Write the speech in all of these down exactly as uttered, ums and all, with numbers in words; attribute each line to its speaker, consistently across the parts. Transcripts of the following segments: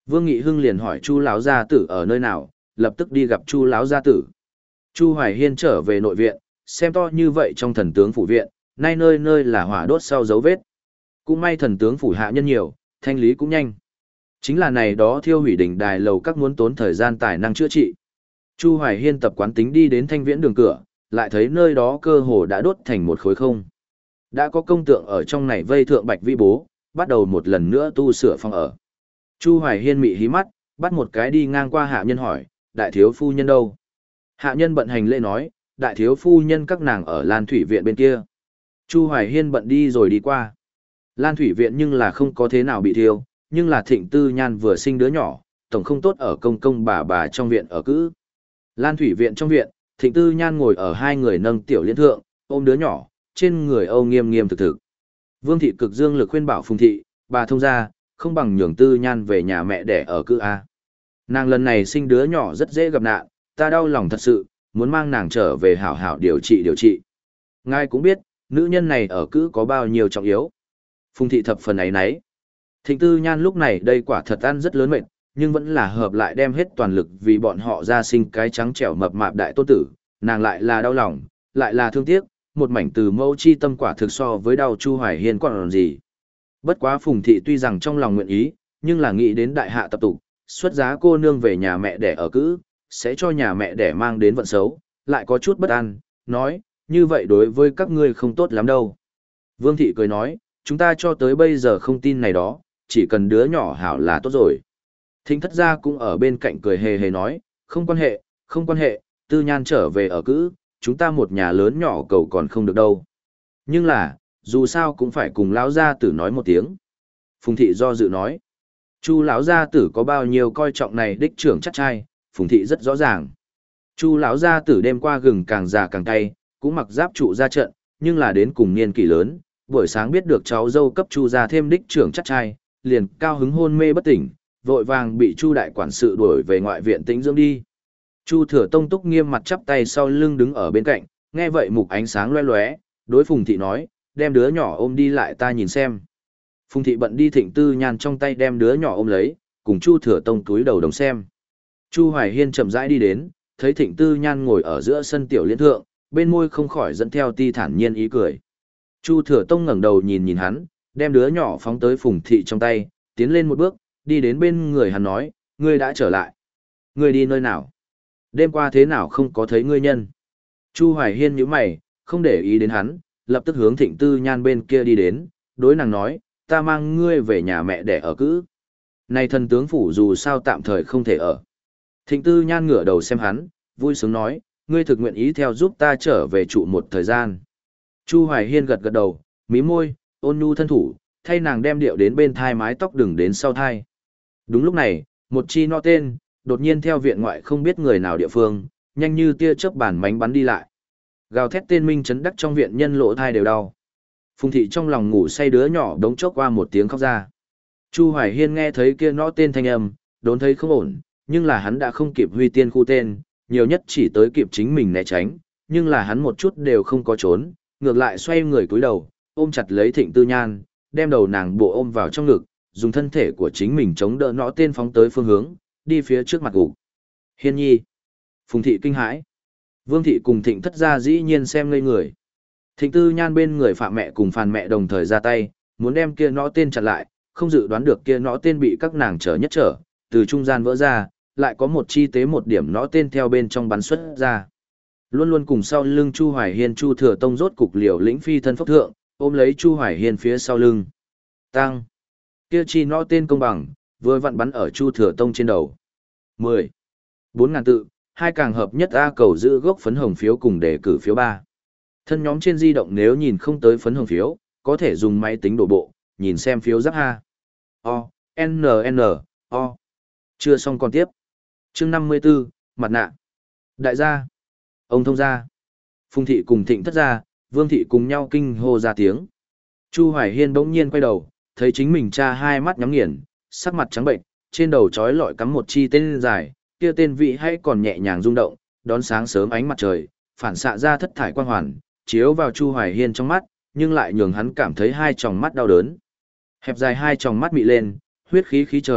Speaker 1: Vương Nghị Hưng liền hỏi Chu lão gia tử ở nơi nào, lập tức đi gặp Chu lão gia tử. Chu Hoài Hiên trở về nội viện, xem to như vậy trong thần tướng phủ viện, nay nơi nơi là hỏa đốt sau dấu vết. Cũng may thần tướng phủ hạ nhân nhiều, thanh lý cũng nhanh. Chính là này đó thiêu hủy đỉnh đài lầu các muốn tốn thời gian tài năng chữa trị. Chu Hoài Hiên tập quán tính đi đến Thanh Viễn đường cửa, lại thấy nơi đó cơ hồ đã đốt thành một khối không. Đã có công tượng ở trong này vây thượng bạch vi bố, bắt đầu một lần nữa tu sửa phòng ở. Chu Hoài Hiên mị hí mắt, bắt một cái đi ngang qua hạ nhân hỏi, đại thiếu phu nhân đâu? Hạ nhân bận hành lễ nói, đại thiếu phu nhân các nàng ở Lan Thủy Viện bên kia. Chu Hoài Hiên bận đi rồi đi qua. Lan Thủy Viện nhưng là không có thế nào bị thiêu, nhưng là Thịnh Tư Nhan vừa sinh đứa nhỏ, tổng không tốt ở công công bà bà trong viện ở cữ. Lan Thủy Viện trong viện, Thịnh Tư Nhan ngồi ở hai người nâng tiểu liên thượng, ôm đứa nhỏ, trên người âu nghiêm nghiêm thực thực. Vương thị cực dương lực khuyên bảo Phùng thị, bà thông ra, không bằng nhường Tư Nhan về nhà mẹ đẻ ở cữ A. Nàng lần này sinh đứa nhỏ rất dễ gặp nạn, ta đau lòng thật sự, muốn mang nàng trở về hảo hảo điều trị điều trị. Ngài cũng biết, nữ nhân này ở cữ có bao nhiêu trọng yếu. Phùng thị thập phần ấy nấy. Thịnh Tư Nhan lúc này đây quả thật ăn rất lớn mệt, nhưng vẫn là hợp lại đem hết toàn lực vì bọn họ ra sinh cái trắng trẻo mập mạp đại tôn tử, nàng lại là đau lòng, lại là thương tiếc, một mảnh từ mâu chi tâm quả thực so với đau Chu Hoài Hiên còn gì. Bất quá Phùng thị tuy rằng trong lòng nguyện ý, nhưng là nghĩ đến đại hạ tập tục, xuất giá cô nương về nhà mẹ đẻ ở cữ, sẽ cho nhà mẹ đẻ mang đến vận xấu, lại có chút bất an, nói, như vậy đối với các ngươi không tốt lắm đâu. Vương thị cười nói, chúng ta cho tới bây giờ không tin này đó, chỉ cần đứa nhỏ hảo là tốt rồi. Thính thất gia cũng ở bên cạnh cười hề hề nói, không quan hệ, không quan hệ, Tư Nhan trở về ở cữ, chúng ta một nhà lớn nhỏ cầu còn không được đâu. Nhưng là, dù sao cũng phải cùng lão gia tử nói một tiếng. Phùng thị do dự nói, Chu lão gia tử có bao nhiêu coi trọng này đích trưởng chắc trai, Phùng thị rất rõ ràng. Chu lão gia tử đêm qua gừng càng già càng cay, cũng mặc giáp trụ ra trận, nhưng là đến cùng niên kỷ lớn, buổi sáng biết được cháu dâu cấp Chu gia thêm đích trưởng chắc trai, liền cao hứng hôn mê bất tỉnh, vội vàng bị Chu đại quản sự đuổi về ngoại viện tĩnh dưỡng đi. Chu Thừa Tông túc nghiêm mặt chắp tay sau lưng đứng ở bên cạnh, nghe vậy mục ánh sáng loé loé, đối Phùng thị nói, đem đứa nhỏ ôm đi lại ta nhìn xem. Phùng thị bận đi Thịnh Tư Nhan trong tay đem đứa nhỏ ôm lấy, cùng Chu Thừa Tông túi đầu đồng xem. Chu Hoài Hiên chậm rãi đi đến, thấy Thịnh Tư Nhan ngồi ở giữa sân tiểu liên thượng, bên môi không khỏi dẫn theo ti thản nhiên ý cười. Chu Thừa Tông ngẩng đầu nhìn nhìn hắn, đem đứa nhỏ phóng tới Phùng thị trong tay, tiến lên một bước, đi đến bên người hắn nói, ngươi đã trở lại. Ngươi đi nơi nào? Đêm qua thế nào không có thấy ngươi nhân? Chu Hoài Hiên nhíu mày, không để ý đến hắn, lập tức hướng Thịnh Tư Nhan bên kia đi đến, đối nàng nói, ta mang ngươi về nhà mẹ để ở cữ. Này thần tướng phủ dù sao tạm thời không thể ở. Thịnh Tư Nhan ngửa đầu xem hắn, vui sướng nói, ngươi thực nguyện ý theo giúp ta trở về trụ một thời gian. Chu Hoài Hiên gật gật đầu, mí môi, ôn nhu thân thủ, thay nàng đem điệu đến bên thai mái tóc đừng đến sau thai. Đúng lúc này, một chi nọ tên, đột nhiên theo viện ngoại không biết người nào địa phương, nhanh như tia chớp bản mánh bắn đi lại. Gào thét tên minh chấn đắc trong viện nhân lỗ thai đều đau. Phùng thị trong lòng ngủ say đứa nhỏ đống chốc qua một tiếng khóc ra. Chu Hoài Hiên nghe thấy kia nọ tên thanh âm, đốn thấy không ổn, nhưng là hắn đã không kịp huy tiên khu tên, nhiều nhất chỉ tới kịp chính mình né tránh, nhưng là hắn một chút đều không có trốn, ngược lại xoay người cúi đầu, ôm chặt lấy Thịnh Tư Nhan, đem đầu nàng bộ ôm vào trong ngực, dùng thân thể của chính mình chống đỡ nọ tên phóng tới phương hướng, đi phía trước mặt gục. Hiên nhi. Phùng thị kinh hãi. Vương thị cùng Thịnh thất gia dĩ nhiên xem ngây người. Thịnh Tư Nhan bên người Phạm mẹ cùng Phàn mẹ đồng thời ra tay, muốn đem kia nọ tên chặn lại, không dự đoán được kia nọ tên bị các nàng trở nhất trở, từ trung gian vỡ ra, lại có một chi tế một điểm nọ tên theo bên trong bắn xuất ra. Luôn luôn cùng sau lưng Chu Hoài Hiên Chu Thừa Tông rốt cục liều lĩnh phi thân phốc thượng, ôm lấy Chu Hoài Hiên phía sau lưng. Tăng. Kia chi nọ tên công bằng, vừa vặn bắn ở Chu Thừa Tông trên đầu. mười. bốn ngàn tự, hai càng hợp nhất A cầu giữ gốc phấn hồng phiếu cùng đề cử phiếu ba. Thân nhóm trên di động nếu nhìn không tới phấn hồng phiếu, có thể dùng máy tính đổ bộ, nhìn xem phiếu giáp ha. O, N N, O. Chưa xong còn tiếp. Chương năm mươi tư, mặt nạ. Đại gia. Ông thông gia. Phùng thị cùng Thịnh thất gia, Vương thị cùng nhau kinh hô ra tiếng. Chu Hoài Hiên bỗng nhiên quay đầu, thấy chính mình cha hai mắt nhắm nghiền, sắc mặt trắng bệnh, trên đầu trói lọi cắm một chi tên dài, kia tên vị hay còn nhẹ nhàng rung động, đón sáng sớm ánh mặt trời, phản xạ ra thất thải quang hoàn, chiếu vào Chu Hoài Hiên trong mắt, nhưng lại nhường hắn cảm thấy hai tròng mắt đau đớn. Hẹp dài hai tròng mắt mị lên, huyết khí khí trời,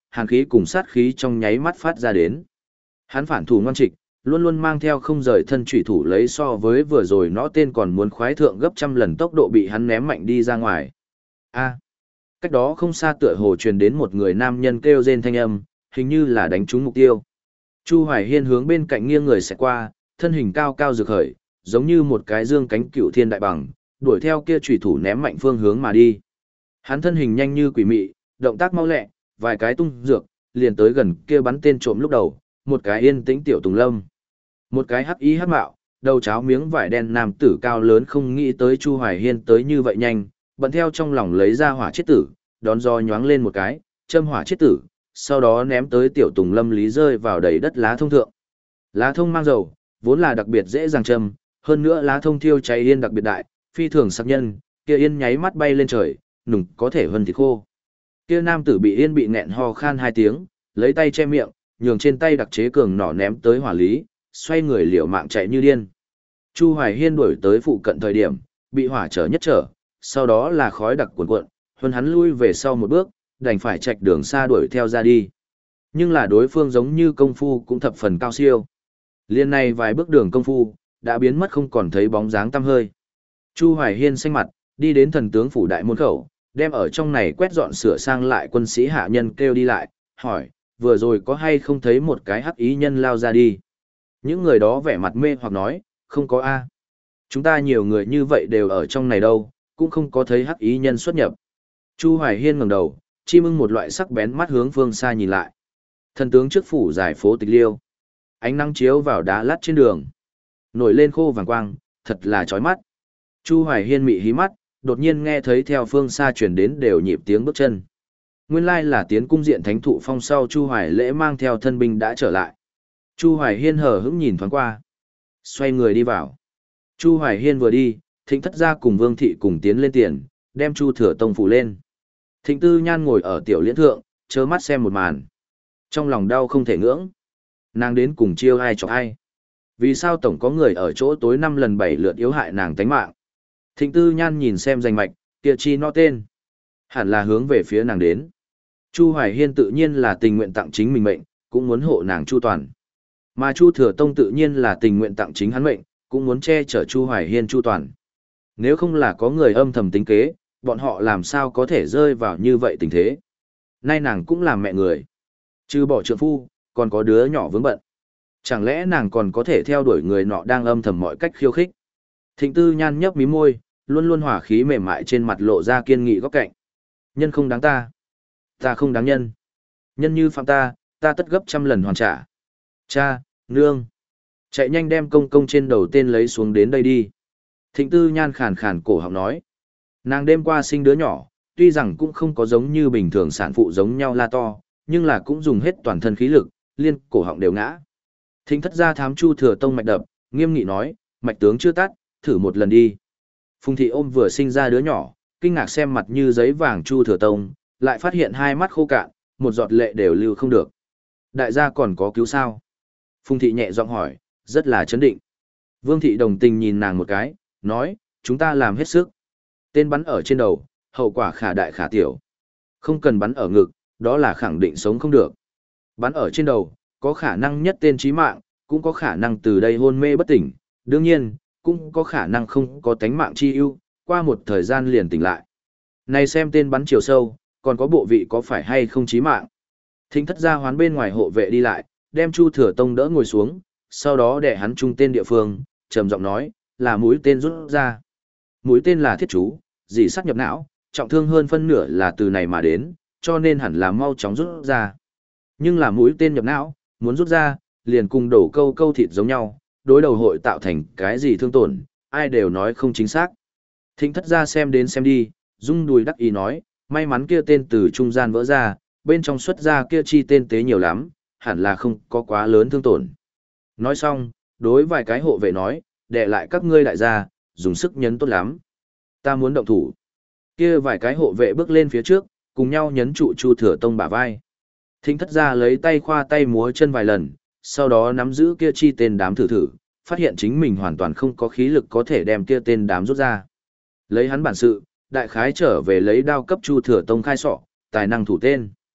Speaker 1: hàn khí cùng sát khí trong nháy mắt phát ra đến. Hắn phản thủ ngoan trịch, luôn luôn mang theo không rời thân chủy thủ lấy so với vừa rồi nó tên còn muốn khoái thượng gấp trăm lần tốc độ bị hắn ném mạnh đi ra ngoài. A. Cách đó không xa tựa hồ truyền đến một người nam nhân kêu rên thanh âm, hình như là đánh trúng mục tiêu. Chu Hoài Hiên hướng bên cạnh nghiêng người sẽ qua, thân hình cao cao rực khởi, giống như một cái dương cánh cựu thiên đại bằng, đuổi theo kia chủy thủ ném mạnh phương hướng mà đi. Hắn thân hình nhanh như quỷ mị, động tác mau lẹ, vài cái tung dược, liền tới gần kia bắn tên trộm lúc đầu, một cái yên tĩnh tiểu Tùng Lâm. Một cái hắc ý hắc mạo, đầu cháo miếng vải đen nam tử cao lớn không nghĩ tới Chu Hoài Hiên tới như vậy nhanh, bận theo trong lòng lấy ra hỏa chết tử, đón do nhoáng lên một cái, châm hỏa chết tử, sau đó ném tới tiểu Tùng Lâm lý rơi vào đầy đất lá thông thượng. Lá thông mang dầu, vốn là đặc biệt dễ dàng châm, hơn nữa lá thông thiêu cháy yên đặc biệt đại, phi thường sắc nhân, kia yên nháy mắt bay lên trời, nùng có thể hơn thịt khô. Kia nam tử bị yên bị nghẹn ho khan hai tiếng, lấy tay che miệng, nhường trên tay đặc chế cường nỏ ném tới hỏa lý, xoay người liều mạng chạy như điên. Chu Hoài Hiên đuổi tới phụ cận thời điểm, bị hỏa trở nhất trở, sau đó là khói đặc cuồn cuộn, huân hắn lui về sau một bước, đành phải chạy đường xa đuổi theo ra đi. Nhưng là đối phương giống như công phu cũng thập phần cao siêu. Liên này vài bước đường công phu, đã biến mất không còn thấy bóng dáng tăm hơi. Chu Hoài Hiên xanh mặt, đi đến thần tướng phủ đại môn khẩu, đem ở trong này quét dọn sửa sang lại quân sĩ hạ nhân kêu đi lại, hỏi, vừa rồi có hay không thấy một cái hắc ý nhân lao ra đi. Những người đó vẻ mặt mê hoặc nói, không có a. Chúng ta nhiều người như vậy đều ở trong này đâu, cũng không có thấy hắc ý nhân xuất nhập. Chu Hoài Hiên ngẩng đầu, chim ưng một loại sắc bén mắt hướng phương xa nhìn lại. Thần tướng trước phủ giải phố tịch liêu. Ánh nắng chiếu vào đá lát trên đường. Nổi lên khô vàng quang, thật là chói mắt. Chu Hoài Hiên mị hí mắt, đột nhiên nghe thấy theo phương xa truyền đến đều nhịp tiếng bước chân. Nguyên lai là tiến cung diện thánh thụ phong sau Chu Hoài Lễ mang theo thân binh đã trở lại. Chu Hoài Hiên hờ hững nhìn thoáng qua. Xoay người đi vào. Chu Hoài Hiên vừa đi, Thịnh Thất Gia cùng Vương Thị cùng tiến lên tiền, đem Chu Thừa Tông phủ lên. Thịnh Tư Nhan ngồi ở tiểu liễn thượng, chớ mắt xem một màn. Trong lòng đau không thể ngưỡng. Nàng đến cùng chiêu ai chọc ai. Vì sao tổng có người ở chỗ tối năm lần bảy lượt yếu hại nàng tánh mạng. Thịnh Tư Nhan nhìn xem danh mạch, kia chi nó tên. Hẳn là hướng về phía nàng đến. Chu Hoài Hiên tự nhiên là tình nguyện tặng chính mình mệnh, cũng muốn hộ nàng chu toàn. Mà Chu Thừa Tông tự nhiên là tình nguyện tặng chính hắn mệnh, cũng muốn che chở Chu Hoài Hiên chu toàn. Nếu không là có người âm thầm tính kế, bọn họ làm sao có thể rơi vào như vậy tình thế. Nay nàng cũng là mẹ người. Trừ bỏ trượng phu, còn có đứa nhỏ vướng bận. Chẳng lẽ nàng còn có thể theo đuổi người nọ đang âm thầm mọi cách khiêu khích. Thịnh Tư Nhan nhấp mí môi, luôn luôn hỏa khí mềm mại trên mặt lộ ra kiên nghị góc cạnh. Nhân không đáng ta. Ta không đáng nhân. Nhân như phạm ta, ta tất gấp trăm lần hoàn trả. Cha, nương. Chạy nhanh đem công công trên đầu tên lấy xuống đến đây đi. Thịnh Tư Nhan khàn khàn cổ họng nói. Nàng đêm qua sinh đứa nhỏ, tuy rằng cũng không có giống như bình thường sản phụ giống nhau la to, nhưng là cũng dùng hết toàn thân khí lực, liên cổ họng đều ngã. Thịnh Thất Gia thám Chu Thừa Tông mạch đập, nghiêm nghị nói, mạch tướng chưa tắt, thử một lần đi. Phùng Thị ôm vừa sinh ra đứa nhỏ, kinh ngạc xem mặt như giấy vàng Chu Thừa Tông, lại phát hiện hai mắt khô cạn, một giọt lệ đều lưu không được. Đại gia còn có cứu sao? Phùng Thị nhẹ giọng hỏi, rất là chấn định. Vương Thị đồng tình nhìn nàng một cái, nói, chúng ta làm hết sức. Tên bắn ở trên đầu, hậu quả khả đại khả tiểu. Không cần bắn ở ngực, đó là khẳng định sống không được. Bắn ở trên đầu, có khả năng nhất tên chí mạng, cũng có khả năng từ đây hôn mê bất tỉnh, đương nhiên, cũng có khả năng không có tánh mạng chi ưu, qua một thời gian liền tỉnh lại. Này xem tên bắn chiều sâu, còn có bộ vị có phải hay không chí mạng. Thính Thất Gia hoán bên ngoài hộ vệ đi lại, đem Chu Thừa Tông đỡ ngồi xuống, sau đó để hắn trung tên địa phương, trầm giọng nói, là mũi tên rút ra. Mũi tên là thiết chú, dì sắt nhập não, trọng thương hơn phân nửa là từ này mà đến, cho nên hẳn là mau chóng rút ra. Nhưng là mũi tên nhập não, muốn rút ra, liền cùng đổ câu câu thịt giống nhau, đối đầu hội tạo thành cái gì thương tổn, ai đều nói không chính xác. Thịnh Thất Gia xem đến xem đi, rung đùi đắc ý nói, may mắn kia tên từ trung gian vỡ ra, bên trong xuất ra kia chi tên tế nhiều lắm, hẳn là không có quá lớn thương tổn. Nói xong, đối vài cái hộ vệ nói, để lại các ngươi đại gia, dùng sức nhấn tốt lắm. Ta muốn động thủ. Kia vài cái hộ vệ bước lên phía trước, cùng nhau nhấn trụ Chu Thừa Tông bả vai. Thính Thất Gia lấy tay khoa tay múa chân vài lần, sau đó nắm giữ kia chi tên đám thử thử, phát hiện chính mình hoàn toàn không có khí lực có thể đem kia tên đám rút ra. Lấy hắn bản sự, đại khái trở về lấy đao cấp Chu Thừa Tông khai sọ, tài năng thủ tên.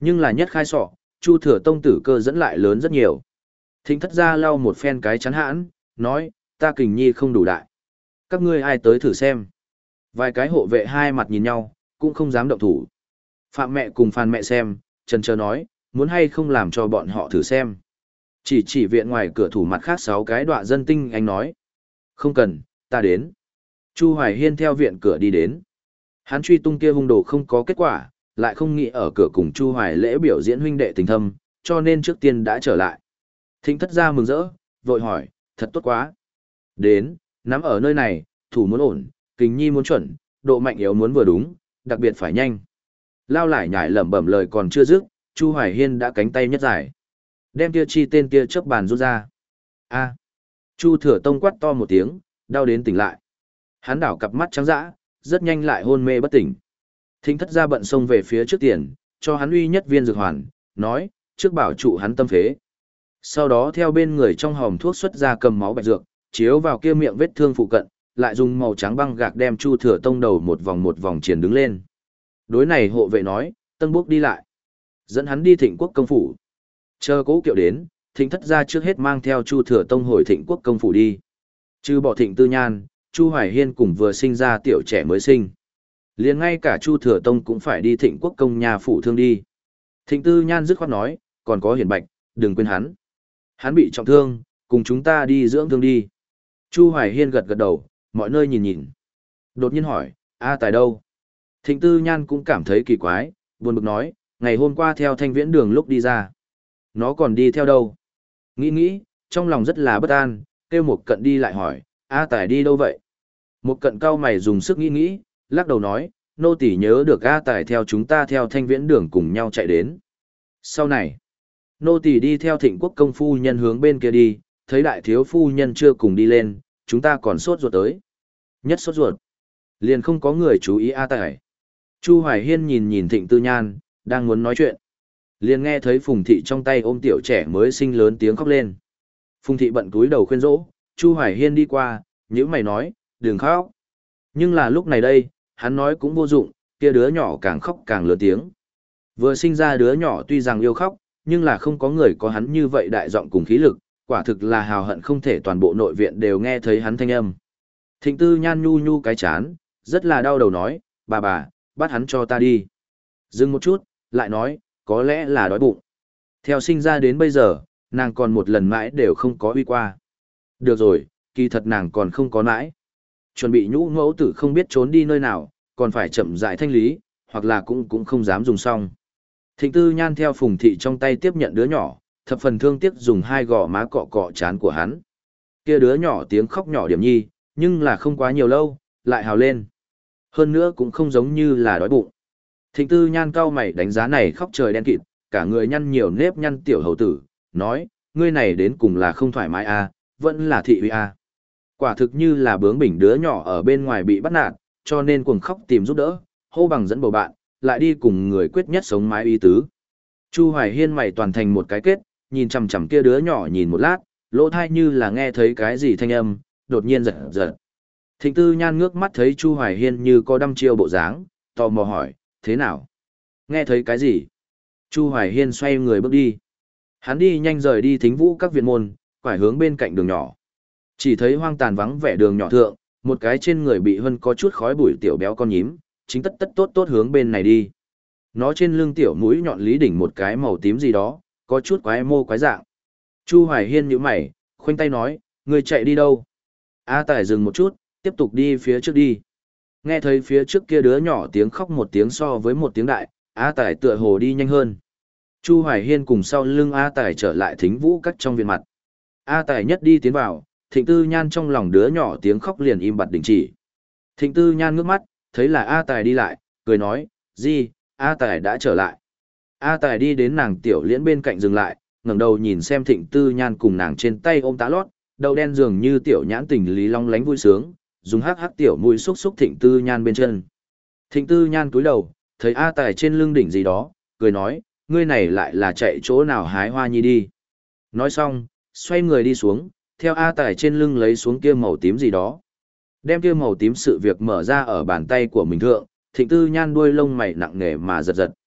Speaker 1: Nhưng là nhất khai sọ, Chu Thừa Tông tử cơ dẫn lại lớn rất nhiều. Thịnh thất gia lau một phen cái chắn hãn, nói, ta kình nhi không đủ đại. Các ngươi ai tới thử xem. Vài cái hộ vệ hai mặt nhìn nhau, cũng không dám động thủ. Phạm mẹ cùng Phan mẹ xem, trần chờ nói, muốn hay không làm cho bọn họ thử xem. Chỉ chỉ viện ngoài cửa thủ mặt khác sáu cái đọa dân tinh anh nói. Không cần, ta đến. Chu Hoài Hiên theo viện cửa đi đến. Hắn truy tung kia hung đồ không có kết quả, lại không nghĩ ở cửa cùng Chu Hoài lễ biểu diễn huynh đệ tình thâm, cho nên trước tiên đã trở lại. Thịnh thất gia mừng rỡ, vội hỏi, thật tốt quá. Đến, nắm ở nơi này, thủ muốn ổn, kình nhi muốn chuẩn, độ mạnh yếu muốn vừa đúng, đặc biệt phải nhanh. Lao lại nhải lẩm bẩm lời còn chưa dứt, Chu Hoài Hiên đã cánh tay nhất giải. Đem tia chi tên tia chớp bàn rút ra. A. Chu Thừa Tông quát to một tiếng, đau đến tỉnh lại. Hắn đảo cặp mắt trắng dã, rất nhanh lại hôn mê bất tỉnh. Thính thất gia bận xông về phía trước tiền, cho hắn uy nhất viên dược hoàn, nói, trước bảo trụ hắn tâm phế. Sau đó theo bên người trong hòm thuốc xuất ra cầm máu bạch dược, chiếu vào kia miệng vết thương phụ cận, lại dùng màu trắng băng gạc đem Chu Thừa Tông đầu một vòng một vòng triển đứng lên. Đối này hộ vệ nói, tân bước đi lại. Dẫn hắn đi Thịnh Quốc công phủ. Chờ Cố Kiệu đến, Thịnh thất gia trước hết mang theo Chu Thừa Tông hồi Thịnh Quốc công phủ đi. Trừ bỏ Thịnh Tư Nhan, Chu Hoài Hiên cùng vừa sinh ra tiểu trẻ mới sinh. Liền ngay cả Chu Thừa Tông cũng phải đi Thịnh Quốc công nhà phủ thương đi. Thịnh Tư Nhan dứt khoát nói, còn có Hiển Bạch, đừng quên hắn. Hắn bị trọng thương, cùng chúng ta đi dưỡng thương đi. Chu Hoài Hiên gật gật đầu, mọi nơi nhìn nhìn. Đột nhiên hỏi, A Tài đâu? Thịnh Tư Nhan cũng cảm thấy kỳ quái, buồn bực nói, ngày hôm qua theo Thanh Viễn đường lúc đi ra. Nó còn đi theo đâu? Nghĩ nghĩ, trong lòng rất là bất an, kêu một cận đi lại hỏi, A Tài đi đâu vậy? Một cận cao mày dùng sức nghĩ nghĩ, lắc đầu nói, nô tỳ nhớ được A Tài theo chúng ta theo Thanh Viễn đường cùng nhau chạy đến. Sau này, nô tỳ đi theo Thịnh Quốc công phu nhân hướng bên kia đi, thấy đại thiếu phu nhân chưa cùng đi lên, chúng ta còn sốt ruột tới. Nhất sốt ruột. Liền không có người chú ý A Tài. Chu Hoài Hiên nhìn nhìn Thịnh Tư Nhan, đang muốn nói chuyện. Liền nghe thấy Phùng Thị trong tay ôm tiểu trẻ mới sinh lớn tiếng khóc lên. Phùng Thị bận túi đầu khuyên dỗ, Chu Hoài Hiên đi qua, nhữ mày nói, đừng khóc. Nhưng là lúc này đây, hắn nói cũng vô dụng, kia đứa nhỏ càng khóc càng lớn tiếng. Vừa sinh ra đứa nhỏ tuy rằng yêu khóc, nhưng là không có người có hắn như vậy đại giọng cùng khí lực, quả thực là hào hận không thể toàn bộ nội viện đều nghe thấy hắn thanh âm. Thịnh Tư Nhan nhu nhu cái chán, rất là đau đầu nói, bà bà, bắt hắn cho ta đi. Dừng một chút, lại nói, có lẽ là đói bụng. Theo sinh ra đến bây giờ, nàng còn một lần mãi đều không có uy qua. Được rồi, kỳ thật nàng còn không có mãi. Chuẩn bị nhũ mẫu tử không biết trốn đi nơi nào, còn phải chậm rãi thanh lý, hoặc là cũng cũng không dám dùng xong. Thịnh Tư Nhan theo Phùng Thị trong tay tiếp nhận đứa nhỏ, thập phần thương tiếc dùng hai gò má cọ cọ chán của hắn. Kia đứa nhỏ tiếng khóc nhỏ điểm nhi, nhưng là không quá nhiều lâu, lại hào lên. Hơn nữa cũng không giống như là đói bụng. Thịnh Tư Nhan cau mày đánh giá này khóc trời đen kịt, cả người nhăn nhiều nếp nhăn tiểu hầu tử, nói, ngươi này đến cùng là không thoải mái à, vẫn là thị uy à. Quả thực như là bướng bỉnh đứa nhỏ ở bên ngoài bị bắt nạt, cho nên cuồng khóc tìm giúp đỡ, hô bằng dẫn bầu bạn, lại đi cùng người quyết nhất sống mái y tứ. Chu Hoài Hiên mày toàn thành một cái kết, nhìn chằm chằm kia đứa nhỏ nhìn một lát, lỗ thai như là nghe thấy cái gì thanh âm, đột nhiên giật giật. Thịnh Tư Nhan ngước mắt thấy Chu Hoài Hiên như có đăm chiêu bộ dáng, tò mò hỏi, thế nào? Nghe thấy cái gì? Chu Hoài Hiên xoay người bước đi. Hắn đi nhanh rời đi Thính Vũ các viện môn, quải hướng bên cạnh đường nhỏ. Chỉ thấy hoang tàn vắng vẻ đường nhỏ thượng, một cái trên người bị hơn có chút khói bụi tiểu béo con nhím, chính tất tất tốt tốt hướng bên này đi. Nó trên lưng tiểu mũi nhọn lý đỉnh một cái màu tím gì đó, có chút quái mô quái dạng. Chu Hoài Hiên nhíu mày, khoanh tay nói, người chạy đi đâu? A Tài dừng một chút, tiếp tục đi phía trước đi. Nghe thấy phía trước kia đứa nhỏ tiếng khóc một tiếng so với một tiếng đại, A Tài tựa hồ đi nhanh hơn. Chu Hoài Hiên cùng sau lưng A Tài trở lại Thính Vũ các trong viện mặt. A Tài nhất đi tiến vào, Thịnh Tư Nhan trong lòng đứa nhỏ tiếng khóc liền im bặt đình chỉ. Thịnh Tư Nhan ngước mắt, thấy là A Tài đi lại, cười nói, gì, A Tài đã trở lại. A Tài đi đến nàng tiểu liễn bên cạnh dừng lại, ngẩng đầu nhìn xem Thịnh Tư Nhan cùng nàng trên tay ôm tá lót, đầu đen dường như tiểu nhãn tình lý long lánh vui sướng, dùng hắc hắc tiểu mũi xúc xúc Thịnh Tư Nhan bên chân. Thịnh Tư Nhan cúi đầu, thấy A Tài trên lưng đỉnh gì đó, cười nói, ngươi này lại là chạy chỗ nào hái hoa nhi đi. Nói xong, xoay người đi xuống, theo A Tài trên lưng lấy xuống kia màu tím gì đó. Đem kia màu tím sự việc mở ra ở bàn tay của mình thượng, Thịnh Tư Nhan đuôi lông mày nặng nề mà giật giật.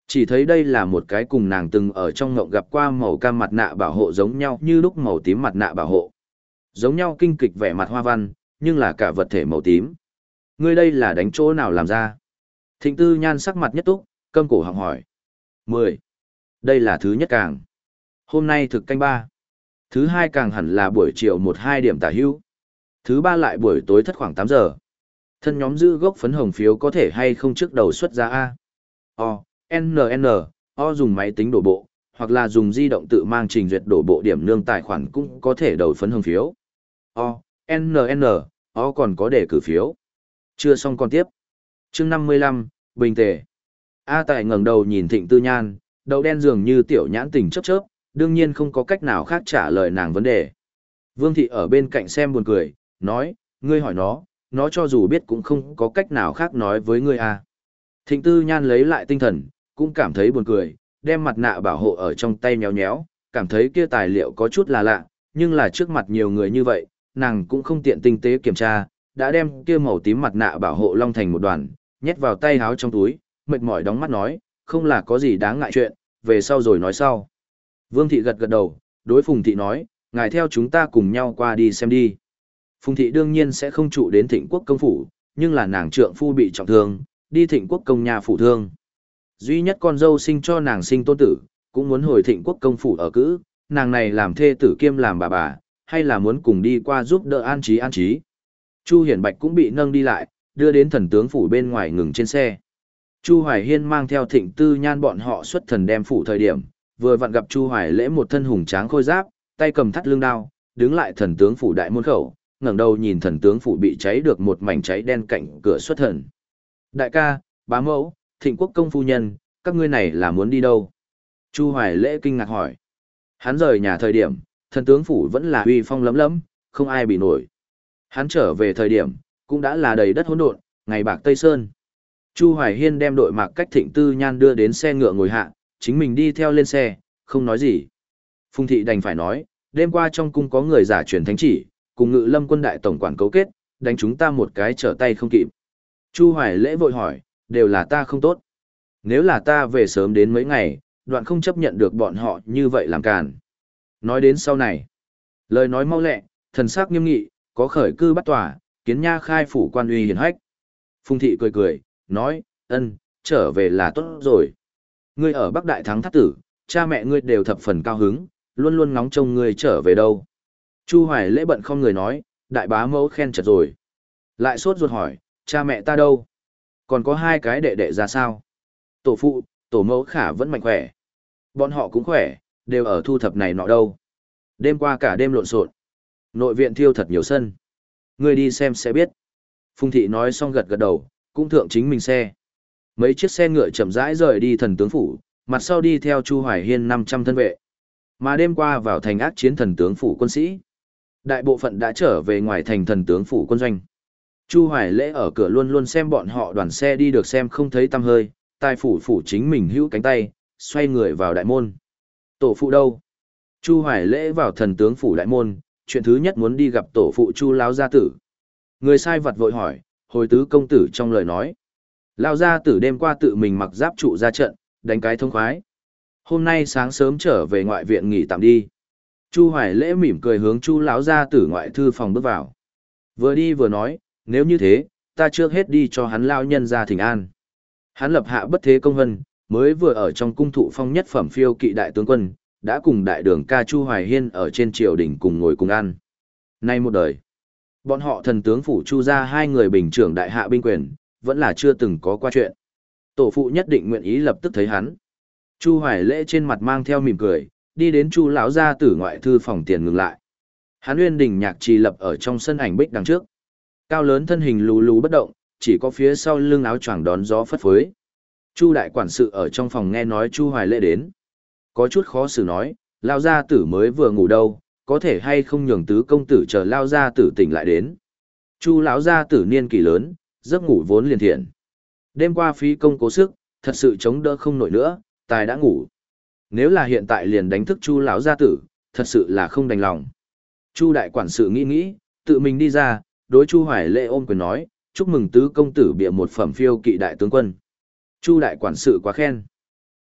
Speaker 1: Chỉ thấy đây là một cái cùng nàng từng ở trong ngộng gặp qua màu cam mặt nạ bảo hộ giống nhau như lúc màu tím mặt nạ bảo hộ. Giống nhau kinh kịch vẻ mặt hoa văn, nhưng là cả vật thể màu tím. Ngươi đây là đánh chỗ nào làm ra? Thịnh Tư Nhan sắc mặt nhất túc, câm cổ họng hỏi. Mười. Đây là thứ nhất càng. Hôm nay thực canh ba. Thứ hai càng hẳn là buổi chiều một hai điểm tả hữu. Thứ ba lại buổi tối thất khoảng tám giờ. Thân nhóm giữ gốc phấn hồng phiếu có thể hay không trước đầu xuất ra A. O, N N, O dùng máy tính đổ bộ, hoặc là dùng di động tự mang trình duyệt đổ bộ điểm nương tài khoản cũng có thể đầu phấn hồng phiếu. O, N N, O còn có đề cử phiếu. Chưa xong còn tiếp. Chương năm mươi lăm, Bình Tề. A Tài ngẩng đầu nhìn Thịnh Tư Nhan, đầu đen dường như tiểu nhãn tình chớp chớp, đương nhiên không có cách nào khác trả lời nàng vấn đề. Vương Thị ở bên cạnh xem buồn cười, nói, ngươi hỏi nó, nó cho dù biết cũng không có cách nào khác nói với ngươi à. Thịnh Tư Nhan lấy lại tinh thần, cũng cảm thấy buồn cười, đem mặt nạ bảo hộ ở trong tay nhéo nhéo, cảm thấy kia tài liệu có chút là lạ, nhưng là trước mặt nhiều người như vậy, nàng cũng không tiện tinh tế kiểm tra, đã đem kia màu tím mặt nạ bảo hộ long thành một đoàn, nhét vào tay háo trong túi, mệt mỏi đóng mắt nói, không là có gì đáng ngại chuyện, về sau rồi nói sau. Vương Thị gật gật đầu, đối Phùng Thị nói, ngài theo chúng ta cùng nhau qua đi xem đi. Phùng Thị đương nhiên sẽ không trụ đến Thịnh Quốc công phủ, nhưng là nàng trượng phu bị trọng thương, đi Thịnh Quốc công nhà phủ thương. Duy nhất con dâu sinh cho nàng sinh tôn tử, cũng muốn hồi Thịnh Quốc công phủ ở cữ, nàng này làm thê tử kiêm làm bà bà, hay là muốn cùng đi qua giúp đỡ an trí an trí. Chu Hiển Bạch cũng bị nâng đi lại, đưa đến thần tướng phủ bên ngoài ngừng trên xe. Chu Hoài Hiên mang theo Thịnh Tư Nhan bọn họ xuất thần đem phủ thời điểm, vừa vặn gặp Chu Hoài Lễ một thân hùng tráng khôi giáp, tay cầm thắt lưng đao, đứng lại thần tướng phủ đại môn khẩu, ngẩng đầu nhìn thần tướng phủ bị cháy được một mảnh cháy đen cạnh cửa xuất thần. Đại ca, bá mẫu, Thịnh Quốc công phu nhân, các ngươi này là muốn đi đâu? Chu Hoài Lễ kinh ngạc hỏi. Hắn rời nhà thời điểm, thần tướng phủ vẫn là uy phong lấm lấm, không ai bị nổi. Hắn trở về thời điểm, cũng đã là đầy đất hỗn độn, ngày bạc Tây Sơn. Chu Hoài Hiên đem đội mạc cách Thịnh Tư Nhan đưa đến xe ngựa ngồi hạ, chính mình đi theo lên xe, không nói gì. Phùng Thị đành phải nói, đêm qua trong cung có người giả truyền thánh chỉ, cùng Ngự Lâm quân đại tổng quản cấu kết, đánh chúng ta một cái trở tay không kịp. Chu Hoài Lễ vội hỏi, đều là ta không tốt. Nếu là ta về sớm đến mấy ngày, đoạn không chấp nhận được bọn họ như vậy làm càn. Nói đến sau này, lời nói mau lẹ, thần sắc nghiêm nghị, có khởi cư bắt tòa, kiến nha khai phủ quan uy hiển hách. Phùng Thị cười cười, nói, ân, trở về là tốt rồi. Ngươi ở Bắc Đại thắng thất tử, cha mẹ ngươi đều thập phần cao hứng, luôn luôn ngóng trông ngươi trở về đâu. Chu Hoài Lễ bận không người nói, đại bá mẫu khen chật rồi. Lại sốt ruột hỏi, cha mẹ ta đâu? Còn có hai cái đệ đệ ra sao? Tổ phụ, tổ mẫu khả vẫn mạnh khỏe. Bọn họ cũng khỏe, đều ở thu thập này nọ đâu. Đêm qua cả đêm lộn xộn. Nội viện thiêu thật nhiều sân. Ngươi đi xem sẽ biết. Phùng Thị nói xong gật gật đầu, cũng thượng chính mình xe. Mấy chiếc xe ngựa chậm rãi rời đi thần tướng phủ, mặt sau đi theo Chu Hoài Hiên năm trăm thân vệ. Mà đêm qua vào thành ác chiến thần tướng phủ quân sĩ. Đại bộ phận đã trở về ngoài thành thần tướng phủ quân doanh. Chu Hoài Lễ ở cửa luôn luôn xem bọn họ đoàn xe đi được xem không thấy tăm hơi, tài phủ phủ chính mình hữu cánh tay, xoay người vào đại môn. Tổ phụ đâu? Chu Hoài Lễ vào thần tướng phủ đại môn, chuyện thứ nhất muốn đi gặp tổ phụ Chu lão gia tử. Người sai vật vội hỏi, hồi tứ công tử trong lời nói. Lão gia tử đêm qua tự mình mặc giáp trụ ra trận, đánh cái thông khoái. Hôm nay sáng sớm trở về ngoại viện nghỉ tạm đi. Chu Hoài Lễ mỉm cười hướng Chu lão gia tử ngoại thư phòng bước vào. Vừa đi vừa nói, nếu như thế, ta trước hết đi cho hắn lao nhân ra thỉnh an. Hắn lập hạ bất thế công vân, mới vừa ở trong cung thụ phong nhất phẩm phiêu kỵ đại tướng quân, đã cùng đại đường ca Chu Hoài Hiên ở trên triều đình cùng ngồi cùng ăn. Nay một đời, bọn họ thần tướng phủ Chu ra hai người bình trưởng đại hạ binh quyền, vẫn là chưa từng có qua chuyện. Tổ phụ nhất định nguyện ý lập tức thấy hắn. Chu Hoài Lễ trên mặt mang theo mỉm cười, đi đến Chu lão gia tử ngoại thư phòng tiền ngừng lại. Hắn Uyên Đình Nhạc trì lập ở trong sân ảnh bích đằng trước. Cao lớn thân hình lù lù bất động, chỉ có phía sau lưng áo choàng đón gió phất phới. Chu đại quản sự ở trong phòng nghe nói Chu Hoài Lễ đến. Có chút khó xử nói, lao gia tử mới vừa ngủ đâu, có thể hay không nhường tứ công tử chờ lao gia tử tỉnh lại đến. Chu lão gia tử niên kỷ lớn, giấc ngủ vốn liền thiện. Đêm qua phí công cố sức, thật sự chống đỡ không nổi nữa, tài đã ngủ. Nếu là hiện tại liền đánh thức Chu lão gia tử, thật sự là không đành lòng. Chu đại quản sự nghĩ nghĩ, tự mình đi ra, đối Chu Hoài Lễ ôm quyền nói, chúc mừng tứ công tử bịa một phẩm phiêu kỵ đại tướng quân. Chu đại quản sự quá khen.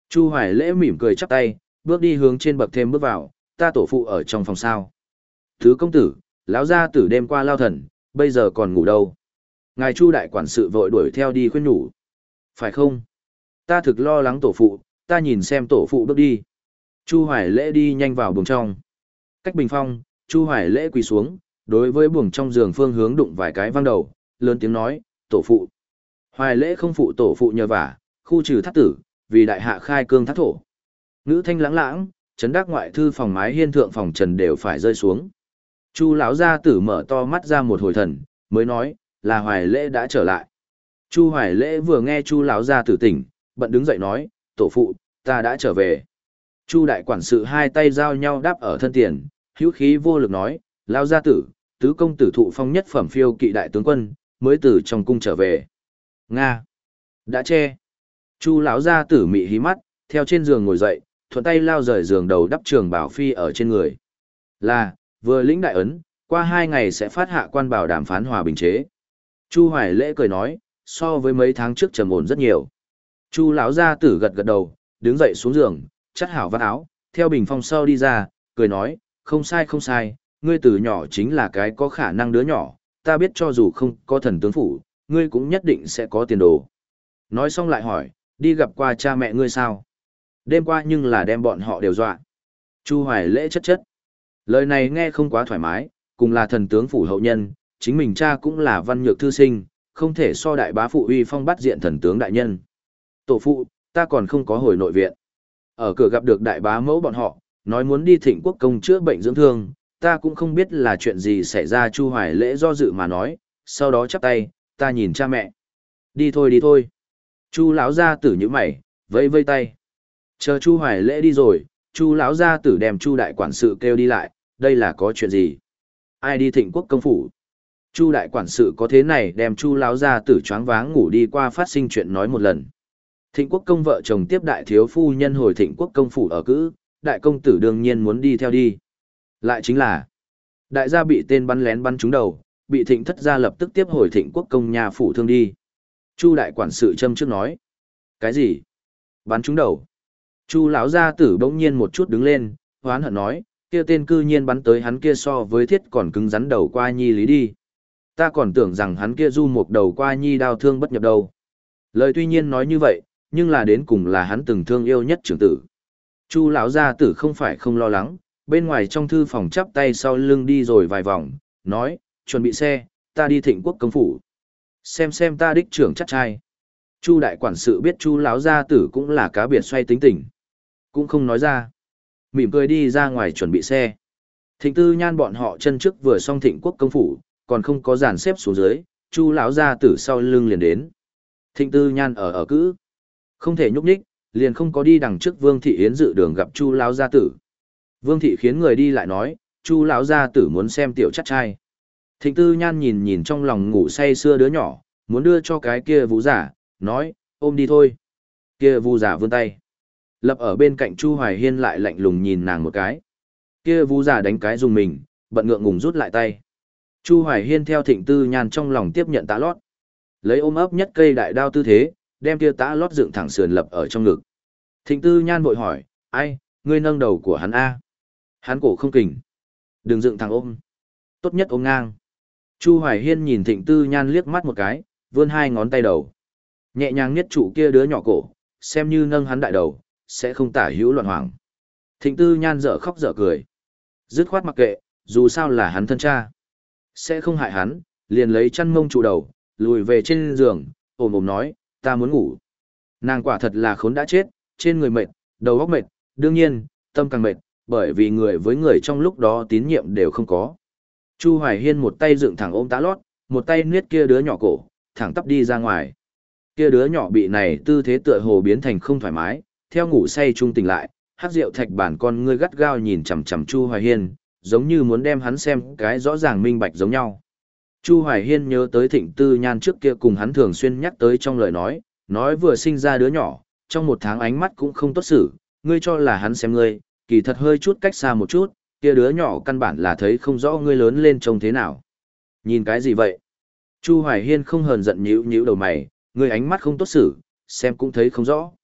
Speaker 1: Chu Hoài Lễ mỉm cười chắp tay, bước đi hướng trên bậc thềm bước vào, ta tổ phụ ở trong phòng sao. Thứ công tử, lão gia tử đêm qua lao thần, bây giờ còn ngủ đâu. Ngài Chu đại quản sự vội đuổi theo đi khuyên nhủ. Phải không? Ta thực lo lắng tổ phụ, ta nhìn xem tổ phụ bước đi. Chu Hoài Lễ đi nhanh vào buồng trong. Cách bình phong, Chu Hoài Lễ quỳ xuống, đối với buồng trong giường phương hướng đụng vài cái vang đầu, lớn tiếng nói, tổ phụ. Hoài Lễ không phụ tổ phụ nhờ vả, khu trừ thắt tử, vì đại hạ khai cương thác thổ. Ngữ thanh lãng lãng, chấn đắc ngoại thư phòng mái hiên thượng phòng trần đều phải rơi xuống. Chu lão gia tử mở to mắt ra một hồi thần, mới nói, là Hoài Lễ đã trở lại. Chu Hoài Lễ vừa nghe Chu lão gia tử tỉnh, bận đứng dậy nói, tổ phụ, ta đã trở về. Chu đại quản sự hai tay giao nhau đáp ở thân tiền, hữu khí vô lực nói, lão gia tử, tứ công tử thụ phong nhất phẩm phiêu kỵ đại tướng quân, mới từ trong cung trở về. Nga. Đã che. Chu lão gia tử mị hí mắt, theo trên giường ngồi dậy, thuận tay lao rời giường đầu đắp trường bảo phi ở trên người. Là, vừa lĩnh đại ấn, qua hai ngày sẽ phát hạ quan bảo đàm phán hòa bình chế. Chu Hoài Lễ cười nói, so với mấy tháng trước trầm ổn rất nhiều. Chu lão gia tử gật gật đầu, đứng dậy xuống giường, chắt hảo vắt áo, theo bình phong sau đi ra, cười nói, không sai không sai, ngươi từ nhỏ chính là cái có khả năng đứa nhỏ, ta biết cho dù không có thần tướng phủ, ngươi cũng nhất định sẽ có tiền đồ. Nói xong lại hỏi, đi gặp qua cha mẹ ngươi sao? Đêm qua nhưng là đem bọn họ đều dọa. Chu Hoài Lễ chất chất. Lời này nghe không quá thoải mái, cùng là thần tướng phủ hậu nhân, chính mình cha cũng là văn nhược thư sinh, không thể so đại bá phụ uy phong bắt diện thần tướng đại nhân. Tổ phụ, ta còn không có hồi nội viện. Ở cửa gặp được đại bá mẫu bọn họ, nói muốn đi Thịnh Quốc công chữa bệnh dưỡng thương, ta cũng không biết là chuyện gì xảy ra. Chu Hoài Lễ do dự mà nói, sau đó chắp tay, ta nhìn cha mẹ. Đi thôi đi thôi. Chu lão gia tử nhíu mày, vẫy vây tay. Chờ Chu Hoài Lễ đi rồi, Chu lão gia tử đem Chu đại quản sự kêu đi lại, đây là có chuyện gì? Ai đi Thịnh Quốc công phủ? Chu đại quản sự có thế này đem Chu lão gia tử choáng váng ngủ đi qua phát sinh chuyện nói một lần. Thịnh Quốc công vợ chồng tiếp đại thiếu phu nhân hồi Thịnh Quốc công phủ ở cữ, đại công tử đương nhiên muốn đi theo đi. Lại chính là, đại gia bị tên bắn lén bắn trúng đầu, bị Thịnh thất gia lập tức tiếp hồi Thịnh Quốc công nhà phủ thương đi. Chu đại quản sự châm trước nói, cái gì? Bắn trúng đầu? Chu lão gia tử bỗng nhiên một chút đứng lên, hoán hận nói, kia tên cư nhiên bắn tới hắn kia so với thiết còn cứng rắn đầu qua nhi lý đi. Ta còn tưởng rằng hắn kia du một đầu qua nhi đau thương bất nhập đâu. Lời tuy nhiên nói như vậy, nhưng là đến cùng là hắn từng thương yêu nhất trưởng tử. Chu lão gia tử không phải không lo lắng, bên ngoài trong thư phòng chắp tay sau lưng đi rồi vài vòng, nói, chuẩn bị xe, ta đi Thịnh Quốc công phủ. Xem xem ta đích trưởng chắc trai. Chu đại quản sự biết Chu lão gia tử cũng là cá biệt xoay tính tình, cũng không nói ra. Mỉm cười đi ra ngoài chuẩn bị xe. Thịnh Tư Nhan bọn họ chân trước vừa xong Thịnh Quốc công phủ, còn không có dàn xếp xuống dưới, Chu lão gia tử sau lưng liền đến. Thịnh Tư Nhan ở ở cữ, không thể nhúc nhích, liền không có đi đằng trước Vương thị Yến dự đường gặp Chu lão gia tử. Vương thị khiến người đi lại nói, Chu lão gia tử muốn xem tiểu chắc trai. Thịnh Tư Nhan nhìn nhìn trong lòng ngủ say sưa đứa nhỏ, muốn đưa cho cái kia vũ giả, nói, ôm đi thôi. Kia vũ giả vươn tay. Lập ở bên cạnh Chu Hoài Hiên lại lạnh lùng nhìn nàng một cái. Kia vũ giả đánh cái dùng mình, bận ngượng ngùng rút lại tay. Chu Hoài Hiên theo Thịnh Tư Nhan trong lòng tiếp nhận tã lót. Lấy ôm ấp nhất cây đại đao tư thế, đem kia tã lót dựng thẳng sườn lập ở trong ngực. Thịnh Tư Nhan vội hỏi, ai, ngươi nâng đầu của hắn a? Hắn cổ không kình. Đừng dựng thẳng ôm. Tốt nhất ôm ngang. Chu Hoài Hiên nhìn Thịnh Tư Nhan liếc mắt một cái, vươn hai ngón tay đầu. Nhẹ nhàng niết trụ kia đứa nhỏ cổ, xem như nâng hắn đại đầu, sẽ không tả hữu loạn hoàng. Thịnh Tư Nhan dở khóc dở cười. Dứt khoát mặc kệ, dù sao là hắn thân cha. Sẽ không hại hắn, liền lấy chăn mông trụ đầu, lùi về trên giường, ồm ồm nói, ta muốn ngủ. Nàng quả thật là khốn đã chết, trên người mệt, đầu óc mệt, đương nhiên, tâm càng mệt, bởi vì người với người trong lúc đó tín nhiệm đều không có. Chu Hoài Hiên một tay dựng thẳng ôm tá lót, một tay niết kia đứa nhỏ cổ, thẳng tắp đi ra ngoài. Kia đứa nhỏ bị này tư thế tựa hồ biến thành không thoải mái, theo ngủ say trung tỉnh lại, hắc rượu thạch bản con ngươi gắt gao nhìn chằm chằm Chu Hoài Hiên, giống như muốn đem hắn xem cái rõ ràng minh bạch giống nhau. Chu Hoài Hiên nhớ tới Thịnh Tư Nhan trước kia cùng hắn thường xuyên nhắc tới trong lời nói, nói vừa sinh ra đứa nhỏ, trong một tháng ánh mắt cũng không tốt xử, ngươi cho là hắn xem ngươi, kỳ thật hơi chút cách xa một chút, kia đứa nhỏ căn bản là thấy không rõ ngươi lớn lên trông thế nào. Nhìn cái gì vậy? Chu Hoài Hiên không hờn giận nhíu nhíu đầu mày, ngươi ánh mắt không tốt xử, xem cũng thấy không rõ.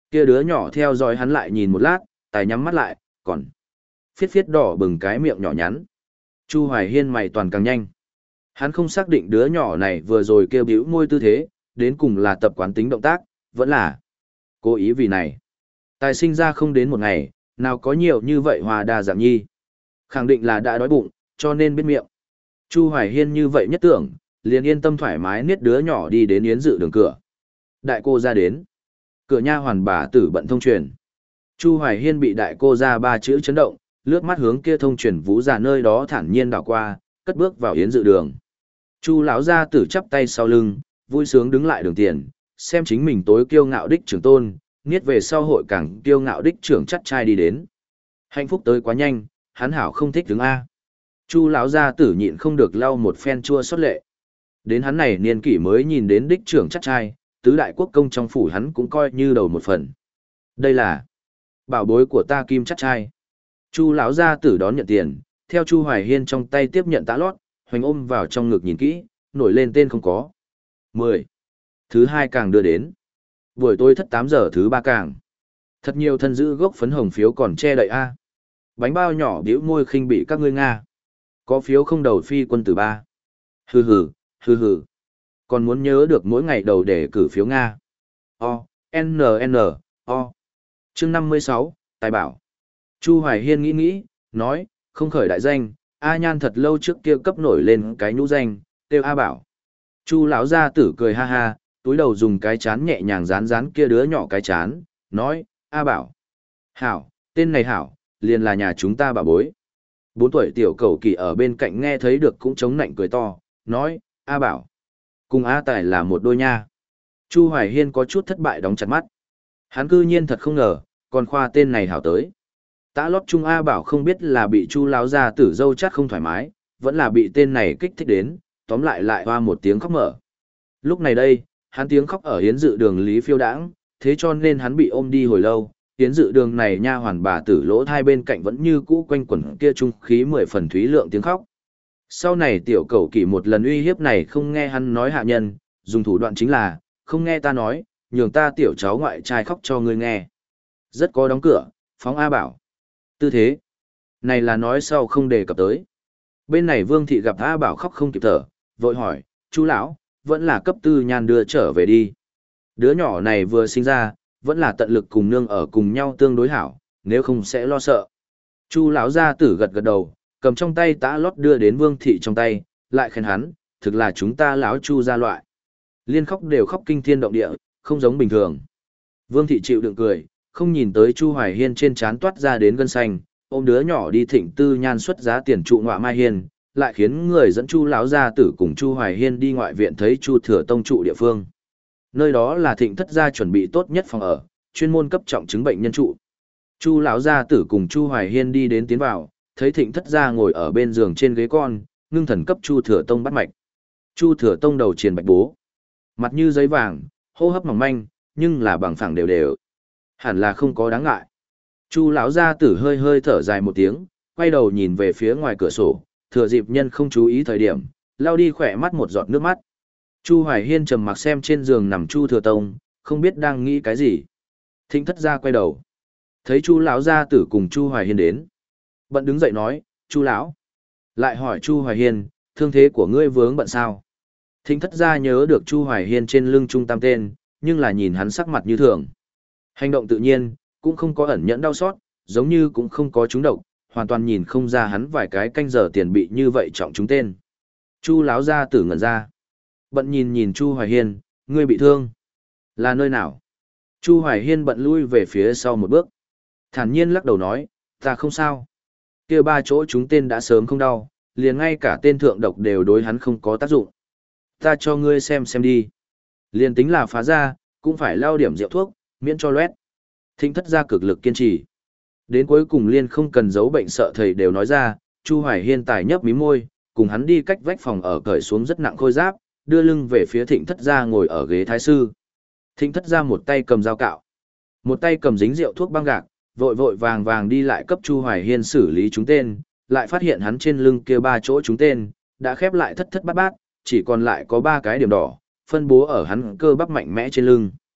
Speaker 1: Kia đứa nhỏ theo dõi hắn lại nhìn một lát, tài nhắm mắt lại, còn phiết phiết đỏ bừng cái miệng nhỏ nhắn. Chu Hoài Hiên mày toàn càng nhanh. Hắn không xác định đứa nhỏ này vừa rồi kêu bĩu môi tư thế, đến cùng là tập quán tính động tác, vẫn là cố ý vì này. Tài sinh ra không đến một ngày, nào có nhiều như vậy hòa đa dạng nhi. Khẳng định là đã đói bụng, cho nên biết miệng. Chu Hoài Hiên như vậy nhất tưởng, liền yên tâm thoải mái niết đứa nhỏ đi đến yến dự đường cửa. Đại cô ra đến. Cửa nha hoàn bà tử bận thông truyền. Chu Hoài Hiên bị đại cô ra ba chữ chấn động, lướt mắt hướng kia thông truyền vũ già nơi đó thản nhiên đảo qua, cất bước vào yến dự đường. Chu lão gia tử chắp tay sau lưng, vui sướng đứng lại đường tiền, xem chính mình tối kiêu ngạo đích trưởng tôn, niết về sau hội càng kiêu ngạo đích trưởng chắt trai đi đến. Hạnh phúc tới quá nhanh, hắn hảo không thích đứng A. Chu lão gia tử nhịn không được lau một phen chua xót lệ. Đến hắn này niên kỷ mới nhìn đến đích trưởng chắt trai, tứ đại quốc công trong phủ hắn cũng coi như đầu một phần. Đây là bảo bối của ta kim chắt trai. Chu lão gia tử đón nhận tiền, theo Chu Hoài Hiên trong tay tiếp nhận tã lót, hoành ôm vào trong ngực nhìn kỹ, nổi lên tên không có. mười. Thứ hai càng đưa đến. Buổi tối thất tám giờ thứ ba càng. Thật nhiều thân giữ gốc phấn hồng phiếu còn che đậy A. Bánh bao nhỏ biểu môi khinh bị các ngươi Nga. Có phiếu không đầu phi quân tử ba. Hừ hừ, hừ hừ. Còn muốn nhớ được mỗi ngày đầu để cử phiếu Nga. O, N N, O. Chương năm mươi sáu, Tài bảo. Chu Hoài Hiên nghĩ nghĩ, nói, không khởi đại danh, A Nhan thật lâu trước kia cấp nổi lên cái nhũ danh, tiêu A Bảo. Chu lão gia tử cười ha ha, túi đầu dùng cái chán nhẹ nhàng dán dán kia đứa nhỏ cái chán, nói, A Bảo. Hảo, tên này Hảo, liền là nhà chúng ta bà bối. Bốn tuổi tiểu cầu kỳ ở bên cạnh nghe thấy được cũng chống nạnh cười to, nói, A Bảo. Cùng A Tài là một đôi nha. Chu Hoài Hiên có chút thất bại đóng chặt mắt. Hắn cư nhiên thật không ngờ, còn khoa tên này Hảo tới. Tã lót Trung A Bảo không biết là bị Chu lão gia tử dâu chắc không thoải mái, vẫn là bị tên này kích thích đến, tóm lại lại hoa một tiếng khóc mở. Lúc này đây, hắn tiếng khóc ở hiến dự đường Lý Phiêu đãng, thế cho nên hắn bị ôm đi hồi lâu, hiến dự đường này nha hoàn bà tử lỗ hai bên cạnh vẫn như cũ quanh quẩn kia trung khí mười phần thúy lượng tiếng khóc. Sau này tiểu cầu kỷ một lần uy hiếp này không nghe hắn nói hạ nhân, dùng thủ đoạn chính là, không nghe ta nói, nhường ta tiểu cháu ngoại trai khóc cho ngươi nghe. Rất có đóng cửa, phóng A Bảo. Tư thế này là nói sau không đề cập tới. Bên này Vương thị gặp A Bảo khóc không kịp thở, vội hỏi, chú lão, vẫn là cấp tư nhan đưa trở về đi. Đứa nhỏ này vừa sinh ra, vẫn là tận lực cùng nương ở cùng nhau tương đối hảo, nếu không sẽ lo sợ. Chu lão gia tử gật gật đầu, cầm trong tay tã lót đưa đến Vương thị trong tay, lại khen hắn, thực là chúng ta lão Chu gia loại. Liên khóc đều khóc kinh thiên động địa, không giống bình thường. Vương thị chịu đựng cười, không nhìn tới Chu Hoài Hiên trên trán toát ra đến gân xanh, ôm đứa nhỏ đi thịnh tư nhan xuất giá tiền trụ ngọa mai hiên, lại khiến người dẫn Chu lão gia tử cùng Chu Hoài Hiên đi ngoại viện thấy Chu thừa tông trụ địa phương. Nơi đó là thịnh thất gia chuẩn bị tốt nhất phòng ở, chuyên môn cấp trọng chứng bệnh nhân trụ. Chu lão gia tử cùng Chu Hoài Hiên đi đến tiến vào, thấy thịnh thất gia ngồi ở bên giường trên ghế con, ngưng thần cấp Chu thừa tông bắt mạch. Chu thừa tông đầu triền bạch bố, mặt như giấy vàng, hô hấp mỏng manh, nhưng là bằng phẳng đều đều. Hẳn là không có đáng ngại. Chu lão gia tử hơi hơi thở dài một tiếng, quay đầu nhìn về phía ngoài cửa sổ, thừa dịp nhân không chú ý thời điểm, lau đi khỏe mắt một giọt nước mắt. Chu Hoài Hiên trầm mặc xem trên giường nằm Chu thừa tông, không biết đang nghĩ cái gì. Thịnh thất gia quay đầu, thấy Chu lão gia tử cùng Chu Hoài Hiên đến, bận đứng dậy nói, Chu lão, lại hỏi Chu Hoài Hiên, thương thế của ngươi vướng bận sao? Thịnh thất gia nhớ được Chu Hoài Hiên trên lưng trung tam tên, nhưng là nhìn hắn sắc mặt như thường. Hành động tự nhiên, cũng không có ẩn nhẫn đau xót, giống như cũng không có trúng độc, hoàn toàn nhìn không ra hắn vài cái canh giờ tiền bị như vậy trọng trúng tên. Chu lão gia tử ngẩn ra, bận nhìn nhìn Chu Hoài Hiên, ngươi bị thương là nơi nào? Chu Hoài Hiên bận lui về phía sau một bước, thản nhiên lắc đầu nói, ta không sao. Kia ba chỗ trúng tên đã sớm không đau, liền ngay cả tên thượng độc đều đối hắn không có tác dụng. Ta cho ngươi xem xem đi. Liền tính là phá ra, cũng phải lao điểm rượu thuốc, miễn cho loét. Thịnh thất gia cực lực kiên trì. Đến cuối cùng liên không cần giấu bệnh sợ thầy đều nói ra, Chu Hoài Hiên tài nhấp mí môi, cùng hắn đi cách vách phòng ở cởi xuống rất nặng khôi giáp, đưa lưng về phía thịnh thất gia ngồi ở ghế thái sư. Thịnh thất gia một tay cầm dao cạo, một tay cầm dính rượu thuốc băng gạc, vội vội vàng vàng đi lại cấp Chu Hoài Hiên xử lý chúng tên, lại phát hiện hắn trên lưng kia ba chỗ chúng tên, đã khép lại thất thất bát bát, chỉ còn lại có ba cái điểm đỏ, phân bố ở hắn cơ bắp mạnh mẽ trên lưng.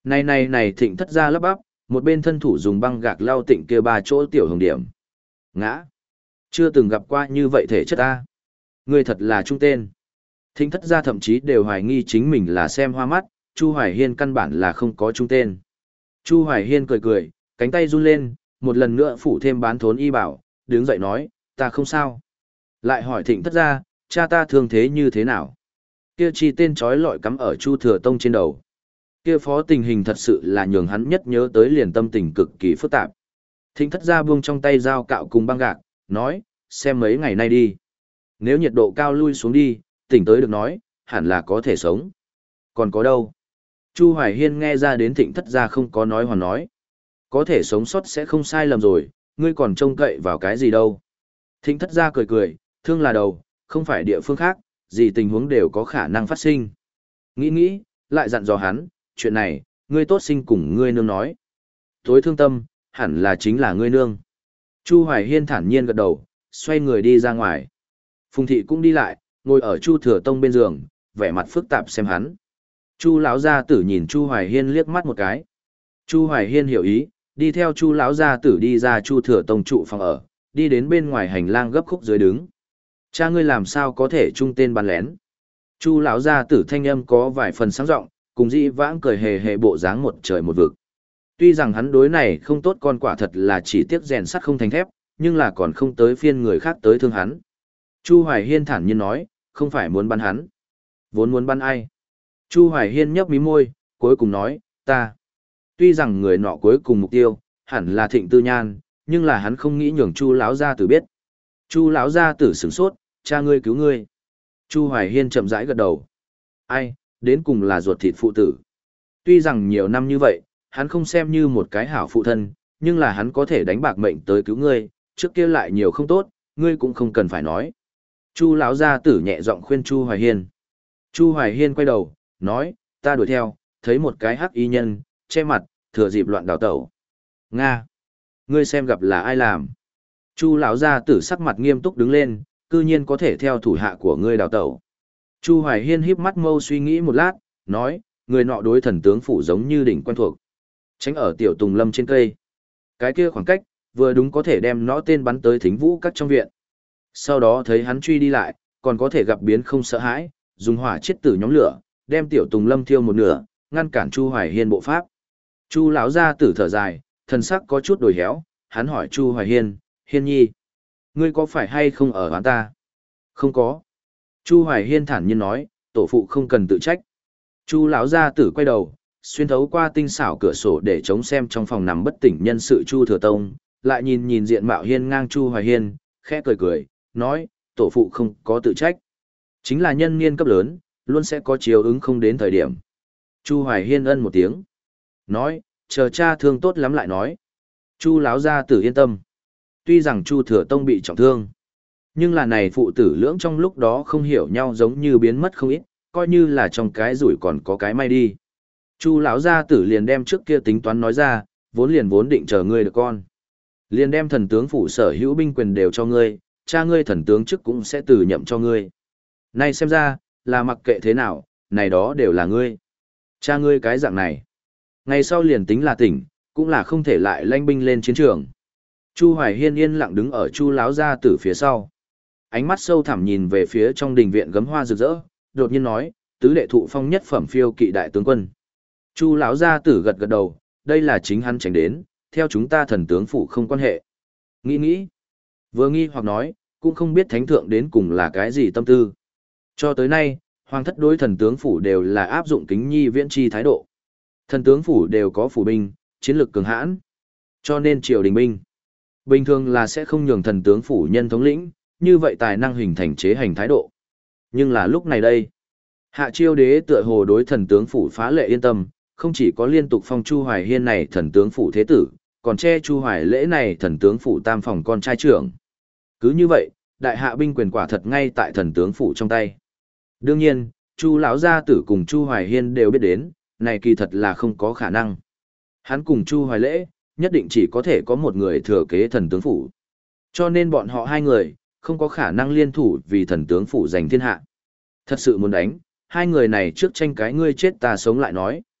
Speaker 1: Này này này Thịnh thất gia lắp bắp, một bên thân thủ dùng băng gạc lau Tịnh kia ba chỗ tiểu hồng điểm. Ngã. Chưa từng gặp qua như vậy thể chất ta. Ngươi thật là trung tên. Thịnh thất gia thậm chí đều hoài nghi chính mình là xem hoa mắt, Chu Hoài Hiên căn bản là không có trung tên. Chu Hoài Hiên cười cười, cánh tay run lên, một lần nữa phủ thêm bán thốn y bảo, đứng dậy nói, ta không sao. Lại hỏi Thịnh thất gia, cha ta thương thế như thế nào? Kia chi tên trói lọi cắm ở Chu Thừa Tông trên đầu. Kia phó tình hình thật sự là nhường hắn nhất nhớ tới liền tâm tình cực kỳ phức tạp. Thịnh thất gia buông trong tay dao cạo cùng băng gạc, nói, xem mấy ngày nay đi. Nếu nhiệt độ cao lui xuống đi, tỉnh tới được nói, hẳn là có thể sống. Còn có đâu? Chu Hoài Hiên nghe ra đến Thịnh thất gia không có nói hoàn nói. Có thể sống sót sẽ không sai lầm rồi, ngươi còn trông cậy vào cái gì đâu. Thịnh thất gia cười cười, thương là đầu, không phải địa phương khác, gì tình huống đều có khả năng phát sinh. Nghĩ nghĩ, lại dặn dò hắn, chuyện này, ngươi tốt sinh cùng ngươi nương nói. Tối thương tâm, hẳn là chính là ngươi nương. Chu Hoài Hiên thản nhiên gật đầu, xoay người đi ra ngoài. Phùng thị cũng đi lại, ngồi ở Chu Thừa Tông bên giường, vẻ mặt phức tạp xem hắn. Chu lão gia tử nhìn Chu Hoài Hiên liếc mắt một cái. Chu Hoài Hiên hiểu ý, đi theo Chu lão gia tử đi ra Chu Thừa Tông trụ phòng ở, đi đến bên ngoài hành lang gấp khúc dưới đứng. Cha ngươi làm sao có thể trung tên bắn lén? Chu lão gia tử thanh âm có vài phần sáng giọng, cùng dĩ vãng cười hề hề bộ dáng một trời một vực. Tuy rằng hắn đối này không tốt con quả thật là chỉ tiếc rèn sắt không thành thép, nhưng là còn không tới phiên người khác tới thương hắn. Chu Hoài Hiên thản nhiên nói, không phải muốn bắn hắn. Vốn muốn bắn ai? Chu Hoài Hiên nhấp mí môi, cuối cùng nói, ta. Tuy rằng người nọ cuối cùng mục tiêu, hẳn là Thịnh Tư Nhan, nhưng là hắn không nghĩ nhường Chu lão gia tử biết. Chu lão gia tử sửng sốt, cha ngươi cứu ngươi. Chu Hoài Hiên chậm rãi gật đầu. Ai, đến cùng là ruột thịt phụ tử. Tuy rằng nhiều năm như vậy, hắn không xem như một cái hảo phụ thân, nhưng là hắn có thể đánh bạc mệnh tới cứu ngươi, trước kia lại nhiều không tốt, ngươi cũng không cần phải nói. Chu lão gia tử nhẹ giọng khuyên Chu Hoài Hiên. Chu Hoài Hiên quay đầu, nói, ta đuổi theo, thấy một cái hắc y nhân, che mặt, thừa dịp loạn đào tẩu. Nga! Ngươi xem gặp là ai làm? Chu lão gia tử sắc mặt nghiêm túc đứng lên, cư nhiên có thể theo thủ hạ của ngươi đào tẩu. Chu Hoài Hiên híp mắt mâu suy nghĩ một lát, nói, người nọ đối thần tướng phủ giống như đỉnh quen thuộc. Tránh ở tiểu tùng lâm trên cây. Cái kia khoảng cách, vừa đúng có thể đem nó tên bắn tới thính vũ các trong viện. Sau đó thấy hắn truy đi lại, còn có thể gặp biến không sợ hãi, dùng hỏa chiết tử nhóm lửa, đem tiểu tùng lâm thiêu một nửa, ngăn cản Chu Hoài Hiên bộ pháp. Chu lão gia tử thở dài, thần sắc có chút đổi héo, hắn hỏi Chu Hoài Hiên, Hiên nhi, ngươi có phải hay không ở hắn ta? Không có. Chu Hoài Hiên thản nhiên nói, tổ phụ không cần tự trách. Chu lão gia tử quay đầu, xuyên thấu qua tinh xảo cửa sổ để chống xem trong phòng nằm bất tỉnh nhân sự Chu Thừa Tông, lại nhìn nhìn diện mạo hiên ngang Chu Hoài Hiên, khẽ cười cười, nói, tổ phụ không có tự trách. Chính là nhân niên cấp lớn, luôn sẽ có chiều ứng không đến thời điểm. Chu Hoài Hiên ân một tiếng, nói, chờ cha thương tốt lắm lại nói. Chu lão gia tử yên tâm. Tuy rằng Chu Thừa Tông bị trọng thương, nhưng là này phụ tử lưỡng trong lúc đó không hiểu nhau giống như biến mất không ít, coi như là trong cái rủi còn có cái may đi. Chu lão gia tử liền đem trước kia tính toán nói ra, vốn liền vốn định chờ ngươi được con. Liền đem thần tướng phủ sở hữu binh quyền đều cho ngươi, cha ngươi thần tướng chức cũng sẽ từ nhậm cho ngươi. Nay xem ra, là mặc kệ thế nào, này đó đều là ngươi. Cha ngươi cái dạng này. Ngày sau liền tính là tỉnh, cũng là không thể lại lanh binh lên chiến trường. Chu Hoài Hiên yên lặng đứng ở Chu lão gia tử phía sau. Ánh mắt sâu thẳm nhìn về phía trong đình viện gấm hoa rực rỡ, đột nhiên nói, tứ đệ thụ phong nhất phẩm phiêu kỵ đại tướng quân. Chu lão gia tử gật gật đầu, đây là chính hắn tránh đến, theo chúng ta thần tướng phủ không quan hệ. Nghĩ nghĩ, vừa nghi hoặc nói, cũng không biết thánh thượng đến cùng là cái gì tâm tư. Cho tới nay, hoàng thất đối thần tướng phủ đều là áp dụng kính nhi viễn chi thái độ. Thần tướng phủ đều có phủ binh, chiến lược cường hãn, cho nên triều đình binh bình thường là sẽ không nhường thần tướng phủ nhân thống lĩnh, như vậy tài năng hình thành chế hành thái độ. Nhưng là lúc này đây, Hạ Chiêu đế tựa hồ đối thần tướng phủ phá lệ yên tâm, không chỉ có liên tục phong Chu Hoài Hiên này thần tướng phủ thế tử, còn che Chu Hoài Lễ này thần tướng phủ tam phòng con trai trưởng. Cứ như vậy, đại hạ binh quyền quả thật ngay tại thần tướng phủ trong tay. Đương nhiên, Chu lão gia tử cùng Chu Hoài Hiên đều biết đến, này kỳ thật là không có khả năng. Hắn cùng Chu Hoài Lễ, nhất định chỉ có thể có một người thừa kế thần tướng phủ. Cho nên bọn họ hai người, không có khả năng liên thủ vì thần tướng phủ giành thiên hạ. Thật sự muốn đánh, hai người này trước tranh cái ngươi chết ta sống lại nói.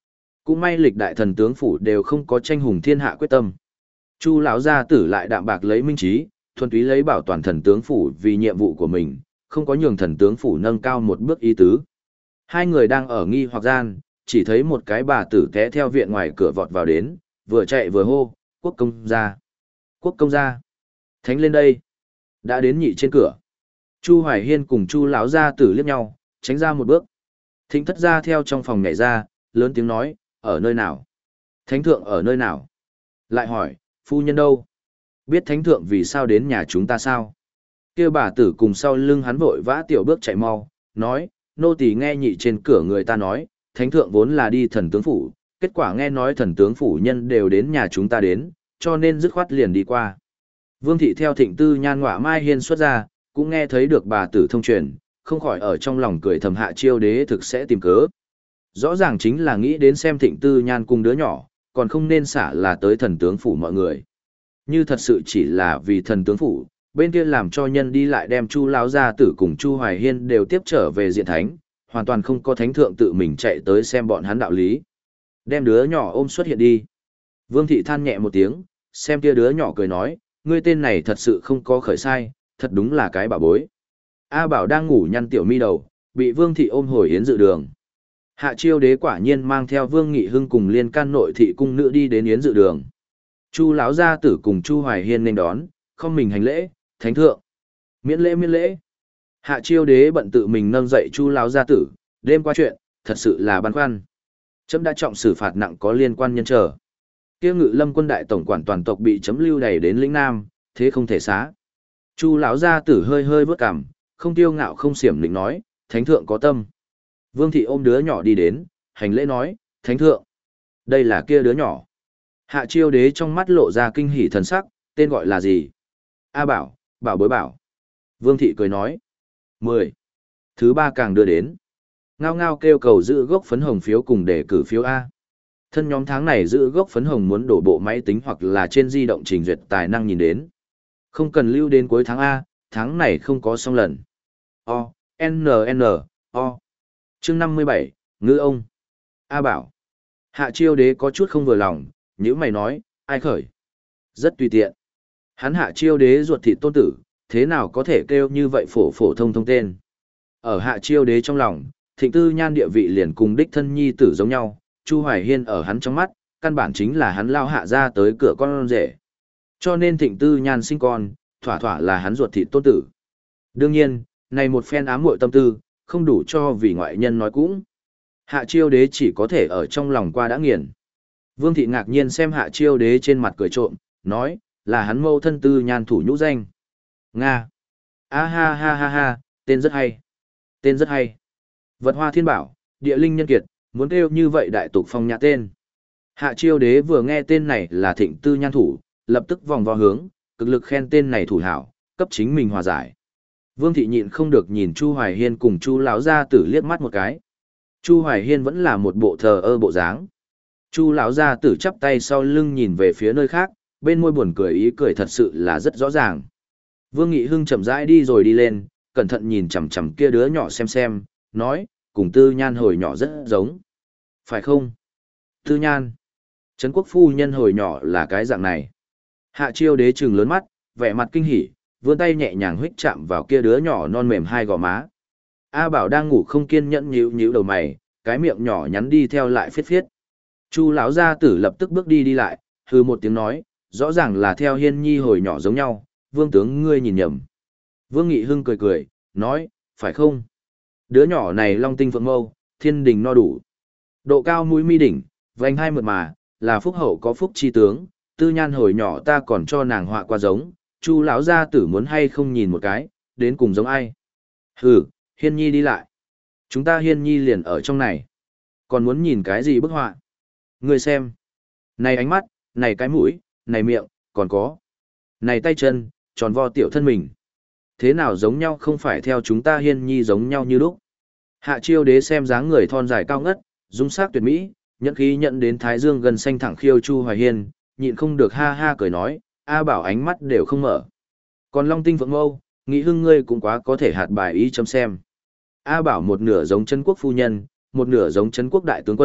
Speaker 1: Cũng may lịch đại thần tướng phủ đều không có tranh hùng thiên hạ quyết tâm. Chu lão gia tử lại đạm bạc lấy minh trí, thuần túy lấy bảo toàn thần tướng phủ vì nhiệm vụ của mình, không có nhường thần tướng phủ nâng cao một bước ý tứ. Hai người đang ở nghi hoặc gian, chỉ thấy một cái bà tử té theo viện ngoài cửa vọt vào đến, vừa chạy vừa hô, quốc công gia, quốc công gia, thánh lên đây, đã đến nhị trên cửa. Chu Hoài Hiên cùng Chu lão gia tử liếc nhau, tránh ra một bước. Thịnh thất gia theo trong phòng nhảy ra, lớn tiếng nói, ở nơi nào? Thánh thượng ở nơi nào? Lại hỏi, phu nhân đâu? Biết thánh thượng vì sao đến nhà chúng ta sao? Kia bà tử cùng sau lưng hắn vội vã tiểu bước chạy mau, nói, nô tỳ nghe nhị trên cửa người ta nói, thánh thượng vốn là đi thần tướng phủ, kết quả nghe nói thần tướng phủ nhân đều đến nhà chúng ta đến, cho nên dứt khoát liền đi qua. Vương thị theo thịnh tư nhan ngọa mai hiên xuất ra, cũng nghe thấy được bà tử thông truyền, không khỏi ở trong lòng cười thầm Hạ Chiêu Đế thực sẽ tìm cớ. Rõ ràng chính là nghĩ đến xem thịnh tư nhan cùng đứa nhỏ, còn không nên xả là tới thần tướng phủ mọi người. Như thật sự chỉ là vì thần tướng phủ, bên kia làm cho nhân đi lại đem Chu lão gia tử cùng Chu Hoài Hiên đều tiếp trở về diện thánh, hoàn toàn không có thánh thượng tự mình chạy tới xem bọn hắn đạo lý. Đem đứa nhỏ ôm xuất hiện đi. Vương thị than nhẹ một tiếng, xem kia đứa nhỏ cười nói, ngươi tên này thật sự không có khởi sai, thật đúng là cái bảo bối. A Bảo đang ngủ nhăn tiểu mi đầu, bị Vương thị ôm hồi yến dự đường. Hạ Chiêu Đế quả nhiên mang theo Vương Nghị Hưng cùng liên can nội thị cung nữ đi đến yến dự đường. Chu lão gia tử cùng Chu Hoài Hiên nên đón, không mình hành lễ, thánh thượng. Miễn lễ miễn lễ. Hạ Chiêu Đế bận tự mình nâng dậy Chu lão gia tử, đêm qua chuyện, thật sự là băn khoăn. Chấm đã trọng xử phạt nặng có liên quan nhân trở. Kia Ngự Lâm quân đại tổng quản toàn tộc bị chấm lưu đày đến lĩnh Nam, thế không thể xá. Chu lão gia tử hơi hơi vớt cằm, không tiêu ngạo không xiểm lĩnh nói, thánh thượng có tâm. Vương thị ôm đứa nhỏ đi đến, hành lễ nói, thánh thượng. Đây là kia đứa nhỏ. Hạ Chiêu Đế trong mắt lộ ra kinh hỉ thần sắc, tên gọi là gì? A Bảo, Bảo bối bảo. Vương thị cười nói. Mười. Thứ ba càng đưa đến. Ngao ngao kêu cầu giữ gốc phấn hồng phiếu cùng để cử phiếu A. Thân nhóm tháng này giữ gốc phấn hồng muốn đổ bộ máy tính hoặc là trên di động trình duyệt tài năng nhìn đến. Không cần lưu đến cuối tháng A, tháng này không có xong lần. O, N N, O. Chương năm mươi bảy, Ngư ông. A Bảo. Hạ Chiêu Đế có chút không vừa lòng, nhữ mày nói, ai khởi? Rất tùy tiện. Hắn Hạ Chiêu Đế ruột thịt tôn tử, thế nào có thể kêu như vậy phổ phổ thông thông tên. Ở Hạ Chiêu Đế trong lòng, Thịnh Tư Nhan địa vị liền cùng đích thân nhi tử giống nhau, Chu Hoài Hiên ở hắn trong mắt, căn bản chính là hắn lao hạ ra tới cửa con rể. Cho nên Thịnh Tư Nhan sinh con, thỏa thỏa là hắn ruột thịt tôn tử. Đương nhiên, này một phen ám muội tâm tư, không đủ cho vì ngoại nhân nói cũng. Hạ Chiêu Đế chỉ có thể ở trong lòng qua đã nghiền. Vương thị ngạc nhiên xem Hạ Chiêu Đế trên mặt cười trộm, nói, là hắn mâu thân Tư Nhan thủ nhũ danh. Nga. A ha ha ha ha, tên rất hay. Tên rất hay. Vật hoa thiên bảo, địa linh nhân kiệt, muốn kêu như vậy đại tục phong nhã tên. Hạ Chiêu Đế vừa nghe tên này là Thịnh Tư Nhan thủ, lập tức vòng vo hướng, cực lực khen tên này thủ hảo, cấp chính mình hòa giải. Vương thị nhịn không được nhìn Chu Hoài Hiên cùng Chu lão gia tử liếc mắt một cái. Chu Hoài Hiên vẫn là một bộ thờ ơ bộ dáng. Chu lão gia tử chắp tay sau lưng nhìn về phía nơi khác, bên môi buồn cười ý cười thật sự là rất rõ ràng. Vương Nghị Hưng chậm rãi đi rồi đi lên, cẩn thận nhìn chằm chằm kia đứa nhỏ xem xem, nói, cùng Tư Nhan hồi nhỏ rất giống. Phải không? Tư Nhan. Trấn Quốc phu nhân hồi nhỏ là cái dạng này. Hạ Chiêu Đế trừng lớn mắt, vẻ mặt kinh hỉ, vươn tay nhẹ nhàng huých chạm vào kia đứa nhỏ non mềm hai gò má. A Bảo đang ngủ không kiên nhẫn nhíu nhíu đầu mày, cái miệng nhỏ nhắn đi theo lại phiết phiết. Chu lão gia tử lập tức bước đi đi lại, hừ một tiếng nói, rõ ràng là theo Hiên Nhi hồi nhỏ giống nhau, Vương tướng ngươi nhìn nhầm. Vương Nghị Hưng cười cười, nói, phải không? Đứa nhỏ này long tinh phượng mâu, thiên đình no đủ. Độ cao mũi mi đỉnh, vành hai mượt mà, là phúc hậu có phúc chi tướng, Tư Nhan hồi nhỏ ta còn cho nàng họa qua giống, Chu lão gia tử muốn hay không nhìn một cái, đến cùng giống ai? Hừ, Hiên Nhi đi lại. Chúng ta Hiên Nhi liền ở trong này. Còn muốn nhìn cái gì bức họa? Ngươi xem. Này ánh mắt, này cái mũi, này miệng, còn có. Này tay chân, tròn vo tiểu thân mình. Thế nào giống nhau không phải theo chúng ta Hiên Nhi giống nhau như lúc. Hạ Chiêu Đế xem dáng người thon dài cao ngất, dung sắc tuyệt mỹ, nhận khí nhận đến thái dương gần xanh thẳng khiêu Chu Hoài Hiên, nhịn không được ha ha cười nói, A Bảo ánh mắt đều không mở. Còn Long Tinh Phượng Mâu, nghĩ Hưng ngươi cũng quá có thể hạt bài ý chấm xem. A Bảo một nửa giống Trấn Quốc phu nhân, một nửa giống Trấn Quốc đại tướng quân,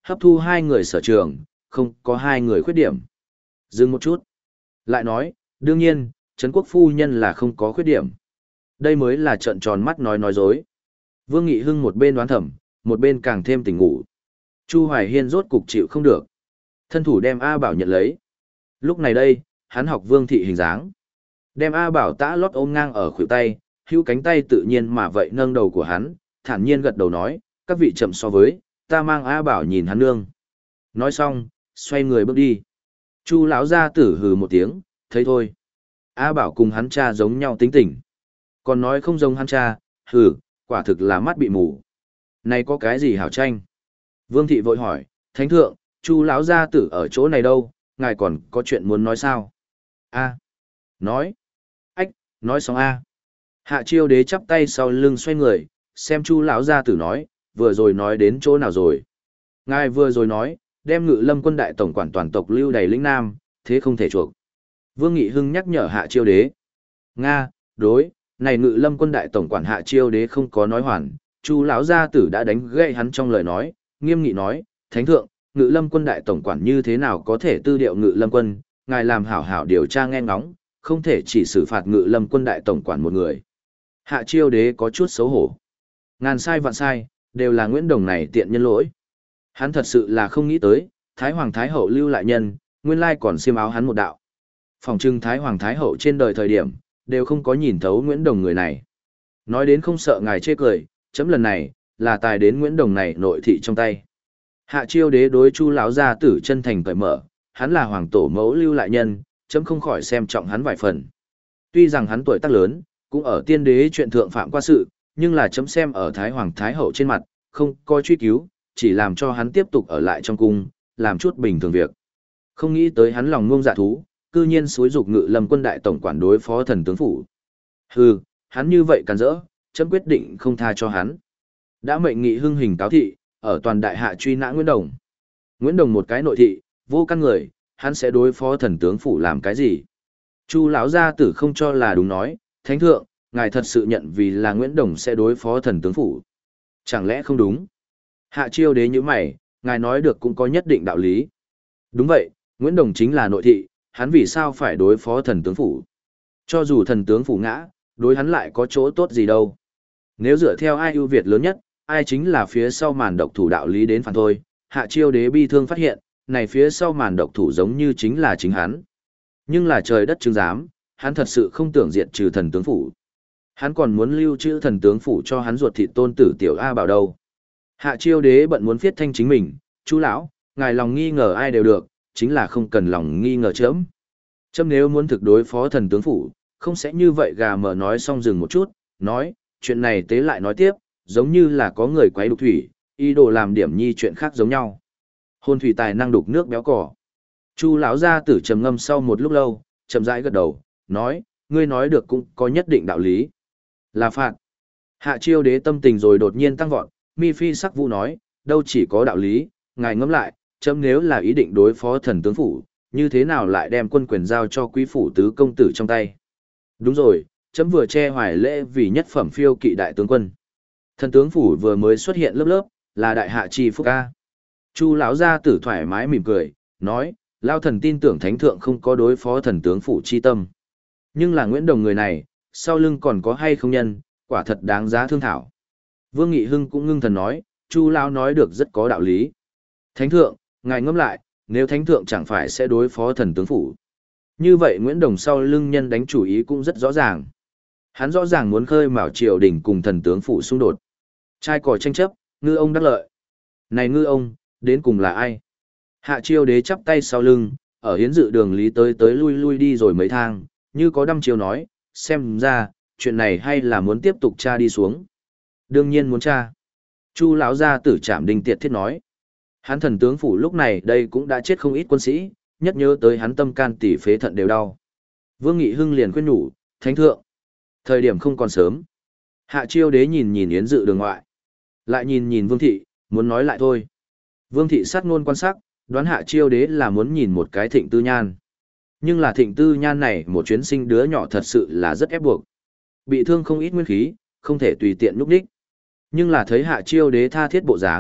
Speaker 1: hấp thu hai người sở trường, không có hai người khuyết điểm. Dừng một chút. Lại nói, đương nhiên, Trấn Quốc phu nhân là không có khuyết điểm. Đây mới là trợn tròn mắt nói nói dối. Vương Nghị Hưng một bên đoán thầm, một bên càng thêm tỉnh ngủ. Chu Hoài Hiên rốt cục chịu không được. Thân thủ đem A Bảo nhận lấy. Lúc này đây, hắn học Vương thị hình dáng. Đem A Bảo tã lót ôm ngang ở khuỷu tay, hữu cánh tay tự nhiên mà vậy nâng đầu của hắn, thản nhiên gật đầu nói, các vị chậm so với, ta mang A Bảo nhìn hắn nương. Nói xong, xoay người bước đi. Chu lão gia tử hừ một tiếng, thấy thôi. A Bảo cùng hắn cha giống nhau tính tình. Còn nói không giống hắn cha, hừ, quả thực là mắt bị mù. Này có cái gì hảo tranh? Vương thị vội hỏi, thánh thượng, Chu lão gia tử ở chỗ này đâu, ngài còn có chuyện muốn nói sao? A. Nói. Ách, nói xong A. Hạ Chiêu Đế chắp tay sau lưng xoay người, xem Chu lão gia tử nói, vừa rồi nói đến chỗ nào rồi? Ngài vừa rồi nói, đem Ngự Lâm quân đại tổng quản toàn tộc lưu đầy lĩnh Nam, thế không thể chuộc. Vương Nghị Hưng nhắc nhở Hạ Chiêu Đế. Nga, đối, này Ngự Lâm quân đại tổng quản Hạ Chiêu Đế không có nói hoàn, Chu lão gia tử đã đánh gậy hắn trong lời nói, nghiêm nghị nói, thánh thượng, Ngự Lâm quân đại tổng quản như thế nào có thể tư điệu Ngự Lâm quân, ngài làm hảo hảo điều tra nghe ngóng, không thể chỉ xử phạt Ngự Lâm quân đại tổng quản một người. Hạ Chiêu Đế có chút xấu hổ. Ngàn sai vạn sai, đều là Nguyễn Đồng này tiện nhân lỗi. Hắn thật sự là không nghĩ tới, Thái Hoàng Thái Hậu lưu lại nhân, nguyên lai còn xiêm áo hắn một đạo. Phòng trưng Thái Hoàng Thái Hậu trên đời thời điểm, đều không có nhìn thấu Nguyễn Đồng người này. Nói đến không sợ ngài chê cười, chấm lần này, là tài đến Nguyễn Đồng này nội thị trong tay. Hạ Chiêu Đế đối Chu lão gia tử chân thành cởi mở, hắn là hoàng tổ mẫu lưu lại nhân, chấm không khỏi xem trọng hắn vài phần. Tuy rằng hắn tuổi tác lớn, cũng ở tiên đế chuyện thượng phạm qua sự, nhưng là chấm xem ở Thái Hoàng Thái Hậu trên mặt, không coi truy cứu, chỉ làm cho hắn tiếp tục ở lại trong cung, làm chút bình thường việc. Không nghĩ tới hắn lòng ngông dạ thú, cư nhiên xúi dục Ngự Lâm quân đại tổng quản đối phó thần tướng phủ. Hừ, hắn như vậy càn rỡ, chấm quyết định không tha cho hắn. Đã mệnh nghị hưng hình cáo thị, ở toàn đại hạ truy nã Nguyễn Đồng. Nguyễn Đồng một cái nội thị, vô căn người, hắn sẽ đối phó thần tướng phủ làm cái gì? Chu lão gia tử không cho là đúng nói, thánh thượng, ngài thật sự nhận vì là Nguyễn Đồng sẽ đối phó thần tướng phủ. Chẳng lẽ không đúng? Hạ Chiêu Đế như mày, ngài nói được cũng có nhất định đạo lý. Đúng vậy, Nguyễn Đồng chính là nội thị, hắn vì sao phải đối phó thần tướng phủ? Cho dù thần tướng phủ ngã, đối hắn lại có chỗ tốt gì đâu. Nếu dựa theo ai ưu việt lớn nhất, ai chính là phía sau màn độc thủ đạo lý đến phản thôi. Hạ Chiêu Đế bi thương phát hiện, này phía sau màn độc thủ giống như chính là chính hắn. Nhưng là trời đất chứng giám, hắn thật sự không tưởng diệt trừ thần tướng phủ. Hắn còn muốn lưu trữ thần tướng phủ cho hắn ruột thịt tôn tử tiểu A Bảo đâu. Hạ Chiêu Đế bận muốn viết thanh chính mình, chú lão, ngài lòng nghi ngờ ai đều được, chính là không cần lòng nghi ngờ chấm. Chấm nếu muốn thực đối phó thần tướng phủ, không sẽ như vậy gà mở nói xong dừng một chút, nói, chuyện này tế lại nói tiếp, giống như là có người quấy đục thủy, ý đồ làm điểm nhi chuyện khác giống nhau. Hôn thủy tài năng đục nước béo cỏ. Chu lão gia tử trầm ngâm sau một lúc lâu, chậm rãi gật đầu, nói, ngươi nói được cũng có nhất định đạo lý. Là phạt. Hạ Chiêu Đế tâm tình rồi đột nhiên tăng vọt, mi phi sắc vũ nói, đâu chỉ có đạo lý, ngài ngẫm lại, chấm nếu là ý định đối phó thần tướng phủ, như thế nào lại đem quân quyền giao cho quý phủ tứ công tử trong tay. Đúng rồi, chấm vừa che hoài lễ vì nhất phẩm phiêu kỵ đại tướng quân. Thần tướng phủ vừa mới xuất hiện lớp lớp, là đại hạ chi phúc ca. Chu lão gia tử thoải mái mỉm cười, nói, lao thần tin tưởng thánh thượng không có đối phó thần tướng phủ chi tâm. Nhưng là Nguyễn Đồng người này, sau lưng còn có hay không nhân, quả thật đáng giá thương thảo. Vương Nghị Hưng cũng ngưng thần nói, Chu lão nói được rất có đạo lý. Thánh thượng, ngài ngẫm lại, nếu thánh thượng chẳng phải sẽ đối phó thần tướng phủ. Như vậy Nguyễn Đồng sau lưng nhân đánh chủ ý cũng rất rõ ràng. Hắn rõ ràng muốn khơi mào triều đình cùng thần tướng phủ xung đột. Trai cò tranh chấp, ngư ông đắc lợi. Này ngư ông, đến cùng là ai? Hạ Chiêu Đế chắp tay sau lưng, ở hiến dự đường lý tới tới lui lui đi rồi mấy thang, như có đăm chiêu nói, xem ra, chuyện này hay là muốn tiếp tục tra đi xuống. Đương nhiên muốn tra. Chu lão gia tử Trảm Đinh Tiệt Thiết nói. Hắn thần tướng phủ lúc này đây cũng đã chết không ít quân sĩ, nhất nhớ tới hắn tâm can tỷ phế thận đều đau. Vương Nghị Hưng liền khuyên nhủ, thánh thượng. Thời điểm không còn sớm. Hạ Chiêu Đế nhìn nhìn yến dự đường ngoại. Lại nhìn nhìn Vương Thị, muốn nói lại thôi. Vương Thị sát ngôn quan sát, đoán Hạ Chiêu Đế là muốn nhìn một cái Thịnh Tư Nhan. Nhưng là Thịnh Tư Nhan này một chuyến sinh đứa nhỏ thật sự là rất ép buộc. Bị thương không ít nguyên khí, không thể tùy tiện nhúc đích. Nhưng là thấy Hạ Chiêu Đế tha thiết bộ dáng,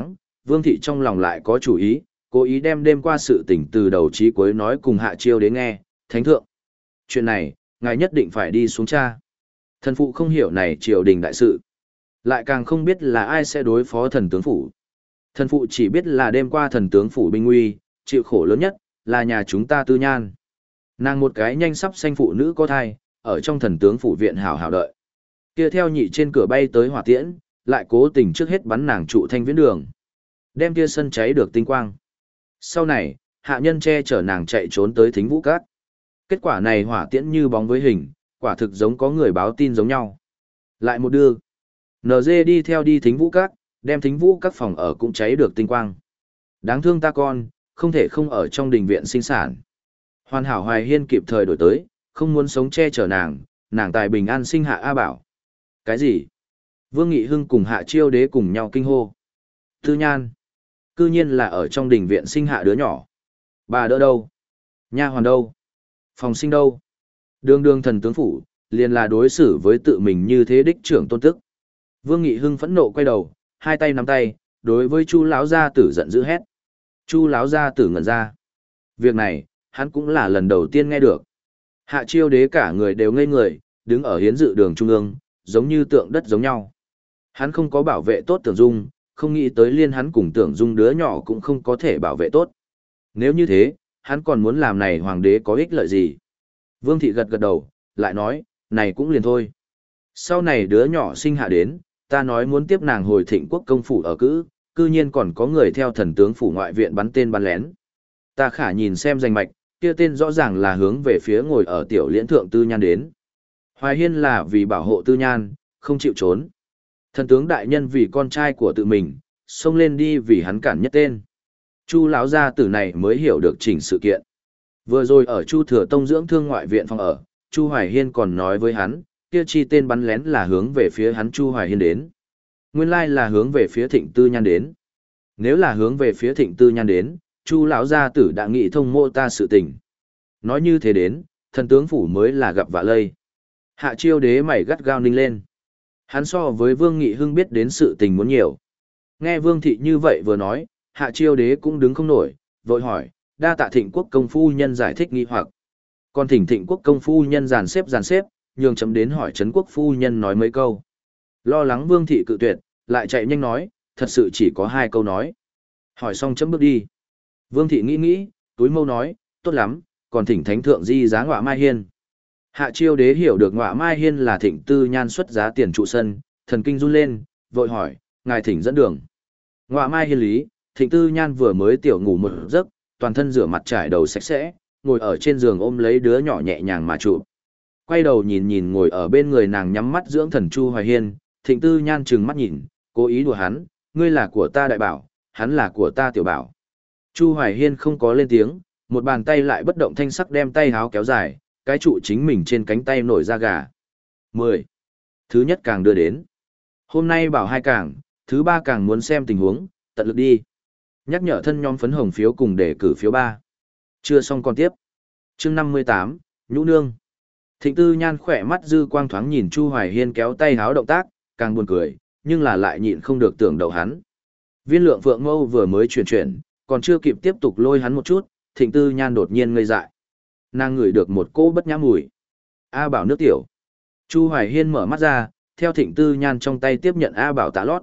Speaker 1: Vương Thị trong lòng lại có chủ ý, cố ý đem đêm qua sự tình từ đầu chí cuối nói cùng Hạ Chiêu Đế nghe, thánh thượng. Chuyện này, ngài nhất định phải đi xuống tra. Thần phụ không hiểu này triều đình đại sự. Lại càng không biết là ai sẽ đối phó thần tướng phủ. Thần phụ chỉ biết là đêm qua thần tướng phủ binh nguy, chịu khổ lớn nhất, là nhà chúng ta Tư Nhan. Nàng một cái nhanh sắp sanh phụ nữ có thai, ở trong thần tướng phủ viện hào hào đợi. Kia theo nhị trên cửa bay tới hỏa tiễn, lại cố tình trước hết bắn nàng trụ thanh viễn đường. Đem kia sân cháy được tinh quang. Sau này, hạ nhân che chở nàng chạy trốn tới thính vũ cát. Kết quả này hỏa tiễn như bóng với hình, quả thực giống có người báo tin giống nhau. Lại một đưa. en giê đi theo đi thính vũ cát, đem thính vũ các phòng ở cũng cháy được tinh quang. Đáng thương ta con, không thể không ở trong đình viện sinh sản. Hoàn hảo Hoài Hiên kịp thời đổi tới, không muốn sống che chở nàng, nàng tài bình an sinh hạ A Bảo. Cái gì? Vương Nghị Hưng cùng Hạ Chiêu Đế cùng nhau kinh hô. Tư Nhan. Cư nhiên là ở trong đình viện sinh hạ đứa nhỏ. Bà đỡ đâu? Nha hoàn đâu? Phòng sinh đâu? Đường đường thần tướng phủ, liền là đối xử với tự mình như thế đích trưởng tôn tức. Vương Nghị Hưng phẫn nộ quay đầu, hai tay nắm tay, đối với Chu lão gia tử giận dữ hét. Chu lão gia tử ngẩn ra. Việc này, hắn cũng là lần đầu tiên nghe được. Hạ Chiêu Đế cả người đều ngây người, đứng ở hiến dự đường trung ương, giống như tượng đất giống nhau. Hắn không có bảo vệ tốt Tưởng Dung, không nghĩ tới liên hắn cùng Tưởng Dung đứa nhỏ cũng không có thể bảo vệ tốt. Nếu như thế, hắn còn muốn làm này hoàng đế có ích lợi gì? Vương Thị gật gật đầu, lại nói, này cũng liền thôi. Sau này đứa nhỏ sinh hạ đến, ta nói muốn tiếp nàng hồi Thịnh Quốc công phủ ở cữ, cư nhiên còn có người theo thần tướng phủ ngoại viện bắn tên bắn lén. Ta khả nhìn xem danh mạch, kia tên rõ ràng là hướng về phía ngồi ở tiểu liễn thượng Tư Nhan đến. Hoài Hiên là vì bảo hộ Tư Nhan, không chịu trốn. Thần tướng đại nhân vì con trai của tự mình, xông lên đi vì hắn cản nhất tên. Chu lão gia tử này mới hiểu được chỉnh sự kiện. Vừa rồi ở Chu Thừa Tông dưỡng thương ngoại viện phòng ở, Chu Hoài Hiên còn nói với hắn, kia chi tên bắn lén là hướng về phía hắn Chu Hoài Hiên đến. Nguyên lai là hướng về phía Thịnh Tư Nhan đến. Nếu là hướng về phía Thịnh Tư Nhan đến, Chu lão gia tử đã nghĩ thông mô ta sự tình. Nói như thế đến, thần tướng phủ mới là gặp vạ lây. Hạ Chiêu Đế mày gắt gao ninh lên. Hắn so với Vương Nghị Hưng biết đến sự tình muốn nhiều. Nghe Vương Thị như vậy vừa nói, Hạ Chiêu Đế cũng đứng không nổi, vội hỏi, đa tạ Thịnh Quốc công phu nhân giải thích nghi hoặc. Còn thỉnh Thịnh Quốc công phu nhân dàn xếp dàn xếp, nhường chấm đến hỏi Trấn Quốc phu nhân nói mấy câu. Lo lắng Vương Thị cự tuyệt, lại chạy nhanh nói, thật sự chỉ có hai câu nói. Hỏi xong chấm bước đi. Vương Thị nghĩ nghĩ, túi mâu nói, tốt lắm, còn thỉnh Thánh Thượng di giá Ngọa Mai Hiên. Hạ Chiêu Đế hiểu được Ngọa Mai Hiên là Thịnh Tư Nhan xuất giá tiền trụ sân, thần kinh run lên, vội hỏi, ngài thỉnh dẫn đường. Ngọa Mai Hiên lý, Thịnh Tư Nhan vừa mới tiểu ngủ một giấc, toàn thân rửa mặt trải đầu sạch sẽ, ngồi ở trên giường ôm lấy đứa nhỏ nhẹ nhàng mà chụp. Quay đầu nhìn nhìn ngồi ở bên người nàng nhắm mắt dưỡng thần Chu Hoài Hiên, Thịnh Tư Nhan trừng mắt nhìn, cố ý đùa hắn, ngươi là của ta đại bảo, hắn là của ta tiểu bảo. Chu Hoài Hiên không có lên tiếng, một bàn tay lại bất động thanh sắc đem tay háo kéo dài, cái trụ chính mình trên cánh tay nổi ra gà. mười. Thứ nhất càng đưa đến. Hôm nay bảo hai càng, thứ ba càng muốn xem tình huống, tận lực đi. Nhắc nhở thân nhóm phấn hồng phiếu cùng để cử phiếu ba. Chưa xong còn tiếp. Chương năm mươi tám, Nhũ Nương. Thịnh Tư Nhan khỏe mắt dư quang thoáng nhìn Chu Hoài Hiên kéo tay háo động tác, càng buồn cười, nhưng là lại nhịn không được tưởng đầu hắn. Viên Lượng Phượng Mâu vừa mới chuyển chuyển, còn chưa kịp tiếp tục lôi hắn một chút, Thịnh Tư Nhan đột nhiên ngây dại. Nàng ngửi được một cỗ bất nhã mùi. A Bảo nước tiểu. Chu Hoài Hiên mở mắt ra, theo Thịnh Tư Nhan trong tay tiếp nhận A Bảo tạ lót.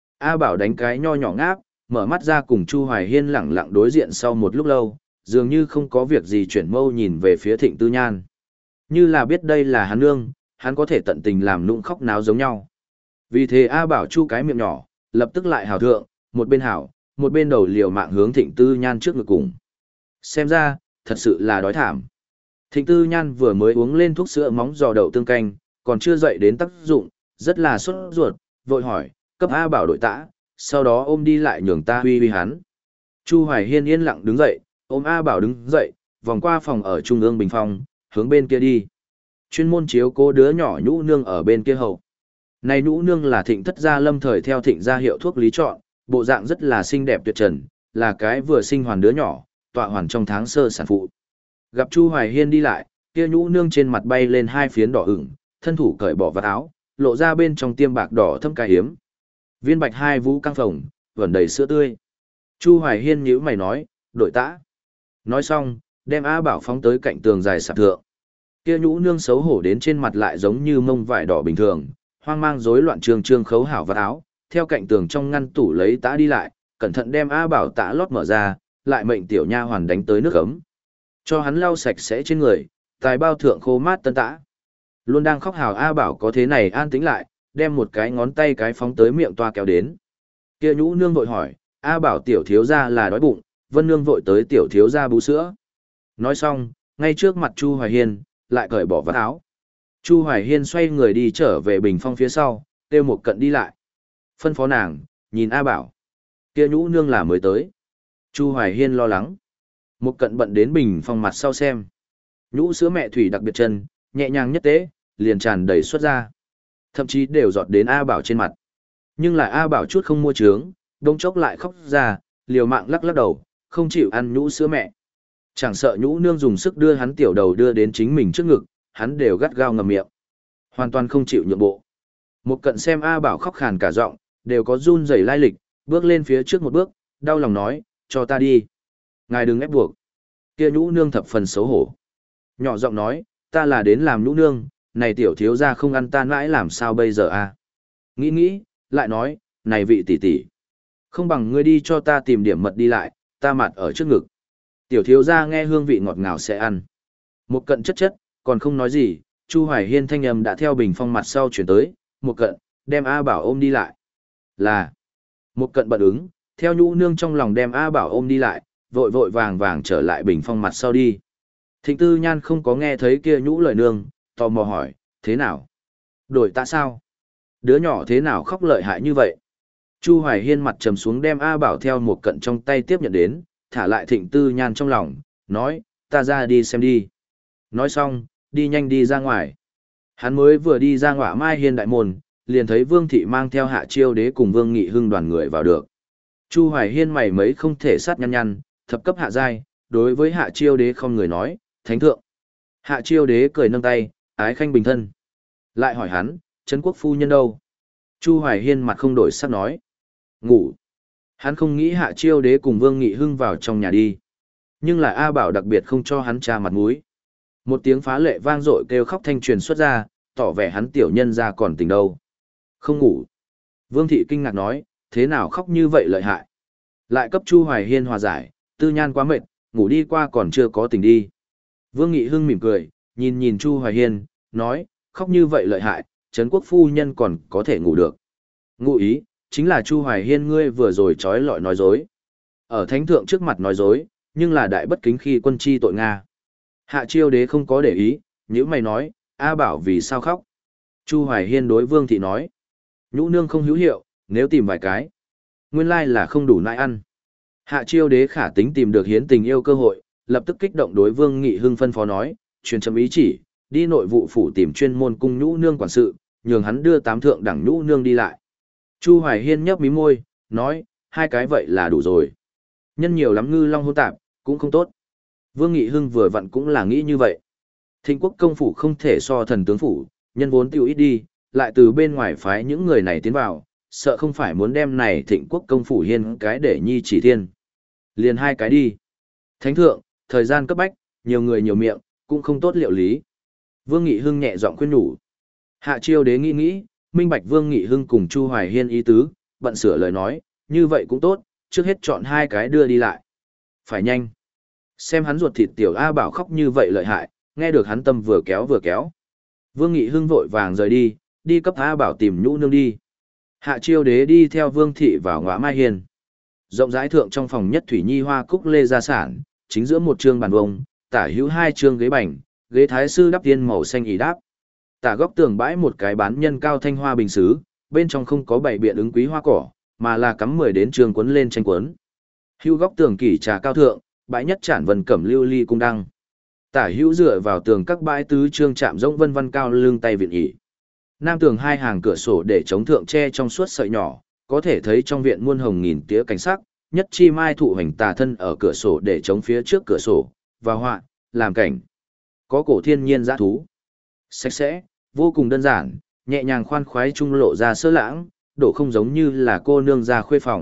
Speaker 1: A Bảo đánh cái nho nhỏ ngáp, mở mắt ra cùng Chu Hoài Hiên lẳng lặng đối diện sau một lúc lâu, dường như không có việc gì chuyển mâu nhìn về phía Thịnh Tư Nhan. Như là biết đây là hắn nương, hắn có thể tận tình làm nũng khóc náo giống nhau. Vì thế A Bảo chu cái miệng nhỏ, lập tức lại hào thượng, một bên hảo, một bên đầu liều mạng hướng Thịnh Tư Nhan trước ngực cùng. Xem ra, thật sự là đói thảm. Thịnh Tư Nhan vừa mới uống lên thuốc sữa móng giò đậu tương canh, còn chưa dậy đến tác dụng, rất là sốt ruột, vội hỏi, cấp A Bảo đội tã, sau đó ôm đi lại nhường ta huy huy hắn. Chu Hoài Hiên yên lặng đứng dậy, ôm A Bảo đứng dậy, vòng qua phòng ở trung ương bình phong, hướng bên kia đi. Chuyên môn chiếu cố đứa nhỏ Nhũ Nương ở bên kia hậu. Này Nhũ Nương là Thịnh thất gia lâm thời theo Thịnh gia hiệu thuốc lý chọn, bộ dạng rất là xinh đẹp tuyệt trần, là cái vừa sinh hoàn đứa nhỏ, tọa hoàn trong tháng sơ sản phụ. Gặp Chu Hoài Hiên đi lại, kia Nhũ Nương trên mặt bay lên hai phiến đỏ ửng, thân thủ cởi bỏ vạt áo, lộ ra bên trong tiêm bạc đỏ thâm cài hiếm. Viên bạch hai vũ căng phồng, vẩn đầy sữa tươi. Chu Hoài Hiên nhíu mày nói, đội tã. Nói xong, đem A Bảo phóng tới cạnh tường dài sạp thượng. Kia nhũ nương xấu hổ đến trên mặt lại giống như mông vải đỏ bình thường, hoang mang rối loạn trường trương khấu hảo vạt áo, theo cạnh tường trong ngăn tủ lấy tã đi lại, cẩn thận đem A Bảo tã lót mở ra, lại mệnh tiểu nha hoàn đánh tới nước ấm. Cho hắn lau sạch sẽ trên người, tài bao thượng khô mát tân tã. Luôn đang khóc hào A Bảo có thế này an tĩnh lại, đem một cái ngón tay cái phóng tới miệng toa kéo đến. Kia nhũ nương vội hỏi, A Bảo tiểu thiếu gia là đói bụng, Vân nương vội tới tiểu thiếu gia bú sữa. Nói xong, ngay trước mặt Chu Hoài Hiên, lại cởi bỏ vạt áo. Chu Hoài Hiên xoay người đi trở về bình phong phía sau, kêu một cận đi lại. Phân phó nàng, nhìn A Bảo. Kia nhũ nương là mới tới. Chu Hoài Hiên lo lắng. Một cận bận đến bình phong mặt sau xem. Nhũ sữa mẹ thủy đặc biệt chân, nhẹ nhàng nhất tế, liền tràn đầy xuất ra. Thậm chí đều giọt đến A Bảo trên mặt. Nhưng lại A Bảo chút không mua trướng, đông chốc lại khóc ra, liều mạng lắc lắc đầu, không chịu ăn nhũ sữa mẹ. Chẳng sợ nhũ nương dùng sức đưa hắn tiểu đầu đưa đến chính mình trước ngực, hắn đều gắt gao ngậm miệng. Hoàn toàn không chịu nhượng bộ. Một cận xem A Bảo khóc khàn cả giọng, đều có run rẩy lai lịch, bước lên phía trước một bước, đau lòng nói, cho ta đi. Ngài đừng ép buộc. Kia nhũ nương thập phần xấu hổ. Nhỏ giọng nói, ta là đến làm nhũ nương, này tiểu thiếu gia không ăn ta mãi làm sao bây giờ a? Nghĩ nghĩ, lại nói, này vị tỷ tỷ, không bằng ngươi đi cho ta tìm điểm mật đi lại, ta mặt ở trước ngực. Tiểu thiếu gia nghe hương vị ngọt ngào sẽ ăn. Một cận chất chất, còn không nói gì, Chu Hoài Hiên thanh âm đã theo bình phong mặt sau chuyển tới, một cận, đem A Bảo ôm đi lại. Là, một cận bận ứng, theo nhũ nương trong lòng đem A Bảo ôm đi lại, vội vội vàng vàng trở lại bình phong mặt sau đi. Thịnh Tư Nhan không có nghe thấy kia nhũ lời nương, tò mò hỏi, thế nào? Đổi tạ sao? Đứa nhỏ thế nào khóc lợi hại như vậy? Chu Hoài Hiên mặt trầm xuống đem A Bảo theo một cận trong tay tiếp nhận đến, thả lại Thịnh Tư Nhan trong lòng, nói, ta ra đi xem đi. Nói xong, đi nhanh đi ra ngoài. Hắn mới vừa đi ra ngõ Mai Hiên đại môn, liền thấy Vương Thị mang theo Hạ Chiêu Đế cùng Vương Nghị Hưng đoàn người vào được. Chu Hoài Hiên mày mấy không thể sát nhăn nhăn, thập cấp hạ giai, đối với Hạ Chiêu Đế không người nói, thánh thượng. Hạ Chiêu Đế cười nâng tay, ái khanh bình thân. Lại hỏi hắn, Trấn Quốc phu nhân đâu? Chu Hoài Hiên mặt không đổi sắc nói, ngủ. Hắn không nghĩ Hạ Chiêu Đế cùng Vương Nghị Hưng vào trong nhà đi. Nhưng là A Bảo đặc biệt không cho hắn tra mặt mũi. Một tiếng phá lệ vang dội kêu khóc thanh truyền xuất ra, tỏ vẻ hắn tiểu nhân ra còn tỉnh đâu. Không ngủ. Vương Thị kinh ngạc nói, thế nào khóc như vậy lợi hại. Lại cấp Chu Hoài Hiên hòa giải, Tư Nhan quá mệt, ngủ đi qua còn chưa có tỉnh đi. Vương Nghị Hưng mỉm cười, nhìn nhìn Chu Hoài Hiên, nói, khóc như vậy lợi hại, Trấn Quốc phu nhân còn có thể ngủ được. Ngụ ý, chính là Chu Hoài Hiên ngươi vừa rồi trói lọi nói dối. Ở thánh thượng trước mặt nói dối, nhưng là đại bất kính khi quân chi tội Nga. Hạ Chiêu Đế không có để ý, nhữ mày nói, A Bảo vì sao khóc. Chu Hoài Hiên đối Vương Thị nói, nhũ nương không hữu hiệu, nếu tìm vài cái, nguyên lai là không đủ nãi ăn. Hạ Chiêu Đế khả tính tìm được hiến tình yêu cơ hội, lập tức kích động đối Vương Nghị Hưng phân phó nói, truyền chấm ý chỉ, đi nội vụ phủ tìm chuyên môn cung nhũ nương quản sự, nhường hắn đưa tám thượng đẳng nhũ nương đi lại. Chu Hoài Hiên nhấp mí môi, nói, hai cái vậy là đủ rồi. Nhân nhiều lắm ngư long hôn tạp, cũng không tốt. Vương Nghị Hưng vừa vặn cũng là nghĩ như vậy. Thịnh quốc công phủ không thể so thần tướng phủ, nhân vốn tiêu ít đi, lại từ bên ngoài phái những người này tiến vào, sợ không phải muốn đem này thịnh quốc công phủ hiên cái để nhi chỉ thiên. Liền hai cái đi. Thánh thượng, thời gian cấp bách, nhiều người nhiều miệng, cũng không tốt liệu lý. Vương Nghị Hưng nhẹ giọng khuyên nhủ. Hạ Chiêu Đế nghĩ nghĩ, minh bạch Vương Nghị Hưng cùng Chu Hoài Hiên ý tứ, bận sửa lời nói, như vậy cũng tốt, trước hết chọn hai cái đưa đi lại. Phải nhanh. Xem hắn ruột thịt tiểu A Bảo khóc như vậy lợi hại, nghe được hắn tâm vừa kéo vừa kéo. Vương Nghị Hưng vội vàng rời đi, đi cấp A Bảo tìm nhũ nương đi. Hạ Chiêu Đế đi theo Vương Thị vào ngõ Mai Hiên. Rộng rãi thượng trong phòng nhất thủy nhi hoa cúc lê gia sản, chính giữa một trương bàn vông, tả hữu hai trương ghế bành, ghế thái sư đắp tiên màu xanh ỉ đáp. Tả góc tường bãi một cái bán nhân cao thanh hoa bình sứ, bên trong không có bảy biện ứng quý hoa cỏ, mà là cắm mười đến trường cuốn lên tranh cuốn. Hữu góc tường kỷ trà cao thượng, bãi nhất trản vân cẩm lưu ly cung đăng. Tả hữu dựa vào tường các bãi tứ trương chạm rỗng vân văn cao lưng tay viện ỉ. Nam tường hai hàng cửa sổ để chống thượng tre trong suốt sợi nhỏ, có thể thấy trong viện muôn hồng nghìn tía cảnh sắc, nhất chi mai thụ hành tà thân ở cửa sổ để chống phía trước cửa sổ, và họa, làm cảnh. Có cổ thiên nhiên dã thú. Sạch sẽ, vô cùng đơn giản, nhẹ nhàng khoan khoái trung lộ ra sơ lãng, đổ không giống như là cô nương ra khuê phòng,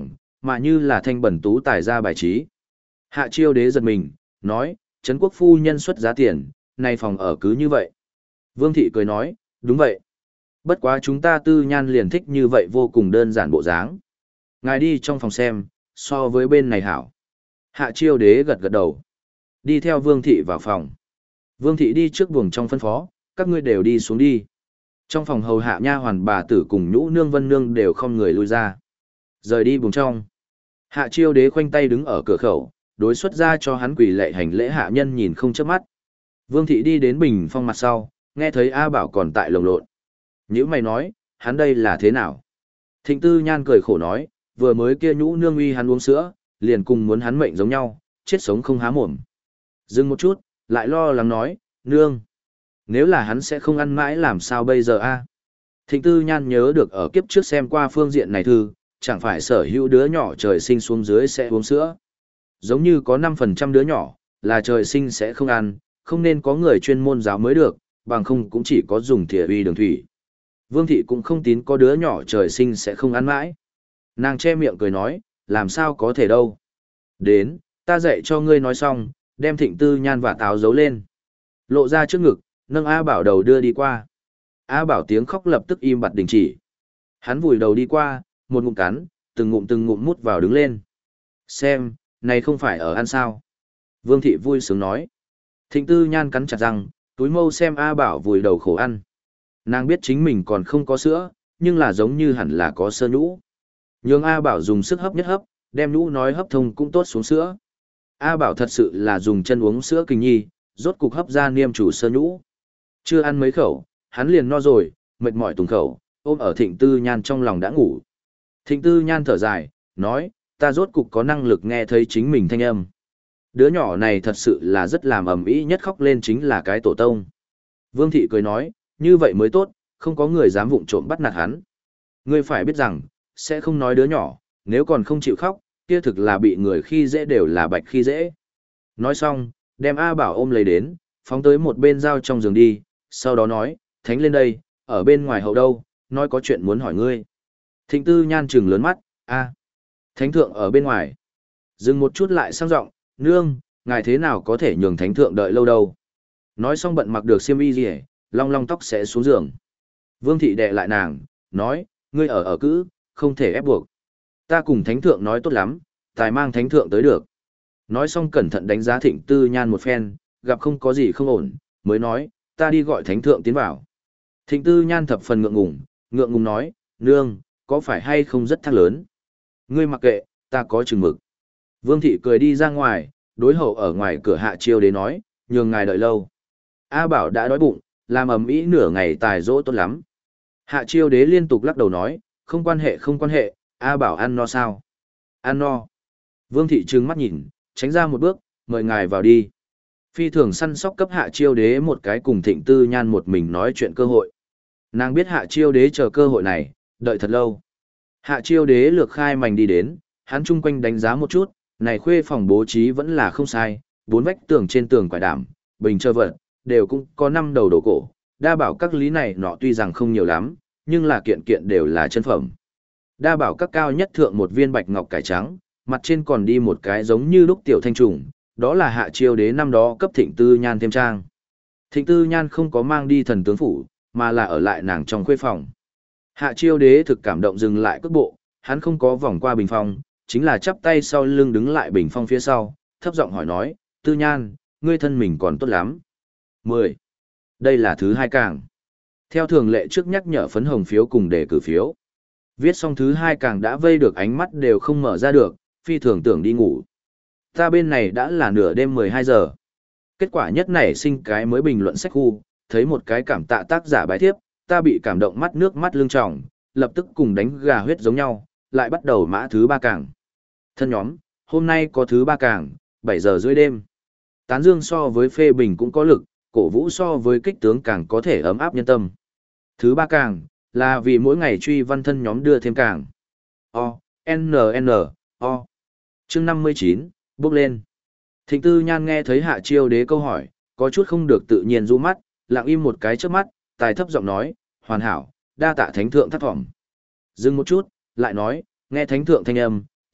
Speaker 1: mà như là thanh bẩn tú tài ra bài trí. Hạ chiêu đế giật mình, nói, Trấn quốc phu nhân xuất giá tiền, nay phòng ở cứ như vậy. Vương thị cười nói, đúng vậy. Bất quá chúng ta tư nhan liền thích như vậy vô cùng đơn giản bộ dáng. Ngài đi trong phòng xem, so với bên này hảo. Hạ chiêu đế gật gật đầu. Đi theo vương thị vào phòng. Vương thị đi trước buồng trong phân phó, các ngươi đều đi xuống đi. Trong phòng hầu hạ nha hoàn bà tử cùng nhũ nương vân nương đều không người lui ra. Rời đi buồng trong. Hạ chiêu đế khoanh tay đứng ở cửa khẩu, đối xuất ra cho hắn quỳ lệ hành lễ hạ nhân nhìn không chớp mắt. Vương thị đi đến bình phong mặt sau, nghe thấy A Bảo còn tại lồng lộn. Nhữ mày nói, hắn đây là thế nào? Thịnh Tư Nhan cười khổ nói, vừa mới kia nhũ nương uy hắn uống sữa, liền cùng muốn hắn mệnh giống nhau, chết sống không há mồm. Dừng một chút, lại lo lắng nói, nương, nếu là hắn sẽ không ăn mãi làm sao bây giờ a? Thịnh Tư Nhan nhớ được ở kiếp trước xem qua phương diện này thư, chẳng phải sở hữu đứa nhỏ trời sinh xuống dưới sẽ uống sữa. Giống như có năm phần trăm đứa nhỏ, là trời sinh sẽ không ăn, không nên có người chuyên môn giáo mới được, bằng không cũng chỉ có dùng thìa uy đường thủy. Vương thị cũng không tín có đứa nhỏ trời sinh sẽ không ăn mãi. Nàng che miệng cười nói, làm sao có thể đâu. Đến, ta dạy cho ngươi nói xong, đem Thịnh Tư Nhan và táo giấu lên. Lộ ra trước ngực, nâng A Bảo đầu đưa đi qua. A Bảo tiếng khóc lập tức im bặt đình chỉ. Hắn vùi đầu đi qua, một ngụm cắn, từng ngụm từng ngụm mút vào đứng lên. Xem, này không phải ở ăn sao. Vương thị vui sướng nói. Thịnh Tư Nhan cắn chặt răng, túi mâu xem A Bảo vùi đầu khổ ăn. Nàng biết chính mình còn không có sữa, nhưng là giống như hẳn là có sơ nhũ. Nhưng A Bảo dùng sức hấp nhất hấp, đem nhũ nói hấp thông cũng tốt xuống sữa. A Bảo thật sự là dùng chân uống sữa kinh nhi, rốt cục hấp ra niêm chủ sơ nhũ. Chưa ăn mấy khẩu, hắn liền no rồi, mệt mỏi tùng khẩu, ôm ở Thịnh Tư Nhan trong lòng đã ngủ. Thịnh Tư Nhan thở dài, nói, ta rốt cục có năng lực nghe thấy chính mình thanh âm. Đứa nhỏ này thật sự là rất làm ầm ĩ, nhất khóc lên chính là cái tổ tông. Vương thị cười nói, như vậy mới tốt, không có người dám vụng trộm bắt nạt hắn. Ngươi phải biết rằng, sẽ không nói đứa nhỏ, nếu còn không chịu khóc, kia thực là bị người khi dễ đều là bạch khi dễ. Nói xong, đem A Bảo ôm lấy đến, phóng tới một bên dao trong giường đi, sau đó nói, Thánh lên đây, ở bên ngoài hậu đâu, nói có chuyện muốn hỏi ngươi. Thịnh Tư Nhan trừng lớn mắt, a, Thánh thượng ở bên ngoài. Dừng một chút lại sang giọng, nương, ngài thế nào có thể nhường Thánh thượng đợi lâu đâu. Nói xong bận mặc được xiêm y gì, long long tóc sẽ xuống giường. Vương thị đè lại nàng, nói, ngươi ở ở cữ, không thể ép buộc. Ta cùng Thánh thượng nói tốt lắm, tài mang Thánh thượng tới được. Nói xong cẩn thận đánh giá Thịnh Tư Nhan một phen, gặp không có gì không ổn, mới nói, ta đi gọi Thánh thượng tiến vào. Thịnh Tư Nhan thập phần ngượng ngùng, ngượng ngùng nói, nương, có phải hay không rất thắc lớn. Ngươi mặc kệ, ta có chừng mực. Vương thị cười đi ra ngoài, đối hậu ở ngoài cửa Hạ Chiêu Đế nói, nhường ngài đợi lâu. A Bảo đã đói bụng, làm ầm ĩ nửa ngày tài dỗ tốt lắm. Hạ Chiêu Đế liên tục lắc đầu nói, không quan hệ không quan hệ, A Bảo ăn no sao? Ăn no. Vương thị trừng mắt nhìn, tránh ra một bước, mời ngài vào đi. Phi thường săn sóc cấp Hạ Chiêu Đế một cái cùng Thịnh Tư Nhan một mình nói chuyện cơ hội. Nàng biết Hạ Chiêu Đế chờ cơ hội này, đợi thật lâu. Hạ Chiêu Đế lược khai mảnh đi đến, hắn chung quanh đánh giá một chút, này khuê phòng bố trí vẫn là không sai, bốn vách tường trên tường quải đảm, bình chờ vật, đều cũng có năm đầu đồ cổ, đa bảo các lý này nọ tuy rằng không nhiều lắm, nhưng là kiện kiện đều là chân phẩm. Đa bảo các cao nhất thượng một viên bạch ngọc cải trắng, mặt trên còn đi một cái giống như lúc tiểu thanh trùng, đó là Hạ Chiêu Đế năm đó cấp Thịnh Tư Nhan thêm trang. Thịnh Tư Nhan không có mang đi thần tướng phủ, mà là ở lại nàng trong khuê phòng. Hạ Chiêu Đế thực cảm động dừng lại cước bộ, hắn không có vòng qua bình phong, chính là chắp tay sau lưng đứng lại bình phong phía sau, thấp giọng hỏi nói, Tư Nhan, ngươi thân mình còn tốt lắm. mười. Đây là thứ hai càng. Theo thường lệ trước nhắc nhở phấn hồng phiếu cùng đề cử phiếu. Viết xong thứ hai càng đã vây được ánh mắt đều không mở ra được, phi thường tưởng đi ngủ. Ta bên này đã là nửa đêm mười hai giờ. Kết quả nhất nảy sinh cái mới bình luận sách khu, thấy một cái cảm tạ tác giả bài thiếp, ta bị cảm động mắt nước mắt lưng tròng, lập tức cùng đánh gà huyết giống nhau, lại bắt đầu mã thứ ba càng. Thân nhóm, hôm nay có thứ ba càng, bảy giờ rưỡi đêm. Tán dương so với phê bình cũng có lực, cổ vũ so với kích tướng càng có thể ấm áp nhân tâm. Thứ ba càng, là vì mỗi ngày truy văn thân nhóm đưa thêm càng. O, N, N, O. Chương năm mươi chín, bước lên. Thịnh Tư Nhan nghe thấy Hạ Chiêu Đế câu hỏi, có chút không được tự nhiên rũ mắt, lặng im một cái trước mắt, tài thấp giọng nói, hoàn hảo, đa tạ thánh thượng thất thỏm. Dừng một chút, lại nói, nghe thánh thượng thanh âm,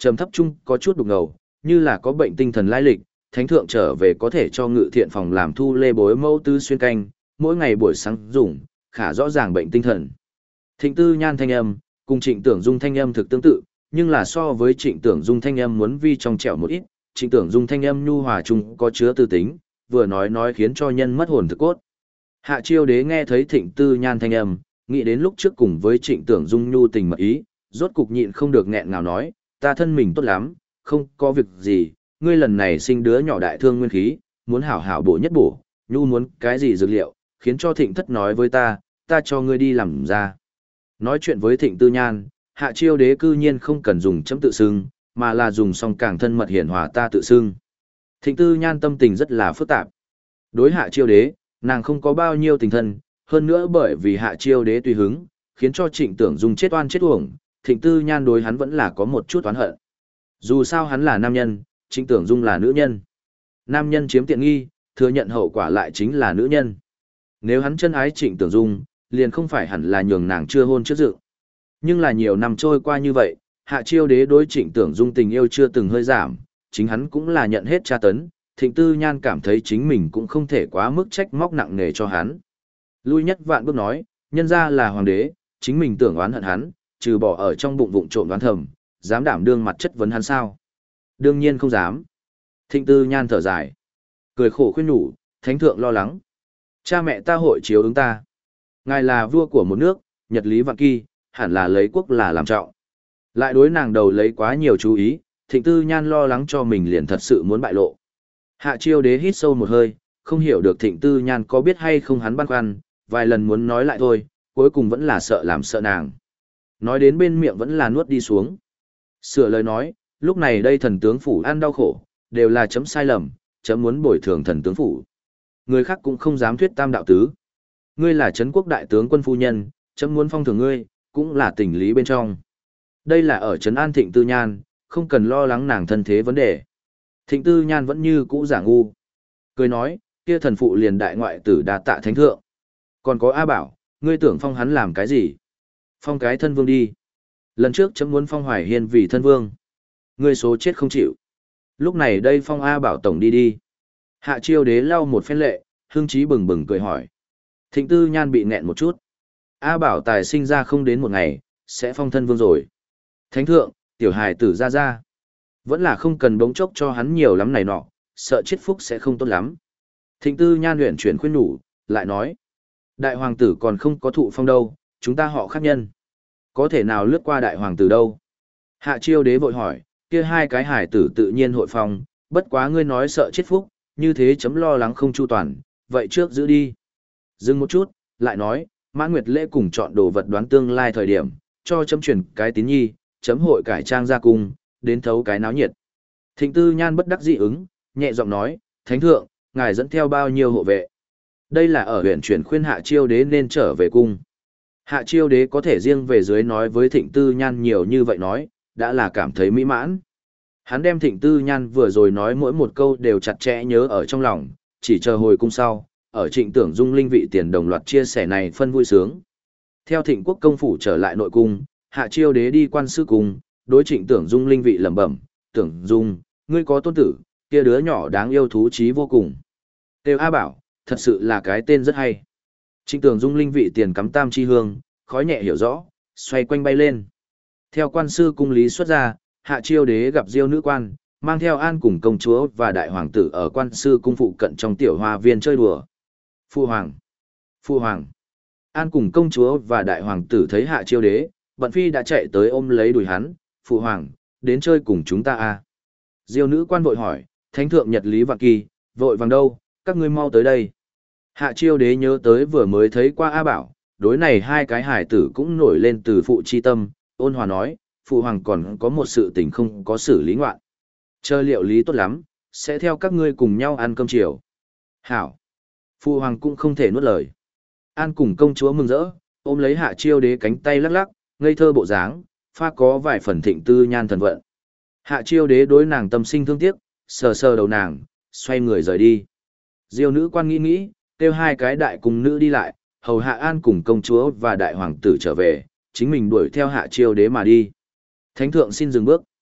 Speaker 1: Trầm thấp trung có chút đục ngầu, như là có bệnh tinh thần lai lịch, thánh thượng trở về có thể cho ngự thiện phòng làm thu lê bối mẫu tư xuyên canh, mỗi ngày buổi sáng dùng, khả rõ ràng bệnh tinh thần. Thịnh Tư Nhan thanh âm, cùng Trịnh Tưởng Dung thanh âm thực tương tự, nhưng là so với Trịnh Tưởng Dung thanh âm muốn vi trong trẻo một ít, Trịnh Tưởng Dung thanh âm nhu hòa chung có chứa tư tính, vừa nói nói khiến cho nhân mất hồn thực cốt. Hạ Chiêu Đế nghe thấy Thịnh Tư Nhan thanh âm, nghĩ đến lúc trước cùng với Trịnh Tưởng Dung nhu tình mật ý, rốt cục nhịn không được nghẹn ngào nói, ta thân mình tốt lắm, không có việc gì, ngươi lần này sinh đứa nhỏ đại thương nguyên khí, muốn hảo hảo bổ nhất bổ, nhu muốn cái gì dược liệu, khiến cho Thịnh Thất nói với ta, ta cho ngươi đi làm ra. Nói chuyện với Thịnh Tư Nhan, Hạ Chiêu Đế cư nhiên không cần dùng chấm tự xưng, mà là dùng song càng thân mật hiển hòa ta tự xưng. Thịnh Tư Nhan tâm tình rất là phức tạp. Đối Hạ Chiêu Đế, nàng không có bao nhiêu tình thân, hơn nữa bởi vì Hạ Chiêu Đế tùy hứng, khiến cho Trịnh Tưởng Dung chết oan chết uổng, Thịnh Tư Nhan đối hắn vẫn là có một chút oán hận. Dù sao hắn là nam nhân, Trịnh Tưởng Dung là nữ nhân. Nam nhân chiếm tiện nghi, thừa nhận hậu quả lại chính là nữ nhân. Nếu hắn chân ái Trịnh Tưởng Dung, liền không phải hẳn là nhường nàng chưa hôn trước dự. Nhưng là nhiều năm trôi qua như vậy, Hạ Chiêu Đế đối Trịnh Tưởng Dung tình yêu chưa từng hơi giảm, chính hắn cũng là nhận hết tra tấn, Thịnh Tư Nhan cảm thấy chính mình cũng không thể quá mức trách móc nặng nề cho hắn. Lui nhất vạn bước nói, nhân ra là hoàng đế, chính mình tưởng oán hận hắn, trừ bỏ ở trong bụng vụng trộm đoán thầm, dám đảm đương mặt chất vấn hắn sao? Đương nhiên không dám. Thịnh Tư Nhan thở dài, cười khổ khuyên nhủ, thánh thượng lo lắng. Cha mẹ ta hội chiếu ứng ta. Ngài là vua của một nước, nhật lý vạn kỳ, hẳn là lấy quốc là làm trọng. Lại đối nàng đầu lấy quá nhiều chú ý, Thịnh Tư Nhan lo lắng cho mình liền thật sự muốn bại lộ. Hạ Chiêu Đế hít sâu một hơi, không hiểu được Thịnh Tư Nhan có biết hay không hắn băn khoăn, vài lần muốn nói lại thôi, cuối cùng vẫn là sợ làm sợ nàng. Nói đến bên miệng vẫn là nuốt đi xuống. Sửa lời nói, lúc này đây thần tướng phủ ăn đau khổ, đều là chấm sai lầm, chấm muốn bồi thường thần tướng phủ. Người khác cũng không dám thuyết tam đạo tứ. Ngươi là trấn quốc đại tướng quân phu nhân, chấm muốn phong thưởng ngươi, cũng là tình lý bên trong. Đây là ở trấn an Thịnh Tư Nhan, không cần lo lắng nàng thân thế vấn đề. Thịnh Tư Nhan vẫn như cũ giả ngu. Cười nói, kia thần phụ liền đại ngoại tử đà tạ thánh thượng. Còn có A Bảo, ngươi tưởng phong hắn làm cái gì? Phong cái thân vương đi. Lần trước chấm muốn phong Hoài Hiên vì thân vương. Ngươi số chết không chịu. Lúc này đây phong A Bảo tổng đi đi. Hạ Chiêu Đế lau một phen lệ, hương trí bừng bừng cười hỏi. Thịnh Tư Nhan bị nghẹn một chút. A Bảo tài sinh ra không đến một ngày, sẽ phong thân vương rồi. Thánh thượng, tiểu hài tử ra ra. Vẫn là không cần bỗng chốc cho hắn nhiều lắm này nọ, sợ chết phúc sẽ không tốt lắm. Thịnh Tư Nhan luyện chuyển khuyên nhủ, lại nói. Đại hoàng tử còn không có thụ phong đâu, chúng ta họ khác nhân. Có thể nào lướt qua đại hoàng tử đâu? Hạ Chiêu Đế vội hỏi, kia hai cái hải tử tự nhiên hội phong, bất quá ngươi nói sợ chết phúc, như thế chấm lo lắng không chu toàn, vậy trước giữ đi. Dừng một chút, lại nói, Mãn Nguyệt Lễ cùng chọn đồ vật đoán tương lai thời điểm, cho chấm chuyển cái tín nhi, chấm hội cải trang ra cung, đến thấu cái náo nhiệt. Thịnh Tư Nhan bất đắc dĩ ứng, nhẹ giọng nói, thánh thượng, ngài dẫn theo bao nhiêu hộ vệ. Đây là ở huyện chuyển khuyên Hạ Chiêu Đế nên trở về cung. Hạ Chiêu Đế có thể riêng về dưới nói với Thịnh Tư Nhan nhiều như vậy nói, đã là cảm thấy mỹ mãn. Hắn đem Thịnh Tư Nhan vừa rồi nói mỗi một câu đều chặt chẽ nhớ ở trong lòng, chỉ chờ hồi cung sau, ở Trịnh Tưởng Dung linh vị tiền đồng loạt chia sẻ này phân vui sướng. Theo Thịnh Quốc công phủ trở lại nội cung, Hạ Chiêu Đế đi quan sư cung, đối Trịnh Tưởng Dung linh vị lẩm bẩm, "Tưởng Dung, ngươi có tôn tử, kia đứa nhỏ đáng yêu thú trí vô cùng." Têu A Bảo, thật sự là cái tên rất hay. Trịnh Tưởng Dung linh vị tiền cắm tam chi hương, khói nhẹ hiểu rõ, xoay quanh bay lên. Theo quan sư cung lý xuất ra, Hạ Chiêu Đế gặp Diêu nữ quan, mang theo An cùng công chúa và đại hoàng tử ở quan sư cung phụ cận trong tiểu hoa viên chơi đùa. Phu hoàng, phu hoàng. An cùng công chúa và đại hoàng tử thấy Hạ Chiêu Đế, bận phi đã chạy tới ôm lấy đùi hắn, "Phụ hoàng, đến chơi cùng chúng ta à?" Diêu nữ quan vội hỏi, "Thánh thượng nhật lý vạn kỳ, vội vàng đâu, các ngươi mau tới đây." Hạ Chiêu Đế nhớ tới vừa mới thấy qua A Bảo, đối này hai cái hải tử cũng nổi lên từ phụ chi tâm, ôn hòa nói, "Phụ hoàng còn có một sự tình không có xử lý ngoạn. Chờ liệu lý tốt lắm, sẽ theo các ngươi cùng nhau ăn cơm chiều." "Hảo." Phụ hoàng cũng không thể nuốt lời. An cùng công chúa mừng rỡ, ôm lấy Hạ Chiêu Đế cánh tay lắc lắc, ngây thơ bộ dáng, pha có vài phần Thịnh Tư Nhan thần vận. Hạ Chiêu Đế đối nàng tâm sinh thương tiếc, sờ sờ đầu nàng, xoay người rời đi. Diêu nữ quan nghĩ nghĩ, kêu hai cái đại cung nữ đi lại, hầu Hạ An cùng công chúa và đại hoàng tử trở về, chính mình đuổi theo Hạ Chiêu Đế mà đi. Thánh thượng xin dừng bước.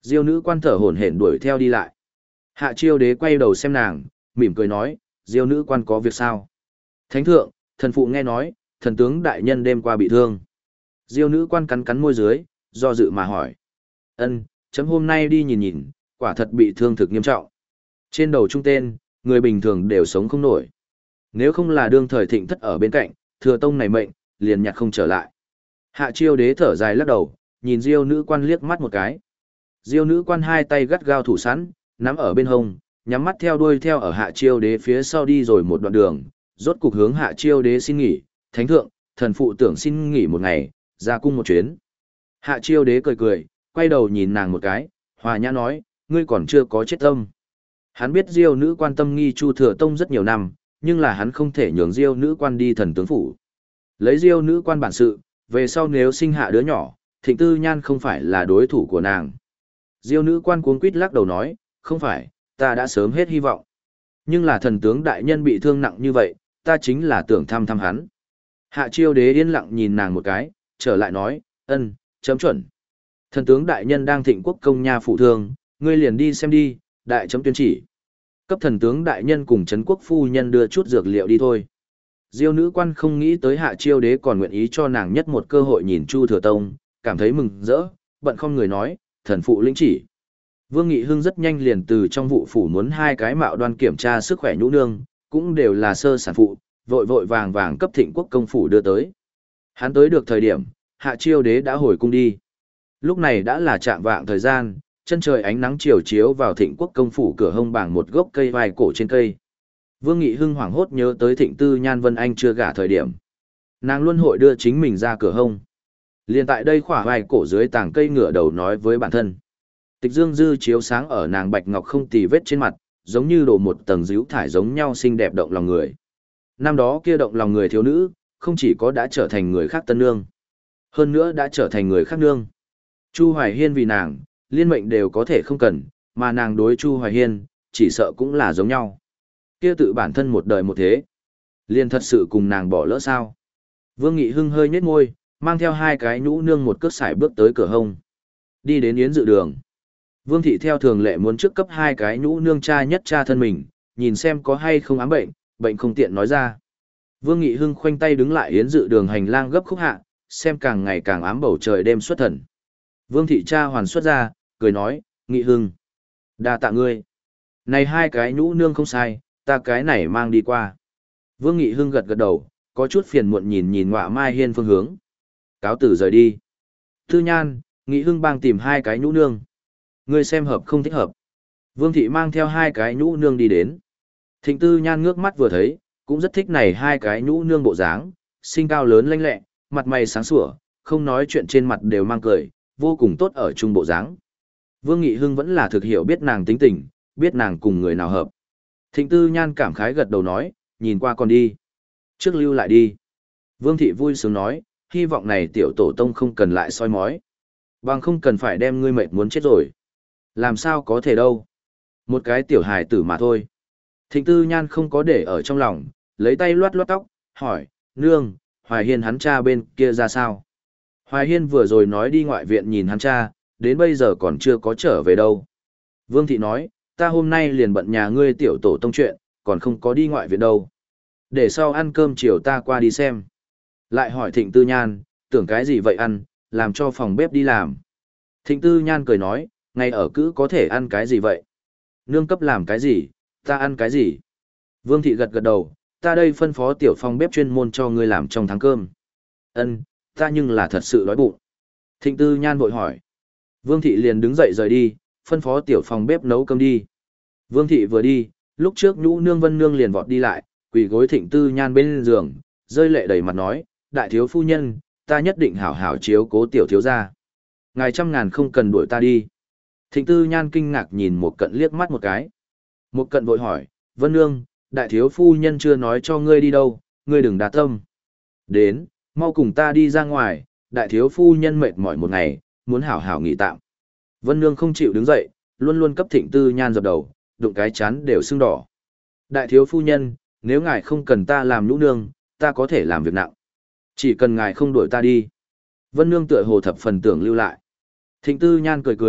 Speaker 1: Diêu nữ quan thở hổn hển đuổi theo đi lại. Hạ Chiêu Đế quay đầu xem nàng, mỉm cười nói, Diêu nữ quan có việc sao? Thánh thượng, thần phụ nghe nói, thần tướng đại nhân đêm qua bị thương. Diêu nữ quan cắn cắn môi dưới, do dự mà hỏi. Ân, chấm hôm nay đi nhìn nhìn, quả thật bị thương thực nghiêm trọng. Trên đầu trung tên, người bình thường đều sống không nổi. Nếu không là đương thời thịnh thất ở bên cạnh, thừa tông này mệnh, liền nhặt không trở lại. Hạ Chiêu Đế thở dài lắc đầu, nhìn Diêu nữ quan liếc mắt một cái. Diêu nữ quan hai tay gắt gao thủ sẵn, nắm ở bên hông, nhắm mắt theo đuôi theo ở Hạ Chiêu Đế phía sau đi rồi một đoạn đường, rốt cục hướng Hạ Chiêu Đế xin nghỉ, thánh thượng, thần phụ tưởng xin nghỉ một ngày, ra cung một chuyến. Hạ Chiêu Đế cười cười, quay đầu nhìn nàng một cái, hòa nhã nói, ngươi còn chưa có chết tâm. Hắn biết Diêu nữ quan tâm nghi Chu Thừa Tông rất nhiều năm, nhưng là hắn không thể nhường Diêu nữ quan đi thần tướng phủ. Lấy Diêu nữ quan bản sự, về sau nếu sinh hạ đứa nhỏ, Thịnh Tư Nhan không phải là đối thủ của nàng. Diêu nữ quan cuống quýt lắc đầu nói, không phải, ta đã sớm hết hy vọng. Nhưng là thần tướng đại nhân bị thương nặng như vậy, ta chính là tưởng thăm thăm hắn. Hạ Chiêu Đế yên lặng nhìn nàng một cái, trở lại nói, ân, chấm chuẩn. Thần tướng đại nhân đang thịnh quốc công nha phụ thương, ngươi liền đi xem đi, đại chấm tuyên chỉ. Cấp thần tướng đại nhân cùng trấn quốc phu nhân đưa chút dược liệu đi thôi. Diêu nữ quan không nghĩ tới Hạ Chiêu Đế còn nguyện ý cho nàng nhất một cơ hội nhìn Chu Thừa Tông, cảm thấy mừng rỡ, bận không người nói, thần phụ lĩnh chỉ. Vương Nghị Hưng rất nhanh liền từ trong vụ phủ muốn hai cái mạo đoan kiểm tra sức khỏe nhũ nương, cũng đều là sơ sản phụ, vội vội vàng vàng cấp thịnh quốc công phủ đưa tới. Hắn tới được thời điểm, Hạ Chiêu Đế đã hồi cung đi. Lúc này đã là chạm vạng thời gian, chân trời ánh nắng chiều chiếu vào thịnh quốc công phủ cửa hông bảng một gốc cây vai cổ trên cây. Vương Nghị Hưng hoảng hốt nhớ tới Thịnh Tư Nhan Vân Anh chưa gả thời điểm. Nàng luôn hội đưa chính mình ra cửa hông. Liền tại đây khỏa vai cổ dưới tảng cây ngửa đầu nói với bản thân. Tịch dương dư chiếu sáng ở nàng bạch ngọc không tì vết trên mặt, giống như đổ một tầng díu thải giống nhau xinh đẹp động lòng người. Năm đó kia động lòng người thiếu nữ, không chỉ có đã trở thành người khác tân nương, hơn nữa đã trở thành người khác nương. Chu Hoài Hiên vì nàng, liên mệnh đều có thể không cần, mà nàng đối Chu Hoài Hiên, chỉ sợ cũng là giống nhau. Kia tự bản thân một đời một thế, liền thật sự cùng nàng bỏ lỡ sao. Vương Nghị Hưng hơi nhếch môi, mang theo hai cái nhũ nương một cước sải bước tới cửa hông. Đi đến yến dự đường. Vương Thị theo thường lệ muốn trước cấp hai cái nhũ nương cha nhất cha thân mình, nhìn xem có hay không ám bệnh, bệnh không tiện nói ra. Vương Nghị Hưng khoanh tay đứng lại yến dự đường hành lang gấp khúc hạ, xem càng ngày càng ám bầu trời đêm xuất thần. Vương Thị cha hoàn xuất ra, cười nói, Nghị Hưng, đa tạ ngươi. Này hai cái nhũ nương không sai, ta cái này mang đi qua. Vương Nghị Hưng gật gật đầu, có chút phiền muộn nhìn nhìn Ngọa Mai Hiên phương hướng. Cáo tử rời đi. Thư Nhan, Nghị Hưng bang tìm hai cái nhũ nương. Ngươi xem hợp không thích hợp. Vương Thị mang theo hai cái nhũ nương đi đến. Thịnh Tư Nhan ngước mắt vừa thấy, cũng rất thích này hai cái nhũ nương bộ dáng, sinh cao lớn lanh lẹ, mặt mày sáng sủa, không nói chuyện trên mặt đều mang cười, vô cùng tốt ở chung bộ dáng. Vương Nghị Hưng vẫn là thực hiểu biết nàng tính tình, biết nàng cùng người nào hợp. Thịnh Tư Nhan cảm khái gật đầu nói, nhìn qua còn đi. Trước lưu lại đi. Vương Thị vui sướng nói, hy vọng này tiểu tổ tông không cần lại soi mói. Bằng không cần phải đem ngươi mệt muốn chết rồi. Làm sao có thể đâu. Một cái tiểu hài tử mà thôi. Thịnh Tư Nhan không có để ở trong lòng, lấy tay loát loát tóc, hỏi, nương, Hoài Hiên hắn cha bên kia ra sao? Hoài Hiên vừa rồi nói đi ngoại viện nhìn hắn cha, đến bây giờ còn chưa có trở về đâu. Vương Thị nói, ta hôm nay liền bận nhà ngươi tiểu tổ tông chuyện, còn không có đi ngoại viện đâu. Để sau ăn cơm chiều ta qua đi xem. Lại hỏi Thịnh Tư Nhan, tưởng cái gì vậy ăn, làm cho phòng bếp đi làm. Thịnh Tư Nhan cười nói, ngày ở cữ có thể ăn cái gì vậy? Nương cấp làm cái gì, ta ăn cái gì? Vương Thị gật gật đầu, ta đây phân phó tiểu phòng bếp chuyên môn cho ngươi làm trong tháng cơm. Ân, ta nhưng là thật sự đói bụng. Thịnh Tư Nhan vội hỏi. Vương Thị liền đứng dậy rời đi, phân phó tiểu phòng bếp nấu cơm đi. Vương Thị vừa đi, lúc trước nhũ nương Vân Nương liền vọt đi lại, quỳ gối Thịnh Tư Nhan bên giường, rơi lệ đầy mặt nói, đại thiếu phu nhân, ta nhất định hảo hảo chiếu cố tiểu thiếu gia. Ngài trăm ngàn không cần đuổi ta đi. Thịnh Tư Nhan kinh ngạc nhìn một cận liếc mắt một cái. Một cận vội hỏi, Vân Nương, đại thiếu phu nhân chưa nói cho ngươi đi đâu, ngươi đừng đa tâm. Đến, mau cùng ta đi ra ngoài, đại thiếu phu nhân mệt mỏi một ngày, muốn hảo hảo nghỉ tạm. Vân Nương không chịu đứng dậy, luôn luôn cấp Thịnh Tư Nhan dập đầu, đụng cái chán đều sưng đỏ. Đại thiếu phu nhân, nếu ngài không cần ta làm nhũ nương, ta có thể làm việc nặng. Chỉ cần ngài không đuổi ta đi. Vân Nương tựa hồ thập phần tưởng lưu lại. Thịnh Tư Nhan cười cười,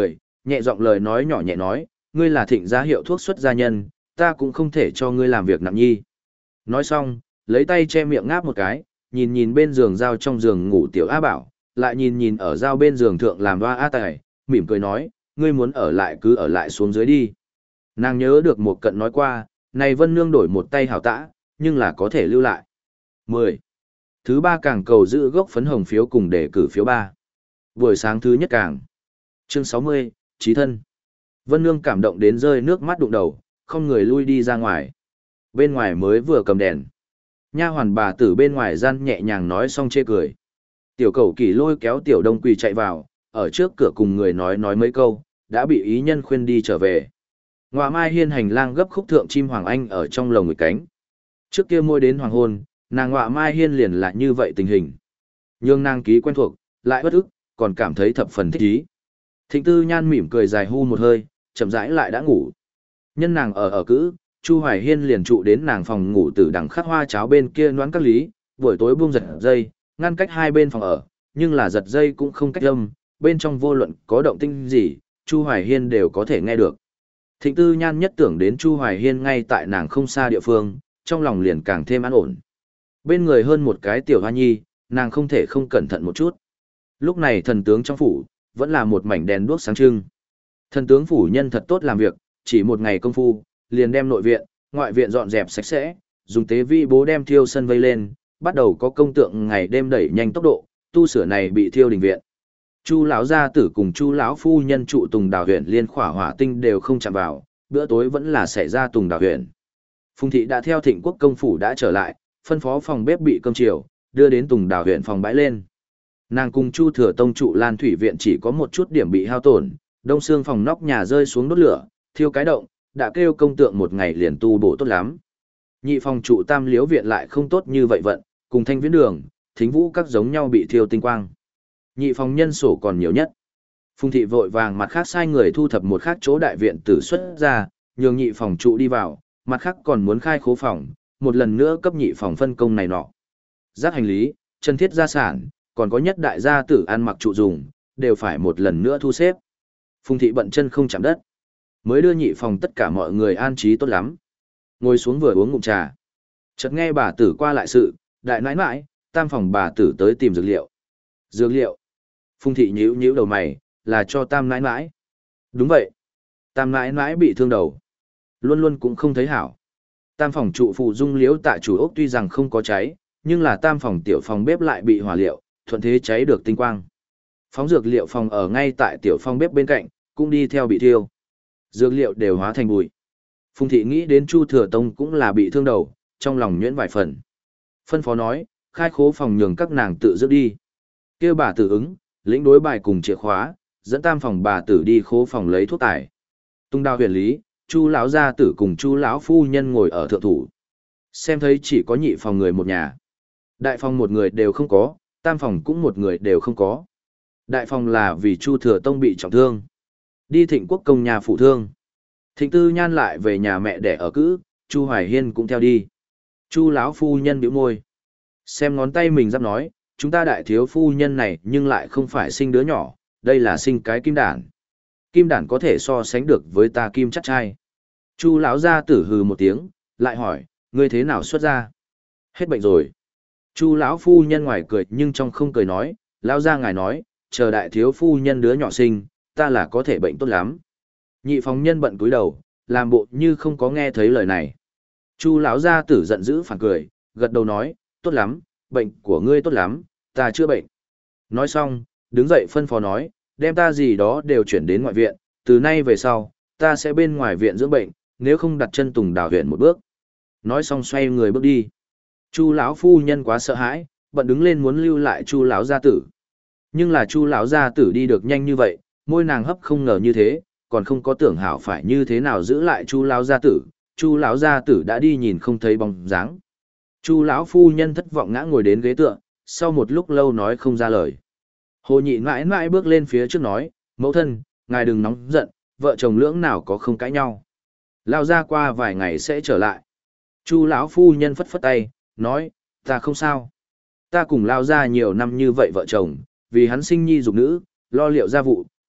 Speaker 1: nhẹ giọng lời nói nhỏ nhẹ nói, ngươi là Thịnh gia hiệu thuốc xuất gia nhân, ta cũng không thể cho ngươi làm việc nặng nhi. Nói xong, lấy tay che miệng ngáp một cái, nhìn nhìn bên giường dao trong giường ngủ tiểu A Bảo, lại nhìn nhìn ở dao bên giường thượng làm đoa A Tài, mỉm cười nói, ngươi muốn ở lại cứ ở lại xuống dưới đi. Nàng nhớ được một cận nói qua, này Vân Nương đổi một tay hảo tã, nhưng là có thể lưu lại. mười. Thứ ba càng cầu giữ gốc phấn hồng phiếu cùng đề cử phiếu ba. Buổi sáng thứ nhất càng. Chương sáu mươi, Chí thân. Vân Nương cảm động đến rơi nước mắt đụng đầu, không người lui đi ra ngoài. Bên ngoài mới vừa cầm đèn. Nha hoàn bà tử bên ngoài gian nhẹ nhàng nói xong chê cười. Tiểu Cẩu Kỳ lôi kéo Tiểu Đông Quỳ chạy vào, ở trước cửa cùng người nói nói mấy câu, đã bị ý nhân khuyên đi trở về. Ngoại Mai Hiên hành lang gấp khúc thượng chim hoàng anh ở trong lồng ngực cánh. Trước kia môi đến hoàng hôn, nàng Ngoại Mai Hiên liền là như vậy tình hình. Nhưng nàng ký quen thuộc, lại bất ức, còn cảm thấy thập phần thích ý. Thịnh Tư Nhan mỉm cười dài hu một hơi, chậm rãi lại đã ngủ. Nhân nàng ở ở cữ, Chu Hoài Hiên liền trụ đến nàng phòng ngủ từ đằng khắc hoa cháo bên kia noãn các lý, buổi tối buông giật dây, ngăn cách hai bên phòng ở, nhưng là giật dây cũng không cách âm, bên trong vô luận có động tinh gì, Chu Hoài Hiên đều có thể nghe được. Thịnh Tư Nhan nhất tưởng đến Chu Hoài Hiên ngay tại nàng không xa địa phương, trong lòng liền càng thêm an ổn. Bên người hơn một cái tiểu hoa nhi, nàng không thể không cẩn thận một chút. Lúc này thần tướng trong phủ, vẫn là một mảnh đèn đuốc sáng trưng. Thần tướng phủ nhân thật tốt làm việc, chỉ một ngày công phu, liền đem nội viện, ngoại viện dọn dẹp sạch sẽ, dùng tế vi bố đem thiêu sân vây lên, bắt đầu có công tượng ngày đêm đẩy nhanh tốc độ, tu sửa này bị thiêu đình viện. Chu lão gia tử cùng Chu lão phu nhân trụ Tùng Đào huyện liên khỏa hỏa tinh đều không chạm vào, bữa tối vẫn là xảy ra Tùng Đào huyện. Phùng thị đã theo Thịnh Quốc công phủ đã trở lại, phân phó phòng bếp bị cơm chiều, đưa đến Tùng Đào huyện phòng bãi lên. Nàng cùng Chu Thừa Tông trụ Lan Thủy viện chỉ có một chút điểm bị hao tổn, đông xương phòng nóc nhà rơi xuống đốt lửa, thiêu cái động, đã kêu công tượng một ngày liền tu bổ tốt lắm. Nhị phòng trụ Tam Liễu viện lại không tốt như vậy vận, cùng Thanh Viễn đường, Thính Vũ các giống nhau bị thiêu tinh quang. Nhị phòng nhân sổ còn nhiều nhất. Phùng thị vội vàng mặt khác sai người thu thập một khác chỗ đại viện tử xuất ra, nhường nhị phòng trụ đi vào, mặt khác còn muốn khai khố phòng, một lần nữa cấp nhị phòng phân công này nọ. Giác hành lý, chân thiết gia sản, còn có nhất đại gia tử ăn mặc trụ dùng, đều phải một lần nữa thu xếp. Phùng thị bận chân không chạm đất, mới đưa nhị phòng tất cả mọi người an trí tốt lắm. Ngồi xuống vừa uống ngụm trà. Chợt nghe bà tử qua lại sự, đại nãi nãi, tam phòng bà tử tới tìm dược liệu. Dược liệu. Phùng thị nhíu nhíu đầu mày, là cho tam nãi nãi. Đúng vậy. Tam nãi nãi bị thương đầu. Luôn luôn cũng không thấy hảo. Tam phòng trụ phụ dung liễu tại chủ ốc tuy rằng không có cháy, nhưng là tam phòng tiểu phòng bếp lại bị hỏa liệu, thuận thế cháy được tinh quang. Phóng dược liệu phòng ở ngay tại tiểu phòng bếp bên cạnh, cũng đi theo bị thiêu. Dược liệu đều hóa thành bụi. Phùng thị nghĩ đến Chu Thừa Tông cũng là bị thương đầu, trong lòng nhuyễn vài phần. Phân phó nói, khai khố phòng nhường các nàng tự rước đi. Kêu bà tử ứng, lĩnh đối bài cùng chìa khóa, dẫn tam phòng bà tử đi khố phòng lấy thuốc tải. Tung đao huyền lý, Chu lão gia tử cùng Chu lão phu nhân ngồi ở thượng thủ. Xem thấy chỉ có nhị phòng người một nhà. Đại phòng một người đều không có, tam phòng cũng một người đều không có. Đại phòng là vì Chu Thừa Tông bị trọng thương. Đi Thịnh Quốc công nhà phụ thương. Thịnh Tư Nhan lại về nhà mẹ để ở cữ, Chu Hoài Hiên cũng theo đi. Chu lão phu nhân bĩu môi. Xem ngón tay mình giáp nói, chúng ta đại thiếu phu nhân này nhưng lại không phải sinh đứa nhỏ, đây là sinh cái kim đản. Kim đản có thể so sánh được với ta kim chắc trai. Chu lão gia tử hừ một tiếng, lại hỏi, ngươi thế nào xuất ra? Hết bệnh rồi. Chu lão phu nhân ngoài cười nhưng trong không cười nói, lão gia ngài nói, chờ đại thiếu phu nhân đứa nhỏ sinh, ta là có thể bệnh tốt lắm. Nhị phòng nhân bận cúi đầu, làm bộ như không có nghe thấy lời này. Chu lão gia tử giận dữ phản cười, gật đầu nói, tốt lắm, bệnh của ngươi tốt lắm, ta chưa bệnh. Nói xong, đứng dậy phân phó nói, đem ta gì đó đều chuyển đến ngoại viện, từ nay về sau, ta sẽ bên ngoài viện dưỡng bệnh, nếu không đặt chân Tùng Đào huyện một bước. Nói xong xoay người bước đi. Chu lão phu nhân quá sợ hãi, bận đứng lên muốn lưu lại Chu lão gia tử. Nhưng là Chu lão gia tử đi được nhanh như vậy, môi nàng hấp không ngờ như thế, còn không có tưởng hảo phải như thế nào giữ lại Chu lão gia tử. Chu lão gia tử đã đi nhìn không thấy bóng dáng. Chu lão phu nhân thất vọng ngã ngồi đến ghế tựa, sau một lúc lâu nói không ra lời. Hồ nhị mãi mãi bước lên phía trước nói, mẫu thân, ngài đừng nóng giận, vợ chồng lưỡng nào có không cãi nhau. Lao ra qua vài ngày sẽ trở lại. Chu lão phu nhân phất phất tay, nói, ta không sao. Ta cùng Lao ra nhiều năm như vậy vợ chồng, vì hắn sinh nhi dục nữ, lo liệu gia vụ,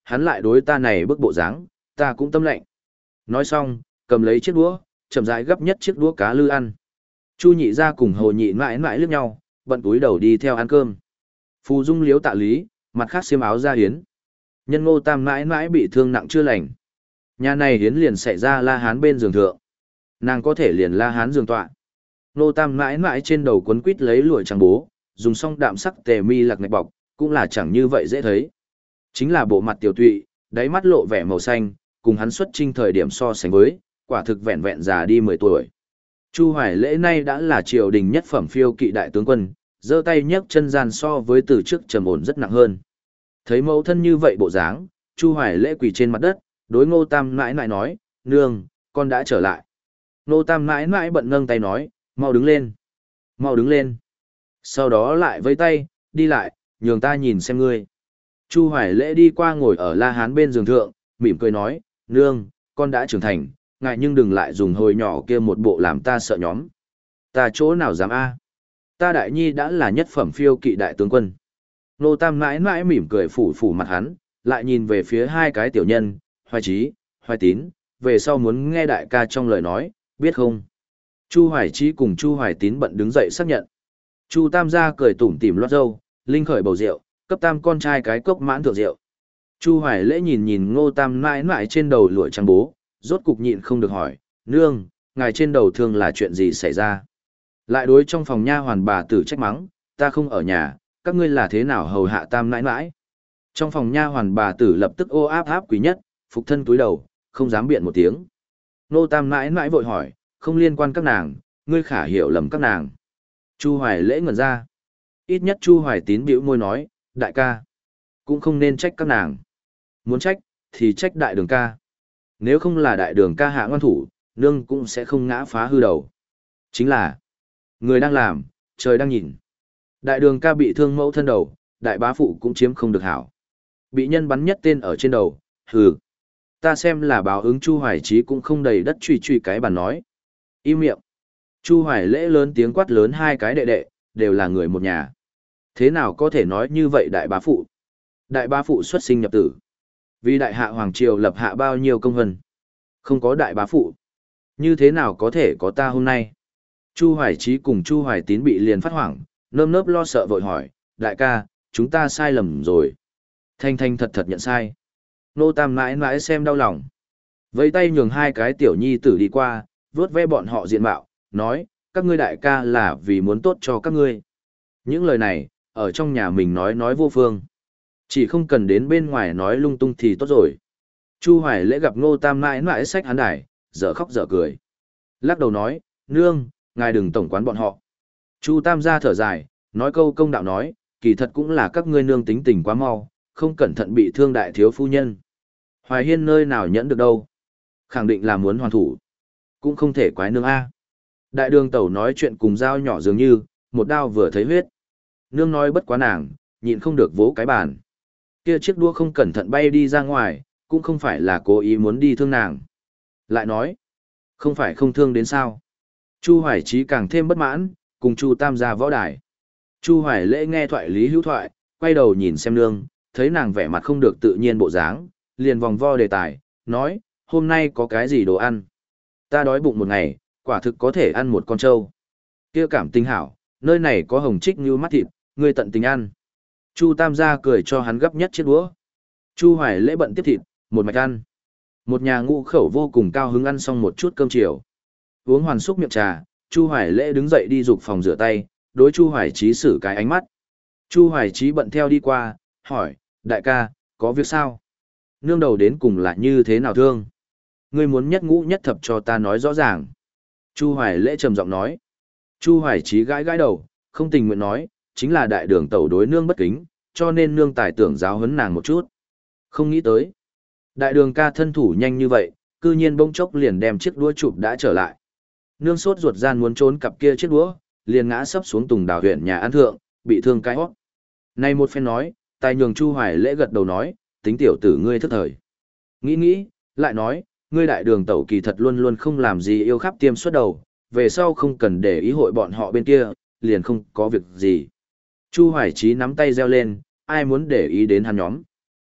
Speaker 1: hắn lại đối ta này bức bộ dáng, ta cũng tâm lạnh. Nói xong, cầm lấy chiếc đũa, chậm rãi gấp nhất chiếc đũa cá lư ăn. Chu nhị ra cùng Hồ nhị mãi mãi liếc nhau, bận túi đầu đi theo ăn cơm. Phù Dung liếu tạ lý, mặt khác xiêm áo ra hiến. Nhân Ngô Tam mãi mãi bị thương nặng chưa lành. Nhà này hiến liền xảy ra la hán bên giường thượng. Nàng có thể liền la hán giường tọa. Ngô Tam mãi mãi trên đầu quấn quít lấy lụa trắng bố, dùng xong đạm sắc tề mi lạc ngạch bọc, cũng là chẳng như vậy dễ thấy. Chính là bộ mặt tiểu tụy, đáy mắt lộ vẻ màu xanh, cùng hắn xuất trinh thời điểm so sánh với, quả thực vẹn vẹn già đi mười tuổi. Chu Hoài Lễ nay đã là triều đình nhất phẩm phiêu kỵ đại tướng quân, giơ tay nhấc chân gian so với từ trước trầm ổn rất nặng hơn. Thấy mẫu thân như vậy bộ dáng, Chu Hoài Lễ quỳ trên mặt đất, đối Ngô Tam mãi mãi nói, nương, con đã trở lại. Ngô Tam mãi mãi bận nâng tay nói, mau đứng lên, mau đứng lên. Sau đó lại với tay, đi lại, nhường ta nhìn xem ngươi. Chu Hoài Lễ đi qua ngồi ở La Hán bên giường thượng, mỉm cười nói, nương, con đã trưởng thành, ngại nhưng đừng lại dùng hồi nhỏ kia một bộ làm ta sợ nhóm. Ta chỗ nào dám a? Ta đại nhi đã là nhất phẩm phiêu kỵ đại tướng quân. Nô Tam mãi mãi mỉm cười phủ phủ mặt hắn, lại nhìn về phía hai cái tiểu nhân, Hoài Chí, Hoài Tín, về sau muốn nghe đại ca trong lời nói, biết không? Chu Hoài Chí cùng Chu Hoài Tín bận đứng dậy xác nhận. Chu Tam gia cười tủm tỉm loát râu, linh khởi bầu rượu, cấp Tam con trai cái cốc mãn thượng rượu. Chu Hoài Lễ nhìn nhìn Ngô Tam mãi mãi trên đầu lụa trắng bố, rốt cục nhịn không được hỏi, nương, ngài trên đầu thương là chuyện gì xảy ra? Lại đối trong phòng nha hoàn bà tử trách mắng, ta không ở nhà, các ngươi là thế nào hầu hạ Tam mãi mãi? Trong phòng nha hoàn bà tử lập tức ô áp áp quý nhất, phục thân túi đầu, không dám biện một tiếng. Ngô Tam mãi mãi vội hỏi, không liên quan các nàng, ngươi khả hiểu lầm các nàng. Chu Hoài Lễ ngẩn ra. Ít nhất Chu Hoài Tín bĩu môi nói, đại ca, cũng không nên trách các nàng. Muốn trách, thì trách đại đường ca. Nếu không là đại đường ca hạ ngoan thủ, nương cũng sẽ không ngã phá hư đầu. Chính là, người đang làm, trời đang nhìn. Đại đường ca bị thương mẫu thân đầu, đại bá phụ cũng chiếm không được hảo. Bị nhân bắn nhất tên ở trên đầu, hừ. Ta xem là báo ứng Chu Hoài Chí cũng không đầy đất truy truy cái bàn nói. Im miệng. Chu Hoài Lễ lớn tiếng quát lớn hai cái đệ đệ, đều là người một nhà. Thế nào có thể nói như vậy đại bá phụ? Đại bá phụ xuất sinh nhập tử. Vì đại hạ hoàng triều lập hạ bao nhiêu công hân. Không có đại bá phụ. Như thế nào có thể có ta hôm nay? Chu Hoài Chí cùng Chu Hoài Tín bị liền phát hoảng, nơm nớp lo sợ vội hỏi, đại ca, chúng ta sai lầm rồi. Thanh thanh thật thật nhận sai. Nô Tam mãi mãi xem đau lòng. Vẫy tay nhường hai cái tiểu nhi tử đi qua, vớt ve bọn họ diện mạo, nói, các ngươi đại ca là vì muốn tốt cho các ngươi. Những lời này, ở trong nhà mình nói nói vô phương. Chỉ không cần đến bên ngoài nói lung tung thì tốt rồi. Chu Hoài Lễ gặp Ngô Tam mãi mãi sách hắn đài, dở khóc dở cười. Lắc đầu nói, nương, ngài đừng tổng quán bọn họ. Chu Tam gia thở dài, nói câu công đạo nói, kỳ thật cũng là các ngươi nương tính tình quá mau, không cẩn thận bị thương đại thiếu phu nhân. Hoài Hiên nơi nào nhẫn được đâu. Khẳng định là muốn hoàn thủ. Cũng không thể quái nương A. Đại đường tẩu nói chuyện cùng dao nhỏ dường như, một đao vừa thấy huyết. Nương nói bất quá nàng, nhịn không được vỗ cái bàn. Kia chiếc đũa không cẩn thận bay đi ra ngoài, cũng không phải là cố ý muốn đi thương nàng. Lại nói, không phải không thương đến sao. Chu Hoài Chí càng thêm bất mãn, cùng Chu Tam gia võ đài. Chu Hoài Lễ nghe thoại lý hữu thoại, quay đầu nhìn xem nương, thấy nàng vẻ mặt không được tự nhiên bộ dáng, liền vòng vo đề tài, nói, hôm nay có cái gì đồ ăn? Ta đói bụng một ngày, quả thực có thể ăn một con trâu. Kia cảm tình hảo, nơi này có hồng trích như mắt thịt, ngươi tận tình ăn. Chu Tam gia cười cho hắn gấp nhất chiếc đũa. Chu Hoài Lễ bận tiếp thịt, một mạch ăn. Một nhà ngũ khẩu vô cùng cao hứng ăn xong một chút cơm chiều. Uống hoàn xúc miệng trà, Chu Hoài Lễ đứng dậy đi dục phòng rửa tay, đối Chu Hoài Chí xử cái ánh mắt. Chu Hoài Chí bận theo đi qua, hỏi, đại ca, có việc sao? Nương đầu đến cùng là như thế nào thương? Ngươi muốn nhất ngũ nhất thập cho ta nói rõ ràng. Chu Hoài Lễ trầm giọng nói. Chu Hoài Chí gãi gãi đầu, không tình nguyện nói, chính là đại đường tẩu đối nương bất kính, cho nên nương tài tưởng giáo huấn nàng một chút. Không nghĩ tới. Đại đường ca thân thủ nhanh như vậy, cư nhiên bỗng chốc liền đem chiếc đũa chụp đã trở lại. Nương sốt ruột gian muốn trốn cặp kia chiếc đũa, liền ngã sấp xuống Tùng Đào huyện nhà ăn thượng, bị thương cái hót. Này một phen nói, tài nhường Chu Hoài Lễ gật đầu nói, tính tiểu tử ngươi thức thời. Nghĩ nghĩ, lại nói, ngươi đại đường tẩu kỳ thật luôn luôn không làm gì yêu khắp tiêm suốt đầu, về sau không cần để ý hội bọn họ bên kia, liền không có việc gì. Chu Hoài Chí nắm tay reo lên, ai muốn để ý đến hắn nhóm.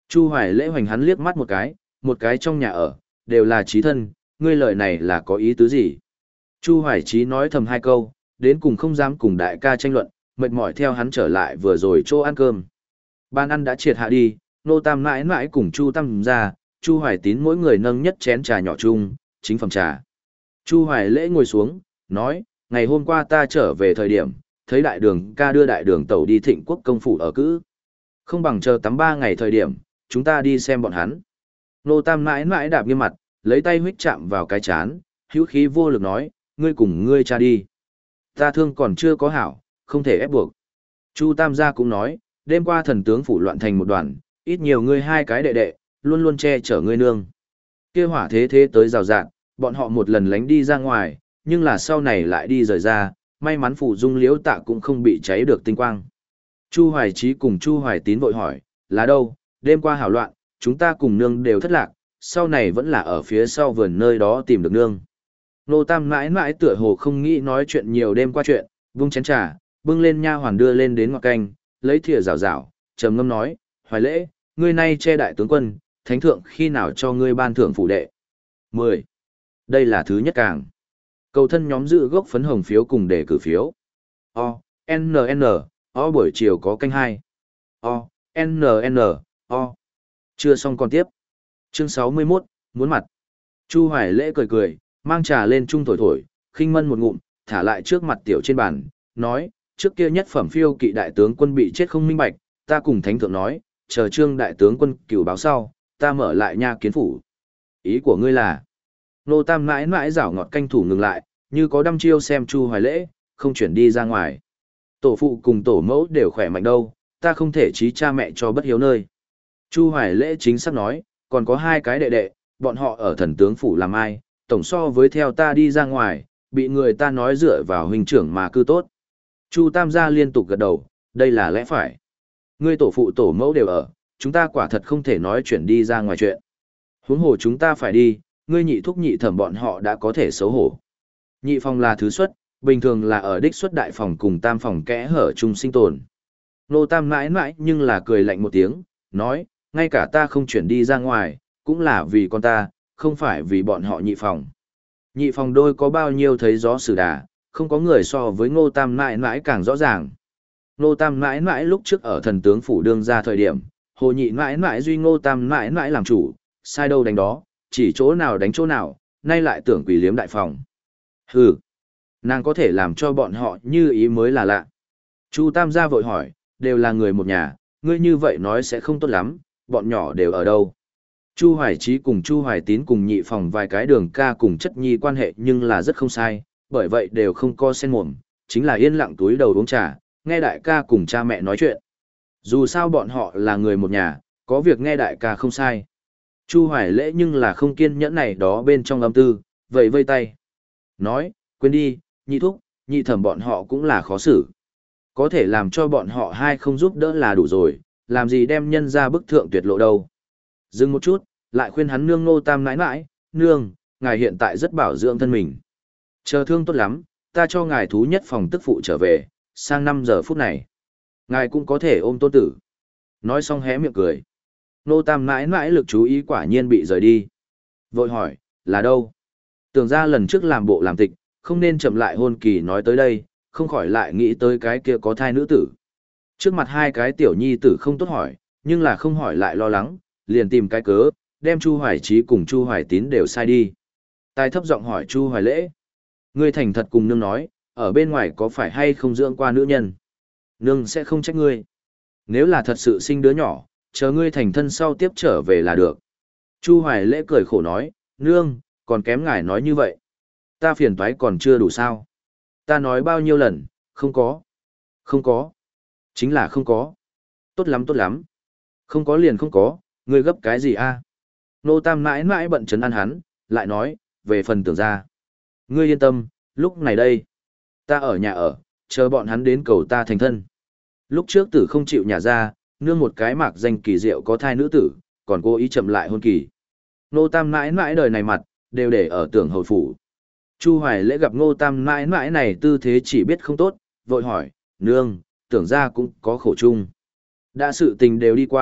Speaker 1: Chu Hoài lễ hoành hắn liếc mắt một cái, một cái trong nhà ở, đều là chí thân, ngươi lời này là có ý tứ gì? Chu Hoài Chí nói thầm hai câu, đến cùng không dám cùng đại ca tranh luận, mệt mỏi theo hắn trở lại vừa rồi chỗ ăn cơm. Ban ăn đã triệt hạ đi, nô tam mãi mãi cùng Chu Tam ra, Chu Hoài Tín mỗi người nâng nhất chén trà nhỏ chung, chính phẩm trà. Chu Hoài lễ ngồi xuống, nói, ngày hôm qua ta trở về thời điểm, thấy đại đường ca đưa đại đường tẩu đi thịnh quốc công phủ ở cữ. Không bằng chờ tắm ba ngày thời điểm, chúng ta đi xem bọn hắn. Nô tam mãi mãi đạp nghiêm mặt, lấy tay huých chạm vào cái chán, hữu khí vô lực nói, ngươi cùng ngươi cha đi. Ta thương còn chưa có hảo, không thể ép buộc. Chu Tam gia cũng nói, đêm qua thần tướng phủ loạn thành một đoàn, ít nhiều ngươi hai cái đệ đệ, luôn luôn che chở ngươi nương. Kia hỏa thế thế tới rào rạng, bọn họ một lần lánh đi ra ngoài, nhưng là sau này lại đi rời ra, may mắn phủ dung liễu tạ cũng không bị cháy được tinh quang. Chu Hoài Chí cùng Chu Hoài Tín vội hỏi, là đâu, đêm qua hảo loạn, chúng ta cùng nương đều thất lạc, sau này vẫn là ở phía sau vườn nơi đó tìm được nương. Nô Tam mãi mãi tựa hồ không nghĩ nói chuyện nhiều đêm qua chuyện, vung chén trà, bưng lên nha hoàn đưa lên đến ngọt canh, lấy thìa rào rào, trầm ngâm nói, Hoài lễ, ngươi nay che đại tướng quân, thánh thượng khi nào cho ngươi ban thưởng phủ đệ. mười. Đây là thứ nhất càng. Cầu thân nhóm dự gốc phấn hồng phiếu cùng để cử phiếu. O, N N, O buổi chiều có canh hai. O, N N, O. Chưa xong còn tiếp. Chương sáu mươi mốt, muốn mặt. Chu Hoài lễ cười cười, mang trà lên chung thổi thổi, khinh mân một ngụm, thả lại trước mặt tiểu trên bàn, nói, trước kia nhất phẩm phiêu kỵ đại tướng quân bị chết không minh bạch, ta cùng thánh thượng nói, chờ trương đại tướng quân cửu báo sau, ta mở lại nha kiến phủ. Ý của ngươi là, nô tam mãi mãi rảo ngọt canh thủ ngừng lại, như có đăm chiêu xem Chu Hoài lễ, không chuyển đi ra ngoài. Tổ phụ cùng tổ mẫu đều khỏe mạnh đâu, ta không thể trí cha mẹ cho bất hiếu nơi. Chu Hoài lễ chính xác nói, còn có hai cái đệ đệ, bọn họ ở thần tướng phủ làm ai, tổng so với theo ta đi ra ngoài, bị người ta nói dựa vào huynh trưởng mà cư tốt. Chu Tam gia liên tục gật đầu, đây là lẽ phải. Ngươi tổ phụ tổ mẫu đều ở, chúng ta quả thật không thể nói chuyện đi ra ngoài chuyện. Huống hồ chúng ta phải đi, ngươi nhị thúc nhị thẩm bọn họ đã có thể xấu hổ. Nhị phòng là thứ xuất, bình thường là ở đích xuất đại phòng cùng tam phòng kẽ hở chung sinh tồn. Nô Tam mãi mãi nhưng là cười lạnh một tiếng, nói, ngay cả ta không chuyển đi ra ngoài, cũng là vì con ta, không phải vì bọn họ nhị phòng. Nhị phòng đôi có bao nhiêu thấy gió sử đà, không có người so với Ngô Tam mãi mãi càng rõ ràng. Ngô Tam mãi mãi lúc trước ở thần tướng phủ đương ra thời điểm, hồ nhị mãi mãi duy Ngô Tam mãi mãi làm chủ, sai đâu đánh đó, chỉ chỗ nào đánh chỗ nào, nay lại tưởng quỷ liếm đại phòng. Hừ, nàng có thể làm cho bọn họ như ý mới là lạ. Chu Tam gia vội hỏi, đều là người một nhà, ngươi như vậy nói sẽ không tốt lắm, bọn nhỏ đều ở đâu. Chu Hoài Chí cùng Chu Hoài Tín cùng nhị phòng vài cái đường ca cùng chất nhi quan hệ nhưng là rất không sai, bởi vậy đều không co sen mồm, chính là yên lặng túi đầu uống trà, nghe đại ca cùng cha mẹ nói chuyện. Dù sao bọn họ là người một nhà, có việc nghe đại ca không sai. Chu Hoài lễ nhưng là không kiên nhẫn này đó bên trong âm tư, vậy vây tay. Nói, quên đi, nhị thúc, nhị thẩm bọn họ cũng là khó xử. Có thể làm cho bọn họ hai không giúp đỡ là đủ rồi, làm gì đem nhân ra bức thượng tuyệt lộ đâu. Dừng một chút, lại khuyên hắn nương Ngô Tam nãi nãi, nương, ngài hiện tại rất bảo dưỡng thân mình. Chờ thương tốt lắm, ta cho ngài thú nhất phòng tức phụ trở về, sang năm giờ phút này. Ngài cũng có thể ôm tôn tử. Nói xong hé miệng cười. Ngô Tam nãi nãi lực chú ý quả nhiên bị rời đi. Vội hỏi, là đâu? Tưởng ra lần trước làm bộ làm tịch, không nên chậm lại hôn kỳ nói tới đây, không khỏi lại nghĩ tới cái kia có thai nữ tử. Trước mặt hai cái tiểu nhi tử không tốt hỏi, nhưng là không hỏi lại lo lắng, liền tìm cái cớ, đem Chu Hoài Chí cùng Chu Hoài Tín đều sai đi. Tài thấp giọng hỏi Chu Hoài lễ. Ngươi thành thật cùng nương nói, ở bên ngoài có phải hay không dưỡng qua nữ nhân? Nương sẽ không trách ngươi. Nếu là thật sự sinh đứa nhỏ, chờ ngươi thành thân sau tiếp trở về là được. Chu Hoài lễ cười khổ nói, nương, còn kém ngài nói như vậy. Ta phiền toái còn chưa đủ sao? Ta nói bao nhiêu lần, không có. Không có. Chính là không có. Tốt lắm tốt lắm. Không có liền không có, ngươi gấp cái gì a? Nô Tam mãi mãi bận chấn an hắn, lại nói, về phần tưởng ra. Ngươi yên tâm, lúc này đây. Ta ở nhà ở, chờ bọn hắn đến cầu ta thành thân. Lúc trước tử không chịu nhà ra, nương một cái mạc danh kỳ diệu có thai nữ tử, còn cố ý chậm lại hôn kỳ. Nô Tam mãi mãi đời này mặt, đều để ở tưởng hầu phủ. Chu Hoài lễ gặp Ngô Tam mãi mãi này tư thế chỉ biết không tốt, vội hỏi, nương, tưởng ra cũng có khổ chung. Đã sự tình đều đi qua,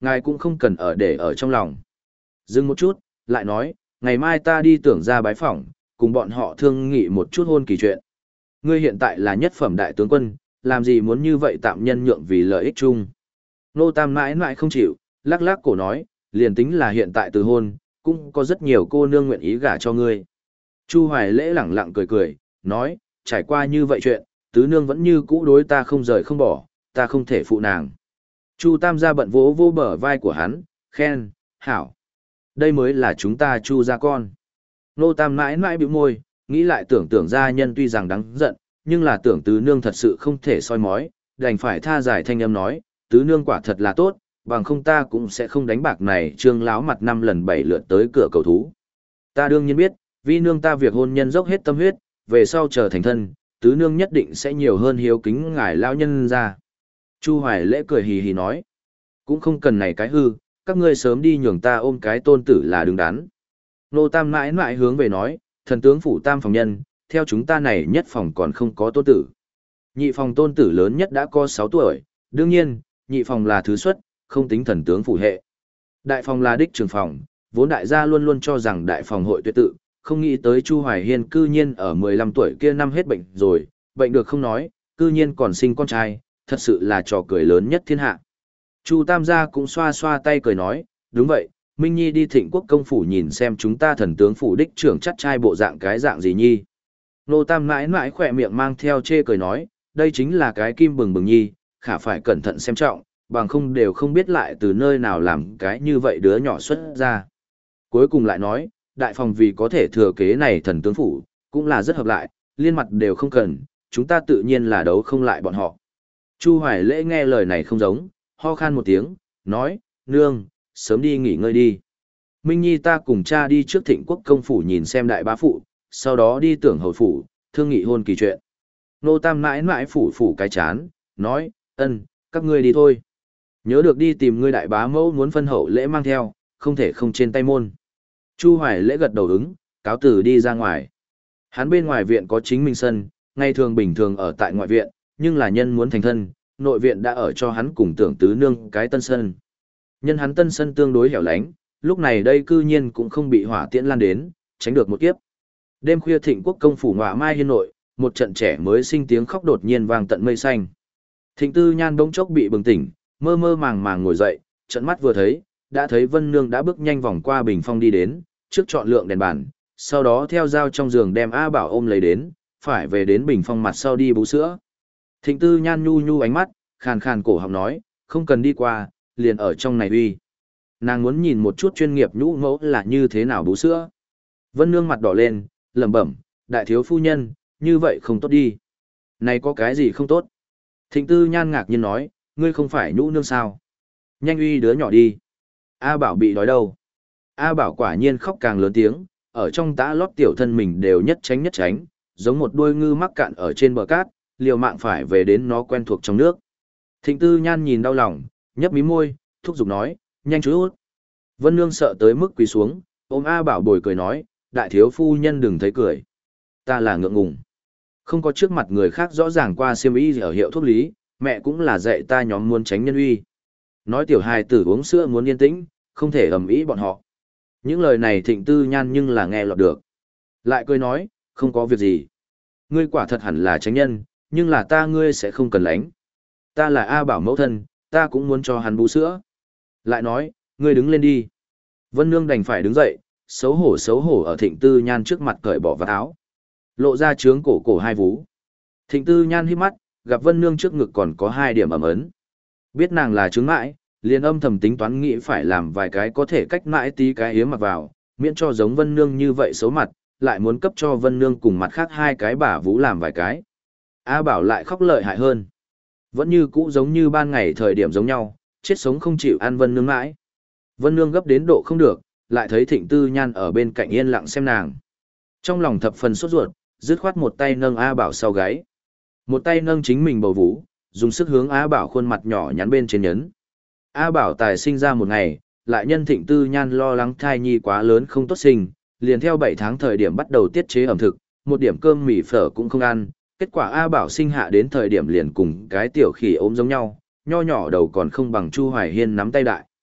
Speaker 1: Ngài cũng không cần ở để ở trong lòng. Dừng một chút, lại nói, ngày mai ta đi tưởng ra bái phỏng, cùng bọn họ thương nghị một chút hôn kỳ chuyện. Ngươi hiện tại là nhất phẩm đại tướng quân, làm gì muốn như vậy tạm nhân nhượng vì lợi ích chung. Nô Tam mãi mãi không chịu, lắc lắc cổ nói, liền tính là hiện tại từ hôn, cũng có rất nhiều cô nương nguyện ý gả cho ngươi. Chu Hoài Lễ lẳng lặng cười cười, nói, trải qua như vậy chuyện, tứ nương vẫn như cũ đối ta không rời không bỏ, ta không thể phụ nàng. Chu Tam gia bận vỗ vô bờ vai của hắn, khen, hảo. Đây mới là chúng ta Chu gia con. Nô Tam mãi mãi bĩu môi, nghĩ lại tưởng tưởng gia nhân tuy rằng đáng giận, nhưng là tưởng tứ nương thật sự không thể soi mói, đành phải tha giải thanh âm nói, tứ nương quả thật là tốt, bằng không ta cũng sẽ không đánh bạc này trương láo mặt năm lần bảy lượt tới cửa cầu thú. Ta đương nhiên biết, vì nương ta việc hôn nhân dốc hết tâm huyết, về sau trở thành thân, tứ nương nhất định sẽ nhiều hơn hiếu kính ngài lão nhân ra. Chu Hoài Lễ cười hì hì nói, cũng không cần này cái hư, các ngươi sớm đi nhường ta ôm cái tôn tử là đứng đắn. Nô Tam mãi mãi hướng về nói, thần tướng phủ tam phòng nhân, theo chúng ta này nhất phòng còn không có tôn tử. Nhị phòng tôn tử lớn nhất đã có sáu tuổi, đương nhiên, nhị phòng là thứ xuất, không tính thần tướng phủ hệ. Đại phòng là đích trường phòng, vốn đại gia luôn luôn cho rằng đại phòng hội tuyệt tự, không nghĩ tới Chu Hoài Hiên cư nhiên ở mười lăm tuổi kia năm hết bệnh rồi, bệnh được không nói, cư nhiên còn sinh con trai, thật sự là trò cười lớn nhất thiên hạ. Chu Tam gia cũng xoa xoa tay cười nói, đúng vậy, Minh Nhi đi Thịnh Quốc công phủ nhìn xem chúng ta thần tướng phủ đích trưởng chắc trai bộ dạng cái dạng gì nhi. Nô Tam mãi mãi khỏe miệng mang theo chê cười nói, đây chính là cái kim bừng bừng nhi, khả phải cẩn thận xem trọng, bằng không đều không biết lại từ nơi nào làm cái như vậy đứa nhỏ xuất ra. Cuối cùng lại nói, đại phòng vì có thể thừa kế này thần tướng phủ, cũng là rất hợp lại, liên mặt đều không cần, chúng ta tự nhiên là đấu không lại bọn họ. Chu Hoài Lễ nghe lời này không giống, ho khan một tiếng, nói, nương, sớm đi nghỉ ngơi đi. Minh Nhi ta cùng cha đi trước Thịnh Quốc công phủ nhìn xem đại bá phụ, sau đó đi tưởng hầu phủ, thương nghị hôn kỳ chuyện. Nô Tam mãi mãi phủ phủ cái chán, nói, ân, các ngươi đi thôi. Nhớ được đi tìm ngươi đại bá mẫu muốn phân hậu lễ mang theo, không thể không trên tay môn. Chu Hoài Lễ gật đầu ứng, cáo từ đi ra ngoài. Hắn bên ngoài viện có chính mình sân, ngày thường bình thường ở tại ngoại viện, nhưng là nhân muốn thành thân, nội viện đã ở cho hắn cùng tưởng tứ nương cái tân sân. Nhân hắn tân sân tương đối hẻo lánh, lúc này đây cư nhiên cũng không bị hỏa tiễn lan đến, tránh được một kiếp. Đêm khuya Thịnh Quốc công phủ ngọa mai hiên nội, một trận trẻ mới sinh tiếng khóc đột nhiên vang tận mây xanh. Thịnh Tư Nhan bỗng chốc bị bừng tỉnh, mơ mơ màng màng ngồi dậy, trận mắt vừa thấy, đã thấy Vân Nương đã bước nhanh vòng qua bình phong đi đến, trước chọn lượng đèn bàn, sau đó theo dao trong giường đem A Bảo ôm lấy đến, phải về đến bình phong mặt sau đi bú sữa. Thịnh Tư Nhan nhu nhu ánh mắt, khàn khàn cổ họng nói, không cần đi qua, liền ở trong này uy. Nàng muốn nhìn một chút chuyên nghiệp nhũ mẫu là như thế nào bú sữa. Vân Nương mặt đỏ lên, lẩm bẩm, đại thiếu phu nhân, như vậy không tốt đi. Này có cái gì không tốt? Thịnh Tư Nhan ngạc nhiên nói, ngươi không phải nhũ nương sao? Nhanh uy đứa nhỏ đi. A Bảo bị đói đâu? A Bảo quả nhiên khóc càng lớn tiếng, ở trong tã lót tiểu thân mình đều nhất tránh nhất tránh, giống một đuôi ngư mắc cạn ở trên bờ cát, liều mạng phải về đến nó quen thuộc trong nước. Thịnh Tư Nhan nhìn đau lòng, nhấp mí môi, thúc giục nói, nhanh chút. Vân Nương sợ tới mức quỳ xuống, ôm A Bảo bồi cười nói, đại thiếu phu nhân đừng thấy cười. Ta là ngượng ngùng. Không có trước mặt người khác rõ ràng qua xiêm y ở hiệu thuốc lý, mẹ cũng là dạy ta nhóm muốn tránh nhân uy. Nói tiểu hài tử uống sữa muốn yên tĩnh, không thể ầm ĩ bọn họ. Những lời này Thịnh Tư Nhan nhưng là nghe lọt được. Lại cười nói, không có việc gì. Ngươi quả thật hẳn là tránh nhân, nhưng là ta ngươi sẽ không cần lánh. Ta là A Bảo mẫu thân, ta cũng muốn cho hắn bú sữa. Lại nói, ngươi đứng lên đi. Vân Nương đành phải đứng dậy, xấu hổ xấu hổ ở Thịnh Tư Nhan trước mặt cởi bỏ vạt áo. Lộ ra trướng cổ cổ hai vú. Thịnh Tư Nhan hít mắt, gặp Vân Nương trước ngực còn có hai điểm ẩm ấn. Biết nàng là trướng mãi, liền âm thầm tính toán nghĩ phải làm vài cái có thể cách mãi tí cái hiếm mặc vào, miễn cho giống Vân Nương như vậy xấu mặt, lại muốn cấp cho Vân Nương cùng mặt khác hai cái bả vú làm vài cái. A Bảo lại khóc lợi hại hơn. Vẫn như cũ giống như ban ngày thời điểm giống nhau, chết sống không chịu ăn Vân Nương mãi. Vân Nương gấp đến độ không được, lại thấy Thịnh Tư Nhan ở bên cạnh yên lặng xem nàng. Trong lòng thập phần sốt ruột, dứt khoát một tay nâng A Bảo sau gáy. Một tay nâng chính mình bầu vú, dùng sức hướng A Bảo khuôn mặt nhỏ nhắn bên trên nhấn. A Bảo tài sinh ra một ngày, lại nhân Thịnh Tư Nhan lo lắng thai nhi quá lớn không tốt sinh, liền theo bảy tháng thời điểm bắt đầu tiết chế ẩm thực, một điểm cơm mì phở cũng không ăn, kết quả A Bảo sinh hạ đến thời điểm liền cùng cái tiểu khỉ ốm giống nhau, nho nhỏ đầu còn không bằng Chu Hoài Hiên nắm tay đại.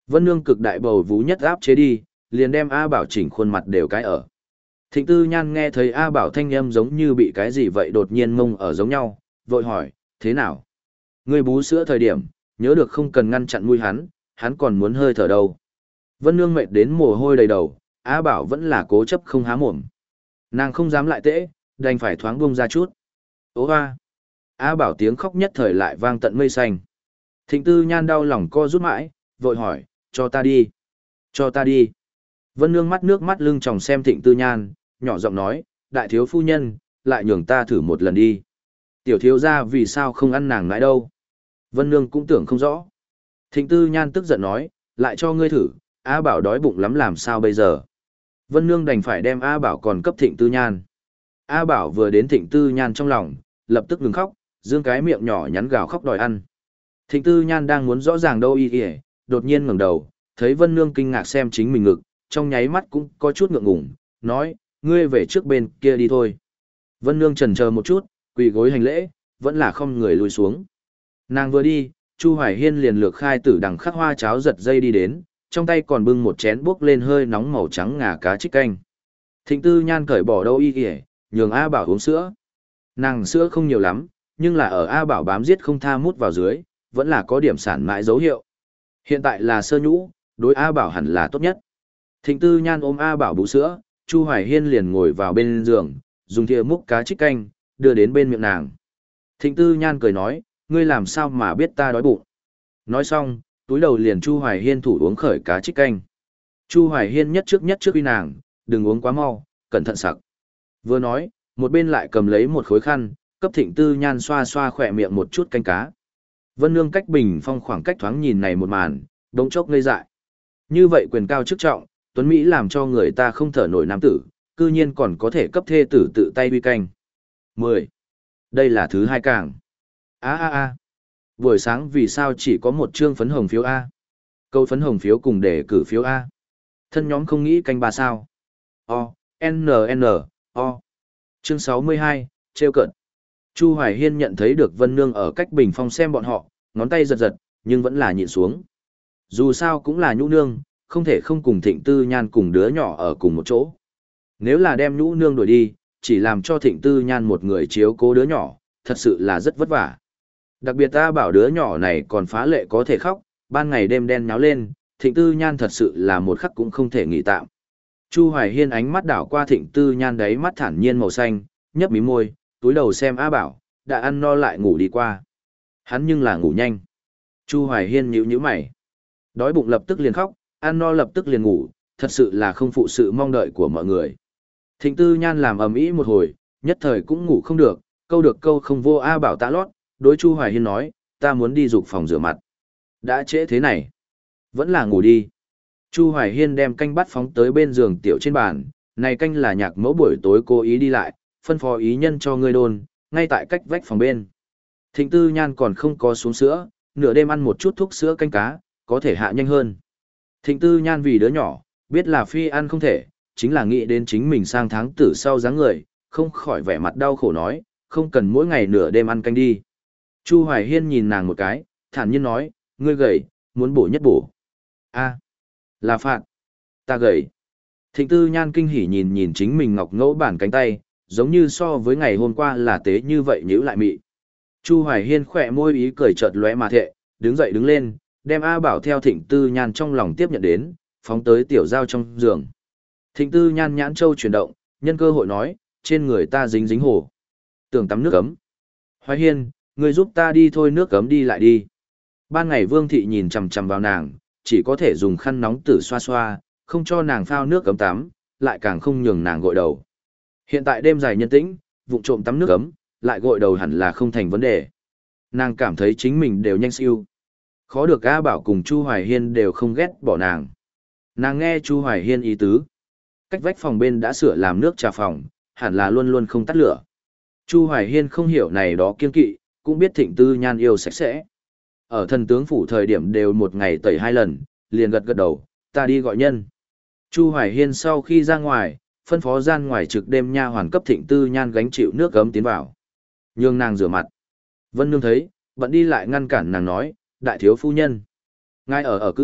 Speaker 1: Vân Nương cực đại bầu vú nhất áp chế đi, liền đem A Bảo chỉnh khuôn mặt đều cái ở. Thịnh Tư Nhan nghe thấy A Bảo thanh âm giống như bị cái gì vậy đột nhiên mông ở giống nhau, vội hỏi, thế nào? Ngươi bú sữa thời điểm, nhớ được không cần ngăn chặn mũi hắn, hắn còn muốn hơi thở đâu. Vân Nương mệt đến mồ hôi đầy đầu, A Bảo vẫn là cố chấp không há mồm. Nàng không dám lại tễ, đành phải thoáng buông ra chút. Ô hoa! A Bảo tiếng khóc nhất thời lại vang tận mây xanh. Thịnh Tư Nhan đau lòng co rút mãi, vội hỏi, cho ta đi. Cho ta đi. Vân Nương mắt nước mắt lưng tròng xem Thịnh Tư Nhan, nhỏ giọng nói, đại thiếu phu nhân, lại nhường ta thử một lần đi. Tiểu thiếu gia vì sao không ăn nàng nãi đâu. Vân Nương cũng tưởng không rõ. Thịnh Tư Nhan tức giận nói, lại cho ngươi thử, A Bảo đói bụng lắm làm sao bây giờ. Vân Nương đành phải đem A Bảo còn cấp Thịnh Tư Nhan. A Bảo vừa đến Thịnh Tư Nhan trong lòng, lập tức ngừng khóc, dương cái miệng nhỏ nhắn gào khóc đòi ăn. Thịnh Tư Nhan đang muốn rõ ràng đâu y y, đột nhiên ngẩng đầu, thấy Vân Nương kinh ngạc xem chính mình ngực, trong nháy mắt cũng có chút ngượng ngùng, nói, ngươi về trước bên kia đi thôi. Vân Nương chần chờ một chút, quỳ gối hành lễ, vẫn là không người lùi xuống. Nàng vừa đi, Chu Hoài Hiên liền lược khai tử đằng khắc hoa cháo giật dây đi đến, trong tay còn bưng một chén buốc lên hơi nóng màu trắng ngà cá trích canh. Thịnh Tư Nhan cởi bỏ đâu y y, nhường A Bảo uống sữa. Nàng sữa không nhiều lắm, nhưng là ở A Bảo bám giết không tha mút vào dưới, vẫn là có điểm sản mãi dấu hiệu. Hiện tại là sơ nhũ, đối A Bảo hẳn là tốt nhất. Thịnh Tư Nhan ôm A Bảo bú sữa, Chu Hoài Hiên liền ngồi vào bên giường, dùng thìa múc cá trích canh, đưa đến bên miệng nàng. Thịnh Tư Nhan cười nói, ngươi làm sao mà biết ta đói bụng. Nói xong, túi đầu liền Chu Hoài Hiên thủ uống khởi cá trích canh. Chu Hoài Hiên nhất trước nhất trước uy nàng, đừng uống quá mau, cẩn thận sặc. Vừa nói, một bên lại cầm lấy một khối khăn, cấp Thịnh Tư Nhan xoa xoa khỏe miệng một chút canh cá. Vân Nương cách bình phong khoảng cách thoáng nhìn này một màn, đống chốc ngây dại. Như vậy quyền cao chức trọng, Tuấn Mỹ làm cho người ta không thở nổi nam tử, cư nhiên còn có thể cấp thê tử tự tay uy canh. mười. Đây là thứ hai càng. A a a. Buổi sáng vì sao chỉ có một chương phấn hồng phiếu A? Câu phấn hồng phiếu cùng để cử phiếu A. Thân nhóm không nghĩ canh ba sao. O, N N, O. Chương sáu mươi hai, trêu cợt. Chu Hoài Hiên nhận thấy được Vân Nương ở cách bình phong xem bọn họ, ngón tay giật giật, nhưng vẫn là nhịn xuống. Dù sao cũng là nhũ nương, không thể không cùng Thịnh Tư Nhan cùng đứa nhỏ ở cùng một chỗ. Nếu là đem nhũ nương đuổi đi, chỉ làm cho Thịnh Tư Nhan một người chiếu cố đứa nhỏ, thật sự là rất vất vả. Đặc biệt ta bảo đứa nhỏ này còn phá lệ có thể khóc, ban ngày đêm đen nháo lên, Thịnh Tư Nhan thật sự là một khắc cũng không thể nghỉ tạm. Chu Hoài Hiên ánh mắt đảo qua Thịnh Tư Nhan đáy mắt thản nhiên màu xanh, nhấp mí môi, túi đầu xem A Bảo, đã ăn no lại ngủ đi qua. Hắn nhưng là ngủ nhanh. Chu Hoài Hiên nhíu nhíu mày. Đói bụng lập tức liền khóc, ăn no lập tức liền ngủ, thật sự là không phụ sự mong đợi của mọi người. Thịnh Tư Nhan làm ầm ĩ một hồi, nhất thời cũng ngủ không được, câu được câu không vô A Bảo tạ lót, đối Chu Hoài Hiên nói, ta muốn đi dục phòng rửa mặt. Đã trễ thế này, vẫn là ngủ đi. Chu Hoài Hiên đem canh bắt phóng tới bên giường tiểu trên bàn, này canh là nhạc mẫu buổi tối cố ý đi lại, phân phó ý nhân cho ngươi đôn, ngay tại cách vách phòng bên. Thịnh Tư Nhan còn không có xuống sữa, nửa đêm ăn một chút thuốc sữa canh cá, có thể hạ nhanh hơn. Thịnh Tư Nhan vì đứa nhỏ, biết là phi ăn không thể, chính là nghĩ đến chính mình sang tháng tử sau dáng người, không khỏi vẻ mặt đau khổ nói, không cần mỗi ngày nửa đêm ăn canh đi. Chu Hoài Hiên nhìn nàng một cái, thản nhiên nói, ngươi gầy, muốn bổ nhất bổ. A, là phạt. Ta gầy. Thịnh Tư Nhan kinh hỉ nhìn nhìn chính mình ngọc ngẫu bản cánh tay, giống như so với ngày hôm qua là tế như vậy nhíu lại mị. Chu Hoài Hiên khỏe môi ý cười chợt lóe mà thệ, đứng dậy đứng lên, đem A Bảo theo Thịnh Tư Nhan trong lòng tiếp nhận đến, phóng tới tiểu giao trong giường. Thịnh Tư Nhan nhãn châu chuyển động, nhân cơ hội nói, trên người ta dính dính hồ. Tưởng tắm nước ấm. Hoài Hiên, người giúp ta đi thôi, nước ấm đi lại đi. Ban ngày Vương Thị nhìn chằm chằm vào nàng, chỉ có thể dùng khăn nóng tử xoa xoa, không cho nàng phao nước ấm tắm, lại càng không nhường nàng gội đầu. Hiện tại đêm dài nhân tĩnh, vụng trộm tắm nước ấm, lại gội đầu hẳn là không thành vấn đề. Nàng cảm thấy chính mình đều nhanh siêu. Khó được A Bảo cùng Chu Hoài Hiên đều không ghét bỏ nàng. Nàng nghe Chu Hoài Hiên ý tứ. Cách vách phòng bên đã sửa làm nước trà phòng, hẳn là luôn luôn không tắt lửa. Chu Hoài Hiên không hiểu này đó kiên kỵ, cũng biết Thịnh Tư Nhan yêu sạch sẽ. Ở thần tướng phủ thời điểm đều một ngày tẩy hai lần, liền gật gật đầu, ta đi gọi nhân. Chu Hoài Hiên sau khi ra ngoài, phân phó gian ngoài trực đêm nha hoàn cấp Thịnh Tư Nhan gánh chịu nước gấm tiến vào. Nhường nàng rửa mặt. Vân Nương thấy, bận đi lại ngăn cản nàng nói, đại thiếu phu nhân. Ngài ở ở cữ,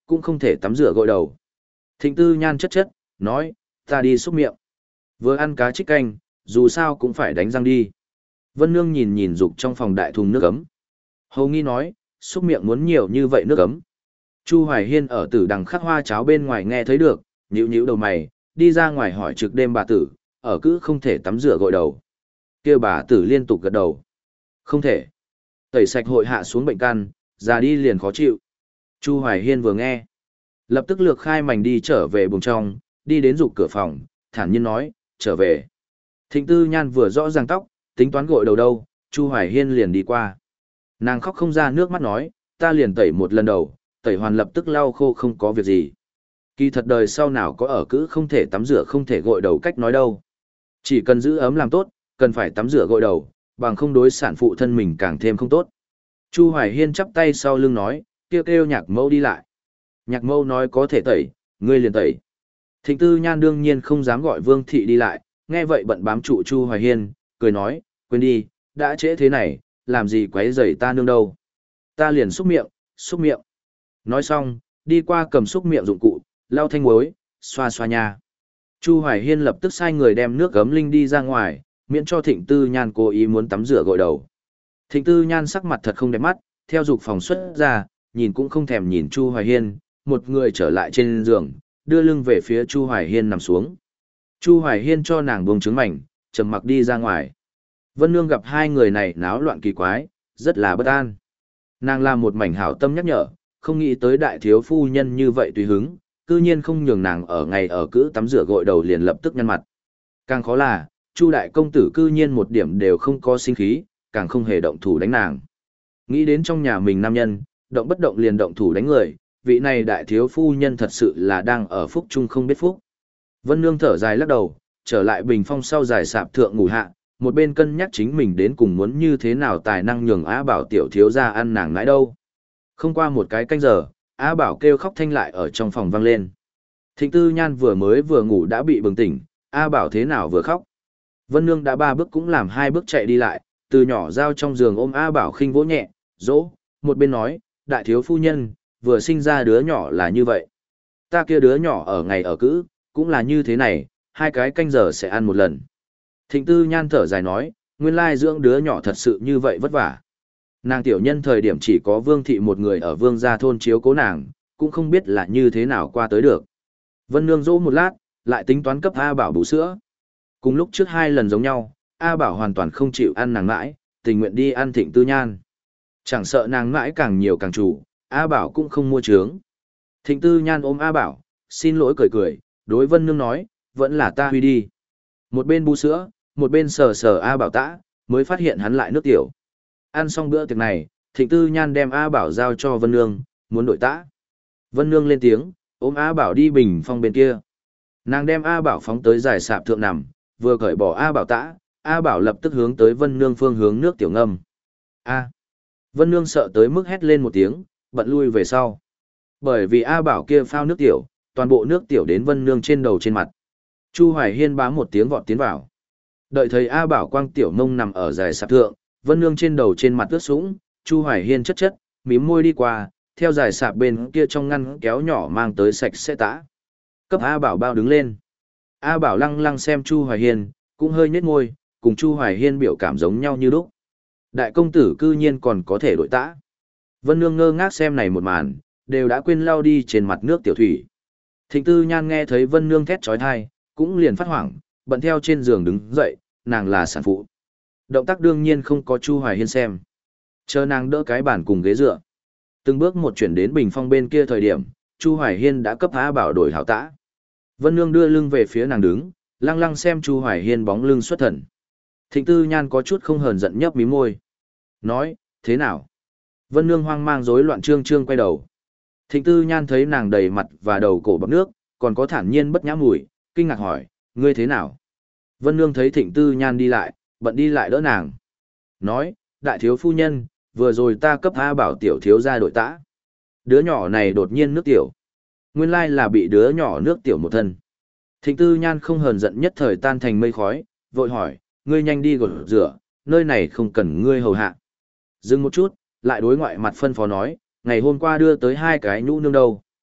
Speaker 1: cũng không thể tắm rửa gội đầu. Thịnh Tư Nhan chất chất, nói, ta đi xúc miệng. Vừa ăn cá trích canh, dù sao cũng phải đánh răng đi. Vân Nương nhìn nhìn dục trong phòng đại thùng nước ấm. Hầu Nghi nói, xúc miệng muốn nhiều như vậy nước ấm. Chu Hoài Hiên ở tử đằng khắc hoa cháo bên ngoài nghe thấy được, nhíu nhíu đầu mày, đi ra ngoài hỏi trực đêm bà tử, ở cứ không thể tắm rửa gội đầu. Kia bà tử liên tục gật đầu. Không thể. Tẩy sạch hội hạ xuống bệnh căn, già đi liền khó chịu. Chu Hoài Hiên vừa nghe, lập tức lược khai mảnh đi trở về buồng trong, đi đến dục cửa phòng, thản nhiên nói, trở về. Thịnh Tư Nhan vừa rõ ràng tóc, tính toán gội đầu đâu, Chu Hoài Hiên liền đi qua. Nàng khóc không ra nước mắt nói, ta liền tẩy một lần đầu, tẩy hoàn lập tức lau khô không có việc gì. Kỳ thật đời sau nào có ở cứ không thể tắm rửa không thể gội đầu cách nói đâu. Chỉ cần giữ ấm làm tốt, cần phải tắm rửa gội đầu, bằng không đối sản phụ thân mình càng thêm không tốt. Chu Hoài Hiên chắp tay sau lưng nói, kêu kêu nhạc mâu đi lại. Nhạc mâu nói có thể tẩy, ngươi liền tẩy. Thịnh Tư Nhan đương nhiên không dám gọi Vương Thị đi lại, nghe vậy bận bám trụ Chu Hoài Hiên, cười nói, quên đi, đã trễ thế này, làm gì quấy rầy ta nương đâu. Ta liền xúc miệng, xúc miệng. Nói xong, đi qua cầm xúc miệng dụng cụ, lau thanh muối, xoa xoa nha. Chu Hoài Hiên lập tức sai người đem nước gấm linh đi ra ngoài, miễn cho Thịnh Tư Nhan cố ý muốn tắm rửa gội đầu. Thịnh Tư Nhan sắc mặt thật không đẹp mắt, theo dục phòng xuất ra, nhìn cũng không thèm nhìn Chu Hoài Hiên, một người trở lại trên giường, đưa lưng về phía Chu Hoài Hiên nằm xuống. Chu Hoài Hiên cho nàng buông trứng mảnh, trầm mặc đi ra ngoài. Vân Nương gặp hai người này náo loạn kỳ quái, rất là bất an. Nàng làm một mảnh hảo tâm nhắc nhở, không nghĩ tới đại thiếu phu nhân như vậy tùy hứng, cư nhiên không nhường nàng ở ngày ở cữ tắm rửa gội đầu liền lập tức nhăn mặt. Càng khó là, Chu đại công tử cư nhiên một điểm đều không có sinh khí, càng không hề động thủ đánh nàng. Nghĩ đến trong nhà mình nam nhân, động bất động liền động thủ đánh người, vị này đại thiếu phu nhân thật sự là đang ở phúc chung không biết phúc. Vân Nương thở dài lắc đầu, trở lại bình phong sau dài sạp thượng ngủ hạ, một bên cân nhắc chính mình đến cùng muốn như thế nào tài năng nhường Á Bảo tiểu thiếu ra ăn nàng nãi đâu. Không qua một cái canh giờ, Á Bảo kêu khóc thanh lại ở trong phòng vang lên. Thịnh Tư Nhan vừa mới vừa ngủ đã bị bừng tỉnh, Á Bảo thế nào vừa khóc. Vân Nương đã ba bước cũng làm hai bước chạy đi lại, từ nhỏ giao trong giường ôm Á Bảo khinh vỗ nhẹ, dỗ, một bên nói, đại thiếu phu nhân, vừa sinh ra đứa nhỏ là như vậy. Ta kia đứa nhỏ ở ngày ở cữ, cũng là như thế này, hai cái canh giờ sẽ ăn một lần. Thịnh Tư Nhan thở dài nói, nguyên lai dưỡng đứa nhỏ thật sự như vậy vất vả. Nàng tiểu nhân thời điểm chỉ có Vương Thị một người ở Vương gia thôn chiếu cố nàng, cũng không biết là như thế nào qua tới được. Vân Nương dỗ một lát, lại tính toán cấp A Bảo bú sữa. Cùng lúc trước hai lần giống nhau, A Bảo hoàn toàn không chịu ăn nàng mãi, tình nguyện đi ăn Thịnh Tư Nhan. Chẳng sợ nàng mãi càng nhiều càng chủ, A Bảo cũng không mua trướng. Thịnh Tư Nhan ôm A Bảo, xin lỗi cười cười, đối Vân Nương nói, vẫn là ta huy đi. Một bên bú sữa, một bên sờ sờ A Bảo tã, mới phát hiện hắn lại nước tiểu. Ăn xong bữa tiệc này, Thịnh Tư Nhan đem A Bảo giao cho Vân Nương, muốn đổi tã. Vân Nương lên tiếng, ôm A Bảo đi bình phong bên kia. Nàng đem A Bảo phóng tới dài sạp thượng nằm, vừa cởi bỏ A Bảo tã, A Bảo lập tức hướng tới Vân Nương phương hướng nước tiểu ngâm. A. Vân Nương sợ tới mức hét lên một tiếng, bận lui về sau. Bởi vì A Bảo kia phao nước tiểu, toàn bộ nước tiểu đến Vân Nương trên đầu trên mặt. Chu Hoài Hiên bám một tiếng vọt tiến vào. Đợi thấy A Bảo quang tiểu mông nằm ở dài sạp thượng, Vân Nương trên đầu trên mặt ướt sũng, Chu Hoài Hiên chất chất, mím môi đi qua, theo dài sạp bên kia trong ngăn kéo nhỏ mang tới sạch sẽ tã. Cấp A Bảo bao đứng lên. A Bảo lăng lăng xem Chu Hoài Hiên, cũng hơi nhếch môi, cùng Chu Hoài Hiên biểu cảm giống nhau như lúc. Đại công tử cư nhiên còn có thể đổi tã. Vân Nương ngơ ngác xem này một màn, đều đã quên lau đi trên mặt nước tiểu thủy. Thịnh Tư Nhan nghe thấy Vân Nương thét chói tai, cũng liền phát hoảng, bận theo trên giường đứng dậy, nàng là sản phụ. Động tác đương nhiên không có Chu Hoài Hiên xem. Chờ nàng đỡ cái bàn cùng ghế dựa. Từng bước một chuyển đến bình phong bên kia thời điểm, Chu Hoài Hiên đã cấp A Bảo đổi hảo tã. Vân Nương đưa lưng về phía nàng đứng, lăng lăng xem Chu Hoài Hiên bóng lưng xuất thần. Thịnh Tư Nhan có chút không hờn giận nhấp mí môi. Nói, thế nào? Vân Nương hoang mang rối loạn trương trương quay đầu. Thịnh Tư Nhan thấy nàng đầy mặt và đầu cổ bọt nước, còn có thản nhiên bất nhã mùi, kinh ngạc hỏi, ngươi thế nào? Vân Nương thấy Thịnh Tư Nhan đi lại, bận đi lại đỡ nàng. Nói, đại thiếu phu nhân, vừa rồi ta cấp A Bảo tiểu thiếu ra đội tã. Đứa nhỏ này đột nhiên nước tiểu. Nguyên lai là bị đứa nhỏ nước tiểu một thân. Thịnh Tư Nhan không hờn giận nhất thời tan thành mây khói, vội hỏi, ngươi nhanh đi gột rửa, nơi này không cần ngươi hầu hạ. Dừng một chút, lại đối ngoại mặt phân phó nói, ngày hôm qua đưa tới hai cái nhũ nương đâu.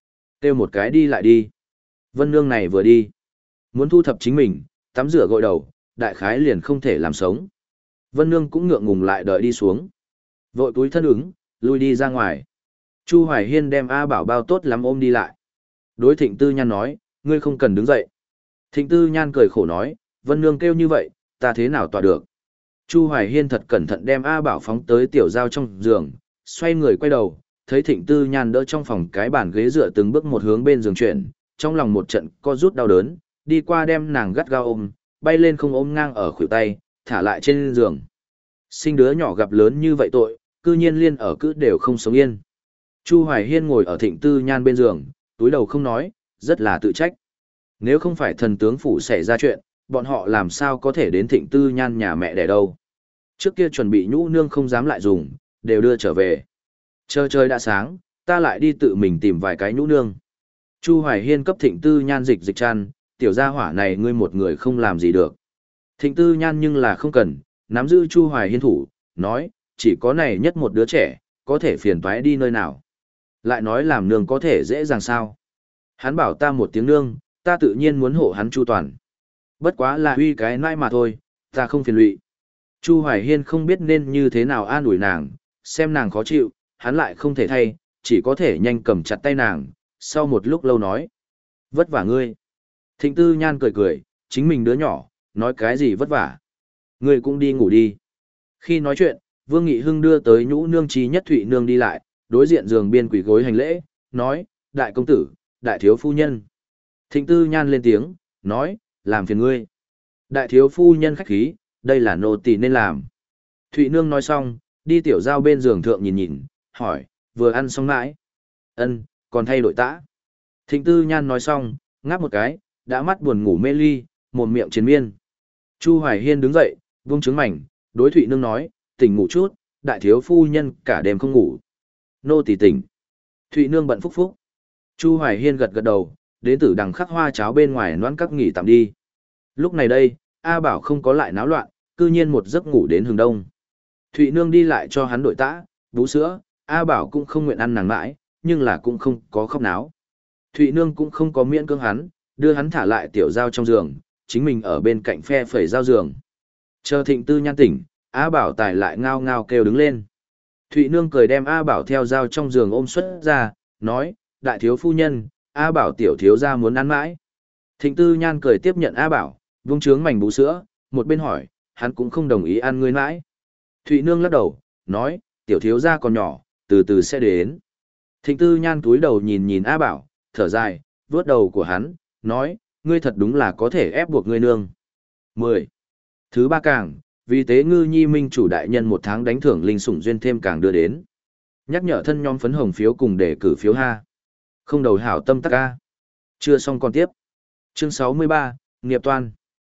Speaker 1: kêu một cái đi lại đi. Vân Nương này vừa đi, muốn thu thập chính mình, tắm rửa gội đầu, đại khái liền không thể làm sống. Vân Nương cũng ngượng ngùng lại đợi đi xuống. Vội túi thân ứng, lui đi ra ngoài. Chu Hoài Hiên đem A Bảo bao tốt lắm ôm đi lại. Đối Thịnh Tư Nhan nói, ngươi không cần đứng dậy. Thịnh Tư Nhan cười khổ nói, Vân Nương kêu như vậy, ta thế nào tọa được. Chu Hoài Hiên thật cẩn thận đem A Bảo phóng tới tiểu giao trong giường, xoay người quay đầu, thấy Thịnh Tư Nhan đỡ trong phòng cái bàn ghế dựa từng bước một hướng bên giường chuyển, trong lòng một trận co rút đau đớn, đi qua đem nàng gắt gao ôm, bay lên không ôm ngang ở khuỷu tay, thả lại trên giường. Sinh đứa nhỏ gặp lớn như vậy tội, cư nhiên liên ở cứ đều không sống yên. Chu Hoài Hiên ngồi ở Thịnh Tư Nhan bên giường, túi đầu không nói, rất là tự trách. Nếu không phải thần tướng phủ xảy ra chuyện, bọn họ làm sao có thể đến Thịnh Tư Nhan nhà mẹ đẻ đâu. Trước kia chuẩn bị nhũ nương không dám lại dùng, đều đưa trở về. Chờ trời đã sáng, ta lại đi tự mình tìm vài cái nhũ nương. Chu Hoài Hiên cấp Thịnh Tư Nhan dịch dịch chăn, tiểu gia hỏa này ngươi một người không làm gì được. Thịnh Tư Nhan nhưng là không cần, nắm giữ Chu Hoài Hiên thủ, nói, chỉ có này nhất một đứa trẻ, có thể phiền toái đi nơi nào. Lại nói làm nương có thể dễ dàng sao. Hắn bảo ta một tiếng nương, ta tự nhiên muốn hộ hắn chu toàn. Bất quá là huy cái nãi mà thôi, ta không phiền lụy. Chu Hoài Hiên không biết nên như thế nào an ủi nàng, xem nàng khó chịu, hắn lại không thể thay, chỉ có thể nhanh cầm chặt tay nàng, sau một lúc lâu nói. Vất vả ngươi. Thịnh Tư Nhan cười cười, chính mình đứa nhỏ, nói cái gì vất vả. Ngươi cũng đi ngủ đi. Khi nói chuyện, Vương Nghị Hưng đưa tới nhũ nương trí nhất Thụy nương đi lại, đối diện giường biên quỷ gối hành lễ, nói, đại công tử, đại thiếu phu nhân. Thịnh Tư Nhan lên tiếng, nói, làm phiền ngươi. Đại thiếu phu nhân khách khí, đây là nô tỳ nên làm. Thụy nương nói xong, đi tiểu giao bên giường thượng nhìn nhìn, hỏi, vừa ăn xong mãi. Ân, còn thay đổi tã. Thịnh Tư Nhan nói xong, ngáp một cái, đã mắt buồn ngủ mê ly, mồm miệng chiến miên. Chu Hoài Hiên đứng dậy, vung trứng mảnh, đối Thụy nương nói, tỉnh ngủ chút, đại thiếu phu nhân cả đêm không ngủ. Nô tỳ tỉnh. Thụy nương bận phúc phúc. Chu Hoài Hiên gật gật đầu, đến tử đằng khắc hoa cháo bên ngoài noãn các nghỉ tạm đi. Lúc này đây, A Bảo không có lại náo loạn, cư nhiên một giấc ngủ đến hừng đông. Thụy nương đi lại cho hắn đổi tã, bú sữa, A Bảo cũng không nguyện ăn nàng mãi, nhưng là cũng không có khóc náo. Thụy nương cũng không có miễn cưỡng hắn, đưa hắn thả lại tiểu giao trong giường, chính mình ở bên cạnh phe phẩy giao giường. Chờ Thịnh Tư Nhan tỉnh, A Bảo tài lại ngao ngao kêu đứng lên. Thụy nương cười đem A Bảo theo giao trong giường ôm xuất ra, nói, đại thiếu phu nhân, A Bảo tiểu thiếu gia muốn ăn mãi. Thịnh Tư Nhan cười tiếp nhận A Bảo, vung trướng mảnh bú sữa, một bên hỏi, hắn cũng không đồng ý ăn ngươi mãi. Thụy nương lắc đầu, nói, tiểu thiếu gia còn nhỏ, từ từ sẽ đến. Thịnh Tư Nhan túi đầu nhìn nhìn A Bảo, thở dài, vuốt đầu của hắn, nói, ngươi thật đúng là có thể ép buộc ngươi nương. mười. Thứ ba càng, vì tế ngư nhi minh chủ đại nhân một tháng đánh thưởng linh sủng duyên thêm càng đưa đến. Nhắc nhở thân nhóm phấn hồng phiếu cùng để cử phiếu ha. Không đầu hảo tâm tắc ca. Chưa xong còn tiếp. Chương sáu mươi ba, nghiệp toan.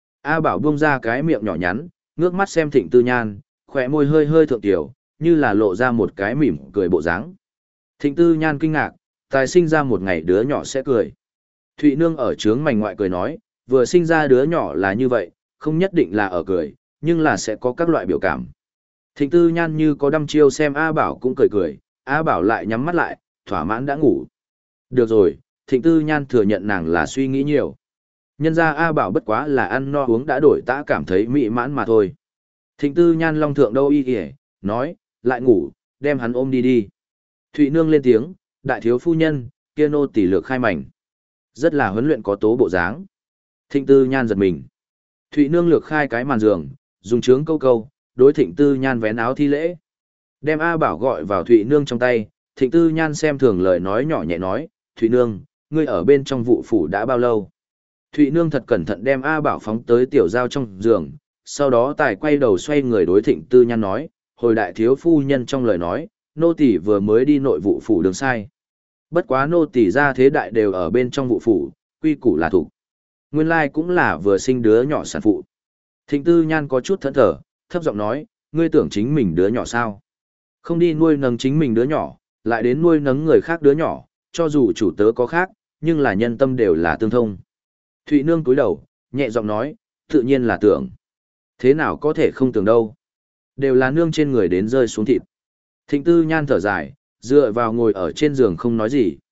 Speaker 1: A Bảo buông ra cái miệng nhỏ nhắn, ngước mắt xem Thịnh Tư Nhan, khỏe môi hơi hơi thượng tiểu, như là lộ ra một cái mỉm cười bộ dáng. Thịnh Tư Nhan kinh ngạc, tài sinh ra một ngày đứa nhỏ sẽ cười. Thụy nương ở trướng mảnh ngoại cười nói, vừa sinh ra đứa nhỏ là như vậy, không nhất định là ở cười, nhưng là sẽ có các loại biểu cảm. Thịnh Tư Nhan như có đăm chiêu xem A Bảo cũng cười cười, A Bảo lại nhắm mắt lại, thỏa mãn đã ngủ. Được rồi, Thịnh Tư Nhan thừa nhận nàng là suy nghĩ nhiều. Nhân ra A Bảo bất quá là ăn no uống đã đổi tã cảm thấy mị mãn mà thôi. Thịnh Tư Nhan long thượng đâu y kìa, nói, lại ngủ, đem hắn ôm đi đi. Thụy nương lên tiếng, đại thiếu phu nhân, kia nô tỉ lược khai mảnh. Rất là huấn luyện có tố bộ dáng. Thịnh Tư Nhan giật mình. Thụy nương lược khai cái màn giường, dùng trướng câu câu, đối Thịnh Tư Nhan vén áo thi lễ. Đem A Bảo gọi vào Thụy nương trong tay, Thịnh Tư Nhan xem thường lời nói nhỏ nhẹ nói, Thụy nương, ngươi ở bên trong vụ phủ đã bao lâu? Thụy nương thật cẩn thận đem A Bảo phóng tới tiểu giao trong giường, sau đó tài quay đầu xoay người đối Thịnh Tư Nhan nói, hồi đại thiếu phu nhân trong lời nói, nô tỳ vừa mới đi nội vụ phủ đường sai. Bất quá nô tỳ ra thế đại đều ở bên trong vụ phủ, quy củ là thủ. Nguyên lai cũng là vừa sinh đứa nhỏ sản phụ. Thịnh Tư Nhan có chút thẫn thờ, thấp giọng nói, ngươi tưởng chính mình đứa nhỏ sao? Không đi nuôi nấng chính mình đứa nhỏ, lại đến nuôi nấng người khác đứa nhỏ, cho dù chủ tớ có khác, nhưng là nhân tâm đều là tương thông. Thụy nương cúi đầu, nhẹ giọng nói, tự nhiên là tưởng. Thế nào có thể không tưởng đâu? Đều là nương trên người đến rơi xuống thịt. Thịnh Tư Nhan thở dài, dựa vào ngồi ở trên giường không nói gì.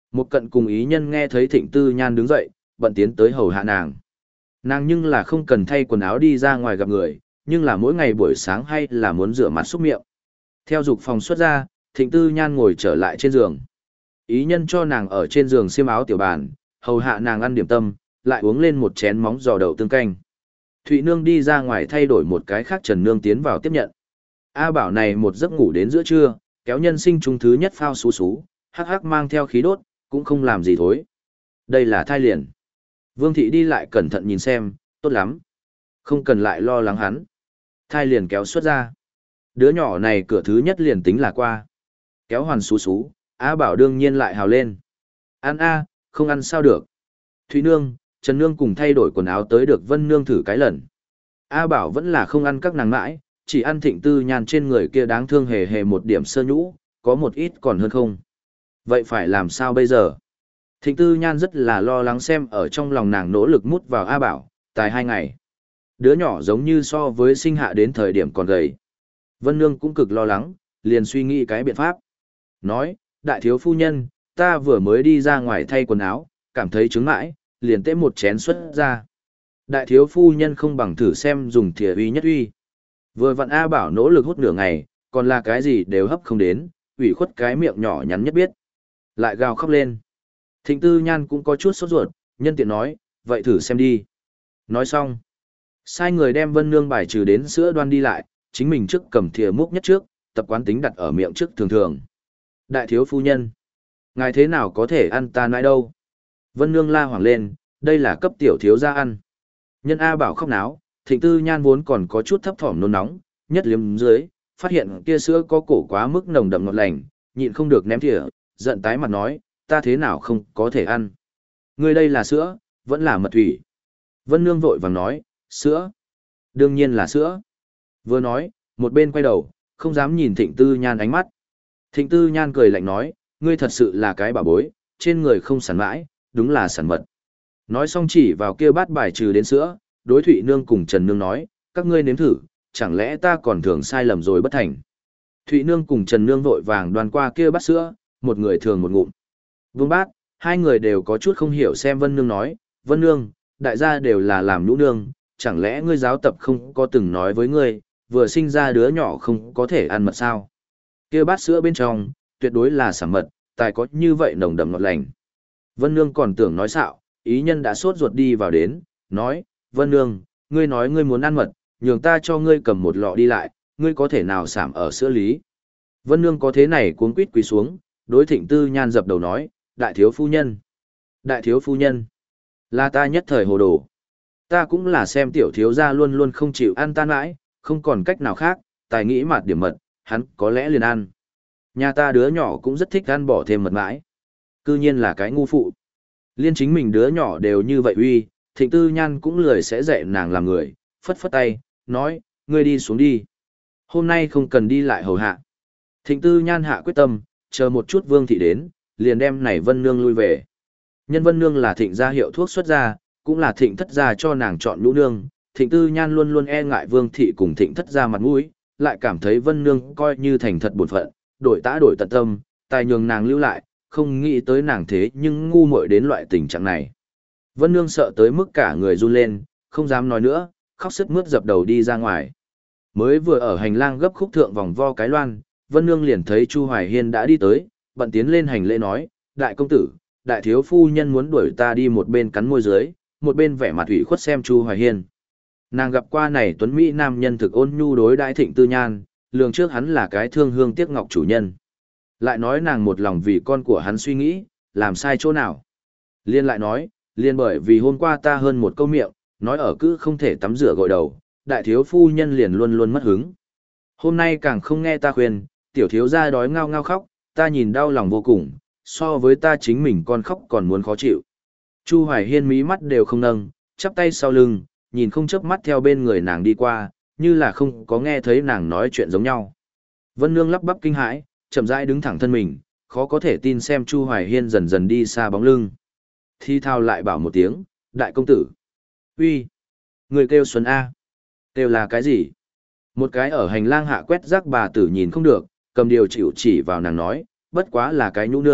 Speaker 1: Một cận cùng ý nhân nghe thấy Thịnh Tư Nhan đứng dậy, bận tiến tới hầu hạ nàng. Nàng nhưng là không cần thay quần áo đi ra ngoài gặp người, nhưng là mỗi ngày buổi sáng hay là muốn rửa mặt xúc miệng. Theo dục phòng xuất ra, Thịnh Tư Nhan ngồi trở lại trên giường. Ý nhân cho nàng ở trên giường xiêm áo tiểu bàn, hầu hạ nàng ăn điểm tâm, lại uống lên một chén móng giò đậu tương canh. Thụy Nương đi ra ngoài thay đổi một cái khác, Trần Nương tiến vào tiếp nhận. A Bảo này một giấc ngủ đến giữa trưa, kéo nhân sinh trung thứ nhất phao xú xú, hắc hắc mang theo khí đốt, cũng không làm gì thối. Đây là thai liền. Vương Thị đi lại cẩn thận nhìn xem, tốt lắm. Không cần lại lo lắng hắn. Thai liền kéo xuất ra. Đứa nhỏ này cửa thứ nhất liền tính là qua. Kéo hoàn xú xú, A Bảo đương nhiên lại hào lên. Ăn a, không ăn sao được. Thúy Nương, Trần Nương cùng thay đổi quần áo tới được Vân Nương thử cái lần. A Bảo vẫn là không ăn các nàng mãi, chỉ ăn Thịnh Tư Nhan trên người kia đáng thương hề hề một điểm sơ nhũ, có một ít còn hơn không. Vậy phải làm sao bây giờ? Thịnh Tư Nhan rất là lo lắng xem ở trong lòng nàng nỗ lực mút vào A Bảo, tài hai ngày. Đứa nhỏ giống như so với sinh hạ đến thời điểm còn gầy. Vân Nương cũng cực lo lắng, liền suy nghĩ cái biện pháp. Nói, đại thiếu phu nhân, ta vừa mới đi ra ngoài thay quần áo, cảm thấy trứng mãi, liền tế một chén xuất ra. Đại thiếu phu nhân không bằng thử xem dùng thìa uy nhất uy. Vừa vặn A Bảo nỗ lực hút nửa ngày, còn là cái gì đều hấp không đến, ủy khuất cái miệng nhỏ nhắn nhất biết. Lại gào khóc lên. Thịnh Tư Nhan cũng có chút sốt ruột, nhân tiện nói, vậy thử xem đi. Nói xong. Sai người đem Vân Nương bài trừ đến sữa đoan đi lại, chính mình trước cầm thìa múc nhất trước, tập quán tính đặt ở miệng trước thường thường. Đại thiếu phu nhân. Ngài thế nào có thể ăn ta nãi đâu? Vân Nương la hoảng lên, đây là cấp tiểu thiếu gia ăn. Nhân A Bảo khóc náo, Thịnh Tư Nhan vốn còn có chút thấp thỏm nôn nóng, nhất liếm dưới, phát hiện kia sữa có cổ quá mức nồng đậm ngọt lành, nhịn không được ném thìa, giận tái mặt nói, ta thế nào không có thể ăn. Ngươi đây là sữa, vẫn là mật thủy. Vân Nương vội vàng nói, sữa. Đương nhiên là sữa. Vừa nói, một bên quay đầu, không dám nhìn Thịnh Tư Nhan ánh mắt. Thịnh Tư Nhan cười lạnh nói, ngươi thật sự là cái bà bối, trên người không sản mãi, đúng là sản mật. Nói xong chỉ vào kia bát bài trừ đến sữa, đối Thụy Nương cùng Trần Nương nói, các ngươi nếm thử, chẳng lẽ ta còn thường sai lầm rồi bất thành. Thụy Nương cùng Trần Nương vội vàng đoan qua kia bát sữa, một người thường một ngụm. Vương bát, hai người đều có chút không hiểu xem Vân Nương nói, Vân Nương, đại gia đều là làm nhũ nương, chẳng lẽ ngươi giáo tập không có từng nói với ngươi, vừa sinh ra đứa nhỏ không có thể ăn mật sao? Kia bát sữa bên trong, tuyệt đối là sản mật, tài có như vậy nồng đậm ngọt lành. Vân Nương còn tưởng nói xạo, ý nhân đã sốt ruột đi vào đến, nói, Vân Nương, ngươi nói ngươi muốn ăn mật, nhường ta cho ngươi cầm một lọ đi lại, ngươi có thể nào sảm ở sữa lý. Vân Nương có thế này cuống quýt quỳ xuống, đối Thịnh Tư Nhan dập đầu nói, đại thiếu phu nhân. Đại thiếu phu nhân, là ta nhất thời hồ đồ. Ta cũng là xem tiểu thiếu gia luôn luôn không chịu ăn tan mãi, không còn cách nào khác, tài nghĩ mạt điểm mật, hắn có lẽ liền ăn. Nhà ta đứa nhỏ cũng rất thích ăn bỏ thêm mật mãi. Cư nhiên là cái ngu phụ. Liên chính mình đứa nhỏ đều như vậy uy, Thịnh Tư Nhan cũng lười sẽ dạy nàng làm người, phất phất tay, nói, ngươi đi xuống đi. Hôm nay không cần đi lại hầu hạ. Thịnh Tư Nhan hạ quyết tâm, chờ một chút Vương Thị đến, liền đem này Vân Nương lui về. Nhân Vân Nương là Thịnh gia hiệu thuốc xuất gia, cũng là Thịnh thất gia cho nàng chọn nhũ nương. Thịnh Tư Nhan luôn luôn e ngại Vương Thị cùng Thịnh thất gia mặt mũi, lại cảm thấy Vân Nương coi như thành thật bổn phận, đổi tã đổi tận tâm, tài nhường nàng lưu lại, không nghĩ tới nàng thế nhưng ngu muội đến loại tình trạng này. Vân Nương sợ tới mức cả người run lên, không dám nói nữa, khóc sướt mướt dập đầu đi ra ngoài. Mới vừa ở hành lang gấp khúc thượng vòng vo cái loan, Vân Nương liền thấy Chu Hoài Hiên đã đi tới, bận tiến lên hành lễ nói, đại công tử, đại thiếu phu nhân muốn đuổi ta đi một bên cắn môi dưới, một bên vẻ mặt ủy khuất xem Chu Hoài Hiên. Nàng gặp qua này tuấn Mỹ nam nhân thực ôn nhu đối đại Thịnh Tư Nhan, lường trước hắn là cái thương hương tiếc ngọc chủ nhân. Lại nói nàng một lòng vì con của hắn suy nghĩ, làm sai chỗ nào. Liên lại nói, liên bởi vì hôm qua ta hơn một câu miệng, nói ở cứ không thể tắm rửa gội đầu, đại thiếu phu nhân liền luôn luôn mất hứng. Hôm nay càng không nghe ta khuyên, tiểu thiếu gia đói ngao ngao khóc, ta nhìn đau lòng vô cùng, so với ta chính mình con khóc còn muốn khó chịu. Chu Hoài Hiên mí mắt đều không nâng, chắp tay sau lưng, nhìn không chớp mắt theo bên người nàng đi qua, như là không có nghe thấy nàng nói chuyện giống nhau. Vân Nương lắp bắp kinh hãi, chậm rãi đứng thẳng thân mình, khó có thể tin xem Chu Hoài Hiên dần dần đi xa bóng lưng. Thi thao lại bảo một tiếng, đại công tử. Uy, người kêu Xuân A. Kêu là cái gì? Một cái ở hành lang hạ quét rác bà tử nhìn không được, cầm điều chịu chỉ vào nàng nói, bất quá là cái nhũ nương,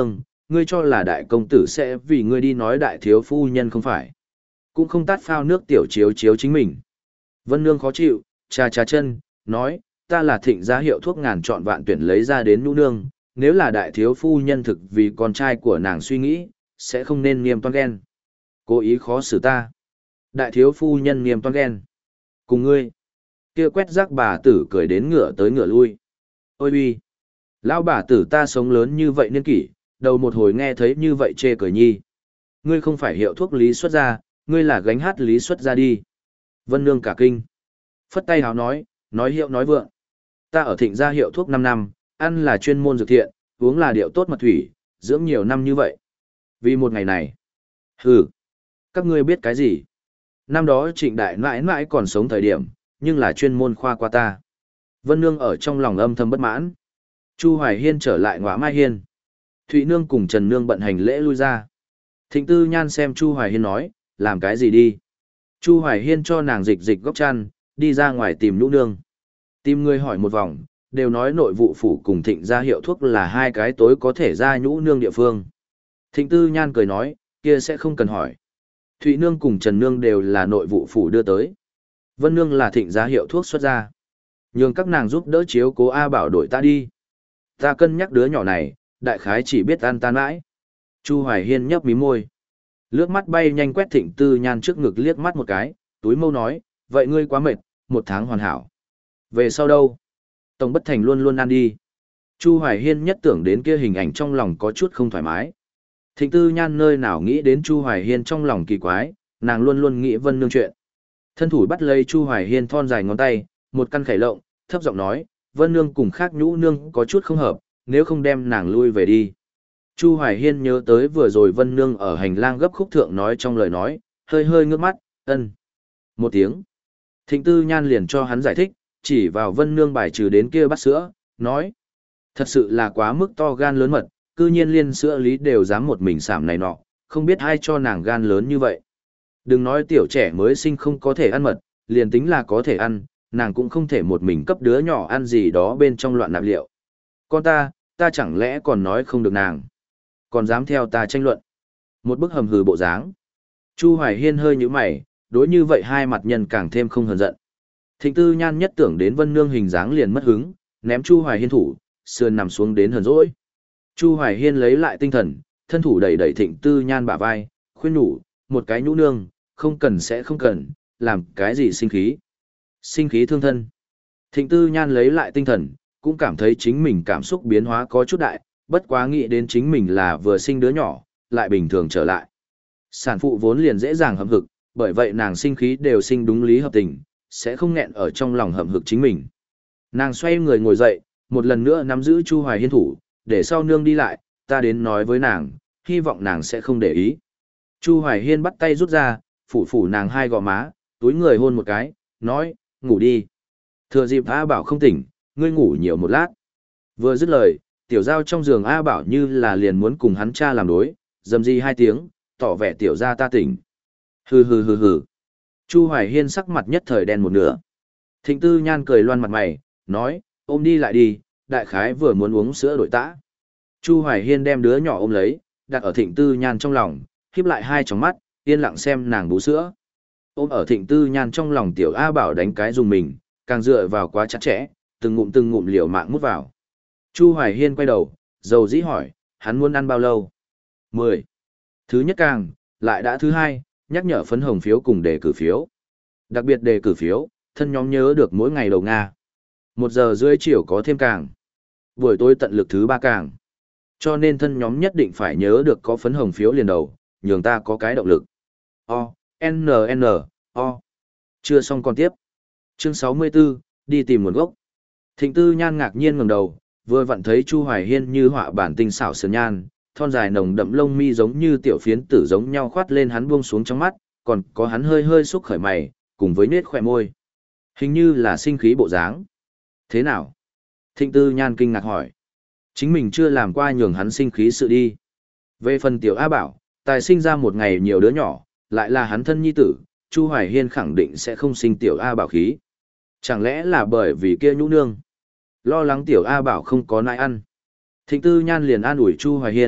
Speaker 1: ngươi cho là đại công tử sẽ vì ngươi đi nói đại thiếu phu nhân không phải. Cũng không tát phao nước tiểu chiếu chiếu chính mình. Vân Nương khó chịu, trà trà chân, nói, ta là thịnh gia hiệu thuốc ngàn chọn vạn tuyển lấy ra đến nhũ nương, nếu là đại thiếu phu nhân thực vì con trai của nàng suy nghĩ, sẽ không nên niềm toan ghen. Cố ý khó xử ta. Đại thiếu phu nhân niềm toan ghen. Cùng ngươi. Kia quét rác bà tử cười đến ngựa tới ngựa lui. Ôi uy. Lão bà tử ta sống lớn như vậy niên kỷ, đầu một hồi nghe thấy như vậy chê cười nhi. Ngươi không phải hiệu thuốc lý xuất ra, ngươi là gánh hát lý xuất ra đi. Vân Nương cả kinh. Phất tay hào nói, nói hiệu nói vượng. Ta ở thịnh gia hiệu thuốc năm năm, ăn là chuyên môn dược thiện, uống là điệu tốt mật thủy, dưỡng nhiều năm như vậy. Vì một ngày này. Hừ. Các ngươi biết cái gì? Năm đó trịnh đại mãi mãi còn sống thời điểm, nhưng là chuyên môn khoa qua ta. Vân Nương ở trong lòng âm thầm bất mãn. Chu Hoài Hiên trở lại Ngõa Mai Hiên. Thụy Nương cùng Trần Nương bận hành lễ lui ra. Thịnh Tư Nhan xem Chu Hoài Hiên nói, làm cái gì đi? Chu Hoài Hiên cho nàng dịch dịch góc chăn, đi ra ngoài tìm nhũ nương. Tìm người hỏi một vòng, đều nói nội vụ phủ cùng thịnh gia hiệu thuốc là hai cái tối có thể ra nhũ nương địa phương. Thịnh Tư Nhan cười nói, kia sẽ không cần hỏi. Thụy Nương cùng Trần Nương đều là nội vụ phủ đưa tới. Vân Nương là thịnh gia hiệu thuốc xuất ra. Nhường các nàng giúp đỡ chiếu cố A Bảo đổi ta đi. Ta cân nhắc đứa nhỏ này, đại khái chỉ biết ăn tan mãi. Chu Hoài Hiên nhấp mí môi. Lướt mắt bay nhanh quét Thịnh Tư Nhan trước ngực liếc mắt một cái, túi mâu nói, vậy ngươi quá mệt, một tháng hoàn hảo. Về sau đâu? Tổng bất thành luôn luôn ăn đi. Chu Hoài Hiên nhất tưởng đến kia hình ảnh trong lòng có chút không thoải mái. Thịnh Tư Nhan nơi nào nghĩ đến Chu Hoài Hiên trong lòng kỳ quái, nàng luôn luôn nghĩ Vân Nương chuyện. Thân thủ bắt lấy Chu Hoài Hiên thon dài ngón tay, một căn khẩy lộng, thấp giọng nói, Vân Nương cùng khác nhũ nương có chút không hợp, nếu không đem nàng lui về đi. Chu Hoài Hiên nhớ tới vừa rồi Vân Nương ở hành lang gấp khúc thượng nói trong lời nói, hơi hơi ngước mắt, ân. Một tiếng. Thịnh Tư Nhan liền cho hắn giải thích, chỉ vào Vân Nương bài trừ đến kia bát sữa, nói. Thật sự là quá mức to gan lớn mật, cư nhiên liên sữa lý đều dám một mình sảm này nọ, không biết ai cho nàng gan lớn như vậy. Đừng nói tiểu trẻ mới sinh không có thể ăn mật, liền tính là có thể ăn, nàng cũng không thể một mình cấp đứa nhỏ ăn gì đó bên trong loạn nạp liệu. Con ta, ta chẳng lẽ còn nói không được nàng, còn dám theo ta tranh luận. Một bức hầm hừ bộ dáng. Chu Hoài Hiên hơi nhíu mày, đối như vậy hai mặt nhân càng thêm không hờn giận. Thịnh Tư Nhan nhất tưởng đến Vân Nương hình dáng liền mất hứng, ném Chu Hoài Hiên thủ, sườn nằm xuống đến hờn dỗi. Chu Hoài Hiên lấy lại tinh thần, thân thủ đẩy đẩy Thịnh Tư Nhan bả vai, khuyên nhủ, một cái nhũ nương, không cần sẽ không cần, làm cái gì sinh khí. Sinh khí thương thân. Thịnh Tư Nhan lấy lại tinh thần, cũng cảm thấy chính mình cảm xúc biến hóa có chút đại, bất quá nghĩ đến chính mình là vừa sinh đứa nhỏ, lại bình thường trở lại. Sản phụ vốn liền dễ dàng hậm hực, bởi vậy nàng sinh khí đều sinh đúng lý hợp tình, sẽ không nghẹn ở trong lòng hậm hực chính mình. Nàng xoay người ngồi dậy, một lần nữa nắm giữ Chu Hoài Hiên thủ, để sau nương đi lại, ta đến nói với nàng, hy vọng nàng sẽ không để ý. Chu Hoài Hiên bắt tay rút ra, phủ phủ nàng hai gò má, túi người hôn một cái, nói, ngủ đi. Thừa dịp A Bảo không tỉnh, ngươi ngủ nhiều một lát. Vừa dứt lời, tiểu giao trong giường A Bảo như là liền muốn cùng hắn cha làm đối, dầm di hai tiếng, tỏ vẻ tiểu gia ta tỉnh. Hừ hừ hừ hừ. Chu Hoài Hiên sắc mặt nhất thời đen một nửa. Thịnh Tư Nhan cười loan mặt mày, nói, ôm đi lại đi, đại khái vừa muốn uống sữa đổi tã. Chu Hoài Hiên đem đứa nhỏ ôm lấy, đặt ở Thịnh Tư Nhan trong lòng, khép lại hai tròng mắt, yên lặng xem nàng bú sữa. Ôm ở Thịnh Tư Nhan trong lòng tiểu A Bảo đánh cái dùng mình, càng dựa vào quá chặt chẽ, từng ngụm từng ngụm liều mạng mút vào. Chu Hoài Hiên quay đầu, dầu dĩ hỏi, hắn muốn ăn bao lâu? Mười. Thứ nhất càng, lại đã thứ hai, nhắc nhở phấn hồng phiếu cùng đề cử phiếu. Đặc biệt đề cử phiếu, thân nhóm nhớ được mỗi ngày đầu Nga. Một giờ rưỡi chiều có thêm càng. Buổi tối tận lực thứ ba càng. Cho nên thân nhóm nhất định phải nhớ được có phấn hồng phiếu liền đầu, nhường ta có cái động lực. O, N, N, O. Chưa xong còn tiếp. Chương sáu mươi tư, đi tìm nguồn gốc. Thịnh Tư Nhan ngạc nhiên ngẩng đầu, vừa vặn thấy Chu Hoài Hiên như họa bản tinh xảo sườn nhan, thon dài nồng đậm lông mi giống như tiểu phiến tử giống nhau khoát lên hắn buông xuống trong mắt, còn có hắn hơi hơi xúc khởi mày, cùng với nết khỏe môi. Hình như là sinh khí bộ dáng. Thế nào? Thịnh Tư Nhan kinh ngạc hỏi. Chính mình chưa làm qua nhường hắn sinh khí sự đi. Về phần tiểu A Bảo, tài sinh ra một ngày nhiều đứa nhỏ, lại là hắn thân nhi tử, Chu Hoài Hiên khẳng định sẽ không sinh tiểu A Bảo khí. Chẳng lẽ là bởi vì kia nhũ nương? Lo lắng tiểu A Bảo không có nãi ăn. Thịnh Tư Nhan liền an ủi Chu Hoài Hiên,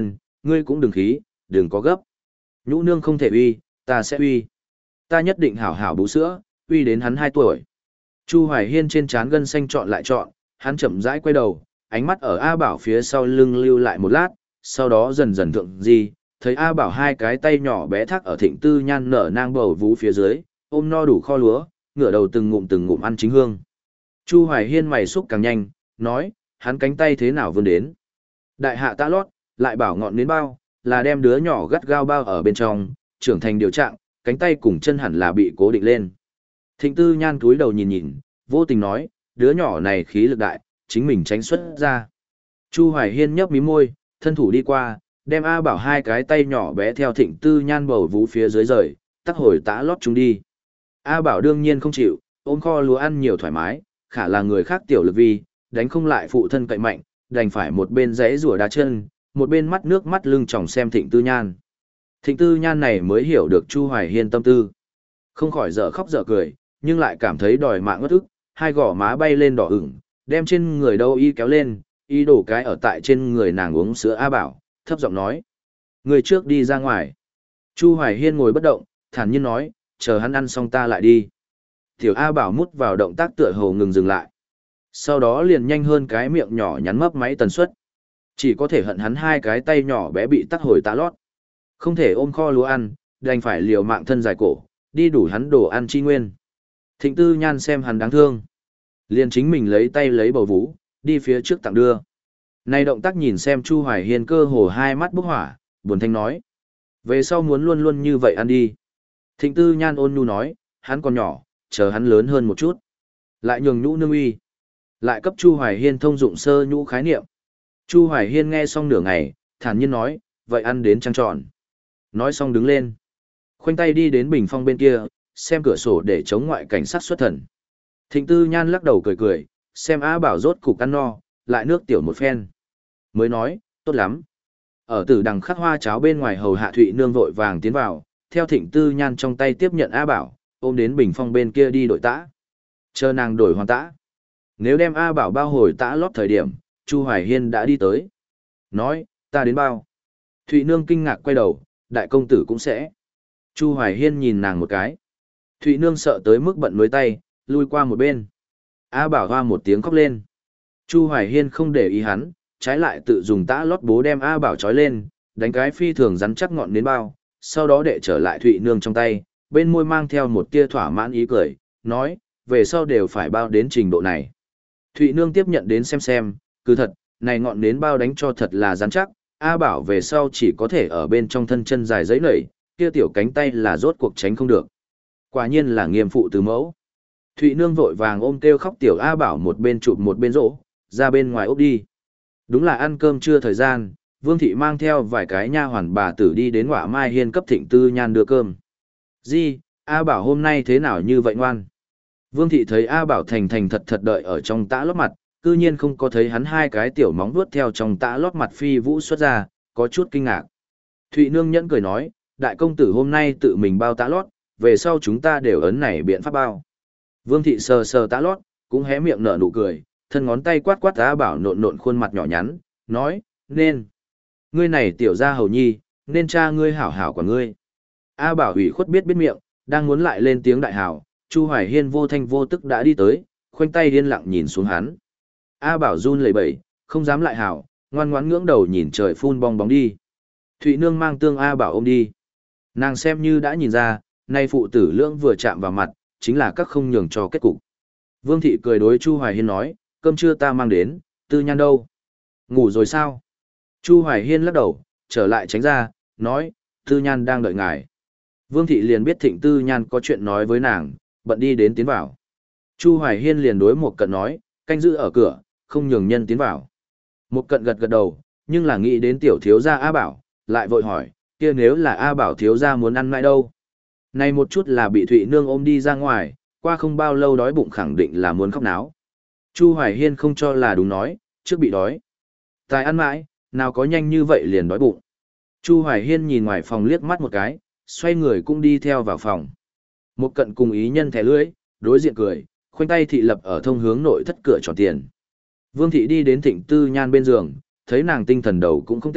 Speaker 1: Ngươi cũng đừng khí, đừng có gấp. Nhũ nương không thể uy, ta sẽ uy. Ta nhất định hảo hảo bú sữa, uy đến hắn hai tuổi. Chu Hoài Hiên trên trán gân xanh trọn lại trọn, hắn chậm rãi quay đầu, ánh mắt ở A Bảo phía sau lưng lưu lại một lát, sau đó dần dần thượng di, thấy A Bảo hai cái tay nhỏ bé thắc ở Thịnh Tư Nhan nở nang bầu vú phía dưới, ôm no đủ kho lúa, ngửa đầu từng ngụm từng ngụm ăn chính hương. Chu Hoài Hiên mày xúc càng nhanh, nói, hắn cánh tay thế nào vươn đến. Đại hạ tã lót, lại bảo ngọn nến bao, là đem đứa nhỏ gắt gao bao ở bên trong, trưởng thành điều trạng, cánh tay cùng chân hẳn là bị cố định lên. Thịnh Tư Nhan cúi đầu nhìn nhìn, vô tình nói, đứa nhỏ này khí lực đại, chính mình tránh xuất ra. Chu Hoài Hiên nhấp mí môi, thân thủ đi qua, đem A Bảo hai cái tay nhỏ bé theo Thịnh Tư Nhan bầu vú phía dưới rời, tắc hồi tã lót chúng đi. A Bảo đương nhiên không chịu, ôm kho lúa ăn nhiều thoải mái, khả là người khác tiểu lực vi, đánh không lại phụ thân cậy mạnh, đành phải một bên giãy rủa đá chân, một bên mắt nước mắt lưng tròng xem Thịnh Tư Nhan. Thịnh Tư Nhan này mới hiểu được Chu Hoài Hiên tâm tư. Không khỏi dở khóc dở cười, nhưng lại cảm thấy đòi mạng ngất ức, hai gò má bay lên đỏ ửng, đem trên người đâu y kéo lên, y đổ cái ở tại trên người nàng uống sữa A Bảo, thấp giọng nói. Người trước đi ra ngoài. Chu Hoài Hiên ngồi bất động, thản nhiên nói, chờ hắn ăn xong ta lại đi. Tiểu A Bảo mút vào động tác tựa hồ ngừng dừng lại. Sau đó liền nhanh hơn cái miệng nhỏ nhắn mấp máy tần suất. Chỉ có thể hận hắn hai cái tay nhỏ bé bị tắc hồi tá lót. Không thể ôm kho lúa ăn, đành phải liều mạng thân dài cổ, đi đủ hắn đồ ăn chi nguyên. Thịnh Tư Nhan xem hắn đáng thương. Liền chính mình lấy tay lấy bầu vú, đi phía trước tặng đưa. Này động tác nhìn xem Chu Hoài Hiên cơ hồ hai mắt bốc hỏa, buồn thanh nói. Về sau muốn luôn luôn như vậy ăn đi. Thịnh Tư Nhan ôn nhu nói, hắn còn nhỏ, chờ hắn lớn hơn một chút. Lại nhường nhũ nương uy. Lại cấp Chu Hoài Hiên thông dụng sơ nhũ khái niệm. Chu Hoài Hiên nghe xong nửa ngày, thản nhiên nói, vậy ăn đến trăng tròn. Nói xong đứng lên. Khoanh tay đi đến bình phong bên kia, xem cửa sổ để chống ngoại cảnh sát xuất thần. Thịnh Tư Nhan lắc đầu cười cười, xem A Bảo rốt cục ăn no, lại nước tiểu một phen. Mới nói, tốt lắm. Ở tử đằng khắc hoa cháo bên ngoài hầu hạ Thụy Nương vội vàng tiến vào, theo Thịnh Tư Nhan trong tay tiếp nhận A Bảo, ôm đến bình phong bên kia đi đổi tã. Chờ nàng đổi hoàn tã. Nếu đem A Bảo bao hồi tã lót thời điểm, Chu Hoài Hiên đã đi tới. Nói, ta đến bao. Thụy Nương kinh ngạc quay đầu, đại công tử cũng sẽ. Chu Hoài Hiên nhìn nàng một cái. Thụy Nương sợ tới mức bận lưới tay, lui qua một bên. A Bảo hoa một tiếng khóc lên. Chu Hoài Hiên không để ý hắn, trái lại tự dùng tã lót bố đem A Bảo trói lên, đánh cái phi thường rắn chắc ngọn đến bao, sau đó đệ trở lại Thụy Nương trong tay, bên môi mang theo một tia thỏa mãn ý cười, nói, về sau đều phải bao đến trình độ này. Thụy Nương tiếp nhận đến xem xem, cứ thật, này ngọn nến bao đánh cho thật là rắn chắc, A Bảo về sau chỉ có thể ở bên trong thân chân dài giấy nảy, kia tiểu cánh tay là rốt cuộc tránh không được. Quả nhiên là nghiêm phụ từ mẫu. Thụy Nương vội vàng ôm kêu khóc tiểu A Bảo một bên chụp một bên rỗ, ra bên ngoài ốc đi. Đúng là ăn cơm trưa thời gian, Vương Thị mang theo vài cái nha hoàn bà tử đi đến Ngọa Mai Hiên cấp Thịnh Tư Nhan đưa cơm. Di, A Bảo hôm nay thế nào như vậy ngoan? Vương Thị thấy A Bảo thành thành thật thật đợi ở trong tã lót mặt, cư nhiên không có thấy hắn hai cái tiểu móng vuốt theo trong tã lót mặt phi vũ xuất ra, có chút kinh ngạc. Thụy Nương nhẫn cười nói, đại công tử hôm nay tự mình bao tã lót, về sau chúng ta đều ấn này biện pháp bao. Vương Thị sờ sờ tã lót, cũng hé miệng nở nụ cười, thân ngón tay quát quát A Bảo nộn nộn khuôn mặt nhỏ nhắn, nói, nên. Ngươi này tiểu gia hầu nhi, nên cha ngươi hảo hảo của ngươi. A Bảo ủy khuất biết biết miệng, đang muốn lại lên tiếng đại hảo, Chu Hoài Hiên vô thanh vô tức đã đi tới, khoanh tay điên lặng nhìn xuống hắn. A Bảo run lẩy bẩy, không dám lại hảo, ngoan ngoãn ngưỡng đầu nhìn trời phun bong bóng đi. Thụy Nương mang tương A Bảo ôm đi. Nàng xem như đã nhìn ra, nay phụ tử lưỡng vừa chạm vào mặt, chính là các không nhường cho kết cục. Vương Thị cười đối Chu Hoài Hiên nói, cơm trưa ta mang đến, Tư Nhan đâu? Ngủ rồi sao? Chu Hoài Hiên lắc đầu, trở lại tránh ra, nói, Tư Nhan đang đợi ngài. Vương Thị liền biết Thịnh Tư Nhan có chuyện nói với nàng, bận đi đến tiến vào. Chu Hoài Hiên liền đối một cận nói, canh giữ ở cửa, không nhường nhân tiến vào. Một cận gật gật đầu, nhưng là nghĩ đến tiểu thiếu gia A Bảo, lại vội hỏi, kia nếu là A Bảo thiếu gia muốn ăn mãi đâu? Này một chút là bị Thụy Nương ôm đi ra ngoài, qua không bao lâu đói bụng khẳng định là muốn khóc náo. Chu Hoài Hiên không cho là đúng nói, trước bị đói. Tài ăn mãi, nào có nhanh như vậy liền đói bụng. Chu Hoài Hiên nhìn ngoài phòng liếc mắt một cái, xoay người cũng đi theo vào phòng. Một cận cùng ý nhân thẻ lưỡi, đối diện cười, khoanh tay thị lập ở thông hướng nội thất cửa tròn tiền. Vương Thị đi đến Thịnh Tư Nhan bên giường, thấy nàng tinh thần đầu cũng không tệ,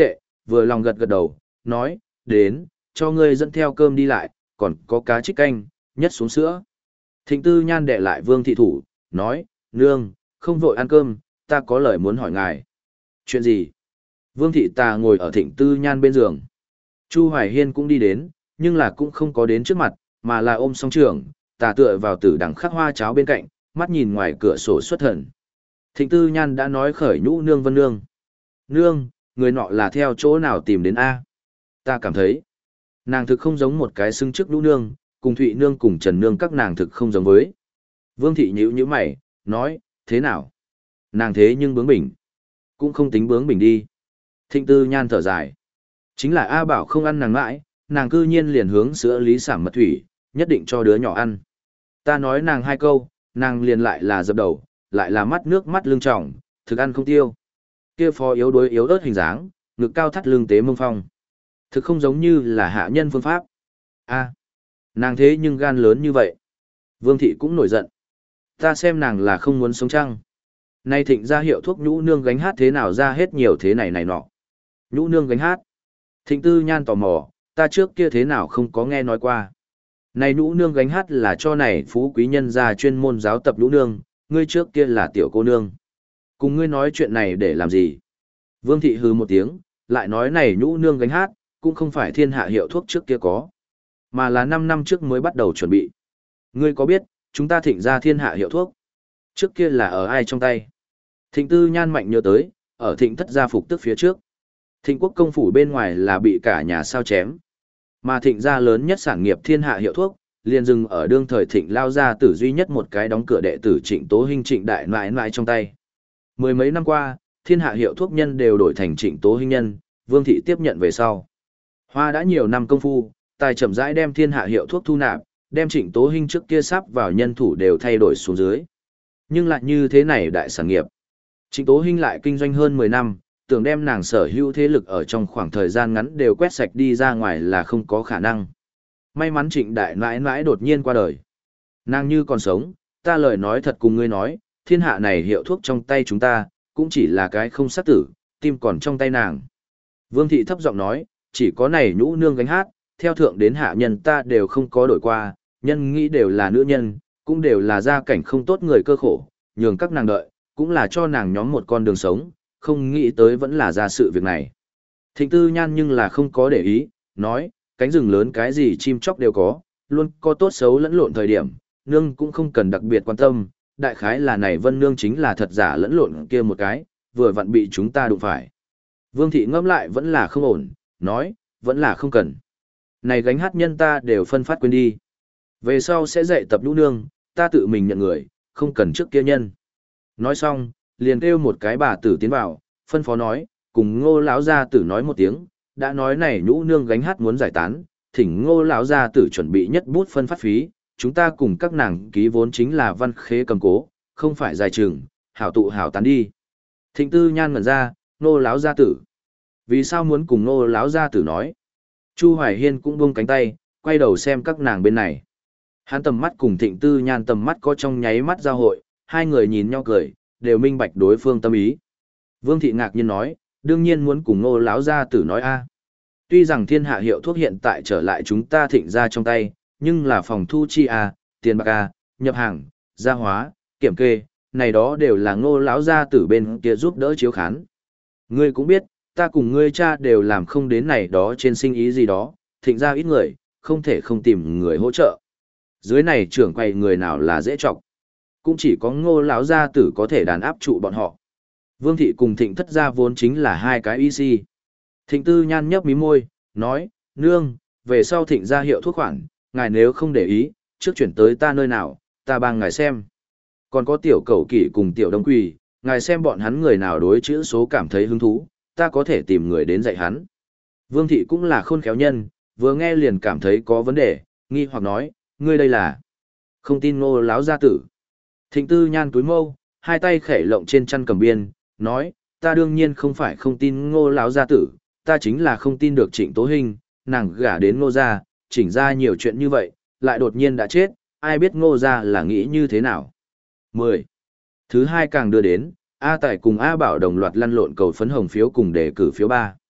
Speaker 1: vừa lòng gật gật đầu, nói, đến, cho ngươi dẫn theo cơm đi lại, còn có cá trích canh, nhất xuống sữa. Thịnh Tư Nhan đệ lại Vương Thị thủ, nói, nương, không vội ăn cơm, ta có lời muốn hỏi ngài. Chuyện gì? Vương Thị Tà ngồi ở Thịnh Tư Nhan bên giường. Chu Hoài Hiên cũng đi đến, nhưng là cũng không có đến trước mặt, mà là ôm song trường, tà tựa vào tử đằng khắc hoa cháo bên cạnh, mắt nhìn ngoài cửa sổ xuất thần. Thịnh Tư Nhan đã nói khởi nhũ nương vân nương. Nương, người nọ là theo chỗ nào tìm đến A? Ta cảm thấy, nàng thực không giống một cái xưng trước nhũ nương, cùng Thụy nương cùng Trần nương các nàng thực không giống với. Vương Thị nhíu nhíu mày, nói, thế nào? Nàng thế nhưng bướng bỉnh. Cũng không tính bướng bỉnh đi. Thịnh Tư Nhan thở dài. Chính là A Bảo không ăn nàng mãi, nàng cư nhiên liền hướng sữa lý sảm mật thủy, nhất định cho đứa nhỏ ăn. Ta nói nàng hai câu, nàng liền lại là dập đầu, lại là mắt nước mắt lưng tròng, thực ăn không tiêu. Kia phó yếu đuối yếu ớt hình dáng, ngực cao thắt lưng tế mông phong. Thực không giống như là hạ nhân phương pháp. A, nàng thế nhưng gan lớn như vậy. Vương Thị cũng nổi giận. Ta xem nàng là không muốn sống chăng. Nay Thịnh ra hiệu thuốc nhũ nương gánh hát thế nào ra hết nhiều thế này này nọ. Nhũ nương gánh hát. Thịnh Tư Nhan tò mò, ta trước kia thế nào không có nghe nói qua. Này nhũ nương gánh hát là cho này phú quý nhân gia chuyên môn giáo tập nhũ nương, ngươi trước kia là tiểu cô nương. Cùng ngươi nói chuyện này để làm gì? Vương Thị hừ một tiếng, lại nói này nhũ nương gánh hát, cũng không phải thiên hạ hiệu thuốc trước kia có, mà là năm năm trước mới bắt đầu chuẩn bị. Ngươi có biết, chúng ta Thịnh ra thiên hạ hiệu thuốc, trước kia là ở ai trong tay? Thịnh Tư Nhan mạnh nhớ tới, ở Thịnh thất gia phục tức phía trước. Thịnh quốc công phủ bên ngoài là bị cả nhà sao chém. Mà Thịnh gia lớn nhất sản nghiệp thiên hạ hiệu thuốc, liền dừng ở đương thời Thịnh lao gia tử duy nhất một cái đóng cửa đệ tử Trịnh Tố Hinh Trịnh đại nãi nãi trong tay. Mười mấy năm qua, thiên hạ hiệu thuốc nhân đều đổi thành Trịnh Tố Hinh nhân, Vương Thị tiếp nhận về sau. Hoa đã nhiều năm công phu, tài chậm rãi đem thiên hạ hiệu thuốc thu nạp, đem Trịnh Tố Hinh trước kia sắp vào nhân thủ đều thay đổi xuống dưới. Nhưng lại như thế này đại sản nghiệp. Trịnh Tố Hinh lại kinh doanh hơn mười năm, tưởng đem nàng sở hữu thế lực ở trong khoảng thời gian ngắn đều quét sạch đi ra ngoài là không có khả năng. May mắn Trịnh đại nãi nãi đột nhiên qua đời. Nàng như còn sống, ta lời nói thật cùng ngươi nói, thiên hạ này hiệu thuốc trong tay chúng ta, cũng chỉ là cái không sát tử, tim còn trong tay nàng. Vương Thị thấp giọng nói, chỉ có này nhũ nương gánh hát, theo thượng đến hạ nhân ta đều không có đổi qua, nhân nghĩ đều là nữ nhân, cũng đều là gia cảnh không tốt người cơ khổ, nhường các nàng đợi, cũng là cho nàng nhóm một con đường sống, không nghĩ tới vẫn là ra sự việc này. Thịnh Tư Nhan nhưng là không có để ý, nói, cánh rừng lớn cái gì chim chóc đều có, luôn có tốt xấu lẫn lộn thời điểm, nương cũng không cần đặc biệt quan tâm, đại khái là này Vân nương chính là thật giả lẫn lộn kia một cái, vừa vặn bị chúng ta đụng phải. Vương Thị ngẫm lại vẫn là không ổn, nói, vẫn là không cần. Này gánh hát nhân ta đều phân phát quên đi. Về sau sẽ dạy tập nhũ nương, ta tự mình nhận người, không cần trước kia nhân. Nói xong, liền kêu một cái bà tử tiến vào, phân phó nói, cùng Ngô lão gia tử nói một tiếng, đã nói này nhũ nương gánh hát muốn giải tán, thỉnh Ngô lão gia tử chuẩn bị nhất bút phân phát phí, chúng ta cùng các nàng ký vốn chính là văn khế cầm cố, không phải dài trường, hảo tụ hảo tán đi. Thịnh Tư Nhan ngẩn ra, Ngô lão gia tử. Vì sao muốn cùng Ngô lão gia tử nói? Chu Hoài Hiên cũng buông cánh tay, quay đầu xem các nàng bên này. Hắn tầm mắt cùng Thịnh Tư Nhan tầm mắt có trong nháy mắt giao hội, hai người nhìn nhau cười, đều minh bạch đối phương tâm ý. Vương Thị ngạc nhiên nói, đương nhiên muốn cùng Ngô lão gia tử nói a. Tuy rằng thiên hạ hiệu thuốc hiện tại trở lại chúng ta Thịnh ra trong tay, nhưng là phòng thu chi a, tiền bạc a, nhập hàng, gia hóa, kiểm kê, này đó đều là Ngô lão gia tử bên kia giúp đỡ chiếu khán. Ngươi cũng biết, ta cùng ngươi cha đều làm không đến này đó trên sinh ý gì đó, Thịnh ra ít người, không thể không tìm người hỗ trợ. Dưới này trưởng quầy người nào là dễ trọc, cũng chỉ có Ngô lão gia tử có thể đàn áp trụ bọn họ. Vương Thị cùng Thịnh thất gia vốn chính là hai cái y si. Thịnh Tư Nhan nhấp mí môi, nói, nương, về sau Thịnh ra hiệu thuốc khoản, ngài nếu không để ý, trước chuyển tới ta nơi nào, ta bằng ngài xem. Còn có tiểu cẩu kỷ cùng tiểu đông quỳ, ngài xem bọn hắn người nào đối chữ số cảm thấy hứng thú, ta có thể tìm người đến dạy hắn. Vương Thị cũng là khôn khéo nhân, vừa nghe liền cảm thấy có vấn đề, nghi hoặc nói, ngươi đây là không tin Ngô lão gia tử. Thịnh Tư Nhan túi mâu, hai tay khẽ lộng trên chăn cầm biên, nói, ta đương nhiên không phải không tin Ngô lão gia tử, ta chính là không tin được Trịnh Tố Hinh, nàng gả đến Ngô gia, chỉnh ra nhiều chuyện như vậy, lại đột nhiên đã chết, ai biết Ngô gia là nghĩ như thế nào. mười. Thứ hai càng đưa đến, A Tài cùng A Bảo đồng loạt lăn lộn cầu phấn hồng phiếu cùng đề cử phiếu ba.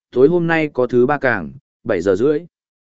Speaker 1: Tối hôm nay có thứ ba càng, bảy giờ rưỡi.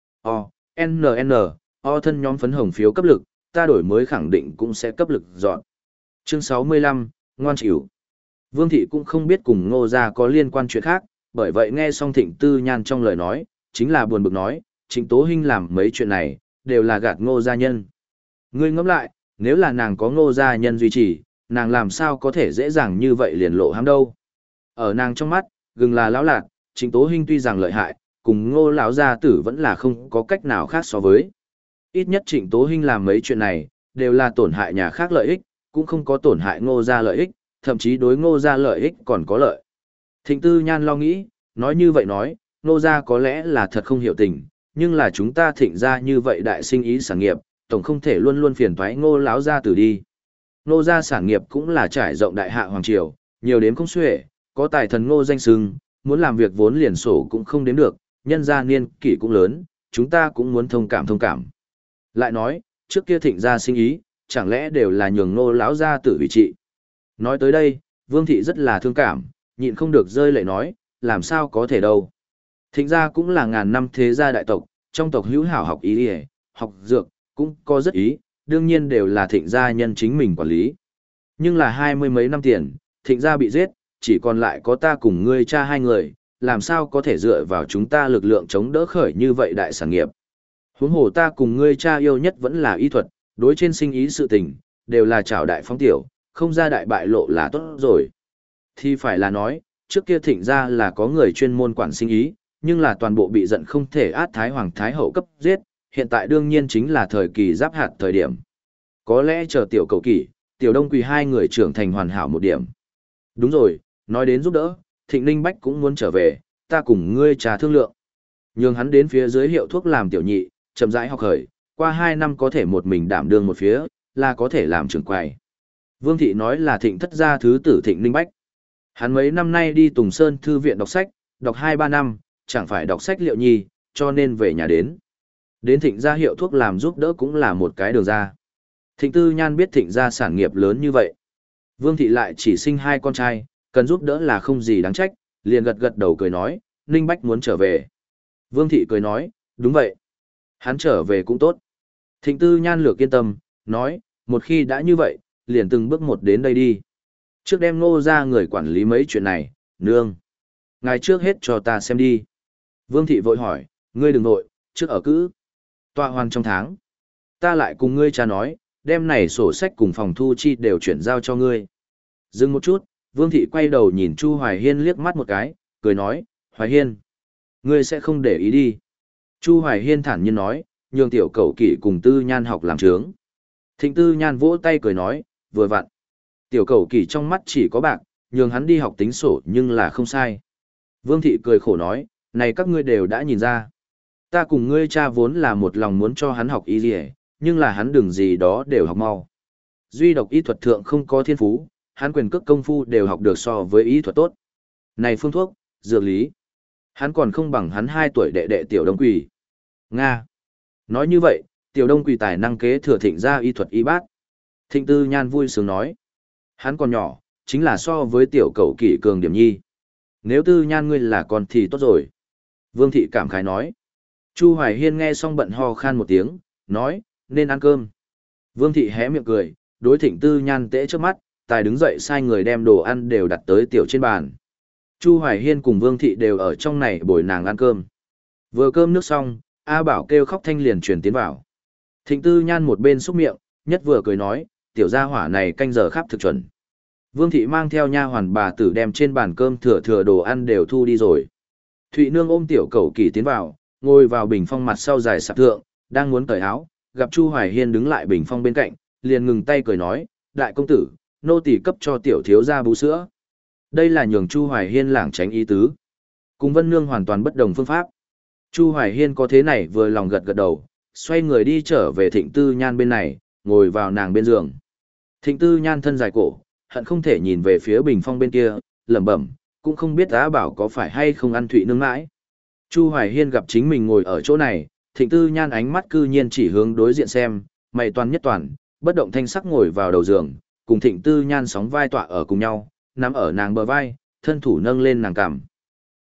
Speaker 1: O, N N, O thân nhóm phấn hồng phiếu cấp lực, ta đổi mới khẳng định cũng sẽ cấp lực dọn. Chương sáu mươi lăm, ngoan chịu. Vương Thị cũng không biết cùng Ngô Gia có liên quan chuyện khác, bởi vậy nghe xong Thịnh Tư Nhan trong lời nói, chính là buồn bực nói, Trịnh Tố Hinh làm mấy chuyện này, đều là gạt Ngô Gia nhân. Ngươi ngẫm lại, nếu là nàng có Ngô Gia nhân duy trì, nàng làm sao có thể dễ dàng như vậy liền lộ hãm đâu. Ở nàng trong mắt, gừng là lão lạc, Trịnh Tố Hinh tuy rằng lợi hại, cùng Ngô lão gia tử vẫn là không có cách nào khác so với. Ít nhất Trịnh Tố Hinh làm mấy chuyện này, đều là tổn hại nhà khác lợi ích, cũng không có tổn hại Ngô Gia lợi ích, thậm chí đối Ngô Gia lợi ích còn có lợi. Thịnh Tư Nhan lo nghĩ, nói như vậy nói, Ngô Gia có lẽ là thật không hiểu tình, nhưng là chúng ta Thịnh gia như vậy đại sinh ý sản nghiệp, tổng không thể luôn luôn phiền toái Ngô lão gia tử đi. Ngô Gia sản nghiệp cũng là trải rộng đại hạ hoàng triều, nhiều đến không xuể, có tài thần Ngô danh xưng, muốn làm việc vốn liền sổ cũng không đến được, nhân gia niên kỷ cũng lớn, chúng ta cũng muốn thông cảm thông cảm. Lại nói, trước kia Thịnh gia sinh ý, chẳng lẽ đều là nhường Ngô lão gia tử vị trị. Nói tới đây, Vương Thị rất là thương cảm, nhịn không được rơi lệ nói, làm sao có thể đâu. Thịnh gia cũng là ngàn năm thế gia đại tộc, trong tộc hữu hảo học ý, ý học dược, cũng có rất ý, đương nhiên đều là Thịnh gia nhân chính mình quản lý. Nhưng là hai mươi mấy năm tiền, Thịnh gia bị giết, chỉ còn lại có ta cùng ngươi cha hai người, làm sao có thể dựa vào chúng ta lực lượng chống đỡ khởi như vậy đại sản nghiệp. Huống hồ ta cùng ngươi cha yêu nhất vẫn là y thuật, đối trên sinh ý sự tình, đều là trảo đại phóng tiểu, không ra đại bại lộ là tốt rồi. Thì phải là nói, trước kia Thịnh gia là có người chuyên môn quản sinh ý, nhưng là toàn bộ bị giận không thể át Thái Hoàng Thái Hậu cấp giết, hiện tại đương nhiên chính là thời kỳ giáp hạt thời điểm. Có lẽ chờ tiểu cầu kỷ, tiểu đông quỳ hai người trưởng thành hoàn hảo một điểm. Đúng rồi, nói đến giúp đỡ, Thịnh Ninh Bách cũng muốn trở về, ta cùng ngươi trà thương lượng. Nhường hắn đến phía dưới hiệu thuốc làm tiểu nhị, chậm rãi học khởi, qua hai năm có thể một mình đảm đương một phía, là có thể làm trưởng quầy. Vương Thị nói là Thịnh thất gia thứ tử Thịnh Ninh Bách. Hắn mấy năm nay đi Tùng Sơn Thư viện đọc sách, đọc hai ba năm, chẳng phải đọc sách liệu nhi, cho nên về nhà đến. Đến Thịnh gia hiệu thuốc làm giúp đỡ cũng là một cái đường ra. Thịnh Tư Nhan biết Thịnh gia sản nghiệp lớn như vậy. Vương Thị lại chỉ sinh hai con trai, cần giúp đỡ là không gì đáng trách, liền gật gật đầu cười nói, Ninh Bách muốn trở về. Vương Thị cười nói, đúng vậy. Hắn trở về cũng tốt. Thịnh Tư Nhan lược yên tâm, nói, một khi đã như vậy, liền từng bước một đến đây đi. Trước đem Ngô ra người quản lý mấy chuyện này, nương. Ngài trước hết cho ta xem đi. Vương Thị vội hỏi, ngươi đừng vội, trước ở cữ. Tọa hoàn trong tháng. Ta lại cùng ngươi cha nói, đem này sổ sách cùng phòng thu chi đều chuyển giao cho ngươi. Dừng một chút, Vương Thị quay đầu nhìn Chu Hoài Hiên liếc mắt một cái, cười nói, Hoài Hiên, ngươi sẽ không để ý đi. Chu Hoài Hiên thản nhiên nói, nhường tiểu cầu kỷ cùng Tư Nhan học làm trướng. Thịnh Tư Nhan vỗ tay cười nói, vừa vặn. Tiểu cầu kỷ trong mắt chỉ có bạc, nhường hắn đi học tính sổ nhưng là không sai. Vương Thị cười khổ nói, này các ngươi đều đã nhìn ra. Ta cùng ngươi cha vốn là một lòng muốn cho hắn học y gì, nhưng là hắn đừng gì đó đều học mau. Duy độc y thuật thượng không có thiên phú, hắn quyền cước công phu đều học được so với y thuật tốt. Này phương thuốc, dược lý, hắn còn không bằng hắn hai tuổi đệ đệ tiểu Đông Quỳ. Nga. Nói như vậy, tiểu Đông Quỳ tài năng kế thừa Thịnh gia y thuật y bát. Thịnh Tư Nhan vui sướng nói. Hắn còn nhỏ, chính là so với tiểu cậu kỷ cường điểm nhi. Nếu Tư Nhan ngươi là con thì tốt rồi. Vương Thị cảm khái nói. Chu Hoài Hiên nghe xong bận ho khan một tiếng, nói, nên ăn cơm. Vương Thị hé miệng cười, đối Thịnh Tư Nhan tễ trước mắt, tài đứng dậy sai người đem đồ ăn đều đặt tới tiểu trên bàn. Chu Hoài Hiên cùng Vương Thị đều ở trong này bồi nàng ăn cơm. Vừa cơm nước xong, A Bảo kêu khóc thanh liền truyền tiến vào. Thịnh Tư Nhan một bên xúc miệng, nhất vừa cười nói, tiểu gia hỏa này canh giờ khắp thực chuẩn. Vương Thị mang theo nha hoàn bà tử đem trên bàn cơm thừa thừa đồ ăn đều thu đi rồi. Thụy Nương ôm tiểu cẩu kỳ tiến vào, ngồi vào bình phong mặt sau dài sạp thượng, đang muốn cởi áo, gặp Chu Hoài Hiên đứng lại bình phong bên cạnh, liền ngừng tay cười nói, đại công tử, nô tỳ cấp cho tiểu thiếu gia bú sữa. Đây là nhường Chu Hoài Hiên lảng tránh ý tứ. Cùng Vân Nương hoàn toàn bất đồng phương pháp. Chu Hoài Hiên có thế này vừa lòng gật gật đầu, xoay người đi trở về Thịnh Tư Nhan bên này, ngồi vào nàng bên giường. Thịnh Tư Nhan thân dài cổ, hận không thể nhìn về phía bình phong bên kia, lẩm bẩm, cũng không biết Á Bảo có phải hay không ăn Thụy Nương mãi. Chu Hoài Hiên gặp chính mình ngồi ở chỗ này, Thịnh Tư Nhan ánh mắt cư nhiên chỉ hướng đối diện xem, mày toàn nhất toàn, bất động thanh sắc ngồi vào đầu giường, cùng Thịnh Tư Nhan sóng vai tọa ở cùng nhau, nắm ở nàng bờ vai, thân thủ nâng lên nàng cằm.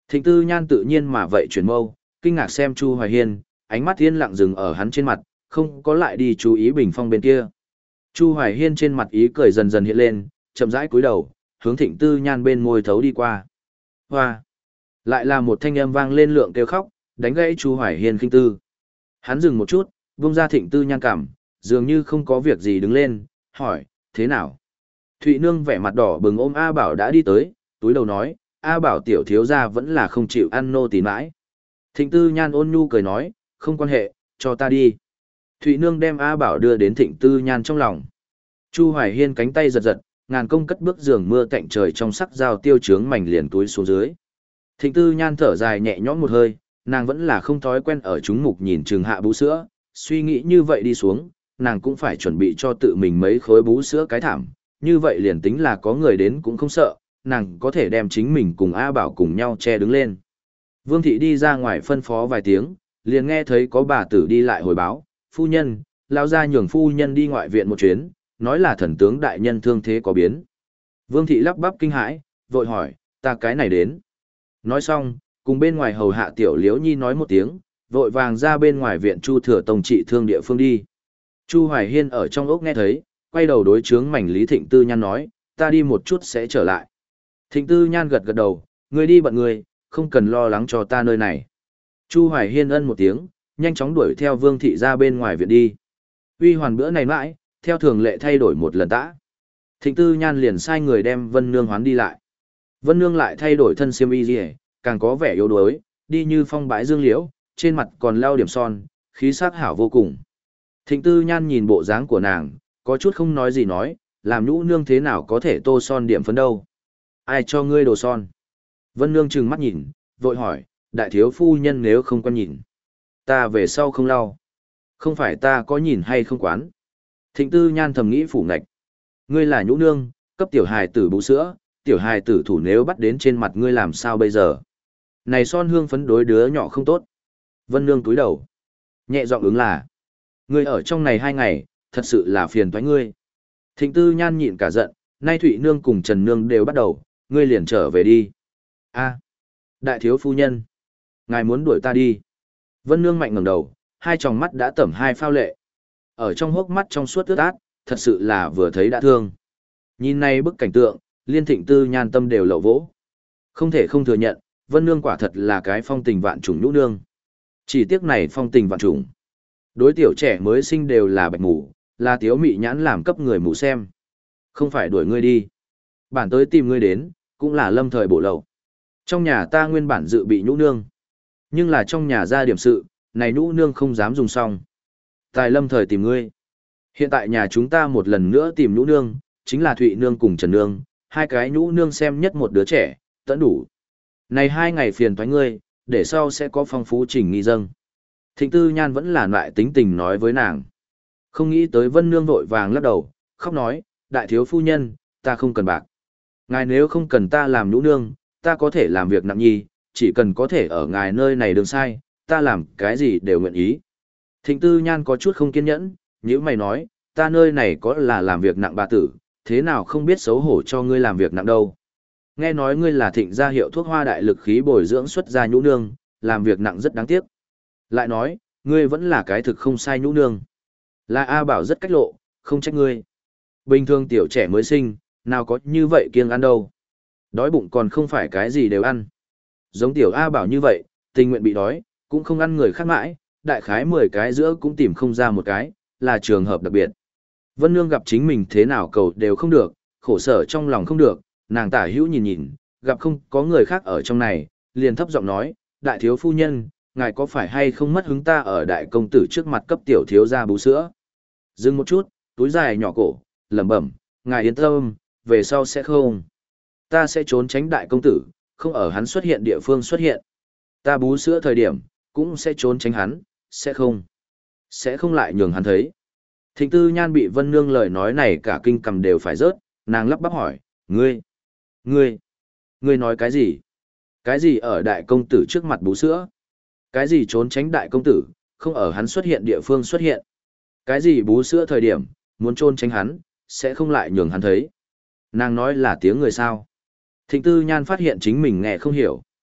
Speaker 1: Thịnh Tư Nhan tự nhiên mà vậy chuyển mâu, kinh ngạc xem Chu Hoài Hiên, ánh mắt yên lặng dừng ở hắn trên mặt, không có lại đi chú ý Bình Phong bên kia. Chu Hoài Hiên trên mặt ý cười dần dần hiện lên, chậm rãi cúi đầu, hướng Thịnh Tư Nhan bên môi thấu đi qua. Hoa! Lại là một thanh âm vang lên lượng kêu khóc, đánh gãy Chu Hoài Hiên khinh tư. Hắn dừng một chút, buông ra Thịnh Tư Nhan cảm, dường như không có việc gì đứng lên, hỏi, thế nào? Thụy Nương vẻ mặt đỏ bừng ôm A Bảo đã đi tới, túi đầu nói, A Bảo tiểu thiếu gia vẫn là không chịu ăn nô tỳ mãi. Thịnh Tư Nhan ôn nhu cười nói, không quan hệ, cho ta đi. Thụy Nương đem A Bảo đưa đến Thịnh Tư Nhan trong lòng. Chu Hoài Hiên cánh tay giật giật, ngàn công cất bước giường mưa cạnh trời trong sắc dao tiêu trướng mảnh liền túi xuống dưới. Thịnh Tư Nhan thở dài nhẹ nhõm một hơi, nàng vẫn là không thói quen ở chúng mục nhìn trường hạ bú sữa, suy nghĩ như vậy đi xuống, nàng cũng phải chuẩn bị cho tự mình mấy khối bú sữa cái thảm, như vậy liền tính là có người đến cũng không sợ, nàng có thể đem chính mình cùng A Bảo cùng nhau che đứng lên. Vương thị đi ra ngoài phân phó vài tiếng, liền nghe thấy có bà tử đi lại hồi báo, phu nhân, lão gia nhường phu nhân đi ngoại viện một chuyến, nói là thần tướng đại nhân thương thế có biến. Vương thị lắp bắp kinh hãi, vội hỏi, ta cái này đến. Nói xong, cùng bên ngoài hầu hạ tiểu liễu nhi nói một tiếng, vội vàng ra bên ngoài viện Chu Thừa Tông trị thương địa phương đi. Chu Hoài Hiên ở trong ốc nghe thấy, quay đầu đối chướng mảnh Lý Thịnh Tư Nhan nói, ta đi một chút sẽ trở lại. Thịnh Tư Nhan gật gật đầu, người đi bận người, không cần lo lắng cho ta nơi này. Chu Hoài Hiên ân một tiếng, nhanh chóng đuổi theo Vương thị ra bên ngoài viện đi. Uy hoàn bữa này mãi, theo thường lệ thay đổi một lần tã. Thịnh Tư Nhan liền sai người đem Vân Nương hoán đi lại. Vân Nương lại thay đổi thân xiêm y liễu, càng có vẻ yếu đuối, đi như phong bãi dương liễu, trên mặt còn lau điểm son, khí sắc hảo vô cùng. Thịnh Tư Nhan nhìn bộ dáng của nàng, có chút không nói gì nói, làm nhũ nương thế nào có thể tô son điểm phấn đâu. Ai cho ngươi đồ son? Vân Nương trừng mắt nhìn, vội hỏi, đại thiếu phu nhân nếu không quan nhìn. Ta về sau không lau. Không phải ta có nhìn hay không quán. Thịnh Tư Nhan thầm nghĩ phủ ngạch. Ngươi là nhũ nương, cấp tiểu hài tử bú sữa, tiểu hài tử thủ nếu bắt đến trên mặt ngươi làm sao bây giờ? Này son hương phấn đối đứa nhỏ không tốt. Vân Nương túi đầu. Nhẹ giọng ứng là. Ngươi ở trong này hai ngày, thật sự là phiền toái ngươi. Thịnh Tư Nhan nhịn cả giận, nay Thụy Nương cùng Trần Nương đều bắt đầu, ngươi liền trở về đi. A, đại thiếu phu nhân. Ngài muốn đuổi ta đi. Vân Nương mạnh ngẩng đầu, hai tròng mắt đã tẩm hai phao lệ. Ở trong hốc mắt trong suốt ướt át, thật sự là vừa thấy đã thương. Nhìn này bức cảnh tượng, liên Thịnh Tư Nhan tâm đều lậu vỗ. Không thể không thừa nhận, Vân Nương quả thật là cái phong tình vạn trùng nhũ nương. Chỉ tiếc này phong tình vạn trùng. Đối tiểu trẻ mới sinh đều là bạch mù, là tiếu mị nhãn làm cấp người mù xem. Không phải đuổi ngươi đi. Bản tới tìm ngươi đến, cũng là lâm thời bổ lậu. Trong nhà ta nguyên bản dự bị nhũ nương. Nhưng là trong nhà ra điểm sự, này nhũ nương không dám dùng xong. Tài lâm thời tìm ngươi. Hiện tại nhà chúng ta một lần nữa tìm nhũ nương, chính là Thụy Nương cùng Trần Nương, hai cái nhũ nương xem nhất một đứa trẻ, tẫn đủ. Này hai ngày phiền toái ngươi, để sau sẽ có phong phú trình nghi dâng. Thịnh Tư Nhan vẫn là loại tính tình nói với nàng. Không nghĩ tới Vân Nương vội vàng lắc đầu, khóc nói, đại thiếu phu nhân, ta không cần bạc. Ngài nếu không cần ta làm nhũ nương, ta có thể làm việc nặng nhi, chỉ cần có thể ở ngài nơi này đừng sai, ta làm cái gì đều nguyện ý. Thịnh Tư Nhan có chút không kiên nhẫn, nếu mày nói, ta nơi này có là làm việc nặng bà tử, thế nào không biết xấu hổ cho ngươi làm việc nặng đâu. Nghe nói ngươi là Thịnh gia hiệu thuốc hoa đại lực khí bồi dưỡng xuất gia nhũ nương, làm việc nặng rất đáng tiếc. Lại nói, ngươi vẫn là cái thực không sai nhũ nương. Là A Bảo rất cách lộ, không trách ngươi. Bình thường tiểu trẻ mới sinh, nào có như vậy kiêng ăn đâu. Đói bụng còn không phải cái gì đều ăn. Giống tiểu A Bảo như vậy, tình nguyện bị đói, cũng không ăn người khác mãi, đại khái mười cái giữa cũng tìm không ra một cái, là trường hợp đặc biệt. Vân Nương gặp chính mình thế nào cầu đều không được, khổ sở trong lòng không được, nàng tả hữu nhìn nhìn, gặp không có người khác ở trong này, liền thấp giọng nói, đại thiếu phu nhân, ngài có phải hay không mất hứng ta ở đại công tử trước mặt cấp tiểu thiếu gia bú sữa. Dừng một chút, túi dài nhỏ cổ, lẩm bẩm, ngài yên tâm, về sau sẽ không. Ta sẽ trốn tránh đại công tử, không ở hắn xuất hiện địa phương xuất hiện. Ta bú sữa thời điểm, cũng sẽ trốn tránh hắn, sẽ không. Sẽ không lại nhường hắn thấy. Thịnh Tư Nhan bị Vân Nương lời nói này cả kinh cầm đều phải rớt, nàng lắp bắp hỏi, ngươi, ngươi, ngươi nói cái gì? Cái gì ở đại công tử trước mặt bú sữa? Cái gì trốn tránh đại công tử, không ở hắn xuất hiện địa phương xuất hiện? Cái gì bú sữa thời điểm, muốn trốn tránh hắn, sẽ không lại nhường hắn thấy? Nàng nói là tiếng người sao? Thịnh Tư Nhan phát hiện chính mình nghe không hiểu.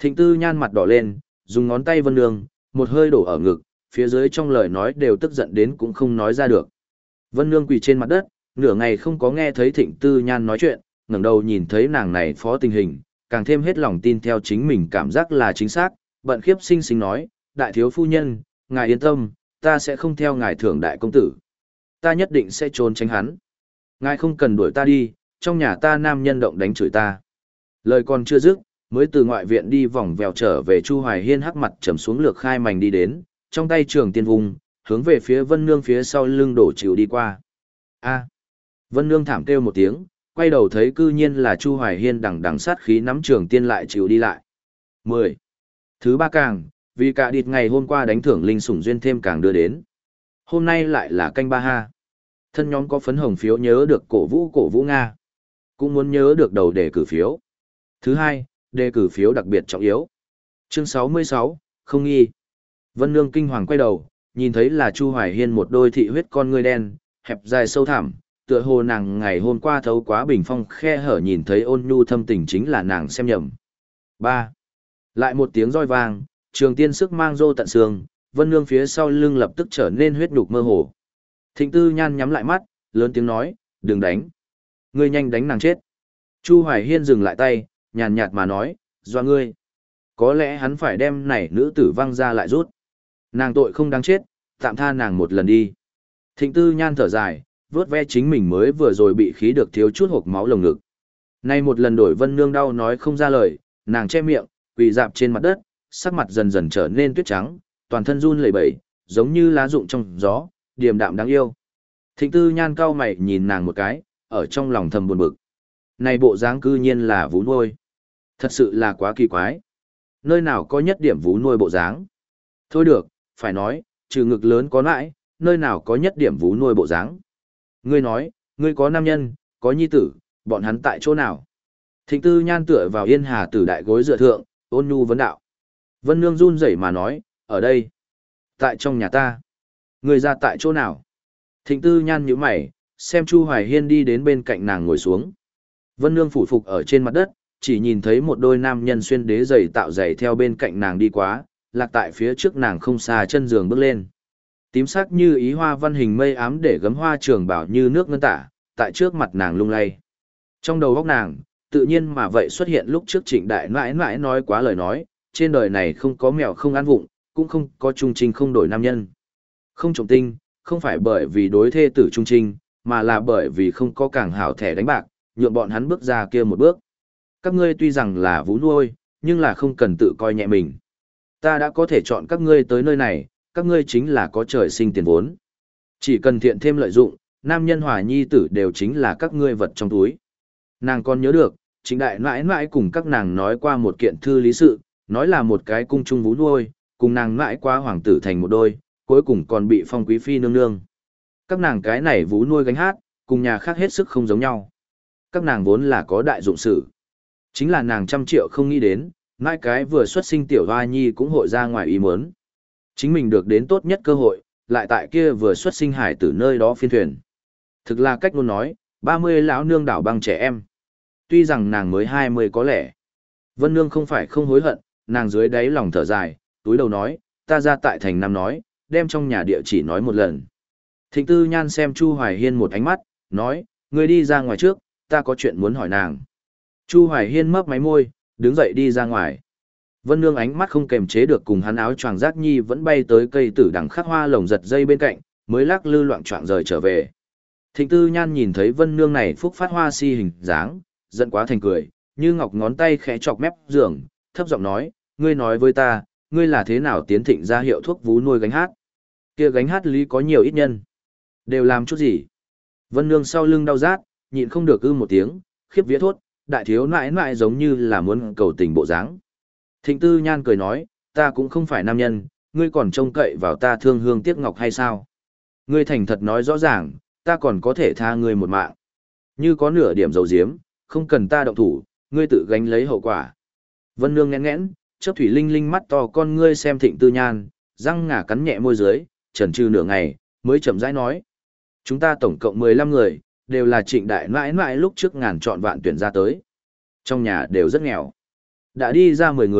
Speaker 1: Thịnh Tư Nhan mặt đỏ lên, dùng ngón tay Vân Nương, một hơi đổ ở ngực, phía dưới trong lời nói đều tức giận đến cũng không nói ra được. Vân Nương quỳ trên mặt đất, nửa ngày không có nghe thấy Thịnh Tư Nhan nói chuyện, ngẩng đầu nhìn thấy nàng này phó tình hình, càng thêm hết lòng tin theo chính mình cảm giác là chính xác, bận khiếp sinh sinh nói, đại thiếu phu nhân, ngài yên tâm, ta sẽ không theo ngài thưởng đại công tử. Ta nhất định sẽ trốn tránh hắn. Ngài không cần đuổi ta đi, trong nhà ta nam nhân động đánh chửi ta. Lời còn chưa dứt, mới từ ngoại viện đi vòng vèo trở về Chu Hoài Hiên hắc mặt trầm xuống lược khai mảnh đi đến, trong tay trường tiên vùng, hướng về phía Vân Nương phía sau lưng đổ chịu đi qua. A. Vân Nương thảm kêu một tiếng, quay đầu thấy cư nhiên là Chu Hoài Hiên đằng đằng sát khí nắm trường tiên lại chịu đi lại. mười. Thứ ba càng, vì cả địt ngày hôm qua đánh thưởng linh sủng duyên thêm càng đưa đến. Hôm nay lại là canh ba ha. Thân nhóm có phấn hồng phiếu nhớ được cổ vũ cổ vũ Nga. Cũng muốn nhớ được đầu đề cử phiếu. Thứ hai, đề cử phiếu đặc biệt trọng yếu. Chương sáu mươi sáu, không nghi. Vân Nương kinh hoàng quay đầu, nhìn thấy là Chu Hoài Hiên một đôi thị huyết con ngươi đen, hẹp dài sâu thẳm, tựa hồ nàng ngày hôm qua thấu quá bình phong khe hở nhìn thấy ôn nhu thâm tình chính là nàng xem nhầm. Ba. Lại một tiếng roi vang, trường tiên sức mang rô tận xương, Vân Nương phía sau lưng lập tức trở nên huyết nhục mơ hồ. Thịnh Tư Nhan nhắm lại mắt, lớn tiếng nói, đừng đánh. Ngươi nhanh đánh nàng chết. Chu Hoài Hiên dừng lại tay, nhàn nhạt mà nói, doa ngươi. Có lẽ hắn phải đem này nữ tử văng ra lại rút. Nàng tội không đáng chết, tạm tha nàng một lần đi. Thịnh Tư Nhan thở dài, vớt ve chính mình mới vừa rồi bị khí được thiếu chút hộc máu lồng ngực. Nay một lần đổi Vân Nương đau nói không ra lời, nàng che miệng, quỳ dạp trên mặt đất, sắc mặt dần dần trở nên tuyết trắng, toàn thân run lẩy bẩy, giống như lá rụng trong gió, điềm đạm đáng yêu. Thịnh Tư Nhan cau mày nhìn nàng một cái, ở trong lòng thầm buồn bực. Này bộ dáng cư nhiên là vú nuôi. Thật sự là quá kỳ quái. Nơi nào có nhất điểm vú nuôi bộ dáng? Thôi được, phải nói, trừ ngực lớn có nãi, nơi nào có nhất điểm vú nuôi bộ dáng? Ngươi nói, ngươi có nam nhân, có nhi tử, bọn hắn tại chỗ nào? Thịnh Tư Nhan tựa vào Yên Hà Tử đại gối dựa thượng, ôn nhu vấn đạo. Vân Nương run rẩy mà nói, ở đây. Tại trong nhà ta. Ngươi ra tại chỗ nào? Thịnh Tư Nhan nhíu mày, xem Chu Hoài Hiên đi đến bên cạnh nàng ngồi xuống. Vân Nương phủ phục ở trên mặt đất, chỉ nhìn thấy một đôi nam nhân xuyên đế giày tạo giày theo bên cạnh nàng đi quá, lạc tại phía trước nàng không xa chân giường bước lên. Tím sắc như ý hoa văn hình mây ám để gấm hoa trường bảo như nước ngân tả, tại trước mặt nàng lung lay. Trong đầu óc nàng, tự nhiên mà vậy xuất hiện lúc trước Trịnh Đại mãi mãi nói quá lời nói, trên đời này không có mèo không ăn vụng, cũng không có trung trinh không đổi nam nhân. Không trộm tinh, không phải bởi vì đối thê tử trung trinh, mà là bởi vì không có càng hảo thẻ đánh bạc, nhượng bọn hắn bước ra kia một bước. Các ngươi tuy rằng là vú nuôi, nhưng là không cần tự coi nhẹ mình. Ta đã có thể chọn các ngươi tới nơi này, các ngươi chính là có trời sinh tiền vốn. Chỉ cần thiện thêm lợi dụng, nam nhân hòa nhi tử đều chính là các ngươi vật trong túi. Nàng còn nhớ được, Trịnh Đại mãi mãi cùng các nàng nói qua một kiện thư lý sự, nói là một cái cung trung vú nuôi, cùng nàng mãi qua hoàng tử thành một đôi, cuối cùng còn bị phong quý phi nương nương. Các nàng cái này vú nuôi gánh hát, cùng nhà khác hết sức không giống nhau. Các nàng vốn là có đại dụng sự. Chính là nàng trăm triệu không nghĩ đến, mãi cái vừa xuất sinh tiểu hoa nhi cũng hội ra ngoài ý muốn. Chính mình được đến tốt nhất cơ hội, lại tại kia vừa xuất sinh hải từ nơi đó phiên thuyền. Thực là cách luôn nói, ba mươi lão nương đảo băng trẻ em. Tuy rằng nàng mới hai mươi có lẽ. Vân Nương không phải không hối hận, nàng dưới đáy lòng thở dài, túi đầu nói, ta ra tại thành năm nói, đem trong nhà địa chỉ nói một lần. Thịnh Tư Nhan xem Chu Hoài Hiên một ánh mắt, nói, ngươi đi ra ngoài trước, ta có chuyện muốn hỏi nàng. Chu Hoài Hiên mấp máy môi, đứng dậy đi ra ngoài. Vân Nương ánh mắt không kềm chế được cùng hắn áo choàng giác nhi vẫn bay tới cây tử đằng khắc hoa lồng giật dây bên cạnh, mới lắc lư loạn choạng rời trở về. Thịnh Tư Nhan nhìn thấy Vân Nương này phúc phát hoa si hình dáng, giận quá thành cười, như ngọc ngón tay khẽ chọc mép giường, thấp giọng nói, ngươi nói với ta, ngươi là thế nào tiến thịnh ra hiệu thuốc vú nuôi gánh hát? Kia gánh hát lý có nhiều ít nhân, đều làm chút gì? Vân Nương sau lưng đau rát, nhịn không được ư một tiếng, khiếp vía thốt, đại thiếu nãi nãi giống như là muốn cầu tình bộ dáng. Thịnh Tư Nhan cười nói, ta cũng không phải nam nhân, ngươi còn trông cậy vào ta thương hương tiếc ngọc hay sao? Ngươi thành thật nói rõ ràng, ta còn có thể tha ngươi một mạng. Như có nửa điểm dầu diếm, không cần ta động thủ, ngươi tự gánh lấy hậu quả. Vân Nương nghẽn nghẽn, chớp thủy linh linh mắt to con ngươi xem Thịnh Tư Nhan, răng ngả cắn nhẹ môi dưới, chần chừ nửa ngày, mới chậm rãi nói. Chúng ta tổng cộng mười lăm người, đều là Trịnh Đại mãi mãi lúc trước ngàn chọn vạn tuyển ra tới. Trong nhà đều rất nghèo. Đã đi ra mười người,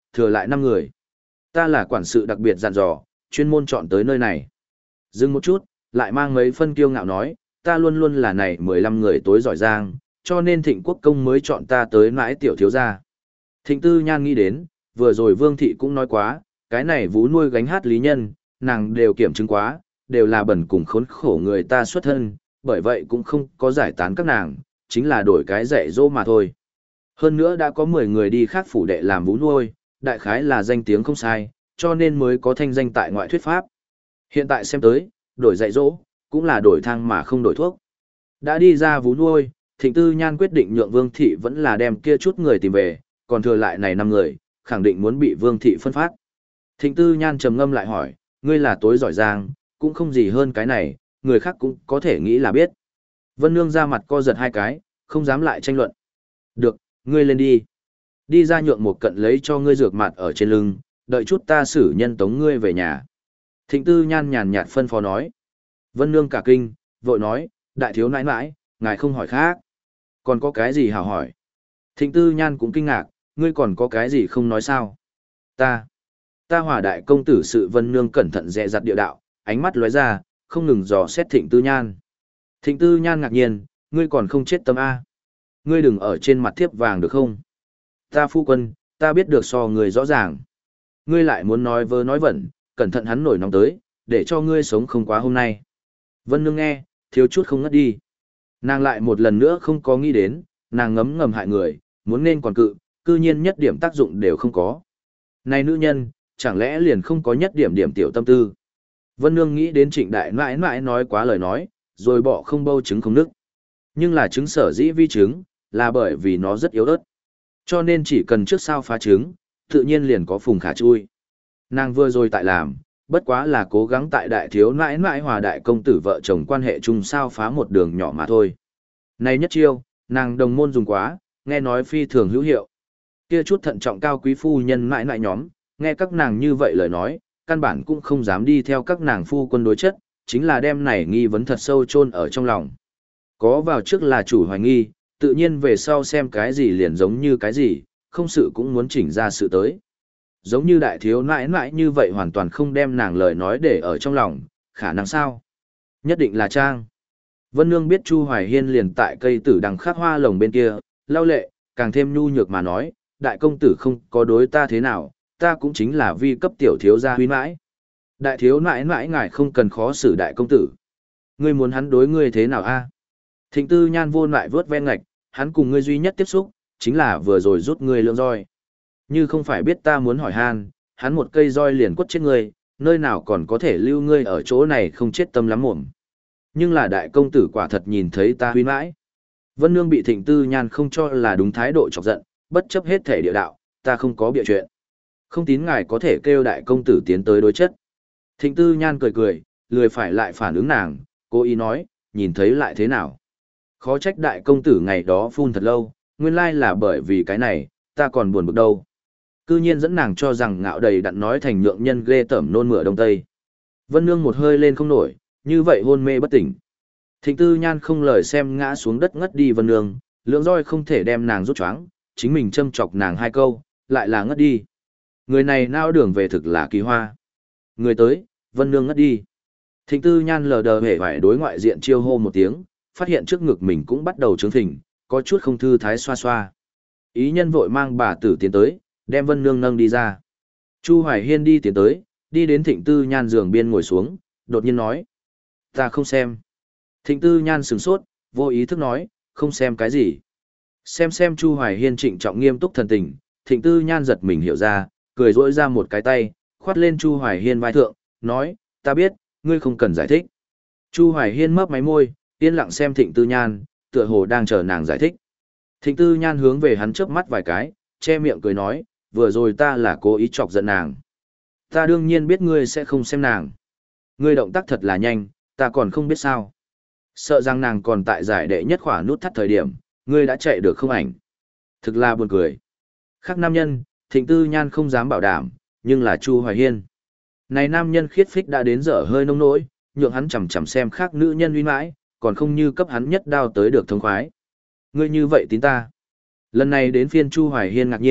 Speaker 1: thừa lại năm người. Ta là quản sự đặc biệt dặn dò, chuyên môn chọn tới nơi này. Dừng một chút, lại mang mấy phân kiêu ngạo nói, ta luôn luôn là này mười lăm người tối giỏi giang, cho nên Thịnh Quốc công mới chọn ta tới mãi tiểu thiếu gia. Thịnh Tư Nhan nghĩ đến, vừa rồi Vương Thị cũng nói quá, cái này vú nuôi gánh hát lý nhân, nàng đều kiểm chứng quá, đều là bẩn cùng khốn khổ người ta xuất thân, bởi vậy cũng không có giải tán các nàng, chính là đổi cái dạy dỗ mà thôi. Hơn nữa đã có mười người đi khác phủ đệ làm vú nuôi, đại khái là danh tiếng không sai, cho nên mới có thanh danh tại ngoại thuyết pháp. Hiện tại xem tới, đổi dạy dỗ, cũng là đổi thang mà không đổi thuốc. Đã đi ra vú nuôi, Thịnh Tư Nhan quyết định nhượng Vương Thị vẫn là đem kia chút người tìm về, còn thừa lại này năm người, khẳng định muốn bị Vương Thị phân phát. Thịnh Tư Nhan trầm ngâm lại hỏi, ngươi là tối giỏi giang, cũng không gì hơn cái này, người khác cũng có thể nghĩ là biết. Vân Nương ra mặt co giật hai cái, không dám lại tranh luận. Được, ngươi lên đi. Đi ra nhượng một cận lấy cho ngươi dược mặt ở trên lưng, đợi chút ta xử nhân tống ngươi về nhà. Thịnh Tư Nhan nhàn nhạt phân phó nói. Vân Nương cả kinh, vội nói, đại thiếu nãi nãi, ngài không hỏi khác. Còn có cái gì hảo hỏi? Thịnh Tư Nhan cũng kinh ngạc, ngươi còn có cái gì không nói sao? Ta, ta Hòa đại công tử sự. Vân Nương cẩn thận dè dặt địa đạo, ánh mắt lóe ra, không ngừng dò xét Thịnh Tư Nhan. Thịnh Tư Nhan ngạc nhiên, ngươi còn không chết tâm A. Ngươi đừng ở trên mặt thiếp vàng được không? Ta phu quân, ta biết được so người rõ ràng. Ngươi lại muốn nói vơ nói vẩn, cẩn thận hắn nổi nóng tới, để cho ngươi sống không quá hôm nay. Vân Nương nghe, thiếu chút không ngất đi. Nàng lại một lần nữa không có nghĩ đến, nàng ngấm ngầm hại người, muốn nên còn cự, cư nhiên nhất điểm tác dụng đều không có. Này nữ nhân, chẳng lẽ liền không có nhất điểm điểm tiểu tâm tư. Vân Nương nghĩ đến Trịnh đại mãi mãi nói quá lời nói, rồi bỏ không bâu trứng không nức. Nhưng là trứng sở dĩ vi trứng, là bởi vì nó rất yếu ớt. Cho nên chỉ cần trước sau phá trứng, tự nhiên liền có phùng khả chui. Nàng vừa rồi tại làm, bất quá là cố gắng tại đại thiếu nãi nãi Hòa đại công tử vợ chồng quan hệ chung sao phá một đường nhỏ mà thôi. Này nhất chiêu, nàng đồng môn dùng quá, nghe nói phi thường hữu hiệu. Kia chút thận trọng cao quý phu nhân mãi nãi nhóm, nghe các nàng như vậy lời nói, căn bản cũng không dám đi theo các nàng phu quân đối chất, chính là đem này nghi vấn thật sâu chôn ở trong lòng. Có vào trước là chủ hoài nghi, tự nhiên về sau xem cái gì liền giống như cái gì, không sự cũng muốn chỉnh ra sự tới. Giống như đại thiếu nãi nãi như vậy hoàn toàn không đem nàng lời nói để ở trong lòng, khả năng sao? Nhất định là trang. Vân Nương biết Chu Hoài Hiên liền tại cây tử đằng khắc hoa lồng bên kia, lau lệ, càng thêm nhu nhược mà nói, đại công tử không có đối ta thế nào, ta cũng chính là vi cấp tiểu thiếu gia huy mãi. Đại thiếu nãi nãi ngài không cần khó xử đại công tử. Ngươi muốn hắn đối ngươi thế nào a? Thịnh Tư Nhan vô lại vớt ven ngạch, hắn cùng ngươi duy nhất tiếp xúc, chính là vừa rồi rút ngươi lượng roi. Như không phải biết ta muốn hỏi han, hắn một cây roi liền quất chết ngươi, nơi nào còn có thể lưu ngươi ở chỗ này không chết tâm lắm mồm. Nhưng là đại công tử quả thật nhìn thấy ta huy mãi. Vân Nương bị Thịnh Tư Nhan không cho là đúng thái độ chọc giận, bất chấp hết thể địa đạo, ta không có bịa chuyện. Không tín ngài có thể kêu đại công tử tiến tới đối chất. Thịnh Tư Nhan cười cười, lười phải lại phản ứng nàng, cô ý nói, nhìn thấy lại thế nào. Khó trách đại công tử ngày đó phun thật lâu, nguyên lai là bởi vì cái này, ta còn buồn bực đâu. Cư nhiên dẫn nàng cho rằng ngạo đầy đặn nói thành nhượng nhân ghê tởm nôn mửa đông tây. Vân Nương một hơi lên không nổi, như vậy hôn mê bất tỉnh. Thịnh Tư Nhan không lời xem ngã xuống đất ngất đi Vân Nương, lưỡng roi không thể đem nàng rút choáng, chính mình châm chọc nàng hai câu, lại là ngất đi. Người này nao đường về thực là kỳ hoa. Người tới, Vân Nương ngất đi. Thịnh Tư Nhan lờ đờ hề phải đối ngoại diện chiêu hô một tiếng, phát hiện trước ngực mình cũng bắt đầu trướng phình, có chút không thư thái xoa xoa. Ý nhân vội mang bà tử tiến tới, đem Vân Nương nâng đi ra. Chu Hoài Hiên đi tiến tới, đi đến Thịnh Tư Nhan giường biên ngồi xuống, đột nhiên nói. Ta không xem. Thịnh Tư Nhan sửng sốt, vô ý thức nói, không xem cái gì. Xem xem Chu Hoài Hiên trịnh trọng nghiêm túc thần tình, Thịnh Tư Nhan giật mình hiểu ra, cười rỗi ra một cái tay, khoát lên Chu Hoài Hiên vai thượng, nói, ta biết, ngươi không cần giải thích. Chu Hoài Hiên mấp máy môi, yên lặng xem Thịnh Tư Nhan, tựa hồ đang chờ nàng giải thích. Thịnh Tư Nhan hướng về hắn chớp mắt vài cái, che miệng cười nói, vừa rồi ta là cố ý chọc giận nàng. Ta đương nhiên biết ngươi sẽ không xem nàng. Ngươi động tác thật là nhanh, ta còn không biết sao. Sợ rằng nàng còn tại giải đệ nhất khỏa nút thắt thời điểm, ngươi đã chạy được không ảnh. Thực là buồn cười. Khác nam nhân, Thịnh Tư Nhan không dám bảo đảm, nhưng là Chu Hoài Hiên. Này nam nhân khiết phích đã đến dở hơi nông nỗi, nhượng hắn chằm chằm xem khác nữ nhân uy mãi, còn không như cấp hắn nhất đao tới được thông khoái. Ngươi như vậy tín ta. Lần này đến phiên Chu Hoài Hiên ngạc nhiên,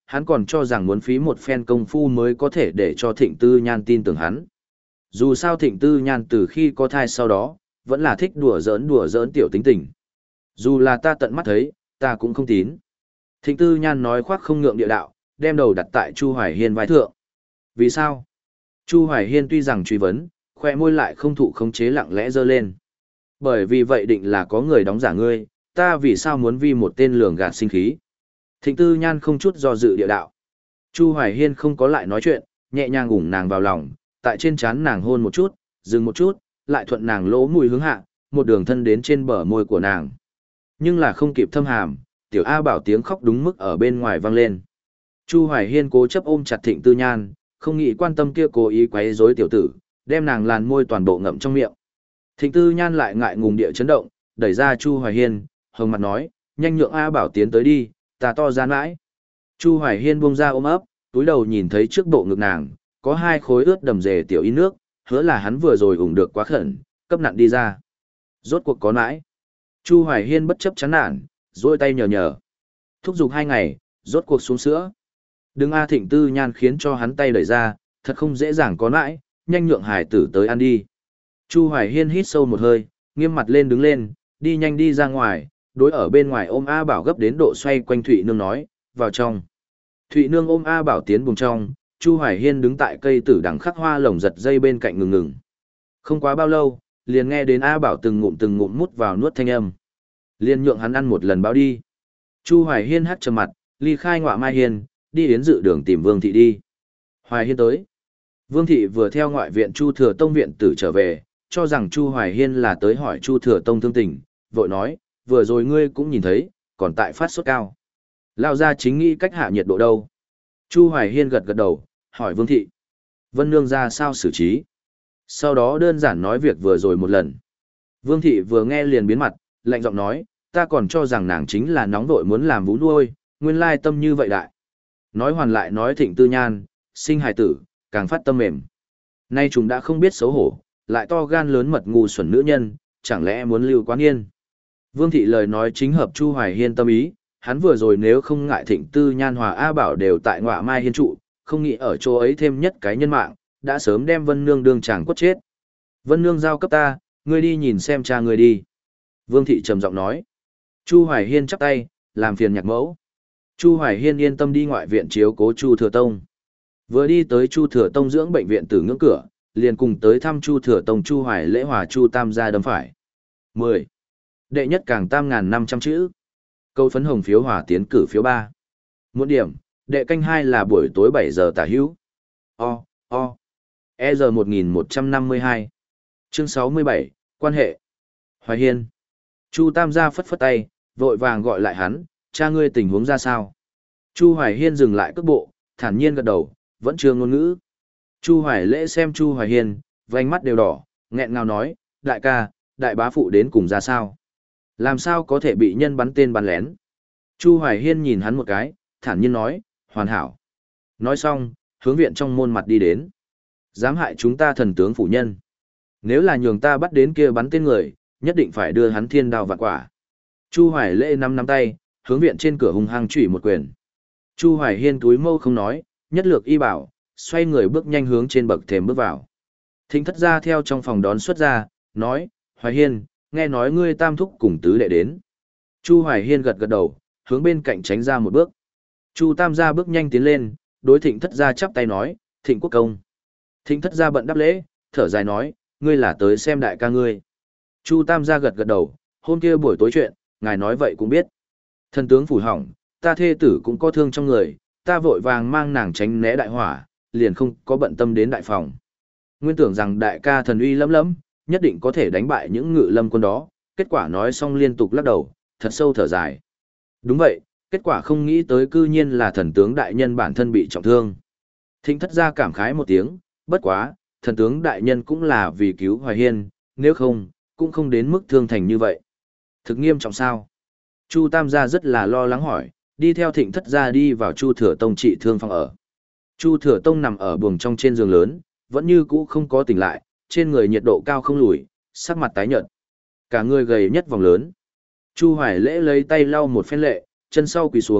Speaker 1: hắn còn cho rằng muốn phí một phen công phu mới có thể để cho Thịnh Tư Nhan tin tưởng hắn. Dù sao Thịnh Tư Nhan từ khi có thai sau đó, vẫn là thích đùa giỡn đùa giỡn tiểu tính tình. Dù là ta tận mắt thấy, ta cũng không tín. Thịnh Tư Nhan nói khoác không ngượng địa đạo, đem đầu đặt tại Chu Hoài Hiên vai thượng. Vì sao? Chu Hoài Hiên tuy rằng truy vấn, khoe môi lại không thụ khống chế lặng lẽ giơ lên. Bởi vì vậy định là có người đóng giả ngươi, ta vì sao muốn vi một tên lường gạt sinh khí. Thịnh Tư Nhan không chút do dự địa đạo. Chu Hoài Hiên không có lại nói chuyện, nhẹ nhàng ủng nàng vào lòng, tại trên trán nàng hôn một chút, dừng một chút, lại thuận nàng lỗ mùi hướng hạ, một đường thân đến trên bờ môi của nàng. Nhưng là không kịp thâm hàm, tiểu A Bảo tiếng khóc đúng mức ở bên ngoài vang lên. Chu Hoài Hiên cố chấp ôm chặt Thịnh Tư Nhan, không nghĩ quan tâm kia cố ý quấy rối tiểu tử, đem nàng làn môi toàn bộ ngậm trong miệng. Thịnh Tư Nhan lại ngại ngùng địa chấn động, đẩy ra Chu Hoài Hiên, hồng mặt nói, nhanh nhượng A Bảo tiến tới đi, ta to ra mãi. Chu Hoài Hiên buông ra ôm ấp, túi đầu nhìn thấy trước bộ ngực nàng, có hai khối ướt đầm dề tiểu in nước, hứa là hắn vừa rồi ủng được quá khẩn, cấp nặn đi ra. Rốt cuộc có nãi. Chu Hoài Hiên bất chấp chán nản, duỗi tay nhờ nhờ. Thúc giục hai ngày, rốt cuộc xuống sữa. Đừng A Thịnh Tư Nhan khiến cho hắn tay đẩy ra, thật không dễ dàng có nãi, nhanh nhượng hải tử tới ăn đi. Chu Hoài Hiên hít sâu một hơi, nghiêm mặt lên đứng lên, đi nhanh đi ra ngoài, đối ở bên ngoài ôm A Bảo gấp đến độ xoay quanh Thụy Nương nói, vào trong. Thụy Nương ôm A Bảo tiến buồng trong, Chu Hoài Hiên đứng tại cây tử đằng khắc hoa lồng giật dây bên cạnh ngừng ngừng. Không quá bao lâu, liền nghe đến A Bảo từng ngụm từng ngụm mút vào nuốt thanh âm. Liền nhượng hắn ăn một lần báo đi. Chu Hoài Hiên hắt trầm mặt, ly khai Ngọa Mai Hiên, đi đến dự đường tìm Vương Thị đi. Hoài Hiên tới. Vương Thị vừa theo ngoại viện Chu Thừa Tông viện tử trở về, cho rằng Chu Hoài Hiên là tới hỏi Chu Thừa Tông thương tình, vội nói, vừa rồi ngươi cũng nhìn thấy, còn tại phát sốt cao. Lao ra chính nghĩ cách hạ nhiệt độ đâu. Chu Hoài Hiên gật gật đầu, hỏi Vương Thị. Vân Nương ra sao xử trí? Sau đó đơn giản nói việc vừa rồi một lần. Vương Thị vừa nghe liền biến mặt, lạnh giọng nói, ta còn cho rằng nàng chính là nóng vội muốn làm vú nuôi, nguyên lai tâm như vậy đại. Nói hoàn lại nói Thịnh Tư Nhan, sinh hài tử, càng phát tâm mềm. Nay chúng đã không biết xấu hổ, lại to gan lớn mật ngu xuẩn nữ nhân, chẳng lẽ muốn lưu quán yên. Vương Thị lời nói chính hợp Chu Hoài Hiên tâm ý, hắn vừa rồi nếu không ngại Thịnh Tư Nhan Hòa A Bảo đều tại Ngọa Mai Hiên trụ, không nghĩ ở chỗ ấy thêm nhất cái nhân mạng, đã sớm đem Vân Nương đương chàng quất chết. Vân Nương giao cấp ta, ngươi đi nhìn xem cha ngươi đi. Vương Thị trầm giọng nói. Chu Hoài Hiên chắp tay, làm phiền nhạc mẫu. Chu Hoài Hiên yên tâm đi ngoại viện chiếu cố Chu Thừa Tông. Vừa đi tới Chu Thừa Tông dưỡng bệnh viện từ ngưỡng cửa, liền cùng tới thăm Chu Thừa Tông Chu Hoài Lễ Hòa Chu Tam gia đâm phải. mười. Đệ nhất càng tam ngàn năm trăm chữ. Câu phấn hồng phiếu hòa tiến cử phiếu ba. Một điểm, đệ canh hai là buổi tối bảy giờ tả hữu. O, O. E giờ một nghìn một trăm năm mươi hai. Chương sáu mươi bảy, quan hệ. Hoài Hiên. Chu Tam gia phất phất tay, vội vàng gọi lại hắn, cha ngươi tình huống ra sao? Chu Hoài Hiên dừng lại cước bộ, thản nhiên gật đầu, vẫn chưa ngôn ngữ. Chu Hoài Lễ xem Chu Hoài Hiên, vành mắt đều đỏ, nghẹn ngào nói, đại ca, đại bá phụ đến cùng ra sao? Làm sao có thể bị nhân bắn tên bắn lén? Chu Hoài Hiên nhìn hắn một cái, thản nhiên nói, hoàn hảo. Nói xong, hướng viện trong môn mặt đi đến. Dám hại chúng ta thần tướng phủ nhân. Nếu là nhường ta bắt đến kia bắn tên người, nhất định phải đưa hắn thiên đao vạn quả. Chu Hoài Lễ nắm nắm tay, hướng viện trên cửa hung hăng chủy một quyền. Chu Hoài Hiên túi mâu không nói, nhất lược y bảo, xoay người bước nhanh hướng trên bậc thềm bước vào. Thính thất ra theo trong phòng đón xuất ra, nói, Hoài Hiên, nghe nói ngươi tam thúc cùng tứ đệ đến. Chu Hoài Hiên gật gật đầu, hướng bên cạnh tránh ra một bước. Chu Tam gia bước nhanh tiến lên, đối Thịnh thất gia chắp tay nói, Thịnh quốc công. Thịnh thất gia bận đáp lễ, thở dài nói, ngươi là tới xem đại ca ngươi. Chu Tam gia gật gật đầu, hôm kia buổi tối chuyện, ngài nói vậy cũng biết. Thần tướng phủ hỏng, ta thê tử cũng có thương trong người, ta vội vàng mang nàng tránh né đại hỏa, liền không có bận tâm đến đại phòng. Nguyên tưởng rằng đại ca thần uy lẫm lẫm, nhất định có thể đánh bại những ngự lâm quân đó, kết quả nói xong liên tục lắc đầu, thật sâu thở dài. Đúng vậy, kết quả không nghĩ tới cư nhiên là thần tướng đại nhân bản thân bị trọng thương. Thịnh thất gia cảm khái một tiếng, bất quá, thần tướng đại nhân cũng là vì cứu Hoài Hiên, nếu không, cũng không đến mức thương thành như vậy. Thực nghiêm trọng sao? Chu Tam gia rất là lo lắng hỏi, đi theo Thịnh thất gia đi vào Chu Thừa Tông trị thương phòng ở. Chu Thừa Tông nằm ở buồng trong trên giường lớn, vẫn như cũ không có tỉnh lại, trên người nhiệt độ cao không lùi, sắc mặt tái nhợt. Cả người gầy nhất vòng lớn. Chu Hoài Lễ lấy tay lau một phen lệ, chân sau quỳ xuống,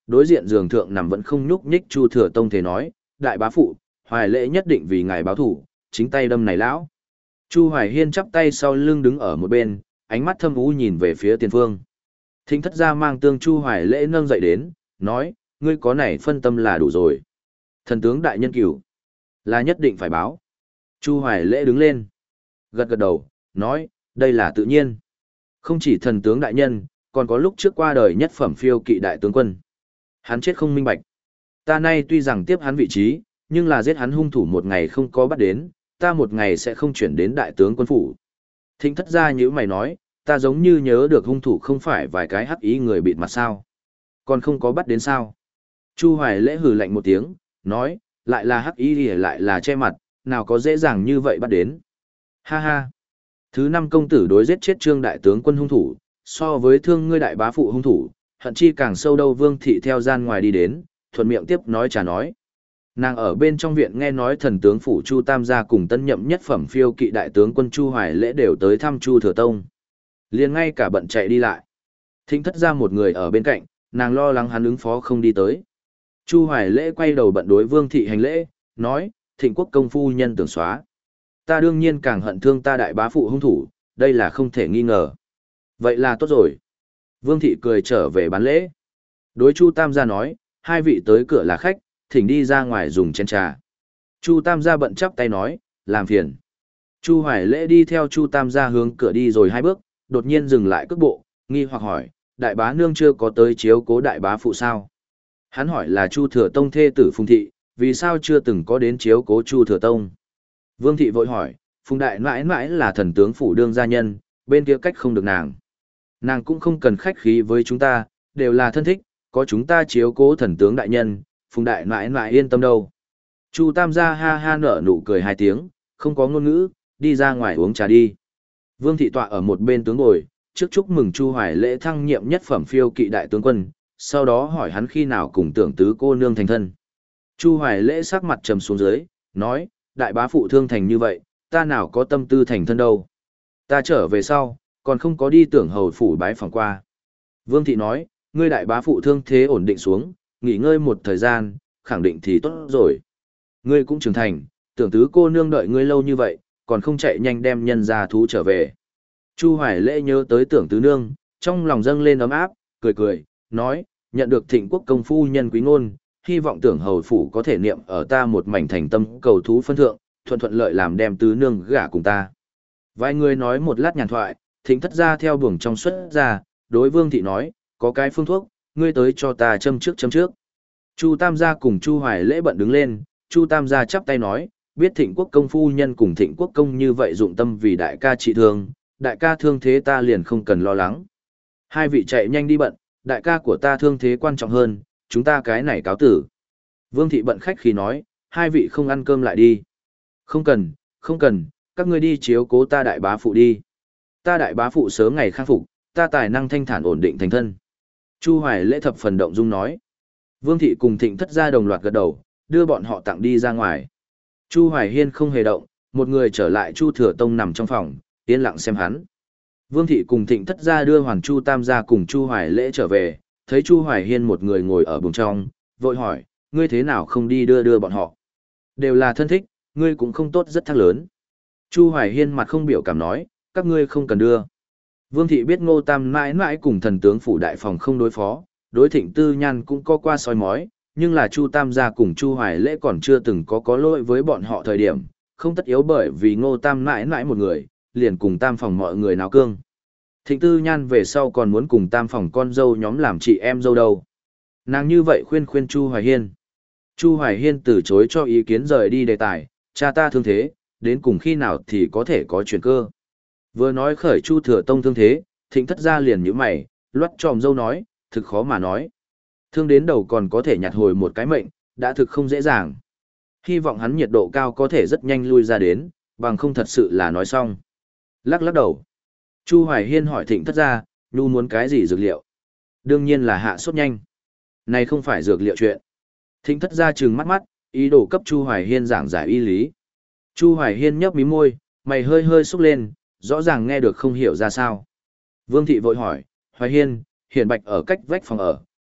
Speaker 1: Đối diện giường thượng nằm vẫn không nhúc nhích Chu Thừa Tông thế nói, đại bá phụ, Hoài Lễ nhất định vì ngài báo thủ, chính tay đâm này lão. Chu Hoài Hiên chắp tay sau lưng đứng ở một bên, ánh mắt thâm u nhìn về phía tiền phương. Thính thất gia mang tương Chu Hoài Lễ nâng dậy đến, nói, ngươi có này phân tâm là đủ rồi. Thần tướng đại nhân cửu, là nhất định phải báo. Chu Hoài Lễ đứng lên, gật gật đầu, nói, đây là tự nhiên. Không chỉ thần tướng đại nhân, còn có lúc trước qua đời nhất phẩm phiêu kỵ đại tướng quân. Hắn chết không minh bạch. Ta nay tuy rằng tiếp hắn vị trí, nhưng là giết hắn hung thủ một ngày không có bắt đến, ta một ngày sẽ không chuyển đến đại tướng quân phủ. Thính thất gia như mày nói, ta giống như nhớ được hung thủ không phải vài cái hắc ý người bịt mặt sao. Còn không có bắt đến sao. Chu Hoài Lễ hừ lạnh một tiếng, nói, lại là hắc ý thì lại là che mặt, nào có dễ dàng như vậy bắt đến. Ha ha. Thứ năm công tử đối giết chết trương đại tướng quân hung thủ, so với thương ngươi đại bá phụ hung thủ, hận chi càng sâu đâu. Vương thị theo gian ngoài đi đến, thuận miệng tiếp nói trà nói. Nàng ở bên trong viện nghe nói thần tướng phủ Chu Tam gia cùng tân nhậm nhất phẩm phiêu kỵ đại tướng quân Chu Hoài Lễ đều tới thăm Chu Thừa Tông. Liền ngay cả bận chạy đi lại. Thính thất ra một người ở bên cạnh, nàng lo lắng hắn ứng phó không đi tới. Chu Hoài Lễ quay đầu bận đối Vương thị hành lễ, nói, Thịnh quốc công phu nhân tưởng xóa. Ta đương nhiên càng hận thương ta đại bá phụ hung thủ, đây là không thể nghi ngờ. Vậy là tốt rồi. Vương thị cười trở về bán lễ. Đối Chu Tam gia nói, hai vị tới cửa là khách, thỉnh đi ra ngoài dùng chén trà. Chu Tam gia bận chắp tay nói, làm phiền. Chu Hoài Lễ đi theo Chu Tam gia hướng cửa đi rồi hai bước, đột nhiên dừng lại cước bộ, nghi hoặc hỏi, đại bá nương chưa có tới chiếu cố đại bá phụ sao? Hắn hỏi là Chu Thừa Tông thê tử Phùng thị, vì sao chưa từng có đến chiếu cố Chu Thừa Tông? Vương thị vội hỏi, Phùng đại mãi mãi là thần tướng phủ đương gia nhân, bên kia cách không được nàng. Nàng cũng không cần khách khí với chúng ta, đều là thân thích, có chúng ta chiếu cố thần tướng đại nhân, Phùng đại mãi mãi yên tâm đâu. Chu Tam gia ha ha nở nụ cười hai tiếng, không có ngôn ngữ, đi ra ngoài uống trà đi. Vương thị tọa ở một bên tướng ngồi, trước chúc mừng Chu Hoài Lễ thăng nhiệm nhất phẩm phiêu kỵ đại tướng quân, sau đó hỏi hắn khi nào cùng tưởng tứ cô nương thành thân. Chu Hoài Lễ sắc mặt trầm xuống dưới, nói, đại bá phụ thương thành như vậy, ta nào có tâm tư thành thân đâu. Ta trở về sau, còn không có đi tưởng hầu phủ bái phòng qua. Vương thị nói, ngươi đại bá phụ thương thế ổn định xuống, nghỉ ngơi một thời gian, khẳng định thì tốt rồi. Ngươi cũng trưởng thành, tưởng tứ cô nương đợi ngươi lâu như vậy, còn không chạy nhanh đem nhân gia thú trở về. Chu Hoài Lễ nhớ tới tưởng tứ nương, trong lòng dâng lên ấm áp, cười cười, nói, nhận được thịnh quốc công phu nhân quý ngôn, hy vọng tưởng hầu phủ có thể niệm ở ta một mảnh thành tâm cầu thú phân thượng, thuận thuận lợi làm đem tứ nương gả cùng ta. Vài người nói một lát nhàn thoại, thịnh thất ra theo buồng trong xuất ra, đối Vương thị nói, có cái phương thuốc, ngươi tới cho ta châm trước châm trước. Chu Tam gia cùng Chu Hoài Lễ bận đứng lên, Chu Tam gia chắp tay nói, biết thịnh quốc công phu nhân cùng thịnh quốc công như vậy dụng tâm vì đại ca trị thương, đại ca thương thế ta liền không cần lo lắng. Hai vị chạy nhanh đi bận, đại ca của ta thương thế quan trọng hơn, chúng ta cái này cáo tử. Vương thị bận khách khi nói, hai vị không ăn cơm lại đi. Không cần, không cần, các ngươi đi chiếu cố ta đại bá phụ đi. Ta đại bá phụ sớm ngày khang phục, ta tài năng thanh thản ổn định thành thân. Chu Hoài Lễ thập phần động dung nói. Vương thị cùng thịnh thất gia đồng loạt gật đầu, đưa bọn họ tặng đi ra ngoài. Chu Hoài Hiên không hề động, một người trở lại Chu Thừa Tông nằm trong phòng, yên lặng xem hắn. Vương thị cùng thịnh thất gia đưa Hoàn Chu Tam gia cùng Chu Hoài Lễ trở về, thấy Chu Hoài Hiên một người ngồi ở buồng trong, vội hỏi, ngươi thế nào không đi đưa đưa bọn họ? Đều là thân thích, ngươi cũng không tốt rất thác lớn. Chu Hoài Hiên mặt không biểu cảm nói, các ngươi không cần đưa. Vương thị biết Ngô Tam mãi mãi cùng thần tướng phủ đại phòng không đối phó, đối thịnh tư nhan cũng có qua soi mói, nhưng là Chu Tam gia cùng Chu Hoài Lễ còn chưa từng có có lỗi với bọn họ thời điểm, không tất yếu bởi vì Ngô Tam mãi mãi một người, liền cùng tam phòng mọi người náo cương. Thịnh tư nhan về sau còn muốn cùng tam phòng con dâu nhóm làm chị em dâu đâu. Nàng như vậy khuyên khuyên Chu Hoài Hiên. Chu Hoài Hiên từ chối cho ý kiến rời đi đề tài, cha ta thương thế, đến cùng khi nào thì có thể có chuyển cơ. Vừa nói khởi Chu Thừa Tông thương thế, thịnh thất gia liền nhíu mày, loắt tròm dâu nói, thực khó mà nói. Thương đến đầu còn có thể nhặt hồi một cái mệnh, đã thực không dễ dàng. Hy vọng hắn nhiệt độ cao có thể rất nhanh lui ra đến, bằng không thật sự là nói xong. Lắc lắc đầu. Chu Hoài Hiên hỏi thịnh thất gia, nhu muốn cái gì dược liệu? Đương nhiên là hạ sốt nhanh. Này không phải dược liệu chuyện. Thịnh thất gia trừng mắt mắt, ý đồ cấp Chu Hoài Hiên giảng giải y lý. Chu Hoài Hiên nhấp mí môi, mày hơi hơi xúc lên, rõ ràng nghe được không hiểu ra sao. Vương thị vội hỏi, Hoài Hiên, Hiển Bạch ở cách vách phòng ở,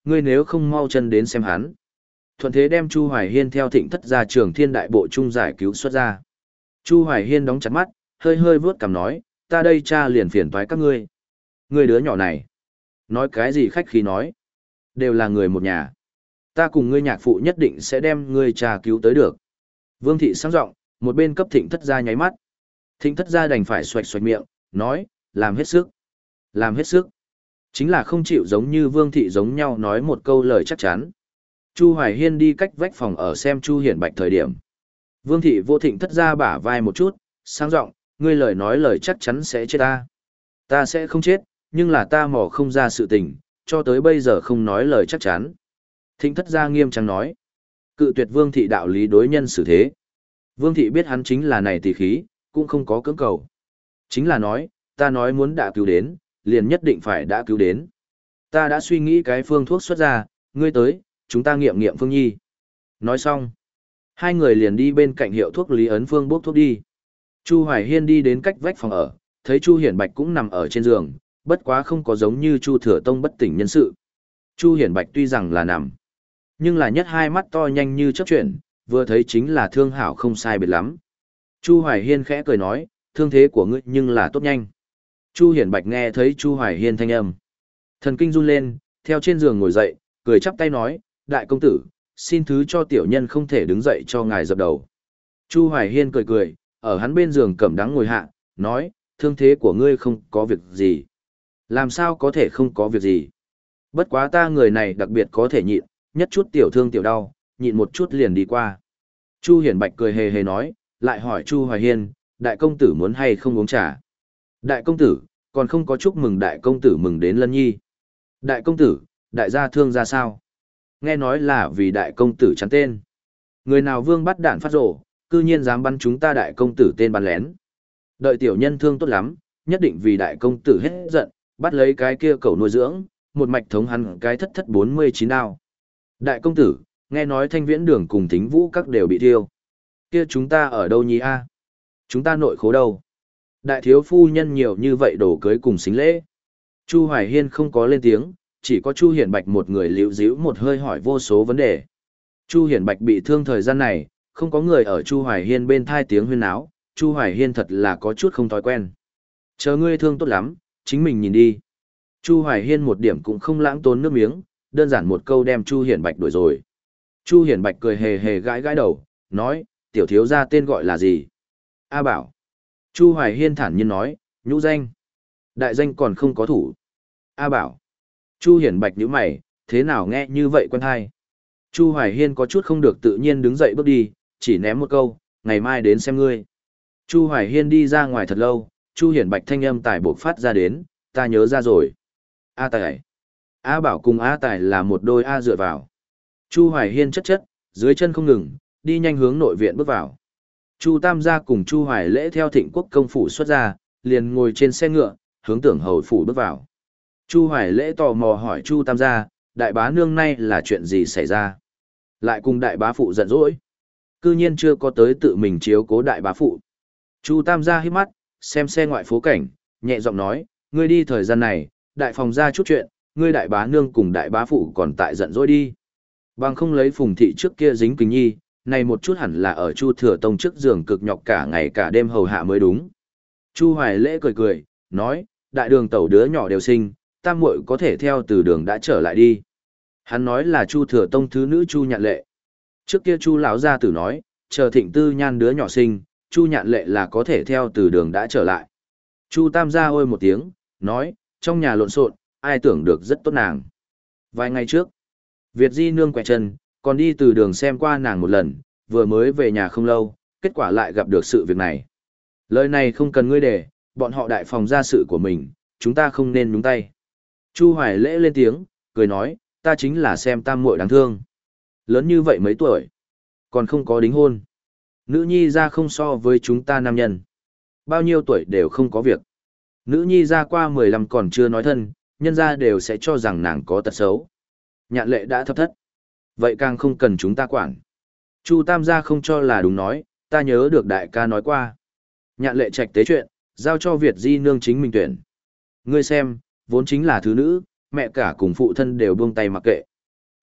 Speaker 1: ngươi nếu không mau chân đến xem hắn. Thuận thế đem Chu Hoài Hiên theo Thịnh Thất gia Trường Thiên đại bộ trung giải cứu xuất ra. Chu Hoài Hiên đóng chặt mắt, hơi hơi vướt cằm nói, ta đây cha liền phiền toái các ngươi. Ngươi đứa nhỏ này, nói cái gì khách khí nói, đều là người một nhà. Ta cùng ngươi nhạc phụ nhất định sẽ đem ngươi cha cứu tới được. Vương thị sáng giọng, một bên cấp Thịnh Thất gia nháy mắt. Thịnh Thất gia đành phải xoạch xoạch miệng, nói, làm hết sức. Làm hết sức. Chính là không chịu giống như Vương thị giống nhau nói một câu lời chắc chắn. Chu Hoài Hiên đi cách vách phòng ở xem Chu Hiển Bạch thời điểm. Vương thị vô Thịnh Thất gia bả vai một chút, sang giọng, ngươi lời nói lời chắc chắn sẽ chết ta. Ta sẽ không chết, nhưng là ta mò không ra sự tình, cho tới bây giờ không nói lời chắc chắn. Thịnh Thất gia nghiêm trang nói. Cự tuyệt Vương thị đạo lý đối nhân xử thế. Vương thị biết hắn chính là này tỷ khí, cũng không có cưỡng cầu. Chính là nói, ta nói muốn đã cứu đến, liền nhất định phải đã cứu đến. Ta đã suy nghĩ cái phương thuốc xuất ra, ngươi tới, chúng ta nghiệm nghiệm Phương Nhi. Nói xong, hai người liền đi bên cạnh hiệu thuốc Lý Ấn Phương bốc thuốc đi. Chu Hoài Hiên đi đến cách vách phòng ở, thấy Chu Hiển Bạch cũng nằm ở trên giường, bất quá không có giống như Chu Thừa Tông bất tỉnh nhân sự. Chu Hiển Bạch tuy rằng là nằm, nhưng là nhất hai mắt to nhanh như chớp chuyển, vừa thấy chính là thương hảo không sai biệt lắm. Chu Hoài Hiên khẽ cười nói, thương thế của ngươi nhưng là tốt nhanh. Chu Hiển Bạch nghe thấy Chu Hoài Hiên thanh âm, thần kinh run lên, theo trên giường ngồi dậy, cười chắp tay nói, đại công tử, xin thứ cho tiểu nhân không thể đứng dậy cho ngài dập đầu. Chu Hoài Hiên cười cười, ở hắn bên giường cẩm đắng ngồi hạ, nói, thương thế của ngươi không có việc gì. Làm sao có thể không có việc gì? Bất quá ta người này đặc biệt có thể nhịn, nhất chút tiểu thương tiểu đau, nhịn một chút liền đi qua. Chu Hiển Bạch cười hề hề nói, lại hỏi Chu Hoài Hiên, đại công tử muốn hay không uống trà? Đại công tử, còn không có chúc mừng đại công tử mừng đến lân nhi. Đại công tử, đại gia thương ra sao? Nghe nói là vì đại công tử chắn tên. Người nào vương bắt đạn phát rổ, cư nhiên dám bắn chúng ta đại công tử tên bắn lén. Đợi tiểu nhân thương tốt lắm, nhất định vì đại công tử hết giận, bắt lấy cái kia cầu nuôi dưỡng, một mạch thống hắn cái thất thất bốn mươi chín đao. Đại công tử, nghe nói thanh viễn đường cùng thính vũ các đều bị thiêu. Kia chúng ta ở đâu nhỉ a? Chúng ta nội khố đâu? Đại thiếu phu nhân nhiều như vậy đổ cưới cùng xính lễ. Chu Hoài Hiên không có lên tiếng, chỉ có Chu Hiển Bạch một người liễu díu một hơi hỏi vô số vấn đề. Chu Hiển Bạch bị thương thời gian này, không có người ở Chu Hoài Hiên bên thai tiếng huyên náo, Chu Hoài Hiên thật là có chút không thói quen. Chờ ngươi thương tốt lắm, chính mình nhìn đi. Chu Hoài Hiên một điểm cũng không lãng tốn nước miếng, đơn giản một câu đem Chu Hiển Bạch đuổi rồi. Chu Hiển Bạch cười hề hề gãi gãi đầu, nói, tiểu thiếu gia tên gọi là gì? A Bảo. Chu Hoài Hiên thản nhiên nói, nhũ danh. Đại danh còn không có thủ. A Bảo. Chu Hiển Bạch nhíu mày, thế nào nghe như vậy quen hay? Chu Hoài Hiên có chút không được tự nhiên đứng dậy bước đi, chỉ ném một câu, ngày mai đến xem ngươi. Chu Hoài Hiên đi ra ngoài thật lâu, Chu Hiển Bạch thanh âm tài bộc phát ra đến, ta nhớ ra rồi. A Tài. A Bảo cùng A Tài là một đôi A dựa vào. Chu Hoài Hiên chất chất, dưới chân không ngừng, đi nhanh hướng nội viện bước vào. Chu Tam gia cùng Chu Hoài Lễ theo Thịnh Quốc công phủ xuất ra, liền ngồi trên xe ngựa, hướng Tưởng Hầu phủ bước vào. Chu Hoài Lễ tò mò hỏi Chu Tam gia, đại bá nương nay là chuyện gì xảy ra? Lại cùng đại bá phụ giận dỗi. Cư nhiên chưa có tới tự mình chiếu cố đại bá phụ. Chu Tam gia hít mắt, xem xe ngoại phố cảnh, nhẹ giọng nói, ngươi đi thời gian này, đại phòng ra chút chuyện, ngươi đại bá nương cùng đại bá phụ còn tại giận dỗi đi. Bằng không lấy Phùng thị trước kia dính kính nhi, này một chút hẳn là ở Chu Thừa Tông trước giường cực nhọc cả ngày cả đêm hầu hạ mới đúng. Chu Hoài Lễ cười cười, nói, đại đường tẩu đứa nhỏ đều sinh, tam muội có thể theo từ đường đã trở lại đi. Hắn nói là Chu Thừa Tông thứ nữ Chu Nhạn Lệ. Trước kia Chu lão gia tử nói, chờ Thịnh Tư Nhan đứa nhỏ sinh, Chu Nhạn Lệ là có thể theo từ đường đã trở lại. Chu Tam gia ôi một tiếng, nói, trong nhà lộn xộn, ai tưởng được rất tốt nàng. Vài ngày trước, Việt Di nương quẹt chân, còn đi từ đường xem qua nàng một lần, vừa mới về nhà không lâu, kết quả lại gặp được sự việc này. Lời này không cần ngươi để, bọn họ đại phòng ra sự của mình, chúng ta không nên nhúng tay. Chu Hoài Lễ lên tiếng, cười nói, ta chính là xem tam muội đáng thương. Lớn như vậy mấy tuổi, còn không có đính hôn. Nữ nhi ra không so với chúng ta nam nhân. Bao nhiêu tuổi đều không có việc. Nữ nhi ra qua mười lăm còn chưa nói thân, nhân ra đều sẽ cho rằng nàng có tật xấu. Nhạn Lệ đã thấp thất. Vậy càng không cần chúng ta quản. Chu Tam gia không cho là đúng nói, ta nhớ được đại ca nói qua. Nhạn Lệ trạch tế chuyện, giao cho Việt Di nương chính mình tuyển. Ngươi xem, vốn chính là thứ nữ, mẹ cả cùng phụ thân đều buông tay mặc kệ.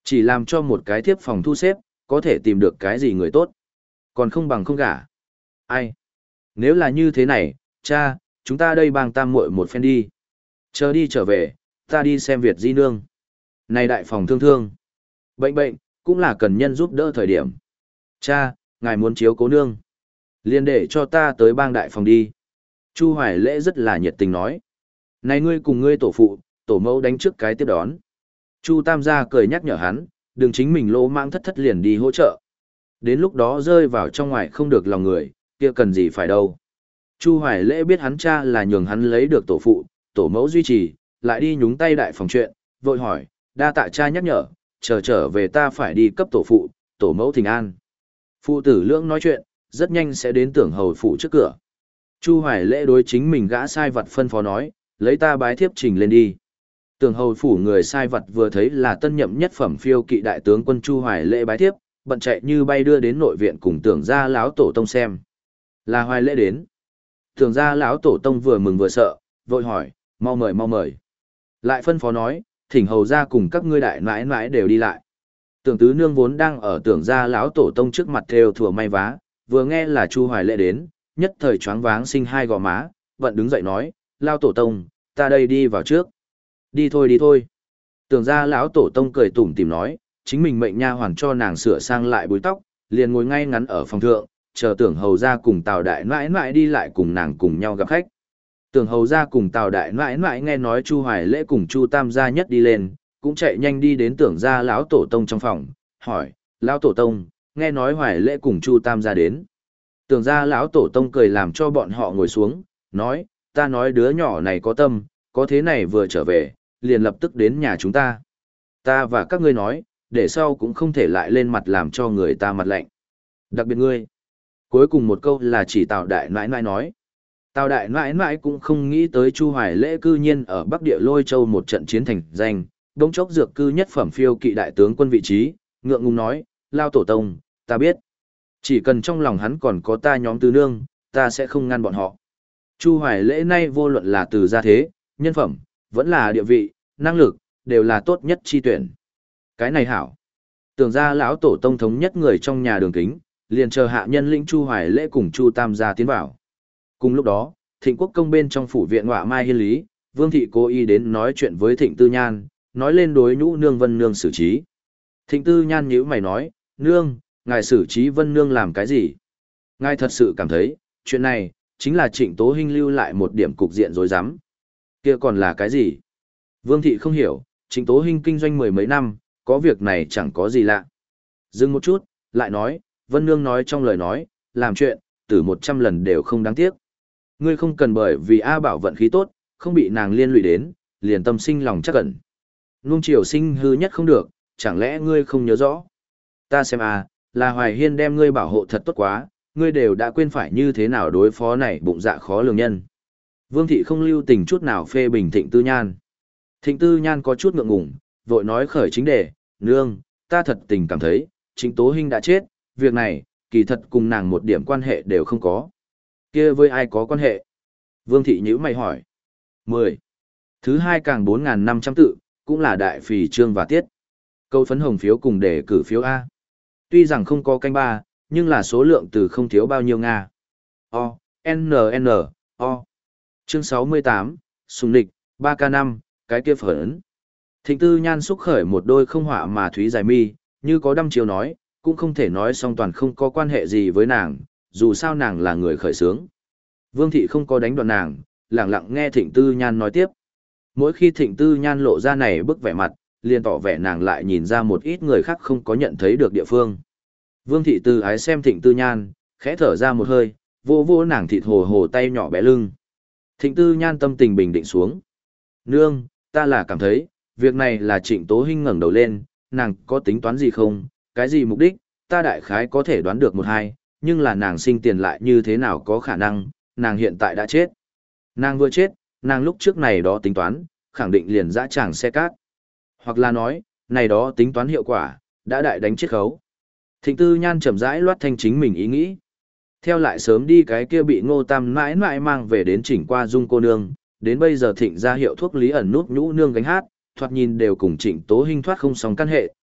Speaker 1: Chỉ làm cho một cái thiếp phòng thu xếp, có thể tìm được cái gì người tốt. Còn không bằng không gả. Ai? Nếu là như thế này, cha, chúng ta đây bang tam muội một phen đi. Chờ đi trở về, ta đi xem Việt Di Nương. Này đại phòng thương thương. Bệnh bệnh, cũng là cần nhân giúp đỡ thời điểm. Cha, ngài muốn chiếu cố nương. Liên để cho ta tới bang đại phòng đi. Chu Hoài Lễ rất là nhiệt tình nói. Này ngươi cùng ngươi tổ phụ, tổ mẫu đánh trước cái tiếp đón. Chu Tam gia cười nhắc nhở hắn, đừng chính mình lỗ mãng thất thất liền đi hỗ trợ. Đến lúc đó rơi vào trong ngoài không được lòng người, kia cần gì phải đâu. Chu Hoài Lễ biết hắn cha là nhường hắn lấy được tổ phụ, tổ mẫu duy trì, lại đi nhúng tay đại phòng chuyện, vội hỏi, đa tạ cha nhắc nhở, chờ trở về ta phải đi cấp tổ phụ, tổ mẫu thỉnh an. Phụ tử lưỡng nói chuyện, rất nhanh sẽ đến tưởng hầu phủ trước cửa. Chu Hoài Lễ đối chính mình gã sai vật phân phó nói, lấy ta bái thiếp trình lên đi. Tưởng hầu phủ người sai vật vừa thấy là tân nhậm nhất phẩm phiêu kỵ đại tướng quân Chu Hoài Lễ bái thiếp, bận chạy như bay đưa đến nội viện cùng tưởng gia lão tổ tông xem. Là Hoài Lễ đến. Tưởng gia lão tổ tông vừa mừng vừa sợ, vội hỏi, mau mời mau mời. Lại phân phó nói, thỉnh hầu gia cùng các ngươi đại nãi nãi đều đi lại. Tưởng tứ nương vốn đang ở tưởng gia lão tổ tông trước mặt theo thùa may vá, vừa nghe là Chu Hoài Lễ đến, nhất thời choáng váng sinh hai gò má, vận đứng dậy nói, lao tổ tông, ta đây đi vào trước. Đi thôi đi thôi. Tưởng gia lão tổ tông cười tủm tỉm nói, chính mình mệnh nha hoàn cho nàng sửa sang lại búi tóc, liền ngồi ngay ngắn ở phòng thượng, chờ tưởng hầu gia cùng Tào đại nãi nãi đi lại cùng nàng cùng nhau gặp khách. Tưởng hầu gia cùng Tào đại nãi nãi nghe nói Chu Hoài Lễ cùng Chu Tam gia nhất đi lên, cũng chạy nhanh đi đến tưởng gia lão tổ tông trong phòng, hỏi, lão tổ tông, nghe nói Hoài Lễ cùng Chu Tam gia đến. Tưởng gia lão tổ tông cười làm cho bọn họ ngồi xuống, nói, ta nói đứa nhỏ này có tâm, có thế này vừa trở về, liền lập tức đến nhà chúng ta. Ta và các ngươi nói, để sau cũng không thể lại lên mặt làm cho người ta mặt lạnh. Đặc biệt ngươi. Cuối cùng một câu là chỉ Tào đại nãi nãi nói. Tào đại nãi nãi cũng không nghĩ tới Chu Hoài Lễ cư nhiên ở Bắc Địa Lôi Châu một trận chiến thành danh, đống chốc dược cư nhất phẩm phiêu kỵ đại tướng quân vị trí, ngượng ngùng nói, lao tổ tông, ta biết. Chỉ cần trong lòng hắn còn có ta nhóm tứ nương, ta sẽ không ngăn bọn họ. Chu Hoài Lễ nay vô luận là từ gia thế, nhân phẩm, vẫn là địa vị, năng lực, đều là tốt nhất chi tuyển. Cái này hảo. Tưởng ra lão tổ tông thống nhất người trong nhà đường kính, liền chờ hạ nhân lĩnh Chu Hoài Lễ cùng Chu Tam gia tiến vào. Cùng lúc đó, Thịnh Quốc công bên trong phủ viện ngọa mai hiên lý, Vương thị cố ý đến nói chuyện với Thịnh Tư Nhan, nói lên đối nhũ nương Vân nương xử trí. Thịnh Tư Nhan nhíu mày nói, nương, ngài xử trí Vân nương làm cái gì? Ngài thật sự cảm thấy, chuyện này, chính là Trịnh Tố Hinh lưu lại một điểm cục diện rối rắm. Kia còn là cái gì? Vương thị không hiểu, Trịnh Tố Hinh kinh doanh mười mấy năm, có việc này chẳng có gì lạ. Dừng một chút, lại nói, Vân nương nói trong lời nói, làm chuyện, từ một trăm lần đều không đáng tiếc. Ngươi không cần bởi vì A Bảo vận khí tốt, không bị nàng liên lụy đến, liền tâm sinh lòng chắc ẩn. Nuông chiều sinh hư nhất không được, chẳng lẽ ngươi không nhớ rõ? Ta xem à, là Hoài Hiên đem ngươi bảo hộ thật tốt quá, ngươi đều đã quên phải như thế nào đối phó này bụng dạ khó lường nhân. Vương thị không lưu tình chút nào phê bình Thịnh Tư Nhan. Thịnh Tư Nhan có chút ngượng ngùng, vội nói khởi chính đề, nương, ta thật tình cảm thấy, Trịnh Tố Hinh đã chết, việc này, kỳ thật cùng nàng một điểm quan hệ đều không có. Kia với ai có quan hệ? Vương thị nhíu mày hỏi. mười. Thứ hai càng bốn nghìn năm trăm tự, cũng là đại phì trương và tiết. Câu phấn hồng phiếu cùng để cử phiếu A. Tuy rằng không có canh ba, nhưng là số lượng từ không thiếu bao nhiêu Nga. O, N N, O. Chương sáu mươi tám, Sùng Nịch, ba K năm, cái kia phởn. Thịnh Tư Nhan xúc khởi một đôi không họa mà thúy dài mi, như có đăm chiều nói, cũng không thể nói song toàn không có quan hệ gì với nàng, dù sao nàng là người khởi sướng. Vương thị không có đánh đoạn nàng, lặng lặng nghe Thịnh Tư Nhan nói tiếp. Mỗi khi Thịnh Tư Nhan lộ ra này bức vẻ mặt, liền tỏ vẻ nàng lại nhìn ra một ít người khác không có nhận thấy được địa phương. Vương thị từ ái xem Thịnh Tư Nhan, khẽ thở ra một hơi, vô vô nàng thịt hồ hồ tay nhỏ bé lưng. Thịnh Tư Nhan tâm tình bình định xuống. Nương, ta là cảm thấy, việc này là Trịnh Tố Hinh ngẩng đầu lên, nàng có tính toán gì không, cái gì mục đích, ta đại khái có thể đoán được một hai, nhưng là nàng sinh tiền lại như thế nào có khả năng, nàng hiện tại đã chết. Nàng vừa chết, nàng lúc trước này đó tính toán, khẳng định liền dã tràng xe cát. Hoặc là nói, này đó tính toán hiệu quả, đã đại đánh chết khấu. Thịnh Tư Nhan chậm rãi loát thanh chính mình ý nghĩ. Theo lại sớm đi cái kia bị Ngô Tam mãi mãi mang về đến chỉnh qua dung cô nương, đến bây giờ Thịnh ra hiệu thuốc lý ẩn nút nhũ nương gánh hát, thoạt nhìn đều cùng Trịnh Tố Hinh thoát không sóng căn hệ,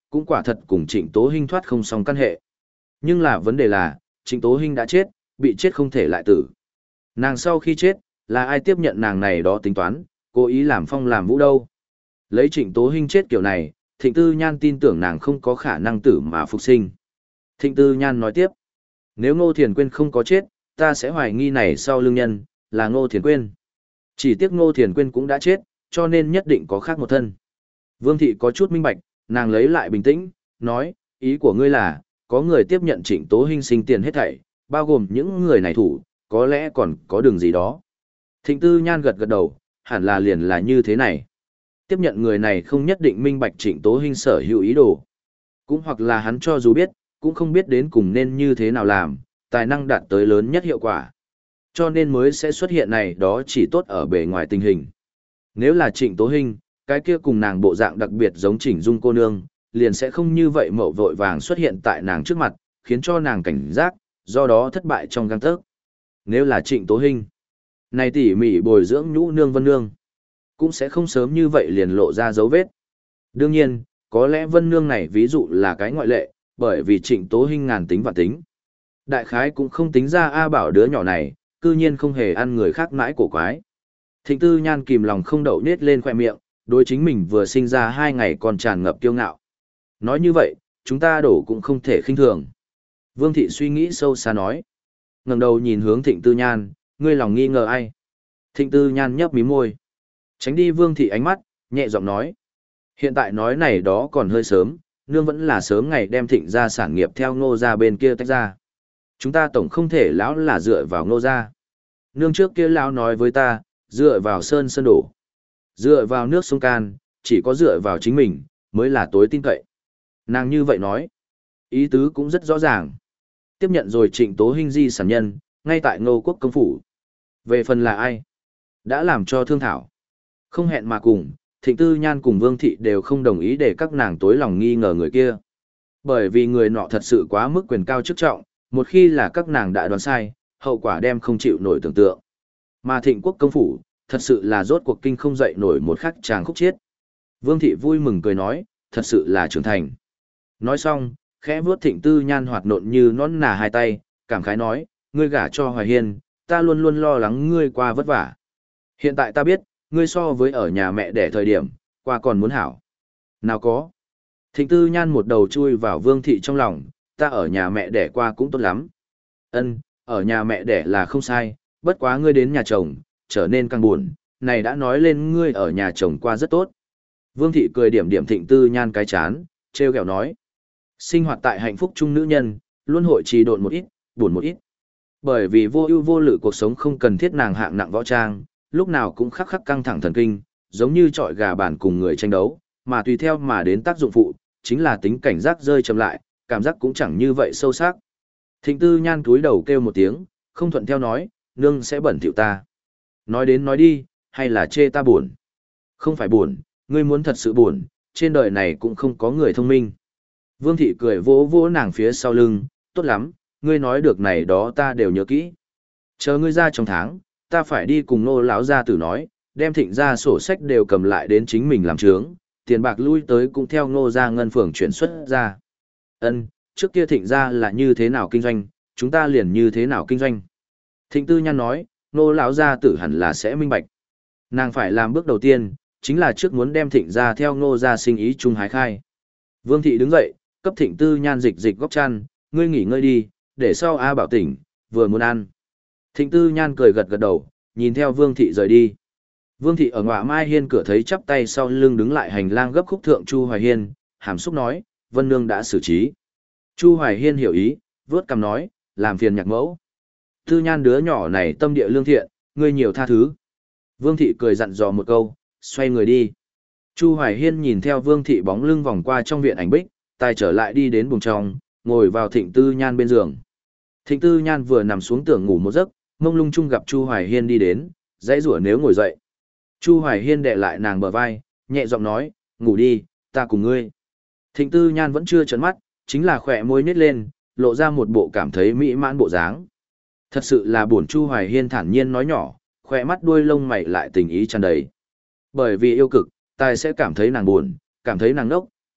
Speaker 1: cũng quả thật cùng Trịnh Tố Hinh thoát không xong căn hệ. Nhưng là vấn đề là, Trịnh Tố Hinh đã chết, bị chết không thể lại tử. Nàng sau khi chết, là ai tiếp nhận nàng này đó tính toán, cố ý làm phong làm vũ đâu. Lấy Trịnh Tố Hinh chết kiểu này, Thịnh Tư Nhan tin tưởng nàng không có khả năng tử mà phục sinh. Thịnh Tư Nhan nói tiếp, nếu Ngô Thiền Quyên không có chết, ta sẽ hoài nghi này sau lưng nhân, là Ngô Thiền Quyên. Chỉ tiếc Ngô Thiền Quyên cũng đã chết, cho nên nhất định có khác một thân. Vương Thị có chút minh bạch, nàng lấy lại bình tĩnh, nói, ý của ngươi là, có người tiếp nhận Trịnh Tố Hinh sinh tiền hết thảy, bao gồm những người này thủ, có lẽ còn có đường gì đó. Thịnh Tư Nhan gật gật đầu, hẳn là liền là như thế này. Tiếp nhận người này không nhất định minh bạch Trịnh Tố Hinh sở hữu ý đồ. Cũng hoặc là hắn cho dù biết, cũng không biết đến cùng nên như thế nào làm, tài năng đạt tới lớn nhất hiệu quả. Cho nên mới sẽ xuất hiện này đó chỉ tốt ở bề ngoài tình hình. Nếu là Trịnh Tố Hinh, cái kia cùng nàng bộ dạng đặc biệt giống Trịnh Dung cô nương, liền sẽ không như vậy mậu vội vàng xuất hiện tại nàng trước mặt, khiến cho nàng cảnh giác, do đó thất bại trong gang tấc. Nếu là Trịnh Tố Hinh, này tỉ mỉ bồi dưỡng nhũ nương Vân Nương, cũng sẽ không sớm như vậy liền lộ ra dấu vết. Đương nhiên, có lẽ Vân Nương này ví dụ là cái ngoại lệ, bởi vì Trịnh Tố Hinh ngàn tính và tính. Đại khái cũng không tính ra A Bảo đứa nhỏ này, cư nhiên không hề ăn người khác mãi cổ quái. Thịnh Tư Nhan kìm lòng không đậu nết lên khoe miệng, đối chính mình vừa sinh ra hai ngày còn tràn ngập kiêu ngạo. Nói như vậy, chúng ta đổ cũng không thể khinh thường. Vương Thị suy nghĩ sâu xa nói. Ngẩng đầu nhìn hướng Thịnh Tư Nhan, ngươi lòng nghi ngờ ai? Thịnh Tư Nhan nhấp mí môi. Tránh đi Vương Thị ánh mắt, nhẹ giọng nói. Hiện tại nói này đó còn hơi sớm, nương vẫn là sớm ngày đem Thịnh ra sản nghiệp theo Ngô ra bên kia tách ra. Chúng ta tổng không thể lão là dựa vào Ngô ra. Nương trước kia lão nói với ta, dựa vào sơn sơn đổ. Dựa vào nước sông can, chỉ có dựa vào chính mình, mới là tối tin cậy. Nàng như vậy nói. Ý tứ cũng rất rõ ràng. Tiếp nhận rồi Trịnh Tố Hinh di sản nhân, ngay tại Ngô Quốc công phủ. Về phần là ai? Đã làm cho thương thảo. Không hẹn mà cùng, Thịnh Tư Nhan cùng Vương Thị đều không đồng ý để các nàng tối lòng nghi ngờ người kia. Bởi vì người nọ thật sự quá mức quyền cao chức trọng, một khi là các nàng đã đoán sai, hậu quả đem không chịu nổi tưởng tượng. Mà Thịnh Quốc công phủ, thật sự là rốt cuộc kinh không dậy nổi một khắc chàng khúc chiết. Vương Thị vui mừng cười nói, thật sự là trưởng thành. Nói xong, khẽ vuốt Thịnh Tư Nhan hoạt nộn như nón nà hai tay, cảm khái nói, ngươi gả cho Hoài Hiên, ta luôn luôn lo lắng ngươi qua vất vả. Hiện tại ta biết, ngươi so với ở nhà mẹ đẻ thời điểm, qua còn muốn hảo. Nào có. Thịnh Tư Nhan một đầu chui vào Vương Thị trong lòng, ta ở nhà mẹ đẻ qua cũng tốt lắm. Ân, ở nhà mẹ đẻ là không sai, bất quá ngươi đến nhà chồng, trở nên căng buồn, này đã nói lên ngươi ở nhà chồng qua rất tốt. Vương Thị cười điểm điểm Thịnh Tư Nhan cái chán, treo kẹo nói. Sinh hoạt tại hạnh phúc chung nữ nhân, luôn hội trì độn một ít, buồn một ít. Bởi vì vô ưu vô lự cuộc sống không cần thiết nàng hạng nặng võ trang, lúc nào cũng khắc khắc căng thẳng thần kinh, giống như trọi gà bản cùng người tranh đấu, mà tùy theo mà đến tác dụng phụ, chính là tính cảnh giác rơi chậm lại, cảm giác cũng chẳng như vậy sâu sắc. Thịnh Tư Nhan túi đầu kêu một tiếng, không thuận theo nói, nương sẽ bẩn thỉu ta. Nói đến nói đi, hay là chê ta buồn? Không phải buồn, ngươi muốn thật sự buồn, trên đời này cũng không có người thông minh. Vương Thị cười vỗ vỗ nàng phía sau lưng, tốt lắm, ngươi nói được này đó ta đều nhớ kỹ. Chờ ngươi ra trong tháng, ta phải đi cùng Nô lão gia tử nói, đem Thịnh ra sổ sách đều cầm lại đến chính mình làm trướng, tiền bạc lui tới cũng theo Ngô gia ngân phường chuyển xuất ra. Ân, trước kia Thịnh ra là như thế nào kinh doanh, chúng ta liền như thế nào kinh doanh. Thịnh Tư Nhan nói, Nô lão gia tử hẳn là sẽ minh bạch. Nàng phải làm bước đầu tiên, chính là trước muốn đem Thịnh ra theo Ngô gia sinh ý chung hái khai. Vương Thị đứng dậy, cấp Thịnh Tư Nhan dịch dịch góc chăn, ngươi nghỉ ngơi đi, để sau A Bảo tỉnh, vừa muốn ăn. Thịnh Tư Nhan cười gật gật đầu, nhìn theo Vương Thị rời đi. Vương Thị ở ngõ Mai Hiên cửa thấy chắp tay sau lưng đứng lại hành lang gấp khúc thượng Chu Hoài Hiên, hàm xúc nói, Vân Nương đã xử trí. Chu Hoài Hiên hiểu ý, vớt cằm nói, làm phiền nhạc mẫu. Tư Nhan đứa nhỏ này tâm địa lương thiện, ngươi nhiều tha thứ. Vương Thị cười dặn dò một câu, xoay người đi. Chu Hoài Hiên nhìn theo Vương Thị bóng lưng vòng qua trong viện ảnh bích, tài trở lại đi đến buồng trong, ngồi vào Thịnh Tư Nhan bên giường. Thịnh Tư Nhan vừa nằm xuống tưởng ngủ một giấc, mông lung chung gặp Chu Hoài Hiên đi đến, dãy rủa nếu ngồi dậy. Chu Hoài Hiên đè lại nàng bờ vai, nhẹ giọng nói, ngủ đi, ta cùng ngươi. Thịnh Tư Nhan vẫn chưa trấn mắt, chính là khỏe môi nhếch lên, lộ ra một bộ cảm thấy mỹ mãn bộ dáng. Thật sự là buồn. Chu Hoài Hiên thản nhiên nói nhỏ, khỏe mắt đuôi lông mày lại tình ý tràn đầy. Bởi vì yêu cực, tài sẽ cảm thấy nàng buồn, cảm thấy nàng ngốc,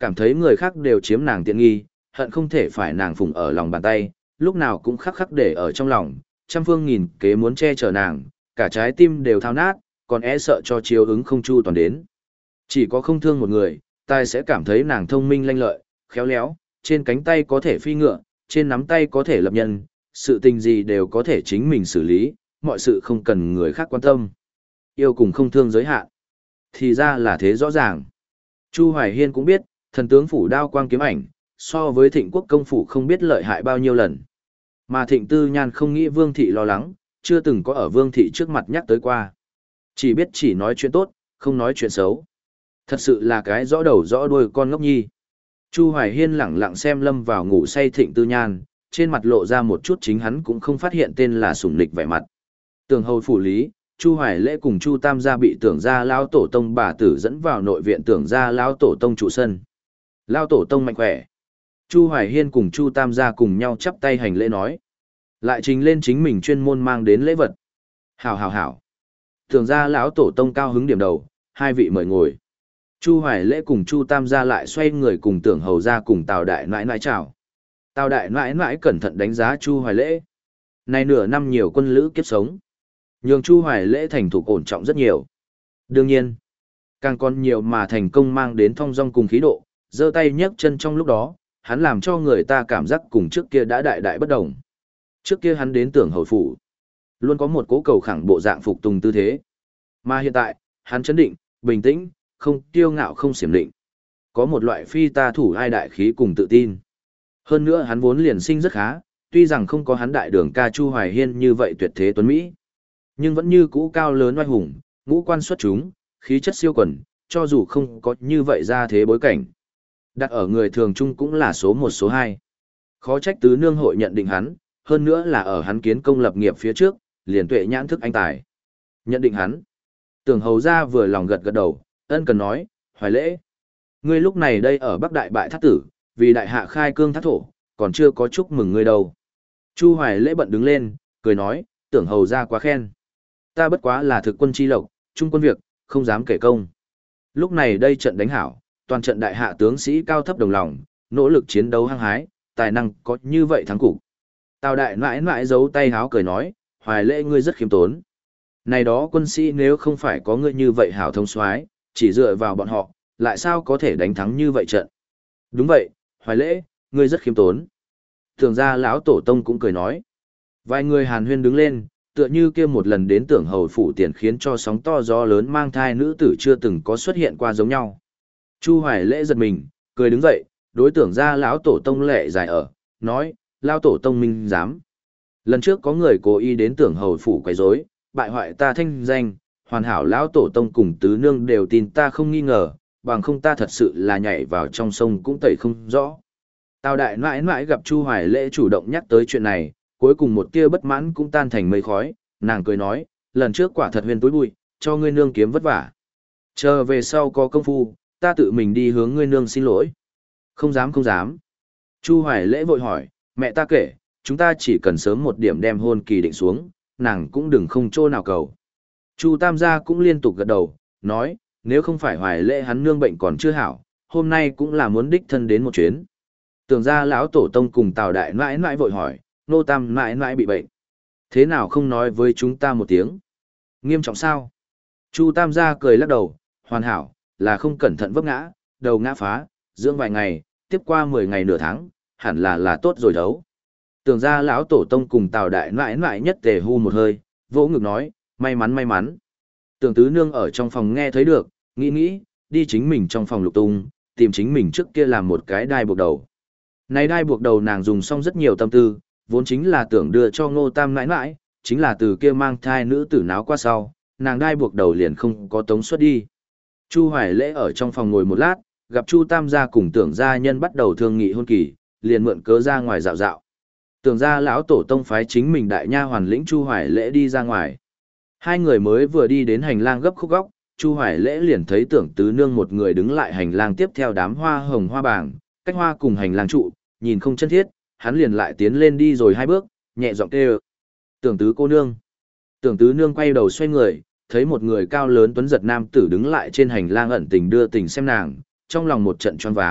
Speaker 1: cảm thấy người khác đều chiếm nàng tiện nghi, hận không thể phải nàng phụng ở lòng bàn tay, lúc nào cũng khắc khắc để ở trong lòng, trăm phương nghìn kế muốn che chở nàng, cả trái tim đều thao nát, còn e sợ cho chiếu ứng không chu toàn đến. Chỉ có không thương một người, ta sẽ cảm thấy nàng thông minh lanh lợi, khéo léo, trên cánh tay có thể phi ngựa, trên nắm tay có thể lập nhân, sự tình gì đều có thể chính mình xử lý, mọi sự không cần người khác quan tâm. Yêu cùng không thương giới hạn. Thì ra là thế rõ ràng. Chu Hoài Hiên cũng biết, thần tướng phủ đao quang kiếm ảnh, so với thịnh quốc công phủ không biết lợi hại bao nhiêu lần. Mà thịnh tư nhan không nghĩ vương thị lo lắng, chưa từng có ở vương thị trước mặt nhắc tới qua. Chỉ biết chỉ nói chuyện tốt, không nói chuyện xấu. Thật sự là cái rõ đầu rõ đuôi con ngốc nhi. Chu Hoài Hiên lẳng lặng xem lâm vào ngủ say thịnh tư nhan, trên mặt lộ ra một chút chính hắn cũng không phát hiện tên là sủng nịch vẻ mặt. Tường hầu phủ lý, Chu Hoài Lễ cùng Chu Tam gia bị tưởng gia lão tổ tông bà tử dẫn vào nội viện tưởng gia lão tổ tông trụ sân. Lão tổ tông mạnh khỏe. Chu Hoài Hiên cùng Chu Tam gia cùng nhau chắp tay hành lễ nói. Lại trình lên chính mình chuyên môn mang đến lễ vật. Hảo hảo hảo. Tưởng gia lão tổ tông cao hứng điểm đầu, hai vị mời ngồi. Chu Hoài Lễ cùng Chu Tam gia lại xoay người cùng tưởng hầu gia cùng Tào đại nãi nãi chào. Tào đại nãi nãi cẩn thận đánh giá Chu Hoài Lễ. Này nửa năm nhiều quân lữ kiếp sống. Nhường Chu Hoài Lễ thành thục ổn trọng rất nhiều. Đương nhiên, càng còn nhiều mà thành công mang đến thong dong cùng khí độ, giơ tay nhấc chân trong lúc đó, hắn làm cho người ta cảm giác cùng trước kia đã đại đại bất đồng. Trước kia hắn đến tưởng hầu phủ, luôn có một cố cầu khẳng bộ dạng phục tùng tư thế. Mà hiện tại, hắn chấn định, bình tĩnh, không kiêu ngạo không xiểm định. Có một loại phi ta thủ ai đại khí cùng tự tin. Hơn nữa hắn vốn liền sinh rất khá, tuy rằng không có hắn đại đường ca Chu Hoài Hiên như vậy tuyệt thế tuấn Mỹ. Nhưng vẫn như cũ cao lớn oai hùng, ngũ quan xuất chúng, khí chất siêu quần, cho dù không có như vậy ra thế bối cảnh. Đặt ở người thường chung cũng là số một số hai. Khó trách tứ nương hội nhận định hắn, hơn nữa là ở hắn kiến công lập nghiệp phía trước, liền tuệ nhãn thức anh tài. Nhận định hắn. Tưởng hầu ra vừa lòng gật gật đầu, ân cần nói, Hoài Lễ. Ngươi lúc này đây ở Bắc Đại bại thác tử, vì đại hạ khai cương thác thổ, còn chưa có chúc mừng ngươi đâu. Chu Hoài Lễ bận đứng lên, cười nói, tưởng hầu ra quá khen. Ta bất quá là thực quân chi lộc, trung quân việc, không dám kể công. Lúc này đây trận đánh hảo, toàn trận đại hạ tướng sĩ cao thấp đồng lòng, nỗ lực chiến đấu hăng hái, tài năng có như vậy thắng cục. Tào đại mãi mãi giấu tay háo cười nói, Hoài Lễ ngươi rất khiêm tốn. Này đó quân sĩ nếu không phải có ngươi như vậy hảo thông soái, chỉ dựa vào bọn họ, lại sao có thể đánh thắng như vậy trận. Đúng vậy, Hoài Lễ, ngươi rất khiêm tốn. Thường ra lão tổ tông cũng cười nói. Vài người hàn huyên đứng lên, tựa như kia một lần đến tưởng hầu phủ tiền khiến cho sóng to gió lớn mang thai nữ tử chưa từng có xuất hiện qua giống nhau. Chu Hoài Lễ giật mình, cười đứng dậy, đối tưởng ra lão tổ tông lệ dài ở, nói, lão tổ tông minh dám. Lần trước có người cố ý đến tưởng hầu phủ quấy rối, bại hoại ta thanh danh, hoàn hảo lão tổ tông cùng tứ nương đều tin ta không nghi ngờ, bằng không ta thật sự là nhảy vào trong sông cũng tẩy không rõ. Tào đại mãi mãi gặp Chu Hoài Lễ chủ động nhắc tới chuyện này, cuối cùng một tia bất mãn cũng tan thành mây khói, nàng cười nói, lần trước quả thật huyền túi bụi, cho ngươi nương kiếm vất vả. Chờ về sau có công phu, ta tự mình đi hướng ngươi nương xin lỗi. Không dám không dám. Chu Hoài Lễ vội hỏi, mẹ ta kể, chúng ta chỉ cần sớm một điểm đem hôn kỳ định xuống, nàng cũng đừng không chỗ nào cầu. Chu Tam gia cũng liên tục gật đầu, nói, nếu không phải Hoài Lễ hắn nương bệnh còn chưa hảo, hôm nay cũng là muốn đích thân đến một chuyến. Tưởng ra lão tổ tông cùng Tào đại mãi mãi vội hỏi, nô tam mãi mãi bị bệnh. Thế nào không nói với chúng ta một tiếng? Nghiêm trọng sao? Chu Tam gia cười lắc đầu, hoàn hảo, là không cẩn thận vấp ngã, đầu ngã phá, dưỡng vài ngày, tiếp qua mười ngày nửa tháng, hẳn là là tốt rồi đấu. Tưởng ra lão tổ tông cùng Tào đại mãi mãi nhất tề hu một hơi, vỗ ngực nói, may mắn may mắn. Tưởng tứ nương ở trong phòng nghe thấy được, nghĩ nghĩ, đi chính mình trong phòng lục tung, tìm chính mình trước kia làm một cái đai buộc đầu. Này đai buộc đầu nàng dùng xong rất nhiều tâm tư, vốn chính là tưởng đưa cho Ngô Tam nãi nãi, chính là từ kia mang thai nữ tử náo qua sau, nàng đai buộc đầu liền không có tống xuất đi. Chu Hoài Lễ ở trong phòng ngồi một lát, gặp Chu Tam gia cùng tưởng gia nhân bắt đầu thương nghị hôn kỳ, liền mượn cớ ra ngoài dạo dạo. Tưởng gia lão tổ tông phái chính mình đại nha hoàn lĩnh Chu Hoài Lễ đi ra ngoài. Hai người mới vừa đi đến hành lang gấp khúc góc, Chu Hoài Lễ liền thấy tưởng tứ nương một người đứng lại hành lang tiếp theo đám hoa hồng hoa bàng, cách hoa cùng hành lang trụ, nhìn không chân thiết, hắn liền lại tiến lên đi rồi hai bước, nhẹ giọng kêu. Tưởng tứ cô nương. Tưởng tứ nương quay đầu xoay người, thấy một người cao lớn tuấn giật nam tử đứng lại trên hành lang ẩn tình đưa tình xem nàng, trong lòng một trận choáng váng,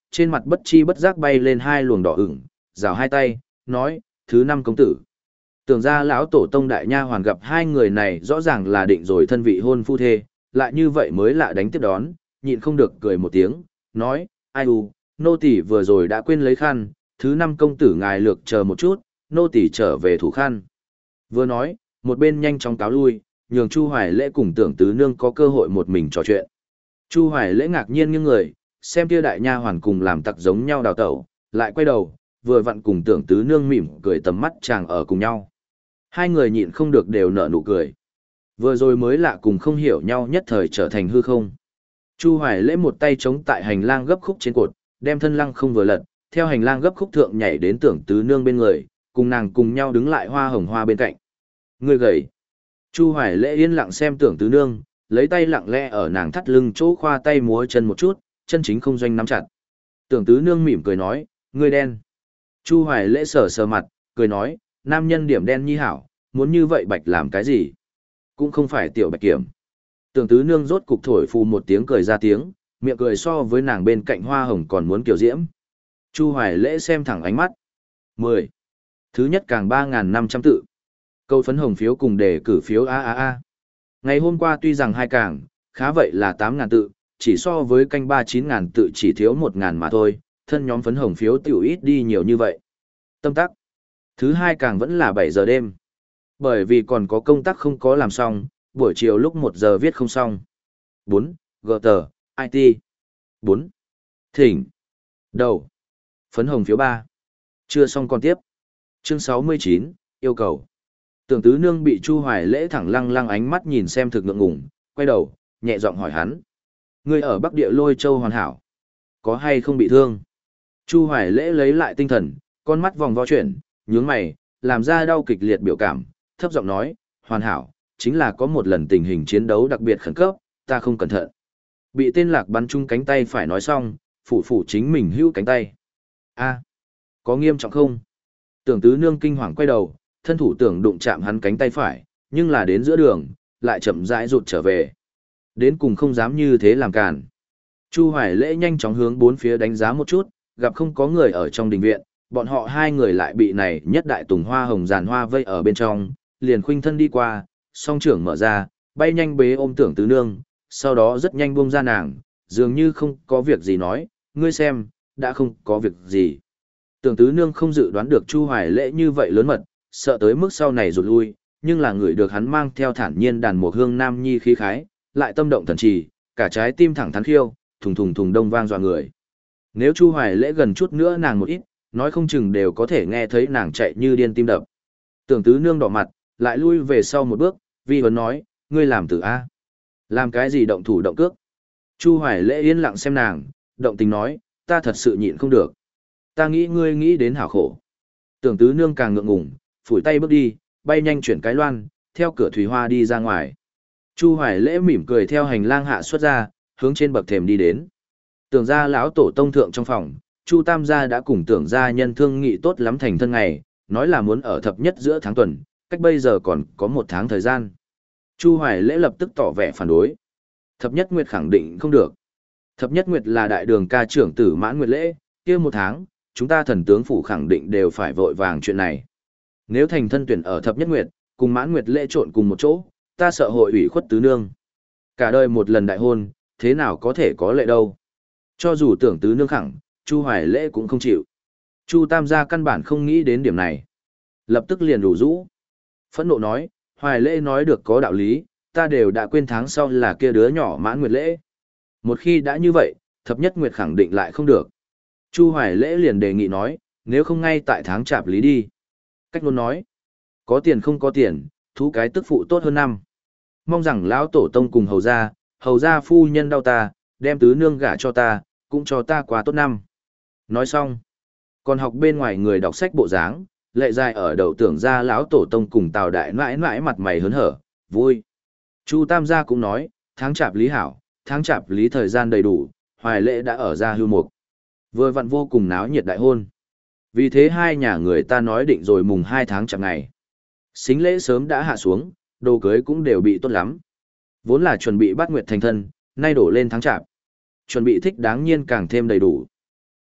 Speaker 1: trên mặt bất chi bất giác bay lên hai luồng đỏ ửng, rào hai tay, nói, thứ năm công tử. Tưởng ra lão tổ tông đại nha hoàn gặp hai người này rõ ràng là định rồi thân vị hôn phu thê, lại như vậy mới lạ đánh tiếp đón, nhịn không được cười một tiếng, nói, ai u, nô tỳ vừa rồi đã quên lấy khăn, thứ năm công tử ngài lược chờ một chút, nô tỳ trở về thủ khăn. Vừa nói, một bên nhanh chóng cáo lui, nhường Chu Hoài Lễ cùng Tưởng Tứ Nương có cơ hội một mình trò chuyện. Chu Hoài Lễ ngạc nhiên như người, xem kia đại nha hoàn cùng làm tặc giống nhau đào tẩu, lại quay đầu, vừa vặn cùng Tưởng Tứ Nương mỉm cười tầm mắt chàng ở cùng nhau. Hai người nhịn không được đều nở nụ cười. Vừa rồi mới lạ cùng không hiểu nhau nhất thời trở thành hư không. Chu Hoài Lễ một tay chống tại hành lang gấp khúc trên cột, đem thân lăng không vừa lật, theo hành lang gấp khúc thượng nhảy đến Tưởng Tứ Nương bên người, cùng nàng cùng nhau đứng lại hoa hồng hoa bên cạnh. Người gầy. Chu Hoài Lễ yên lặng xem Tưởng Tứ Nương, lấy tay lặng lẽ ở nàng thắt lưng chỗ khoa tay múa chân một chút, chân chính không doanh nắm chặt. Tưởng Tứ Nương mỉm cười nói, người đen. Chu Hoài Lễ sờ sờ mặt, cười nói, nam nhân điểm đen nhi hảo, muốn như vậy bạch làm cái gì? Cũng không phải tiểu bạch kiểm. Tưởng Tứ Nương rốt cục thổi phù một tiếng cười ra tiếng, miệng cười so với nàng bên cạnh hoa hồng còn muốn kiểu diễm. Chu Hoài Lễ xem thẳng ánh mắt. mười. Thứ nhất càng ba nghìn năm trăm tự. Câu phấn hồng phiếu cùng đề cử phiếu a a a. Ngày hôm qua tuy rằng hai càng, khá vậy là tám nghìn tự, chỉ so với canh ba chín nghìn tự chỉ thiếu một nghìn mà thôi, thân nhóm phấn hồng phiếu tiểu ít đi nhiều như vậy. Tâm tắc. Thứ hai càng vẫn là bảy giờ đêm. Bởi vì còn có công tác không có làm xong, buổi chiều lúc một giờ viết không xong. bốn. Gờ tờ, i tê. bốn. Thỉnh. Đầu. Phấn hồng phiếu ba. Chưa xong còn tiếp. Chương sáu mươi chín, yêu cầu. Tưởng Tứ Nương bị Chu Hoài Lễ thẳng lăng lăng ánh mắt nhìn xem thực ngượng ngùng, quay đầu, nhẹ giọng hỏi hắn. Ngươi ở Bắc Địa Lôi Châu hoàn hảo, có hay không bị thương? Chu Hoài Lễ lấy lại tinh thần, con mắt vòng vo chuyển, nhướng mày, làm ra đau kịch liệt biểu cảm, thấp giọng nói, hoàn hảo, chính là có một lần tình hình chiến đấu đặc biệt khẩn cấp, ta không cẩn thận. Bị tên lạc bắn trúng cánh tay phải nói xong, phủ phủ chính mình hữu cánh tay. A, có nghiêm trọng không? Tưởng Tứ Nương kinh hoàng quay đầu, thân thủ tưởng đụng chạm hắn cánh tay phải, nhưng là đến giữa đường, lại chậm rãi rụt trở về. Đến cùng không dám như thế làm cản. Chu Hoài Lễ nhanh chóng hướng bốn phía đánh giá một chút, gặp không có người ở trong đình viện, bọn họ hai người lại bị này nhất đại tùng hoa hồng giàn hoa vây ở bên trong, liền khuynh thân đi qua, song trưởng mở ra, bay nhanh bế ôm Tưởng Tứ Nương, sau đó rất nhanh buông ra nàng, dường như không có việc gì nói, ngươi xem, đã không có việc gì. Tưởng Tứ Nương không dự đoán được Chu Hoài Lễ như vậy lớn mật, sợ tới mức sau này rụt lui, nhưng là người được hắn mang theo thản nhiên đàn mục hương nam nhi khí khái, lại tâm động thần trì, cả trái tim thẳng thắn khiêu, thùng thùng thùng đông vang dọa người. Nếu Chu Hoài Lễ gần chút nữa nàng một ít, nói không chừng đều có thể nghe thấy nàng chạy như điên tim đập. Tưởng Tứ Nương đỏ mặt, lại lui về sau một bước, vi vấn nói, ngươi làm tử A. Làm cái gì động thủ động cước? Chu Hoài Lễ yên lặng xem nàng, động tình nói, ta thật sự nhịn không được. Ta nghĩ ngươi nghĩ đến hảo khổ. Tưởng Tứ Nương càng ngượng ngùng, phủi tay bước đi, bay nhanh chuyển cái loan, theo cửa thủy hoa đi ra ngoài. Chu Hoài Lễ mỉm cười theo hành lang hạ xuất ra, hướng trên bậc thềm đi đến. Tưởng gia lão tổ tông thượng trong phòng, Chu Tam gia đã cùng Tưởng gia nhân thương nghị tốt lắm thành thân ngày, nói là muốn ở thập nhất giữa tháng tuần, cách bây giờ còn có một tháng thời gian. Chu Hoài Lễ lập tức tỏ vẻ phản đối. Thập nhất nguyệt khẳng định không được. Thập nhất nguyệt là đại đường ca trưởng tử Mãn Nguyệt Lễ, kia một tháng, chúng ta thần tướng phủ khẳng định đều phải vội vàng chuyện này. Nếu thành thân tuyển ở thập nhất nguyệt, cùng Mãn Nguyệt Lễ trộn cùng một chỗ, ta sợ hội ủy khuất tứ nương. Cả đời một lần đại hôn, thế nào có thể có lệ đâu. Cho dù tưởng tứ nương khẳng, Chu Hoài Lễ cũng không chịu. Chu Tam gia căn bản không nghĩ đến điểm này. Lập tức liền đủ rũ. Phẫn nộ nói, Hoài Lễ nói được có đạo lý, ta đều đã quên tháng sau là kia đứa nhỏ Mãn Nguyệt Lễ. Một khi đã như vậy, thập nhất nguyệt khẳng định lại không được. Chu Hoài Lễ liền đề nghị nói, nếu không ngay tại tháng chạp lý đi. Cách luôn nói, có tiền không có tiền, thú cái tức phụ tốt hơn năm. Mong rằng lão tổ tông cùng hầu gia, hầu gia phu nhân đau ta, đem tứ nương gả cho ta, cũng cho ta quá tốt năm. Nói xong, còn học bên ngoài người đọc sách bộ dáng, lệ dài ở đầu tưởng ra lão tổ tông cùng Tào đại mãi mãi mặt mày hớn hở, vui. Chu Tam gia cũng nói, tháng chạp lý hảo, tháng chạp lý thời gian đầy đủ, Hoài Lễ đã ở ra hưu mục. Vừa vặn vô cùng náo nhiệt đại hôn. Vì thế hai nhà người ta nói định rồi mùng hai tháng chạp ngày. Xính lễ sớm đã hạ xuống, đồ cưới cũng đều bị tốt lắm. Vốn là chuẩn bị bắt nguyệt thành thân, nay đổ lên tháng chạp. Chuẩn bị thích đáng nhiên càng thêm đầy đủ.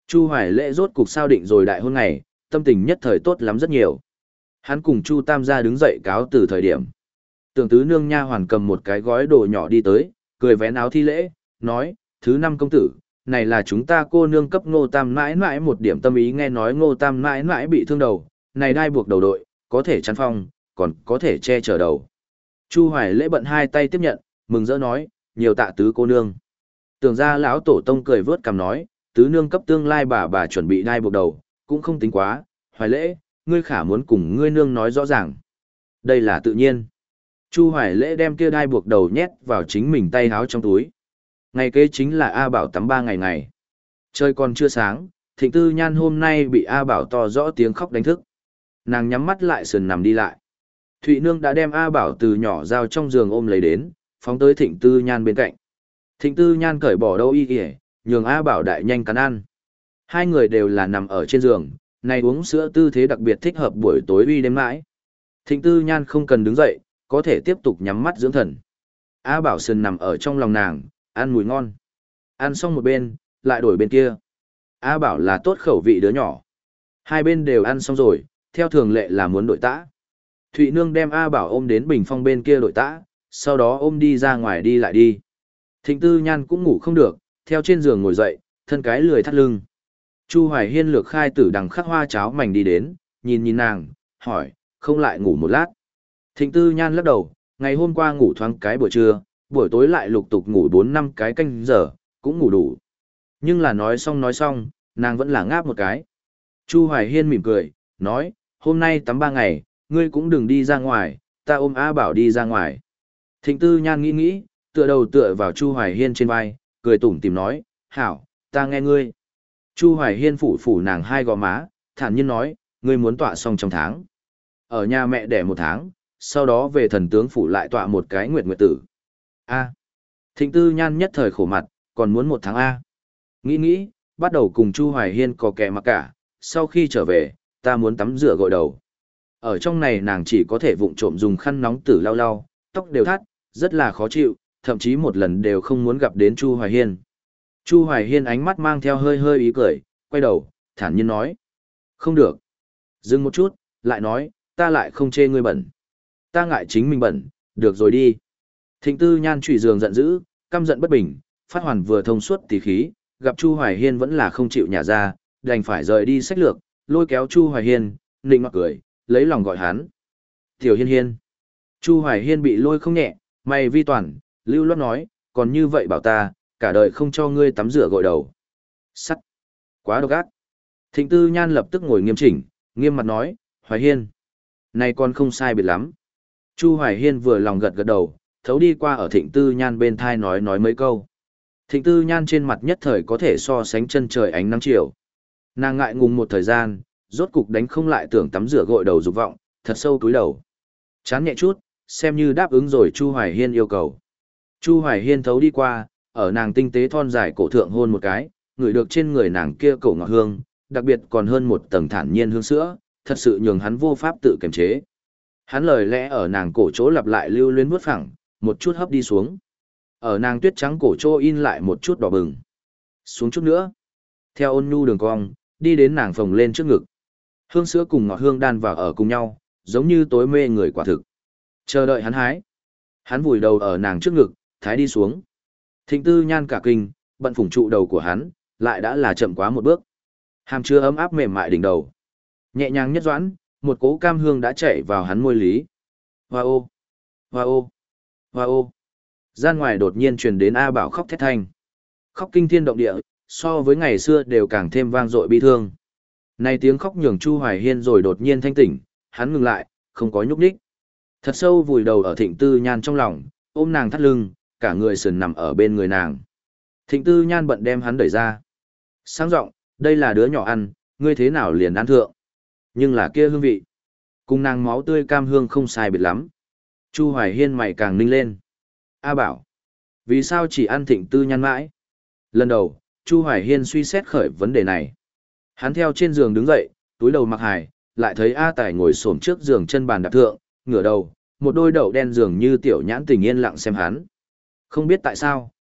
Speaker 1: Chu Hoài Lễ rốt cục sao định rồi đại hôn ngày, tâm tình nhất thời tốt lắm rất nhiều. Hắn cùng Chu Tam gia đứng dậy cáo từ thời điểm. Tưởng tứ nương nha hoàn cầm một cái gói đồ nhỏ đi tới, cười vén áo thi lễ, nói, thứ năm công tử, này là chúng ta cô nương cấp Ngô Tam mãi mãi một điểm tâm ý, nghe nói Ngô Tam mãi mãi bị thương đầu, này đai buộc đầu đội, có thể chắn phong, còn có thể che chở đầu. Chu Hoài Lễ bận hai tay tiếp nhận, mừng rỡ nói, nhiều tạ tứ cô nương. Tưởng ra lão tổ tông cười vớt cằm nói, tứ nương cấp tương lai bà bà chuẩn bị đai buộc đầu, cũng không tính quá, Hoài Lễ, ngươi khả muốn cùng ngươi nương nói rõ ràng. Đây là tự nhiên. Chu Hoài Lễ đem kia đai buộc đầu nhét vào chính mình tay háo trong túi. Ngày kế chính là A Bảo tắm ba ngày ngày. Trời còn chưa sáng, Thịnh Tư Nhan hôm nay bị A Bảo to rõ tiếng khóc đánh thức. Nàng nhắm mắt lại sườn nằm đi lại. Thụy Nương đã đem A Bảo từ nhỏ giao trong giường ôm lấy đến, phóng tới Thịnh Tư Nhan bên cạnh. Thịnh Tư Nhan cởi bỏ đâu y kìa, nhường A Bảo đại nhanh cắn ăn. Hai người đều là nằm ở trên giường, này uống sữa tư thế đặc biệt thích hợp buổi tối uy đêm mãi. Thịnh Tư Nhan không cần đứng dậy, có thể tiếp tục nhắm mắt dưỡng thần. A Bảo sườn nằm ở trong lòng nàng, ăn mùi ngon. Ăn xong một bên, lại đổi bên kia. A Bảo là tốt khẩu vị đứa nhỏ. Hai bên đều ăn xong rồi, theo thường lệ là muốn đổi tã. Thụy Nương đem A Bảo ôm đến bình phong bên kia đổi tã, sau đó ôm đi ra ngoài đi lại đi. Thịnh Tư Nhan cũng ngủ không được, theo trên giường ngồi dậy, thân cái lười thắt lưng. Chu Hoài Hiên lược khai tử đằng khắc hoa cháo mảnh đi đến, nhìn nhìn nàng, hỏi, không lại ngủ một lát. Thịnh Tư Nhan lắc đầu, ngày hôm qua ngủ thoáng cái buổi trưa, buổi tối lại lục tục ngủ bốn năm cái canh giờ, cũng ngủ đủ. Nhưng là nói xong nói xong, nàng vẫn là ngáp một cái. Chu Hoài Hiên mỉm cười, nói, hôm nay tắm ba ngày, ngươi cũng đừng đi ra ngoài, ta ôm A Bảo đi ra ngoài. Thịnh Tư Nhan nghĩ nghĩ, tựa đầu tựa vào Chu Hoài Hiên trên vai, cười tủm tỉm nói, hảo, ta nghe ngươi. Chu Hoài Hiên phủ phủ nàng hai gò má, thản nhiên nói, ngươi muốn tọa xong trong tháng. Ở nhà mẹ đẻ một tháng, sau đó về thần tướng phủ lại tọa một cái nguyệt nguyệt tử. A. Thịnh Tư Nhan nhất thời khổ mặt, còn muốn một tháng A. Nghĩ nghĩ, bắt đầu cùng Chu Hoài Hiên có kẻ mặc cả, sau khi trở về, ta muốn tắm rửa gội đầu. Ở trong này nàng chỉ có thể vụng trộm dùng khăn nóng tử lau lau, tóc đều thắt, rất là khó chịu, thậm chí một lần đều không muốn gặp đến Chu Hoài Hiên. Chu Hoài Hiên ánh mắt mang theo hơi hơi ý cười, quay đầu, thản nhiên nói. Không được. Dừng một chút, lại nói, ta lại không chê ngươi bẩn. Ta ngại chính mình bẩn, được rồi đi. Thịnh Tư Nhan trụy giường giận dữ, căm giận bất bình, phát hoàn vừa thông suốt tỉ khí, gặp Chu Hoài Hiên vẫn là không chịu nhả ra, đành phải rời đi sách lược, lôi kéo Chu Hoài Hiên, nịnh mặt cười, lấy lòng gọi hắn. Tiểu Hiên Hiên. Chu Hoài Hiên bị lôi không nhẹ, mày vi toàn, lưu loát nói, còn như vậy bảo ta, cả đời không cho ngươi tắm rửa gội đầu. Sắt. Quá độc ác. Thịnh Tư Nhan lập tức ngồi nghiêm chỉnh, nghiêm mặt nói, Hoài Hiên. Này con không sai biệt lắm. Chu Hoài Hiên vừa lòng gật gật đầu, thấu đi qua ở Thịnh Tư Nhan bên thai nói nói mấy câu. Thịnh Tư Nhan trên mặt nhất thời có thể so sánh chân trời ánh nắng chiều. Nàng ngại ngùng một thời gian, rốt cục đánh không lại tưởng tắm rửa gội đầu dục vọng, thật sâu túi đầu. Chán nhẹ chút, xem như đáp ứng rồi Chu Hoài Hiên yêu cầu. Chu Hoài Hiên thấu đi qua, ở nàng tinh tế thon dài cổ thượng hôn một cái, ngửi được trên người nàng kia cổ ngọt hương, đặc biệt còn hơn một tầng thản nhiên hương sữa, thật sự nhường hắn vô pháp tự kiềm chế. Hắn lời lẽ ở nàng cổ chỗ lặp lại lưu luyến vuốt phẳng, một chút hấp đi xuống. Ở nàng tuyết trắng cổ chỗ in lại một chút đỏ bừng. Xuống chút nữa. Theo ôn nhu đường cong, đi đến nàng phồng lên trước ngực. Hương sữa cùng ngọt hương đan vào ở cùng nhau, giống như tối mê người quả thực. Chờ đợi hắn hái. Hắn vùi đầu ở nàng trước ngực, thái đi xuống. Thịnh Tư Nhan cả kinh, bận phủng trụ đầu của hắn, lại đã là chậm quá một bước. Hàm chứa ấm áp mềm mại đỉnh đầu. Nhẹ nhàng nhất doãn, một cỗ cam hương đã chảy vào hắn môi lý. Hoa ô, hoa ô, hoa ô. Gian ngoài đột nhiên truyền đến A Bảo khóc thét thanh. Khóc kinh thiên động địa, so với ngày xưa đều càng thêm vang dội bi thương. Này tiếng khóc nhường Chu Hoài Hiên rồi đột nhiên thanh tỉnh, hắn ngừng lại, không có nhúc nhích. Thật sâu vùi đầu ở Thịnh Tư Nhan trong lòng, ôm nàng thắt lưng, cả người sườn nằm ở bên người nàng. Thịnh Tư Nhan bận đem hắn đẩy ra. Sáng giọng, đây là đứa nhỏ ăn, ngươi thế nào liền ăn thượng. Nhưng là kia hương vị. Cùng nàng máu tươi cam hương không sai biệt lắm. Chu Hoài Hiên mày càng ninh lên. A Bảo, vì sao chỉ ăn Thịnh Tư Nhan mãi? Lần đầu, Chu Hoài Hiên suy xét khởi vấn đề này. Hắn theo trên giường đứng dậy, túi đầu mặc hài, lại thấy A Tài ngồi xổm trước giường chân bàn đạp thượng, ngửa đầu, một đôi đậu đen dường như tiểu nhãn tình yên lặng xem hắn. Không biết tại sao,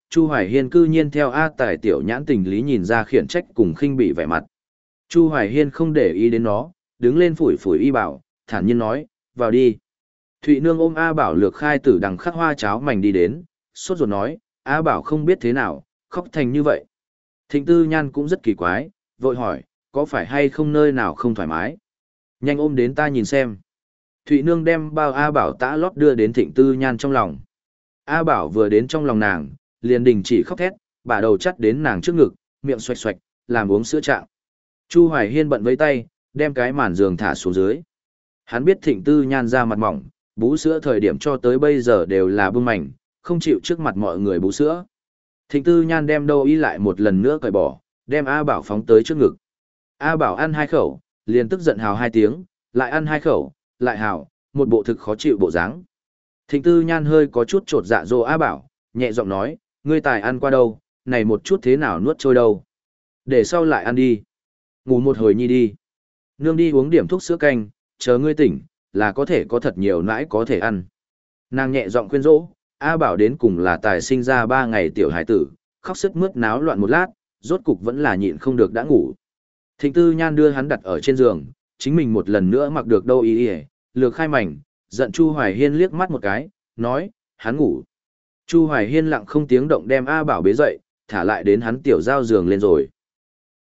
Speaker 1: Chu Hoài Hiên cư nhiên theo A Tài tiểu nhãn tình lý nhìn ra khiển trách cùng khinh bị vẻ mặt. Chu Hoài Hiên không để ý đến nó, đứng lên phủi phủi y bảo, thản nhiên nói, vào đi. Thụy Nương ôm A Bảo lược khai tử đằng khắc hoa cháo mảnh đi đến, sốt ruột nói, A Bảo không biết thế nào, khóc thành như vậy. Thịnh Tư Nhan cũng rất kỳ quái, vội hỏi, có phải hay không nơi nào không thoải mái? Nhanh ôm đến ta nhìn xem. Thụy Nương đem bao A Bảo tã lót đưa đến Thịnh Tư Nhan trong lòng. A Bảo vừa đến trong lòng nàng, liền đình chỉ khóc thét, bả đầu chắt đến nàng trước ngực, miệng xoạch xoạch, làm uống sữa trạng. Chu Hoài Hiên bận với tay, đem cái màn giường thả xuống dưới. Hắn biết Thịnh Tư Nhan ra mặt mỏng, bú sữa thời điểm cho tới bây giờ đều là bưng mảnh, không chịu trước mặt mọi người bú sữa. Thịnh Tư Nhan đem đâu y lại một lần nữa cởi bỏ, đem A Bảo phóng tới trước ngực. A Bảo ăn hai khẩu, liền tức giận hào hai tiếng, lại ăn hai khẩu, lại hào, một bộ thực khó chịu bộ dáng. Thịnh Tư Nhan hơi có chút trột dạ dỗ A Bảo, nhẹ giọng nói, ngươi tài ăn qua đâu, này một chút thế nào nuốt trôi đâu. Để sau lại ăn đi. Ngủ một hồi nhi đi. Nương đi uống điểm thuốc sữa canh, chờ ngươi tỉnh, là có thể có thật nhiều nãi có thể ăn. Nàng nhẹ giọng khuyên dỗ, A Bảo đến cùng là tài sinh ra ba ngày tiểu hải tử, khóc sức mướt náo loạn một lát, rốt cục vẫn là nhịn không được đã ngủ. Thịnh Tư Nhan đưa hắn đặt ở trên giường, chính mình một lần nữa mặc được đâu y y, lược khai mảnh, giận Chu Hoài Hiên liếc mắt một cái, nói, hắn ngủ. Chu Hoài Hiên lặng không tiếng động đem A Bảo bế dậy, thả lại đến hắn tiểu giao giường lên rồi.